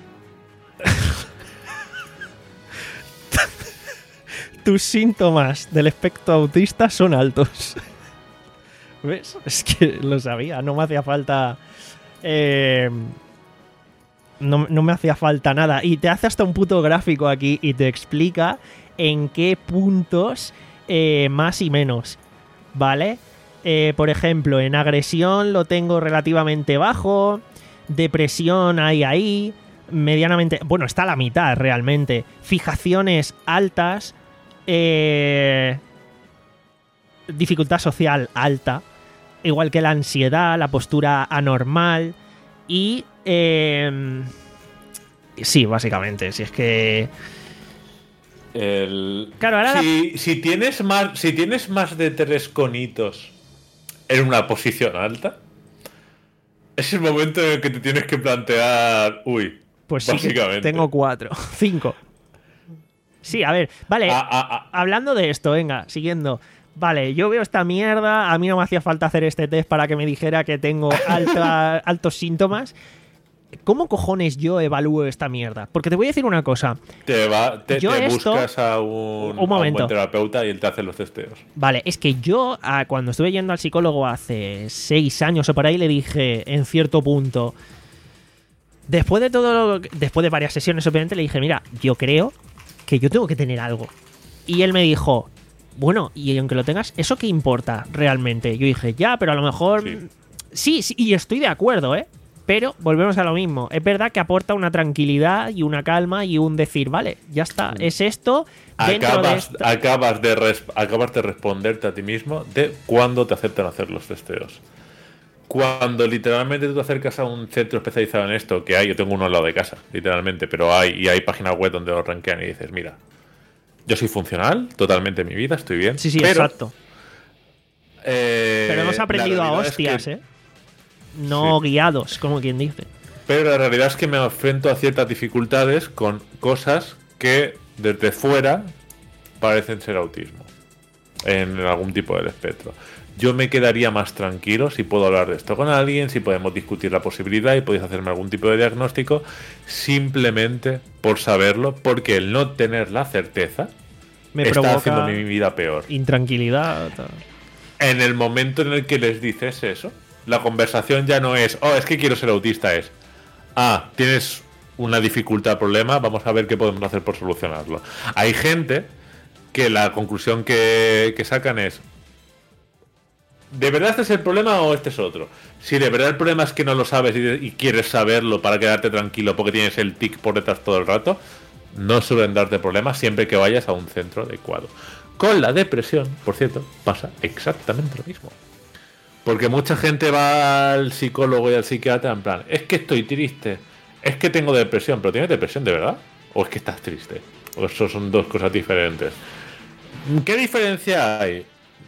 Tus síntomas del espectro autista son altos. ¿Ves? Es que lo sabía, no me hacía falta... eh, no, no me hacía falta nada. Y te hace hasta un puto gráfico aquí y te explica en qué puntos eh, más y menos. ¿Vale? Eh, por ejemplo, en agresión lo tengo relativamente bajo. Depresión hay ahí. Medianamente... Bueno, está a la mitad realmente. Fijaciones altas. Eh, dificultad social alta. Igual que la ansiedad, la postura anormal. Y... Eh, sí, básicamente. Si es que... el- Claro, ahora la- si, si tienes más si tienes más de tres conitos en una posición alta, es el momento en el que te tienes que plantear, uy, Pues sí, que básicamente. tengo cuatro. Cinco. Sí, a ver. Vale, Ah, ah, ah. hablando de esto, venga, siguiendo. Vale, yo veo esta mierda. A mí no me hacía falta hacer este test para que me dijera que tengo alta- altos síntomas. ¿cómo cojones yo evalúo esta mierda? Porque te voy a decir una cosa. Te, va, te, Yo te esto- buscas a un, Un momento. a un buen terapeuta y él te hace los testeos. Vale, es que yo ah, cuando estuve yendo al psicólogo hace seis años o por ahí le dije en cierto punto, después de todo, lo- después de varias sesiones obviamente le dije, mira, yo creo que yo tengo que tener algo. Y él me dijo, bueno, y aunque lo tengas, ¿eso qué importa realmente? Yo dije, ya, pero a lo mejor... Sí. Sí, sí, y estoy de acuerdo, ¿eh? Pero volvemos a lo mismo. Es verdad que aporta una tranquilidad y una calma y un decir, vale, ya está, es esto dentro de Acabas, esto. acabas, de res- acabas de responderte a ti mismo de cuándo te aceptan hacer los testeos. Cuando literalmente tú te acercas a un centro especializado en esto, que hay, yo tengo uno al lado de casa, literalmente, pero hay, y hay páginas web donde lo rankean y dices, mira, yo soy funcional, totalmente en mi vida, estoy bien. Sí, sí, pero, exacto. eh, Pero hemos aprendido la a realidad es hostias, que- ¿eh? No Sí. guiados, como quien dice. Pero la realidad es que me enfrento a ciertas dificultades con cosas que desde fuera parecen ser autismo en algún tipo del espectro. Yo me quedaría más tranquilo si puedo hablar de esto con alguien, si podemos discutir la posibilidad y podéis hacerme algún tipo de diagnóstico, simplemente por saberlo, porque el no tener la certeza Me está provoca haciendo mi vida peor. intranquilidad. tal. En el momento en el que les dices eso, la conversación ya no es, oh, es que quiero ser autista, es, ah, tienes una dificultad, problema, vamos a ver qué podemos hacer por solucionarlo. Hay gente que la conclusión que, que sacan es, ¿de verdad este es el problema o este es otro? Si de verdad el problema es que no lo sabes y, y quieres saberlo para quedarte tranquilo porque tienes el tic por detrás todo el rato, no suelen darte problemas siempre que vayas a un centro adecuado. Con la depresión, por cierto, pasa exactamente lo mismo. Porque mucha gente va al psicólogo y al psiquiatra en plan, es que estoy triste, es que tengo depresión, pero ¿tienes depresión de verdad? ¿O es que estás triste? O eso son dos cosas diferentes. ¿Qué diferencia hay?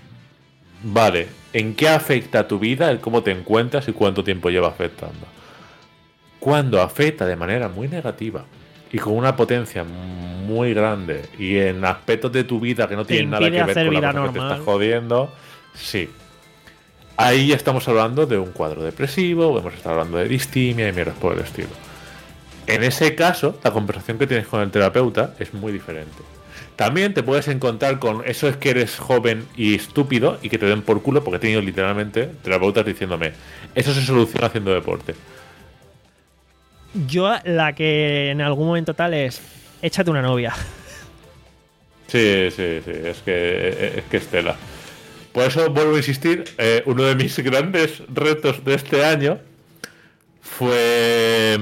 Vale, ¿en qué afecta tu vida el cómo te encuentras y cuánto tiempo lleva afectando? Cuando afecta de manera muy negativa y con una potencia muy grande y en aspectos de tu vida que no Te tienen nada que impide ver hacer con la vida cosa que te normal. está jodiendo, sí. Ahí ya estamos hablando de un cuadro depresivo, hemos estado hablando de distimia y mierdas por el estilo. En ese caso, la conversación que tienes con el terapeuta es muy diferente. También te puedes encontrar con eso es que eres joven y estúpido y que te den por culo porque he tenido literalmente terapeutas diciéndome eso se soluciona haciendo deporte. Yo la que en algún momento tal es, échate una novia. Sí, sí, sí, es que es que es tela. Por eso vuelvo a insistir, eh, uno de mis grandes retos de este año fue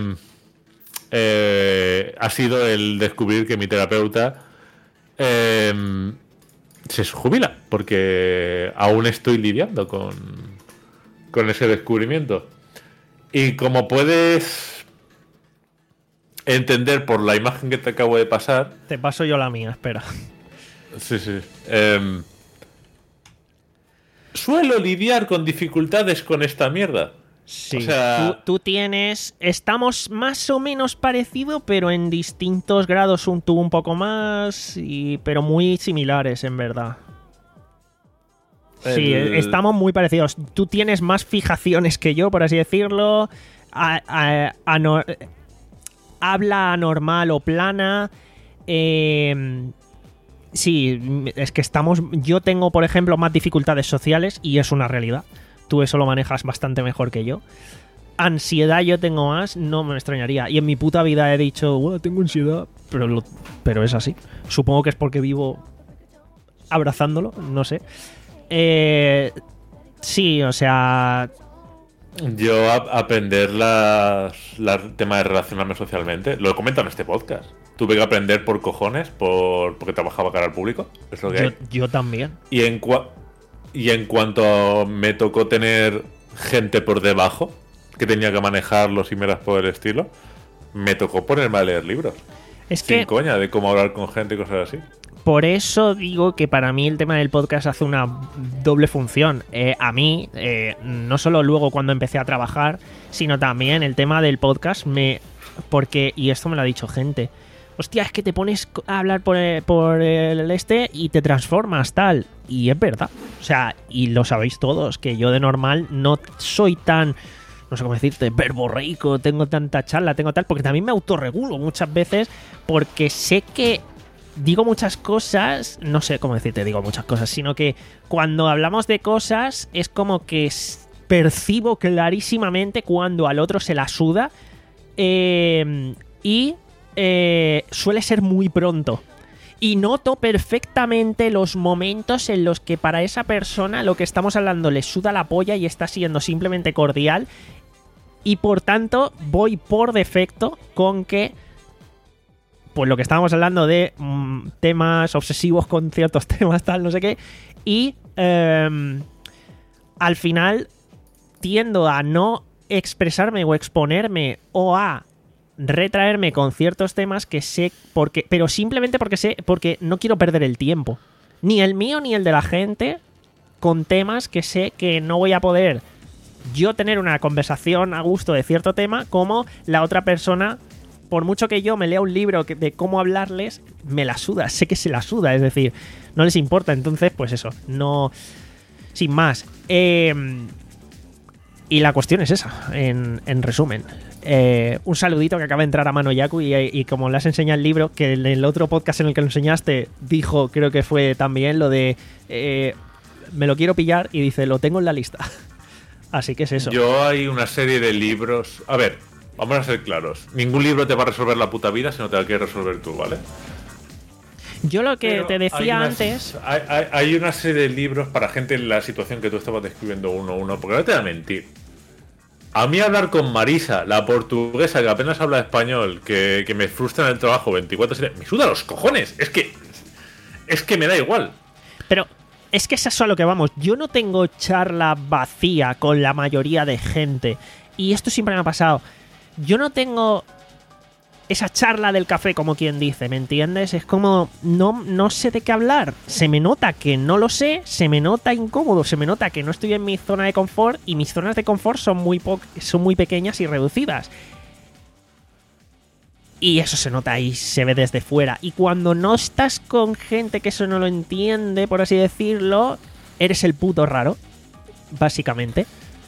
eh, ha sido el descubrir que mi terapeuta eh, se jubila, porque aún estoy lidiando con, con ese descubrimiento. Y como puedes entender por la imagen que te acabo de pasar, Te paso yo la mía, espera. sí, sí. Eh, suelo lidiar con dificultades con esta mierda. Sí, O sea- tú, tú tienes... Estamos más o menos parecido, pero en distintos grados. Un, tú un poco más, y, pero muy similares, en verdad. Sí, El- estamos muy parecidos. Tú tienes más fijaciones que yo, por así decirlo. A- a- ano- habla anormal o plana. Eh, sí, es que estamos... Yo tengo, por ejemplo, más dificultades sociales y es una realidad. Tú eso lo manejas bastante mejor que yo. Ansiedad yo tengo más, no me extrañaría. Y en mi puta vida he dicho, "Buah, tengo ansiedad", pero, lo- pero es así. Supongo que es porque vivo abrazándolo, no sé. Eh, sí, o sea... Yo a- aprender las, las tema de relacionarme socialmente, lo he comentado en este podcast. Tuve que aprender por cojones, por porque trabajaba cara al público, es lo que Yo, hay. yo también. Y en cua- y en cuanto me tocó tener gente por debajo que tenía que manejarlos y meras por el estilo, me tocó ponerme a leer libros. Es Sin que coña, de cómo hablar con gente y cosas así. por eso digo que para mí el tema del podcast hace una doble función. Eh, a mí, eh, no solo luego cuando empecé a trabajar, sino también el tema del podcast me... Porque, y esto me lo ha dicho gente, hostia, es que te pones a hablar por el, por el este y te transformas, tal. Y es verdad. O sea, y lo sabéis todos, que yo de normal no soy tan no sé cómo decirte, verborreico, tengo tanta charla, tengo tal, porque también me autorregulo muchas veces porque sé que digo muchas cosas, no sé cómo decirte, digo muchas cosas, sino que cuando hablamos de cosas es como que percibo clarísimamente cuando al otro se la suda eh, y eh, suele ser muy pronto. Y noto perfectamente los momentos en los que para esa persona lo que estamos hablando le suda la polla y está siendo simplemente cordial. Y por tanto voy por defecto con que, pues lo que estábamos hablando de mmm, temas obsesivos con ciertos temas, tal, no sé qué. Y eh, al final tiendo a no expresarme o exponerme o a retraerme con ciertos temas que sé porque, pero simplemente porque sé, porque no quiero perder el tiempo, ni el mío ni el de la gente, con temas que sé que no voy a poder yo tener una conversación a gusto de cierto tema, como la otra persona, por mucho que yo me lea un libro de cómo hablarles, me la suda, sé que se la suda, es decir, no les importa. Entonces, pues eso, no, sin más. Eh, y la cuestión es esa, en, en resumen. Eh, un saludito que acaba de entrar a Mano Yaku y, y como le has enseñado el libro, que en el otro podcast en el que lo enseñaste dijo, creo que fue también lo de eh, me lo quiero pillar, y dice, lo tengo en la lista. Así que es eso. Yo hay una serie de libros, a ver, vamos a ser claros, ningún libro te va a resolver la puta vida si no te la quieres resolver tú, ¿vale? Yo lo que Pero te decía hay una, antes, hay, hay, hay una serie de libros para gente en la situación que tú estabas describiendo uno a uno, porque no te voy a mentir. A mí hablar con Marisa, la portuguesa que apenas habla español, que, que me frustra en el trabajo veinticuatro siete, me suda los cojones. Es que es que me da igual. Pero es que es eso a lo que vamos. Yo no tengo charla vacía con la mayoría de gente. Y esto siempre me ha pasado. Yo no tengo esa charla del café, como quien dice, ¿me entiendes? Es como, no, no sé de qué hablar. Se me nota que no lo sé, se me nota incómodo, se me nota que no estoy en mi zona de confort, y mis zonas de confort son muy, po- son muy pequeñas y reducidas. Y eso se nota y se ve desde fuera. Y cuando no estás con gente que eso no lo entiende, por así decirlo, eres el puto raro, básicamente.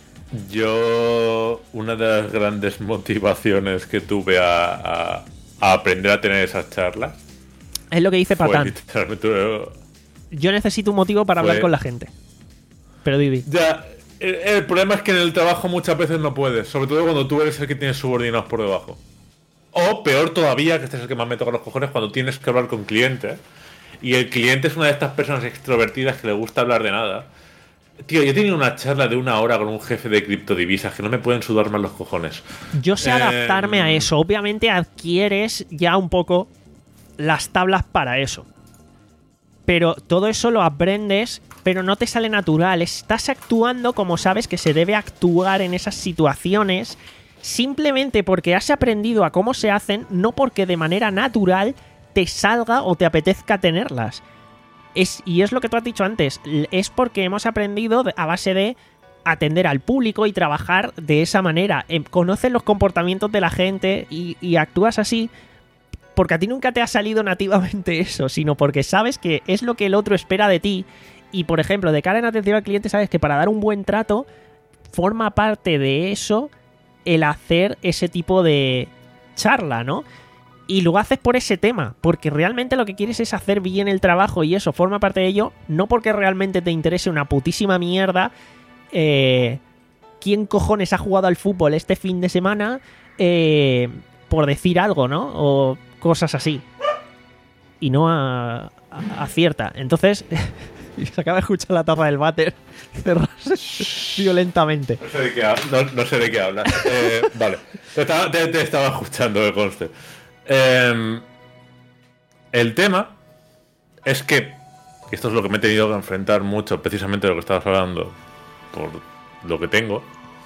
Yo, una de las grandes motivaciones que tuve a, a, a aprender a tener esas charlas Es lo que dice fue Patán. literalmente... Yo necesito un motivo para Fue- hablar con la gente. Pero Didi. Ya, el, el problema es que en el trabajo muchas veces no puedes, sobre todo cuando tú eres el que tienes subordinados por debajo. O peor todavía, que este es el que más me toca los cojones, cuando tienes que hablar con clientes y el cliente es una de estas personas extrovertidas que le gusta hablar de nada. Tío, yo he tenido una charla de una hora con un jefe de criptodivisas que no me pueden sudar más los cojones. Yo sé Eh, adaptarme a eso. Obviamente adquieres ya un poco las tablas para eso. Pero todo eso lo aprendes, pero no te sale natural. Estás actuando como sabes que se debe actuar en esas situaciones, simplemente porque has aprendido a cómo se hacen, no porque de manera natural te salga o te apetezca tenerlas. Es, y es lo que tú has dicho antes, es porque hemos aprendido a base de atender al público y trabajar de esa manera. Eh, conoces los comportamientos de la gente y, y actúas así porque a ti nunca te ha salido nativamente eso, sino porque sabes que es lo que el otro espera de ti. Y por ejemplo, de cara en atención al cliente, sabes que para dar un buen trato forma parte de eso el hacer ese tipo de charla, ¿no? Y lo haces por ese tema, porque realmente lo que quieres es hacer bien el trabajo y eso forma parte de ello, no porque realmente te interese una putísima mierda eh, quién cojones ha jugado al fútbol este fin de semana, eh, por decir algo, ¿no? O cosas así. Y no a, a, acierta. Entonces, se acaba de escuchar la taza del váter cerrarse violentamente. No sé de qué, hab- no, no sé de qué hablas. Eh, vale, te estaba, te, te estaba escuchando, me conste. Eh, el tema es que, y esto es lo que me he tenido que enfrentar mucho, precisamente de lo que estabas hablando, por lo que tengo,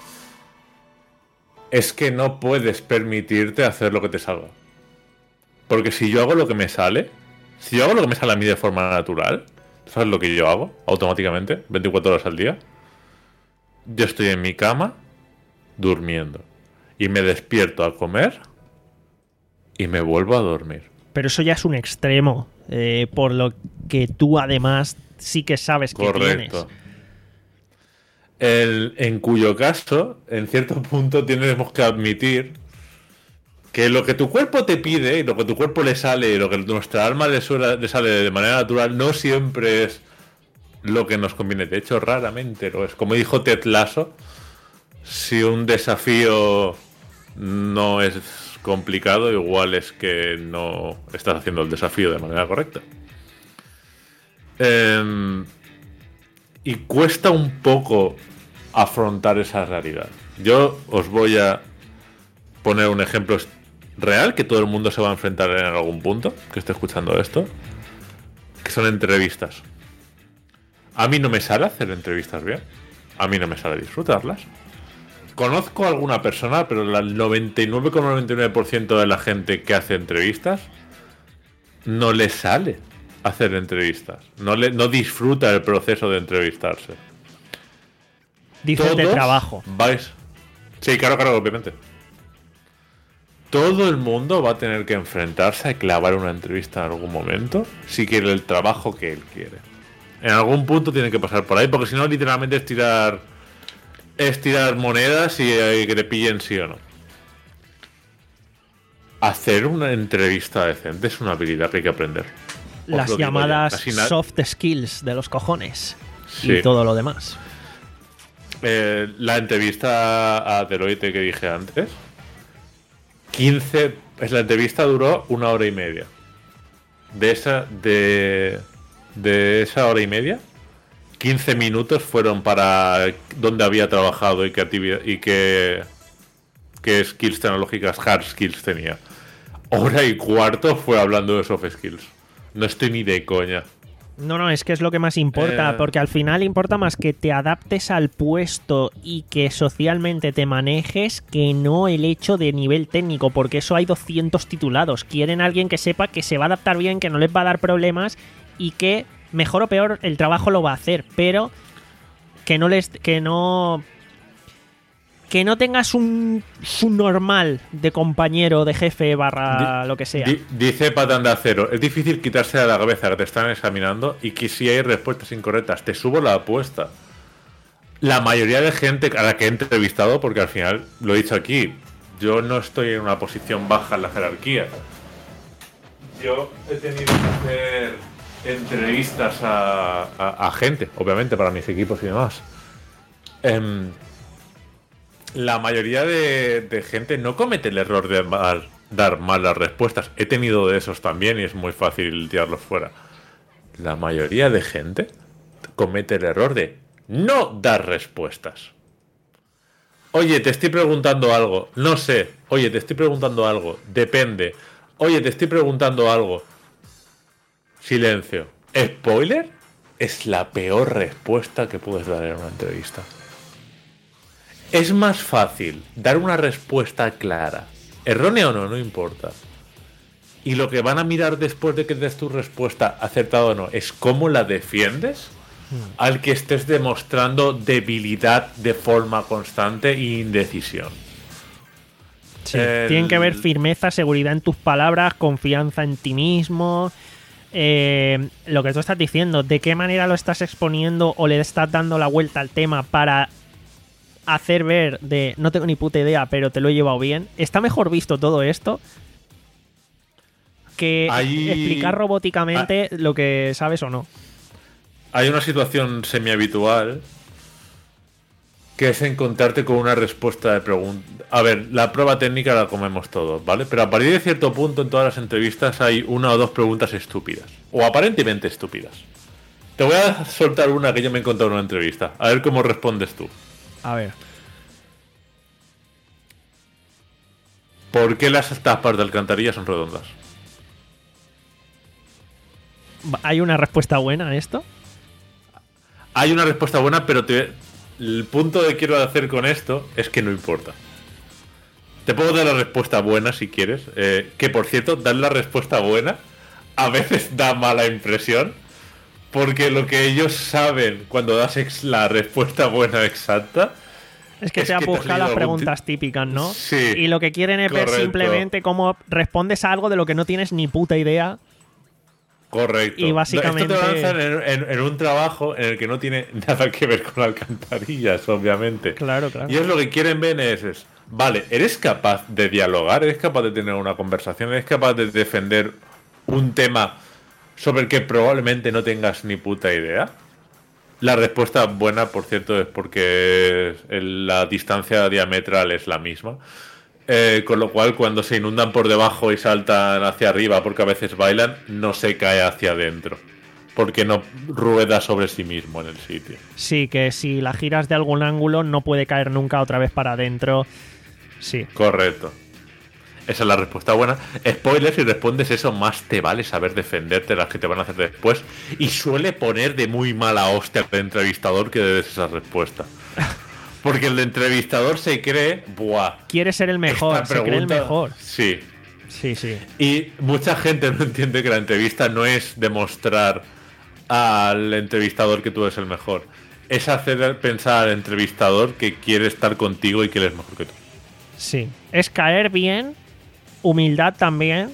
es que no puedes permitirte hacer lo que te salga. Porque si yo hago lo que me sale, si yo hago lo que me sale a mí de forma natural, ¿sabes lo que yo hago automáticamente? veinticuatro horas al día. Yo estoy en mi cama, durmiendo. Y me despierto a comer y me vuelvo a dormir. Pero eso ya es un extremo, eh, por lo que tú además sí que sabes que Correcto. tienes. El, en cuyo caso, en cierto punto, tenemos que admitir que lo que tu cuerpo te pide y lo que tu cuerpo le sale y lo que nuestra alma le, suele, le sale de manera natural no siempre es lo que nos conviene. De hecho, raramente lo es. Como dijo Ted Lasso, si un desafío no es complicado, igual es que no estás haciendo el desafío de manera correcta. Eh, y cuesta un poco afrontar esa realidad. Yo os voy a poner un ejemplo real que todo el mundo se va a enfrentar en algún punto que esté escuchando esto, que son entrevistas. A mí no me sale hacer entrevistas bien, a mí no me sale disfrutarlas. Conozco a alguna persona, pero el noventa y nueve coma noventa y nueve por ciento de la gente que hace entrevistas no le sale hacer entrevistas, no, le, no disfruta el proceso de entrevistarse. Dices de trabajo. Vais... Sí, claro, claro, obviamente. Todo el mundo va a tener que enfrentarse a clavar una entrevista en algún momento si quiere el trabajo que él quiere. En algún punto tiene que pasar por ahí, porque si no, literalmente es tirar, es tirar monedas y, y que te pillen sí o no. Hacer una entrevista decente es una habilidad que hay que aprender. Las llamadas soft skills de los cojones. Sí. Y todo lo demás. Eh, la entrevista a Deloitte que dije antes, quince, es la entrevista duró una hora y media. De esa, de, de esa hora y media, quince minutos fueron para dónde había trabajado y qué actividad y qué, qué skills tecnológicas, hard skills tenía. Hora y cuarto fue hablando de soft skills. No estoy ni de coña. No, no, es que es lo que más importa, eh... porque al final importa más que te adaptes al puesto y que socialmente te manejes que no el hecho de nivel técnico, porque eso hay doscientos titulados. Quieren a alguien que sepa que se va a adaptar bien, que no les va a dar problemas y que, mejor o peor, el trabajo lo va a hacer, pero que no les... que no... que no tengas un subnormal de compañero, de jefe, barra di, lo que sea. Di, dice Patán de Acero, es difícil quitarse de la cabeza que te están examinando y que si hay respuestas incorrectas, te subo la apuesta. La mayoría de gente a la que he entrevistado, porque al final, lo he dicho aquí, yo no estoy en una posición baja en la jerarquía. Yo he tenido que hacer entrevistas a, a, a gente, obviamente, para mis equipos y demás. Eh, La mayoría de, de gente no comete el error de mal, dar malas respuestas. He tenido de esos también y es muy fácil tirarlos fuera. La mayoría de gente comete el error de no dar respuestas. Oye, te estoy preguntando algo. No sé. Oye, te estoy preguntando algo. Depende. Oye, te estoy preguntando algo. Silencio. ¿Spoiler? Es la peor respuesta que puedes dar en una entrevista. Es más fácil dar una respuesta clara, errónea o no, no importa. Y lo que van a mirar después de que des tu respuesta acertada o no es cómo la defiendes, hmm. al que estés demostrando debilidad de forma constante e indecisión. Sí, El... Tienen que haber firmeza, seguridad en tus palabras, confianza en ti mismo. Eh, lo que tú estás diciendo, de qué manera lo estás exponiendo o le estás dando la vuelta al tema para hacer ver de no tengo ni puta idea, pero te lo he llevado bien. Está mejor visto todo esto que hay... explicar robóticamente hay... lo que sabes o no. Hay una situación semi-habitual que es encontrarte con una respuesta de pregunta. A ver, la prueba técnica la comemos todos, ¿vale? Pero a partir de cierto punto en todas las entrevistas hay una o dos preguntas estúpidas. O aparentemente estúpidas. Te voy a soltar una que yo me he encontrado en una entrevista. A ver cómo respondes tú. A ver. ¿Por qué las tapas de alcantarilla son redondas? ¿Hay una respuesta buena a esto? Hay una respuesta buena, pero te... el punto que quiero hacer con esto es que no importa. Te puedo dar la respuesta buena si quieres. Eh, que por cierto, dar la respuesta buena a veces da mala impresión. Porque lo que ellos saben cuando das ex la respuesta buena exacta es que es te ha buscado las preguntas típicas, ¿no? Sí. Y lo que quieren es correcto. ver simplemente cómo respondes a algo de lo que no tienes ni puta idea. Correcto. Y básicamente... Esto te lanzan en, en, en un trabajo en el que no tiene nada que ver con alcantarillas, obviamente. Claro, claro. Y es lo que quieren ver es, es, vale, ¿eres capaz de dialogar? ¿Eres capaz de tener una conversación? ¿Eres capaz de defender un tema sobre el que probablemente no tengas ni puta idea? La respuesta buena, por cierto, es porque el, la distancia diametral es la misma. Eh, con lo cual, cuando se inundan por debajo y saltan hacia arriba, porque a veces bailan, no se cae hacia adentro, porque no rueda sobre sí mismo en el sitio. Sí, que si la giras de algún ángulo no puede caer nunca otra vez para adentro. Sí. Correcto. Esa es la respuesta buena. Spoiler, si respondes eso, más te vale saber defenderte las que te van a hacer después. Y suele poner de muy mala hostia al entrevistador que des esa respuesta. Porque el entrevistador se cree, buah, quiere ser el mejor, esta se cree el pregunta- mejor. Sí. Sí, sí. Y mucha gente no entiende que la entrevista no es demostrar al entrevistador que tú eres el mejor. Es hacer pensar al entrevistador que quiere estar contigo y que él es mejor que tú. Sí. Es caer bien, humildad también,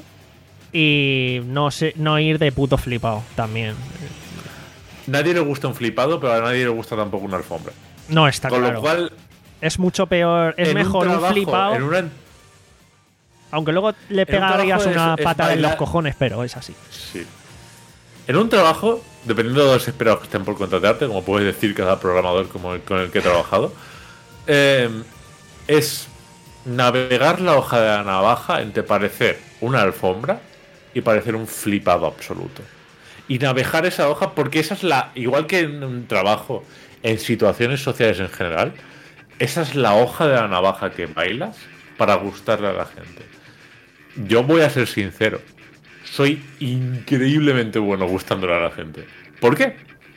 y no, sé, no ir de puto flipado también. Nadie le gusta un flipado, pero a nadie le gusta tampoco una alfombra. No está Con claro. lo cual, Es mucho peor, es en mejor un, trabajo, flipado, en una- aunque luego le en un trabajo pegarías es- una es patada en los bailar- cojones, pero es así. Sí. En un trabajo, dependiendo de los esperados que estén por contratarte, como puedes decir cada programador como el- con el que he trabajado, eh, es navegar la hoja de la navaja entre parecer una alfombra y parecer un flipado absoluto. Y navegar esa hoja, porque esa es la, igual que en un trabajo, en situaciones sociales en general, esa es la hoja de la navaja que bailas para gustarle a la gente. Yo voy a ser sincero, soy increíblemente bueno gustándole a la gente. ¿Por qué?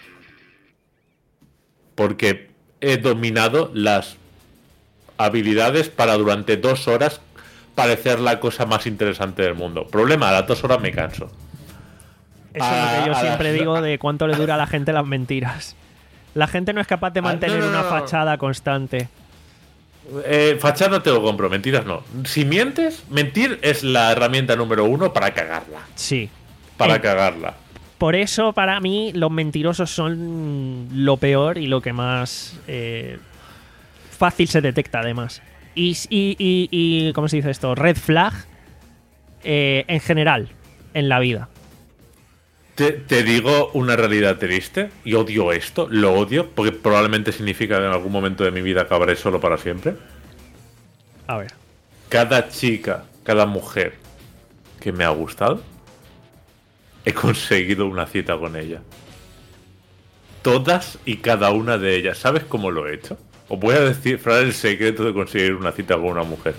Porque he dominado las habilidades para durante dos horas parecer la cosa más interesante del mundo. Problema, a las dos horas me canso. Eso es lo que yo A- a siempre las- digo de cuánto le dura a la gente las mentiras. La gente no es capaz de Ah, no, mantener no, no, una no. fachada constante. Eh, fachada no te lo compro, mentiras no. Si mientes, mentir es la herramienta número uno para cagarla. Sí. Para Eh, cagarla. Por eso, para mí, los mentirosos son lo peor y lo que más eh, fácil se detecta, además. Y, y, y, y ¿cómo se dice esto? Red flag eh, en general, en la vida. Te, te digo una realidad triste y odio esto, lo odio, porque probablemente significa que en algún momento de mi vida acabaré solo para siempre. A ver. Cada chica, cada mujer que me ha gustado, he conseguido una cita con ella. Todas y cada una de ellas. ¿Sabes cómo lo he hecho? Os voy a descifrar el secreto de conseguir una cita con una mujer.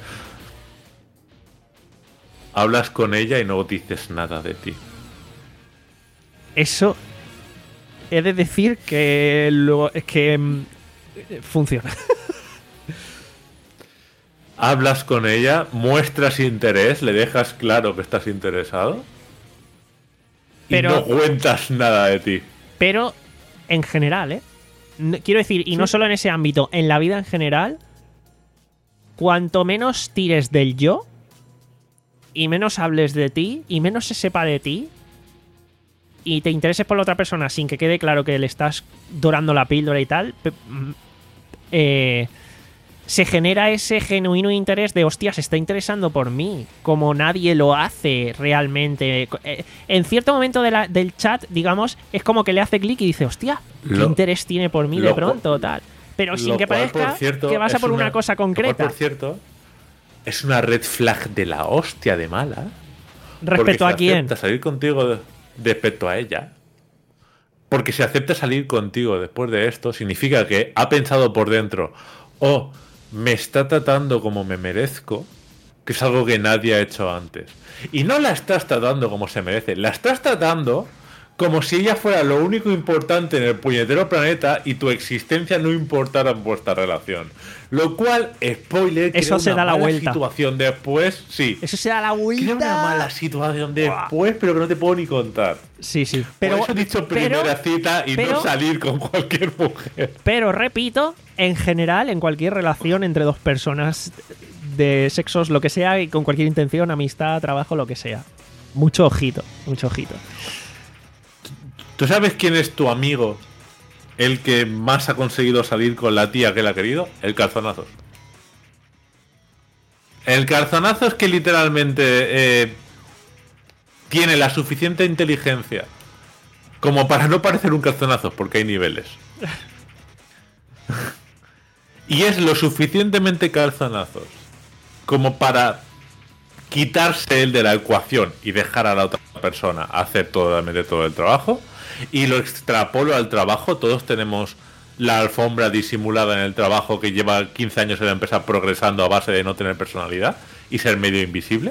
Hablas con ella y no dices nada de ti. Eso he de decir que lo, es que mm, funciona. Hablas con ella, muestras interés, le dejas claro que estás interesado Pero- y no cuentas nada de ti. Pero en general, ¿eh? No- quiero decir, y no solo en ese ámbito, en la vida en general, cuanto menos tires del yo y menos hables de ti y menos se sepa de ti y te intereses por la otra persona sin que quede claro que le estás dorando la píldora y tal, pe- mm, eh, se genera ese genuino interés de, hostia, se está interesando por mí, como nadie lo hace realmente. Eh, en cierto momento de la- del chat, digamos, es como que le hace clic y dice, hostia, ¿qué Lo- interés tiene por mí lo de cu- pronto? Tal. Pero sin Lo que cual, parezca por cierto, que vas a es por una, cosa lo cual, concreta. por cierto, es una red flag de la hostia de mala. Porque ¿Respecto si a quién? acepta salir contigo de- respecto a ella. Porque si acepta salir contigo después de esto, significa que ha pensado por dentro, oh, me está tratando como me merezco, que es algo que nadie ha hecho antes. Y no la estás tratando como se merece, la estás tratando como si ella fuera lo único importante en el puñetero planeta y tu existencia no importara en vuestra relación. Lo cual, spoiler, Eso crea se una da la mala vuelta. situación después, sí. Eso se da la Crea vuelta. una mala situación después, pero que no te puedo ni contar. Sí, sí. Pero, Por eso he dicho pero- primera cita y pero- no salir con cualquier mujer. Pero repito, en general, en cualquier relación entre dos personas de sexos, lo que sea, y con cualquier intención, amistad, trabajo, lo que sea. Mucho ojito, mucho ojito. ¿Tú sabes quién es tu amigo? El que más ha conseguido salir con la tía que él ha querido. El calzonazos. El calzonazos que literalmente eh, tiene la suficiente inteligencia como para no parecer un calzonazos, porque hay niveles. Y es lo suficientemente calzonazos como para quitarse él de la ecuación y dejar a la otra persona hacer totalmente todo el trabajo. Y lo extrapolo al trabajo. Todos tenemos la alfombra disimulada en el trabajo que lleva quince años en la empresa progresando a base de no tener personalidad y ser medio invisible.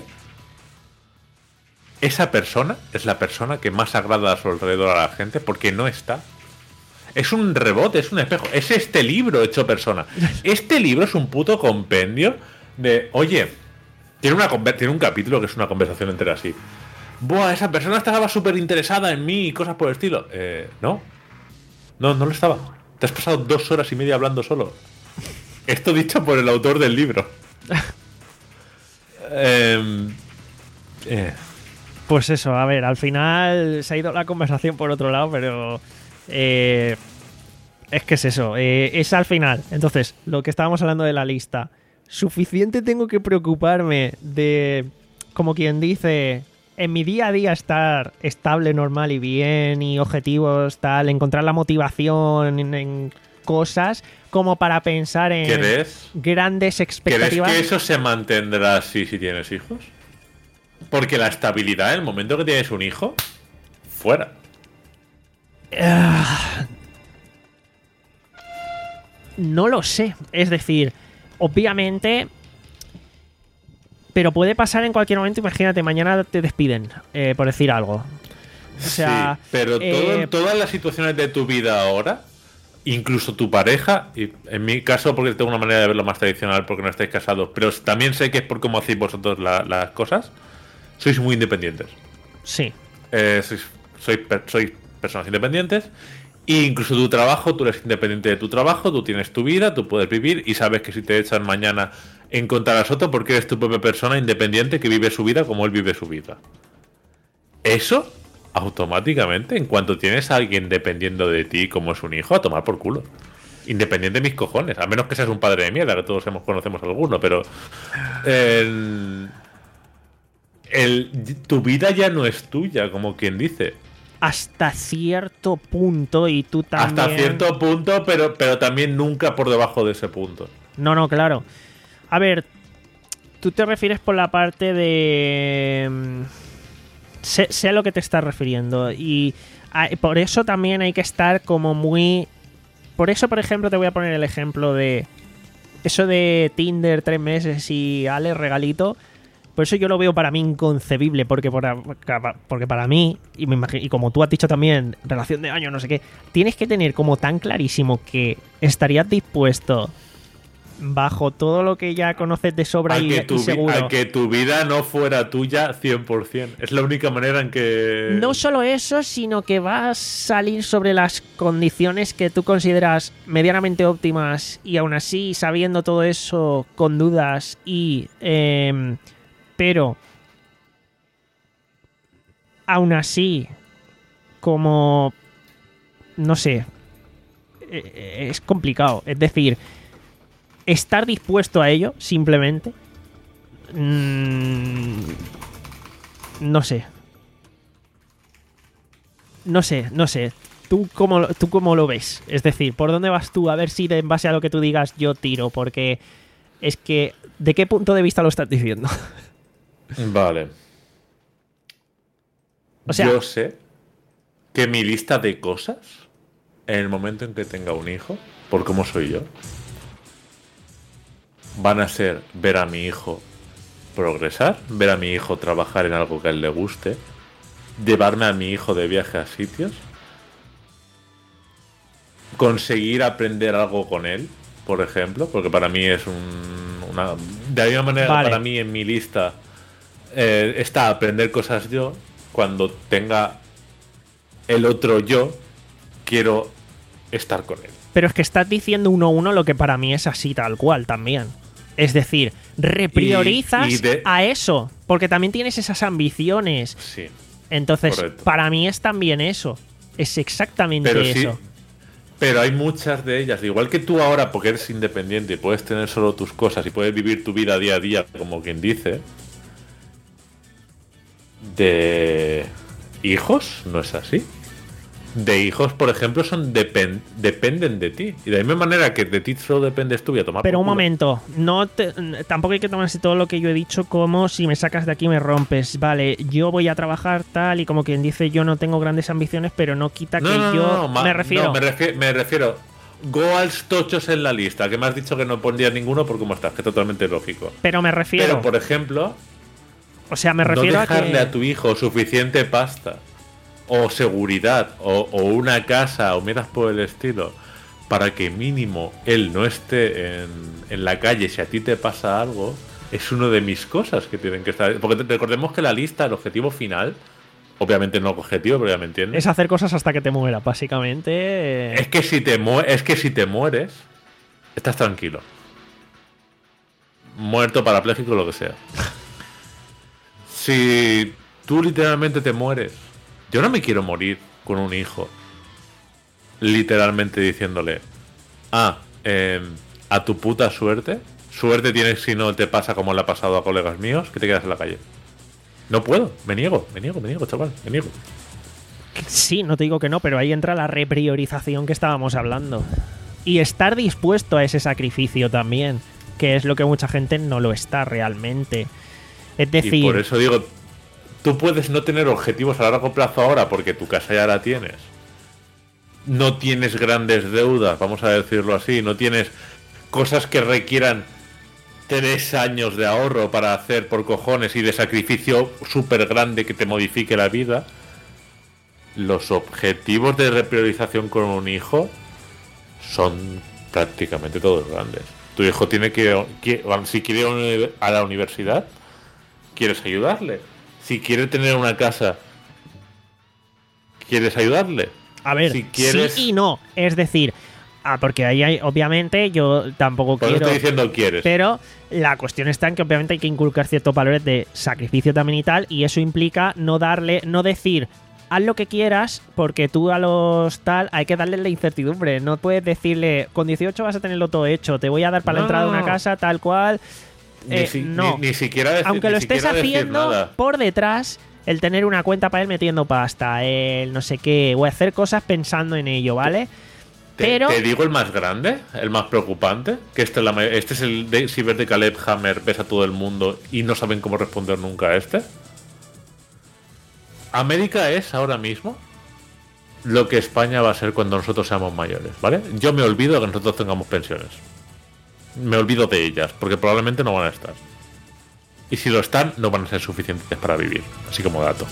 Esa persona es la persona que más agrada a su alrededor a la gente porque no está. Es un rebote, es un espejo. Es este libro hecho persona. Este libro es un puto compendio de... Oye, tiene, una, tiene un capítulo que es una conversación entera así. Buah, esa persona estaba súper interesada en mí y cosas por el estilo. Eh, no. No, no lo estaba. Te has pasado dos horas y media hablando solo. Esto dicho por el autor del libro. eh, eh. Pues eso, a ver, al final se ha ido la conversación por otro lado, pero... Eh, es que es eso, eh, es al final. Entonces, lo que estábamos hablando de la lista. Suficiente tengo que preocuparme de, como quien dice, en mi día a día estar estable, normal y bien, y objetivos, tal, encontrar la motivación en, en cosas, como para pensar en ¿Crees? grandes expectativas. ¿Crees que eso se mantendrá así si tienes hijos? Porque la estabilidad, en el momento que tienes un hijo, fuera. Uh, no lo sé. Es decir, obviamente, pero puede pasar en cualquier momento. Imagínate, mañana te despiden, eh, por decir algo. O sea, sí, pero eh, todo, en todas las situaciones de tu vida ahora, incluso tu pareja, y en mi caso porque tengo una manera de verlo más tradicional porque no estáis casados, pero también sé que es por cómo hacéis vosotros la, las cosas, sois muy independientes. Sí. Eh, sois, sois, sois personas independientes. E incluso tu trabajo, tú eres independiente de tu trabajo, tú tienes tu vida, tú puedes vivir y sabes que si te echan mañana encontrarás otro porque eres tu propia persona independiente que vive su vida como él vive su vida. Eso, automáticamente, en cuanto tienes a alguien dependiendo de ti como es un hijo, a tomar por culo. Independiente de mis cojones, a menos que seas un padre de mierda, que todos hemos, conocemos alguno, pero... El, el, tu vida ya no es tuya, como quien dice. Hasta cierto punto, y tú también... Hasta cierto punto, pero, pero también nunca por debajo de ese punto. No, no, claro. A ver, tú te refieres por la parte de... Sé, sé a lo que te estás refiriendo. Y a, por eso también hay que estar como muy... Por eso, por ejemplo, te voy a poner el ejemplo de... Eso de Tinder, tres meses y Ale, regalito... Por eso yo lo veo para mí inconcebible, porque para, porque para mí, y, me imagino, y como tú has dicho también, relación de años, no sé qué, tienes que tener como tan clarísimo que estarías dispuesto, bajo todo lo que ya conoces de sobra y, que tu, y seguro... A que tu vida no fuera tuya cien por ciento. Es la única manera en que... No solo eso, sino que vas a salir sobre las condiciones que tú consideras medianamente óptimas y aún así, sabiendo todo eso, con dudas y... Eh, pero aún así, como no sé, es complicado. Es decir, estar dispuesto a ello simplemente, mmm, no sé, no sé, no sé. ¿Tú cómo, ¿Tú cómo lo ves? Es decir, ¿por dónde vas tú? A ver si en base a lo que tú digas yo tiro, porque es que ¿de qué punto de vista lo estás diciendo? Vale. O sea, yo sé que mi lista de cosas, en el momento en que tenga un hijo, por cómo soy yo, van a ser ver a mi hijo progresar, ver a mi hijo trabajar en algo que a él le guste, llevarme a mi hijo de viaje a sitios, conseguir aprender algo con él, por ejemplo, porque para mí es un, una... De alguna manera, vale. Para mí en mi lista eh, está aprender cosas yo. Cuando tenga el otro yo, quiero estar con él. Pero es que estás diciendo uno a uno lo que para mí es así tal cual también. Es decir, repriorizas y, y de... a eso, porque también tienes esas ambiciones. Sí. Entonces, correcto. Para mí es también eso. Es exactamente Pero sí, eso. pero hay muchas de ellas, igual que tú ahora, porque eres independiente y puedes tener solo tus cosas y puedes vivir tu vida día a día, como quien dice, de hijos no es así. De hijos, por ejemplo, son depen dependen de ti. Y de la misma manera que de ti solo dependes tú, voy a tomar Pero por un culo. momento, no te- tampoco hay que tomarse todo lo que yo he dicho como si me sacas de aquí me rompes. Vale, yo voy a trabajar tal y como quien dice yo no tengo grandes ambiciones, pero no quita No, que no, no, yo no, ma- me refiero. no, me, refi- me refiero. Go als tochos en la lista, que me has dicho que no pondrías ninguno por cómo estás, que es totalmente lógico. Pero me refiero. Pero, por ejemplo, o sea, me no refiero a dejarle que. a tu hijo suficiente pasta o seguridad o, o una casa o miras por el estilo para que mínimo él no esté en, en la calle si a ti te pasa algo, es una de mis cosas que tienen que estar. Porque te- recordemos que la lista, el objetivo final, obviamente no el objetivo, pero ya me entiendes. Es hacer cosas hasta que te mueras, básicamente. eh. Es que si te mu- es que si te mueres, estás tranquilo. Muerto, parapléjico, lo que sea. Si tú literalmente te mueres, yo no me quiero morir con un hijo. Literalmente diciéndole, ah, eh, a tu puta suerte. Suerte tienes si no te pasa como le ha pasado a colegas míos, que te quedas en la calle. No puedo, me niego, me niego, me niego, chaval, me niego. Sí, no te digo que no, pero ahí entra la repriorización que estábamos hablando. Y estar dispuesto a ese sacrificio también, que es lo que mucha gente no lo está realmente. Es decir, Y por eso digo, tú puedes no tener objetivos a largo plazo ahora porque tu casa ya la tienes. No tienes grandes deudas, vamos a decirlo así. No tienes cosas que requieran tres años de ahorro para hacer por cojones y de sacrificio súper grande que te modifique la vida. Los objetivos de repriorización con un hijo son prácticamente todos grandes. Tu hijo tiene que, que si quiere ir a la universidad, quieres ayudarle. Si quiere tener una casa, quieres ayudarle. a ver, si quieres- sí y no. Es decir, ah, porque ahí hay, obviamente, yo tampoco Por eso quiero. estoy diciendo quieres. Pero la cuestión está en que obviamente hay que inculcar ciertos valores de sacrificio también y tal, y eso implica no darle, no decir, haz lo que quieras, porque tú a los tal hay que darle la incertidumbre. No puedes decirle, con dieciocho vas a tenerlo todo hecho, te voy a dar para la No. entrada de una casa, tal cual. Ni, Eh, si- no. ni, ni siquiera decir, Aunque ni lo estés siquiera decir haciendo nada. por detrás, el tener una cuenta para él metiendo pasta, el no sé qué, o hacer cosas pensando en ello, ¿vale? Te, Pero te digo el más grande, el más preocupante, que este es, la, ma- este es el de ciber de Caleb Hammer, ves a todo el mundo y no saben cómo responder nunca a este. América es ahora mismo lo que España va a ser cuando nosotros seamos mayores, ¿vale? Yo me olvido de que nosotros tengamos pensiones. Me olvido de ellas, porque probablemente no van a estar. Y si lo están, no van a ser suficientes para vivir, así como dato.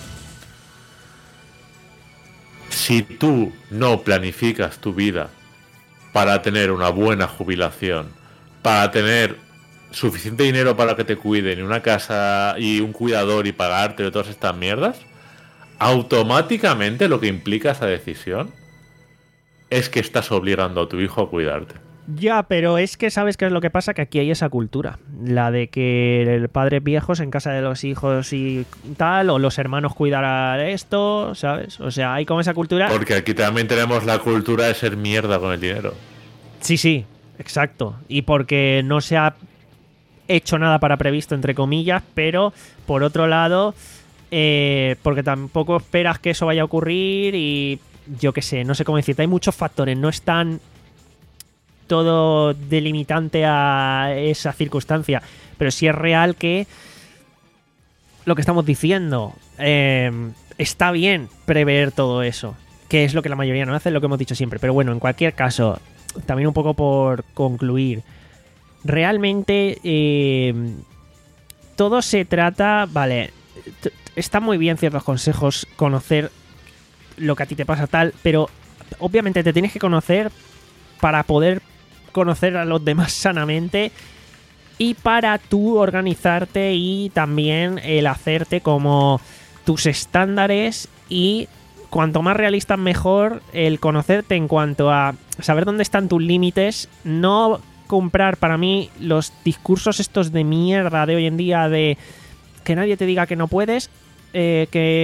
Si tú no planificas tu vida para tener una buena jubilación, para tener suficiente dinero para que te cuiden y una casa y un cuidador y pagarte de todas estas mierdas, automáticamente lo que implica esa decisión es que estás obligando a tu hijo a cuidarte. ya, pero es que sabes qué es lo que pasa, que aquí hay esa cultura, la de que el padre viejos en casa de los hijos y tal, o los hermanos cuidar a esto, ¿sabes? O sea, hay como esa cultura. Porque aquí también tenemos la cultura de ser mierda con el dinero. Sí, sí, exacto. Y porque no se ha hecho nada para previsto, entre comillas, pero por otro lado, eh, porque tampoco esperas que eso vaya a ocurrir y yo qué sé, no sé cómo decirte, hay muchos factores, no es tan todo delimitante a esa circunstancia, pero sí es real que lo que estamos diciendo, eh, está bien prever todo eso, que es lo que la mayoría no hace, lo que hemos dicho siempre, pero bueno, en cualquier caso, también un poco por concluir, realmente eh, todo se trata, vale, t- está muy bien ciertos consejos, conocer lo que a ti te pasa tal, pero obviamente te tienes que conocer para poder conocer a los demás sanamente y para tú organizarte y también el hacerte como tus estándares y cuanto más realistas mejor el conocerte en cuanto a saber dónde están tus límites, no comprar para mí los discursos estos de mierda de hoy en día de que nadie te diga que no puedes, eh, que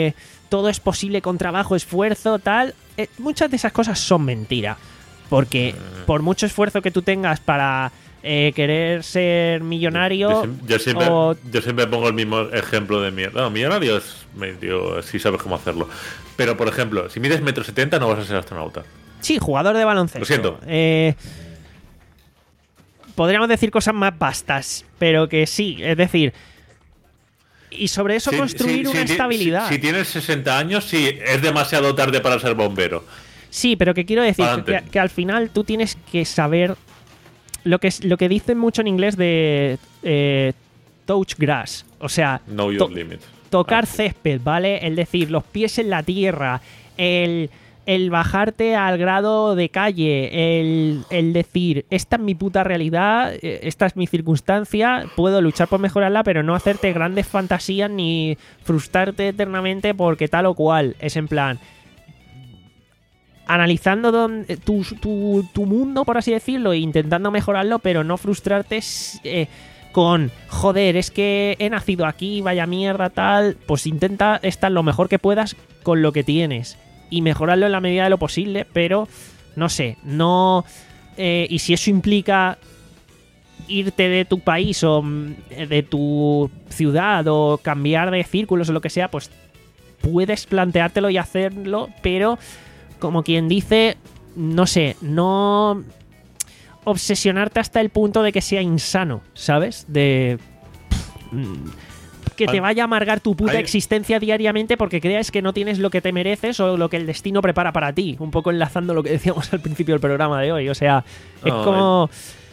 todo es posible con trabajo, esfuerzo, tal. Eh, muchas de esas cosas son mentira. Porque por mucho esfuerzo que tú tengas para eh, querer ser millonario... Yo, yo, yo, siempre, o... yo siempre pongo el mismo ejemplo de mierda. No, millonario es medio... sí sabes cómo hacerlo. Pero, por ejemplo, si mides metro setenta no vas a ser astronauta. Sí, jugador de baloncesto. Lo siento. Eh, podríamos decir cosas más vastas, pero que sí, es decir... Y sobre eso si, construir si, una si, estabilidad. Si, si tienes sesenta años, sí, es demasiado tarde para ser bombero. Sí, pero que quiero decir que, que al final tú tienes que saber lo que es lo que dicen mucho en inglés de eh, touch grass, o sea, know your to limit. tocar ah. césped, ¿vale? El decir, los pies en la tierra, el, el bajarte al grado de calle, el, el decir, esta es mi puta realidad, esta es mi circunstancia, puedo luchar por mejorarla, pero no hacerte grandes fantasías ni frustrarte eternamente porque tal o cual. Es en plan... analizando don, tu, tu, tu mundo, por así decirlo, e intentando mejorarlo, pero no frustrarte eh, con, joder, es que he nacido aquí, vaya mierda, tal. Pues intenta estar lo mejor que puedas con lo que tienes y mejorarlo en la medida de lo posible, pero no sé, no... Eh, y si eso implica irte de tu país o de tu ciudad o cambiar de círculos o lo que sea, pues puedes planteártelo y hacerlo, pero... como quien dice, no sé, no obsesionarte hasta el punto de que sea insano, ¿sabes? De que te vaya a amargar tu puta existencia diariamente porque creas que no tienes lo que te mereces o lo que el destino prepara para ti. Un poco enlazando lo que decíamos al principio del programa de hoy. O sea, es oh, como...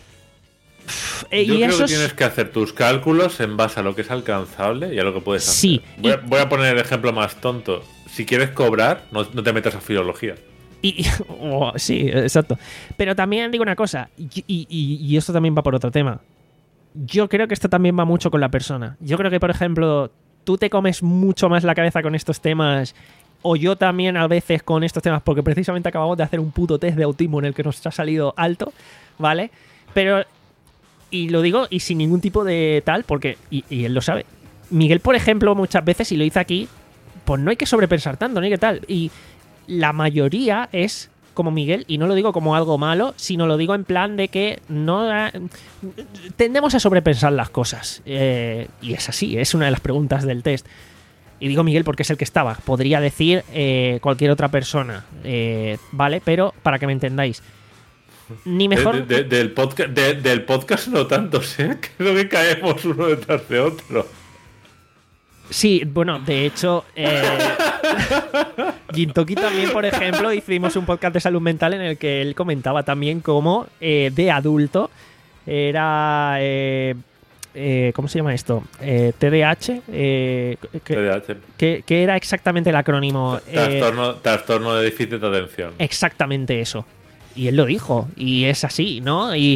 Eh, Yo y creo eso que tienes que hacer tus cálculos en base a lo que es alcanzable y a lo que puedes hacer. Sí. Voy a, voy a poner el ejemplo más tonto. Si quieres cobrar, no, no te metas a filología. Y, oh, sí, exacto. Pero también digo una cosa, y, y, y esto también va por otro tema. Yo creo que esto también va mucho con la persona. Yo creo que, por ejemplo, tú te comes mucho más la cabeza con estos temas, o yo también a veces con estos temas, porque precisamente acabamos de hacer un puto test de autismo en el que nos ha salido alto, ¿vale? Pero, y lo digo, y sin ningún tipo de tal, porque, y, y él lo sabe. Miguel, por ejemplo, muchas veces, y lo dice aquí, pues no hay que sobrepensar tanto, ni qué tal. Y la mayoría es como Miguel, y no lo digo como algo malo, sino lo digo en plan de que no eh, tendemos a sobrepensar las cosas. Eh, y es así, es una de las preguntas del test. Y digo Miguel porque es el que estaba. Podría decir eh, cualquier otra persona, eh, ¿vale? Pero para que me entendáis. Ni mejor... De, de, de, del, podcast, de, del podcast no tanto, ¿eh? Creo que caemos uno detrás de otro. Sí, bueno, de hecho, eh, Gintoki también, por ejemplo, hicimos un podcast de salud mental en el que él comentaba también cómo eh, de adulto era... Eh, eh, ¿Cómo se llama esto? Eh, T D A H. Eh, que, T D A H. Que, que era exactamente el acrónimo. Trastorno, eh, trastorno de déficit de atención. Exactamente eso. Y él lo dijo. Y es así, ¿no? Y...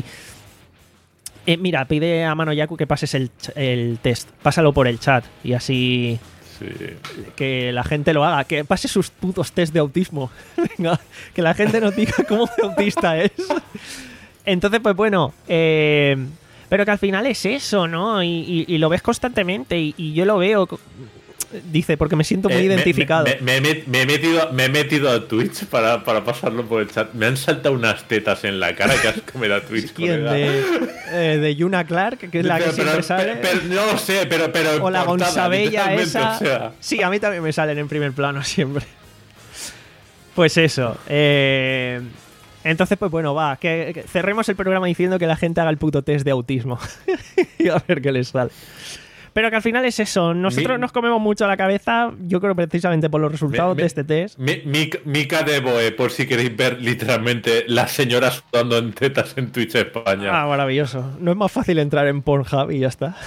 Eh, mira, pide a Manoyaku que pases el, el test. Pásalo por el chat y así sí. Que la gente lo haga. Que pase sus putos test de autismo. Venga, que la gente nos diga cómo de autista es. Entonces, pues bueno, eh, pero que al final es eso, ¿no? Y, y, y lo ves constantemente y, y yo lo veo... Dice, porque me siento muy eh, identificado. Me, me, me, me, he metido, me he metido a Twitch para, para pasarlo por el chat. Me han saltado unas tetas en la cara que asco me da Twitch. ¿Quién? De, eh, de Yuna Clark, que es la pero, que siempre pero, sale. Pero, pero, no lo sé, pero. pero o la Gonzabella esa. O sea. Sí, a mí también me salen en primer plano siempre. Pues eso. Eh, entonces, pues bueno, va. Que, que cerremos el programa diciendo que la gente haga el puto test de autismo. Y a ver qué les sale. Pero que al final es eso. Nosotros mi, nos comemos mucho la cabeza, yo creo precisamente por los resultados mi, de este test. Mi, mi, Mica de Boe, por si queréis ver literalmente las señoras sudando en tetas en Twitch España. Ah, maravilloso. No es más fácil entrar en Pornhub y ya está.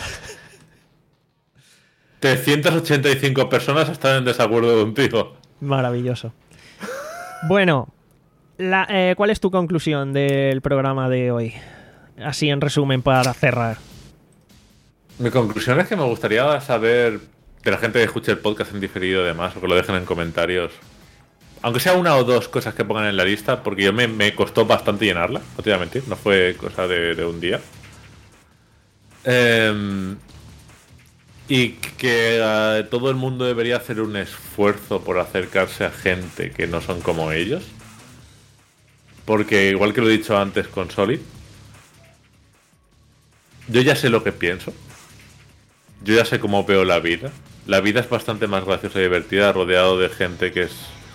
trescientas ochenta y cinco personas están en desacuerdo contigo. Maravilloso. Bueno, la, eh, ¿cuál es tu conclusión del programa de hoy? Así en resumen para cerrar. Mi conclusión es que me gustaría saber de la gente que escuche el podcast en diferido y demás, o que lo dejen en comentarios. Aunque sea una o dos cosas que pongan en la lista, porque yo me, me costó bastante llenarla, no te voy a mentir, no fue cosa de, de un día. Eh, y que uh, todo el mundo debería hacer un esfuerzo por acercarse a gente que no son como ellos. Porque igual que lo he dicho antes con Solid, yo ya sé lo que pienso. Yo ya sé cómo veo la vida. La vida es bastante más graciosa y divertida rodeado de gente que es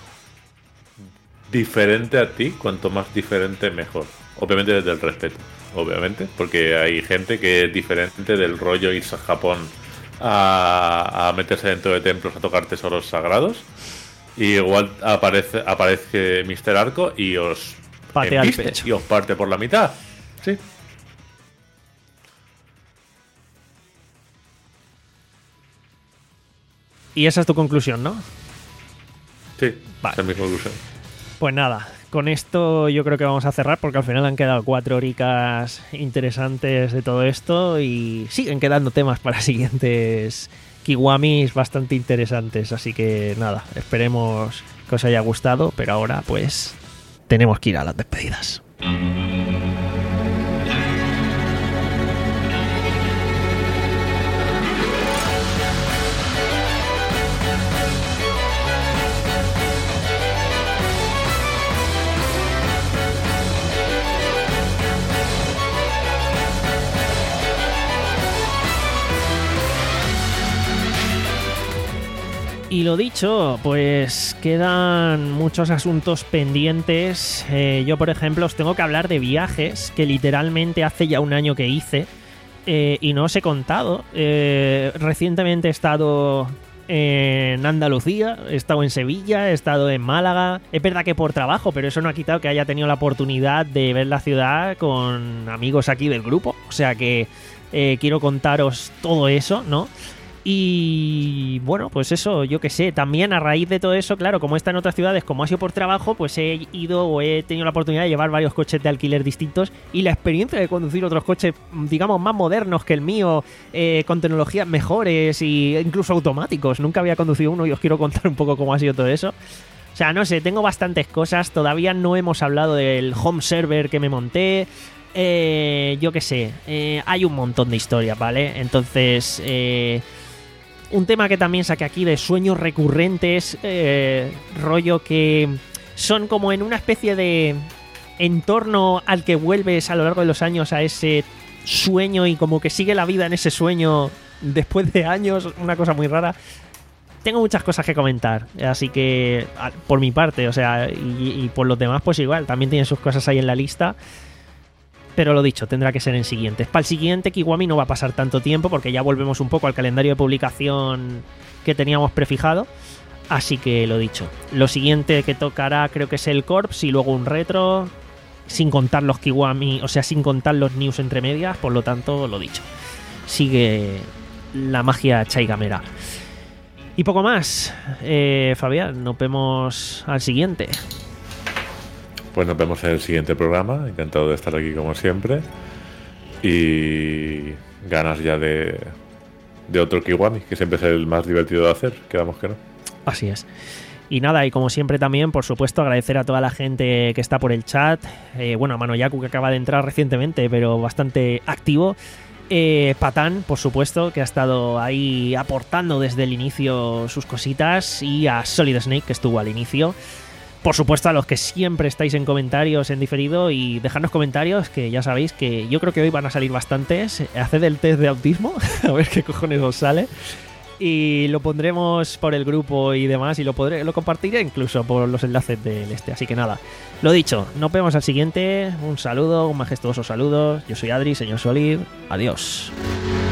diferente a ti. Cuanto más diferente, mejor. Obviamente desde el respeto. Obviamente. Porque hay gente que es diferente del rollo irse a Japón a, a meterse dentro de templos a tocar tesoros sagrados. Y igual aparece, aparece míster Arco y os patea el embiste pecho. Y os parte por la mitad. Sí. Y esa es tu conclusión, ¿no? Sí, vale. Esa es mi conclusión. Pues nada, con esto yo creo que vamos a cerrar porque al final han quedado cuatro horicas interesantes de todo esto y siguen quedando temas para siguientes Kiwamis bastante interesantes. Así que nada, esperemos que os haya gustado, pero ahora pues tenemos que ir a las despedidas. Y lo dicho, pues quedan muchos asuntos pendientes. Eh, yo, por ejemplo, os tengo que hablar de viajes que literalmente hace ya un año que hice eh, y no os he contado. Eh, recientemente he estado en Andalucía, he estado en Sevilla, he estado en Málaga. Es verdad que por trabajo, pero eso no ha quitado que haya tenido la oportunidad de ver la ciudad con amigos aquí del grupo. O sea que eh, quiero contaros todo eso, ¿no? Y bueno, pues eso, yo qué sé, también a raíz de todo eso, claro, como está en otras ciudades, como ha sido por trabajo, pues he ido o he tenido la oportunidad de llevar varios coches de alquiler distintos y la experiencia de conducir otros coches, digamos, más modernos que el mío, eh, con tecnologías mejores e incluso automáticos. Nunca había conducido uno y os quiero contar un poco cómo ha sido todo eso. O sea, no sé, tengo bastantes cosas, todavía no hemos hablado del home server que me monté. Eh, yo qué sé, eh, hay un montón de historias, ¿vale? Entonces, eh... un tema que también saqué aquí de sueños recurrentes, eh, rollo que son como en una especie de entorno al que vuelves a lo largo de los años a ese sueño y como que sigue la vida en ese sueño después de años, una cosa muy rara. Tengo muchas cosas que comentar, así que por mi parte, o sea, y, y por los demás pues igual, también tienen sus cosas ahí en la lista. Pero lo dicho, tendrá que ser en siguientes. Para el siguiente Kiwami no va a pasar tanto tiempo porque ya volvemos un poco al calendario de publicación que teníamos prefijado. Así que lo dicho. Lo siguiente que tocará creo que es el Corps y luego un retro. Sin contar los Kiwami, o sea, sin contar los news entre medias. Por lo tanto, lo dicho. Sigue la magia Chaigamera. Y poco más. Eh, Fabián, nos vemos al siguiente. Pues nos vemos en el siguiente programa. Encantado de estar aquí como siempre. Y ganas ya de, de otro Kiwami, que siempre es el más divertido de hacer. Quedamos que no. Así es. Y nada, y como siempre también, por supuesto, agradecer a toda la gente que está por el chat. Eh, bueno, a Manoyaku, que acaba de entrar recientemente, pero bastante activo. Eh, Patán, por supuesto, que ha estado ahí aportando desde el inicio sus cositas. Y a Solid Snake, que estuvo al inicio. Por supuesto, a los que siempre estáis en comentarios en diferido y dejadnos comentarios, que ya sabéis que yo creo que hoy van a salir bastantes. Haced el test de autismo, a ver qué cojones os sale. Y lo pondremos por el grupo y demás, y lo podré, lo compartiré incluso por los enlaces del este. Así que nada, lo dicho, nos vemos al siguiente. Un saludo, un majestuoso saludo. Yo soy Adri, señor Solid. Adiós.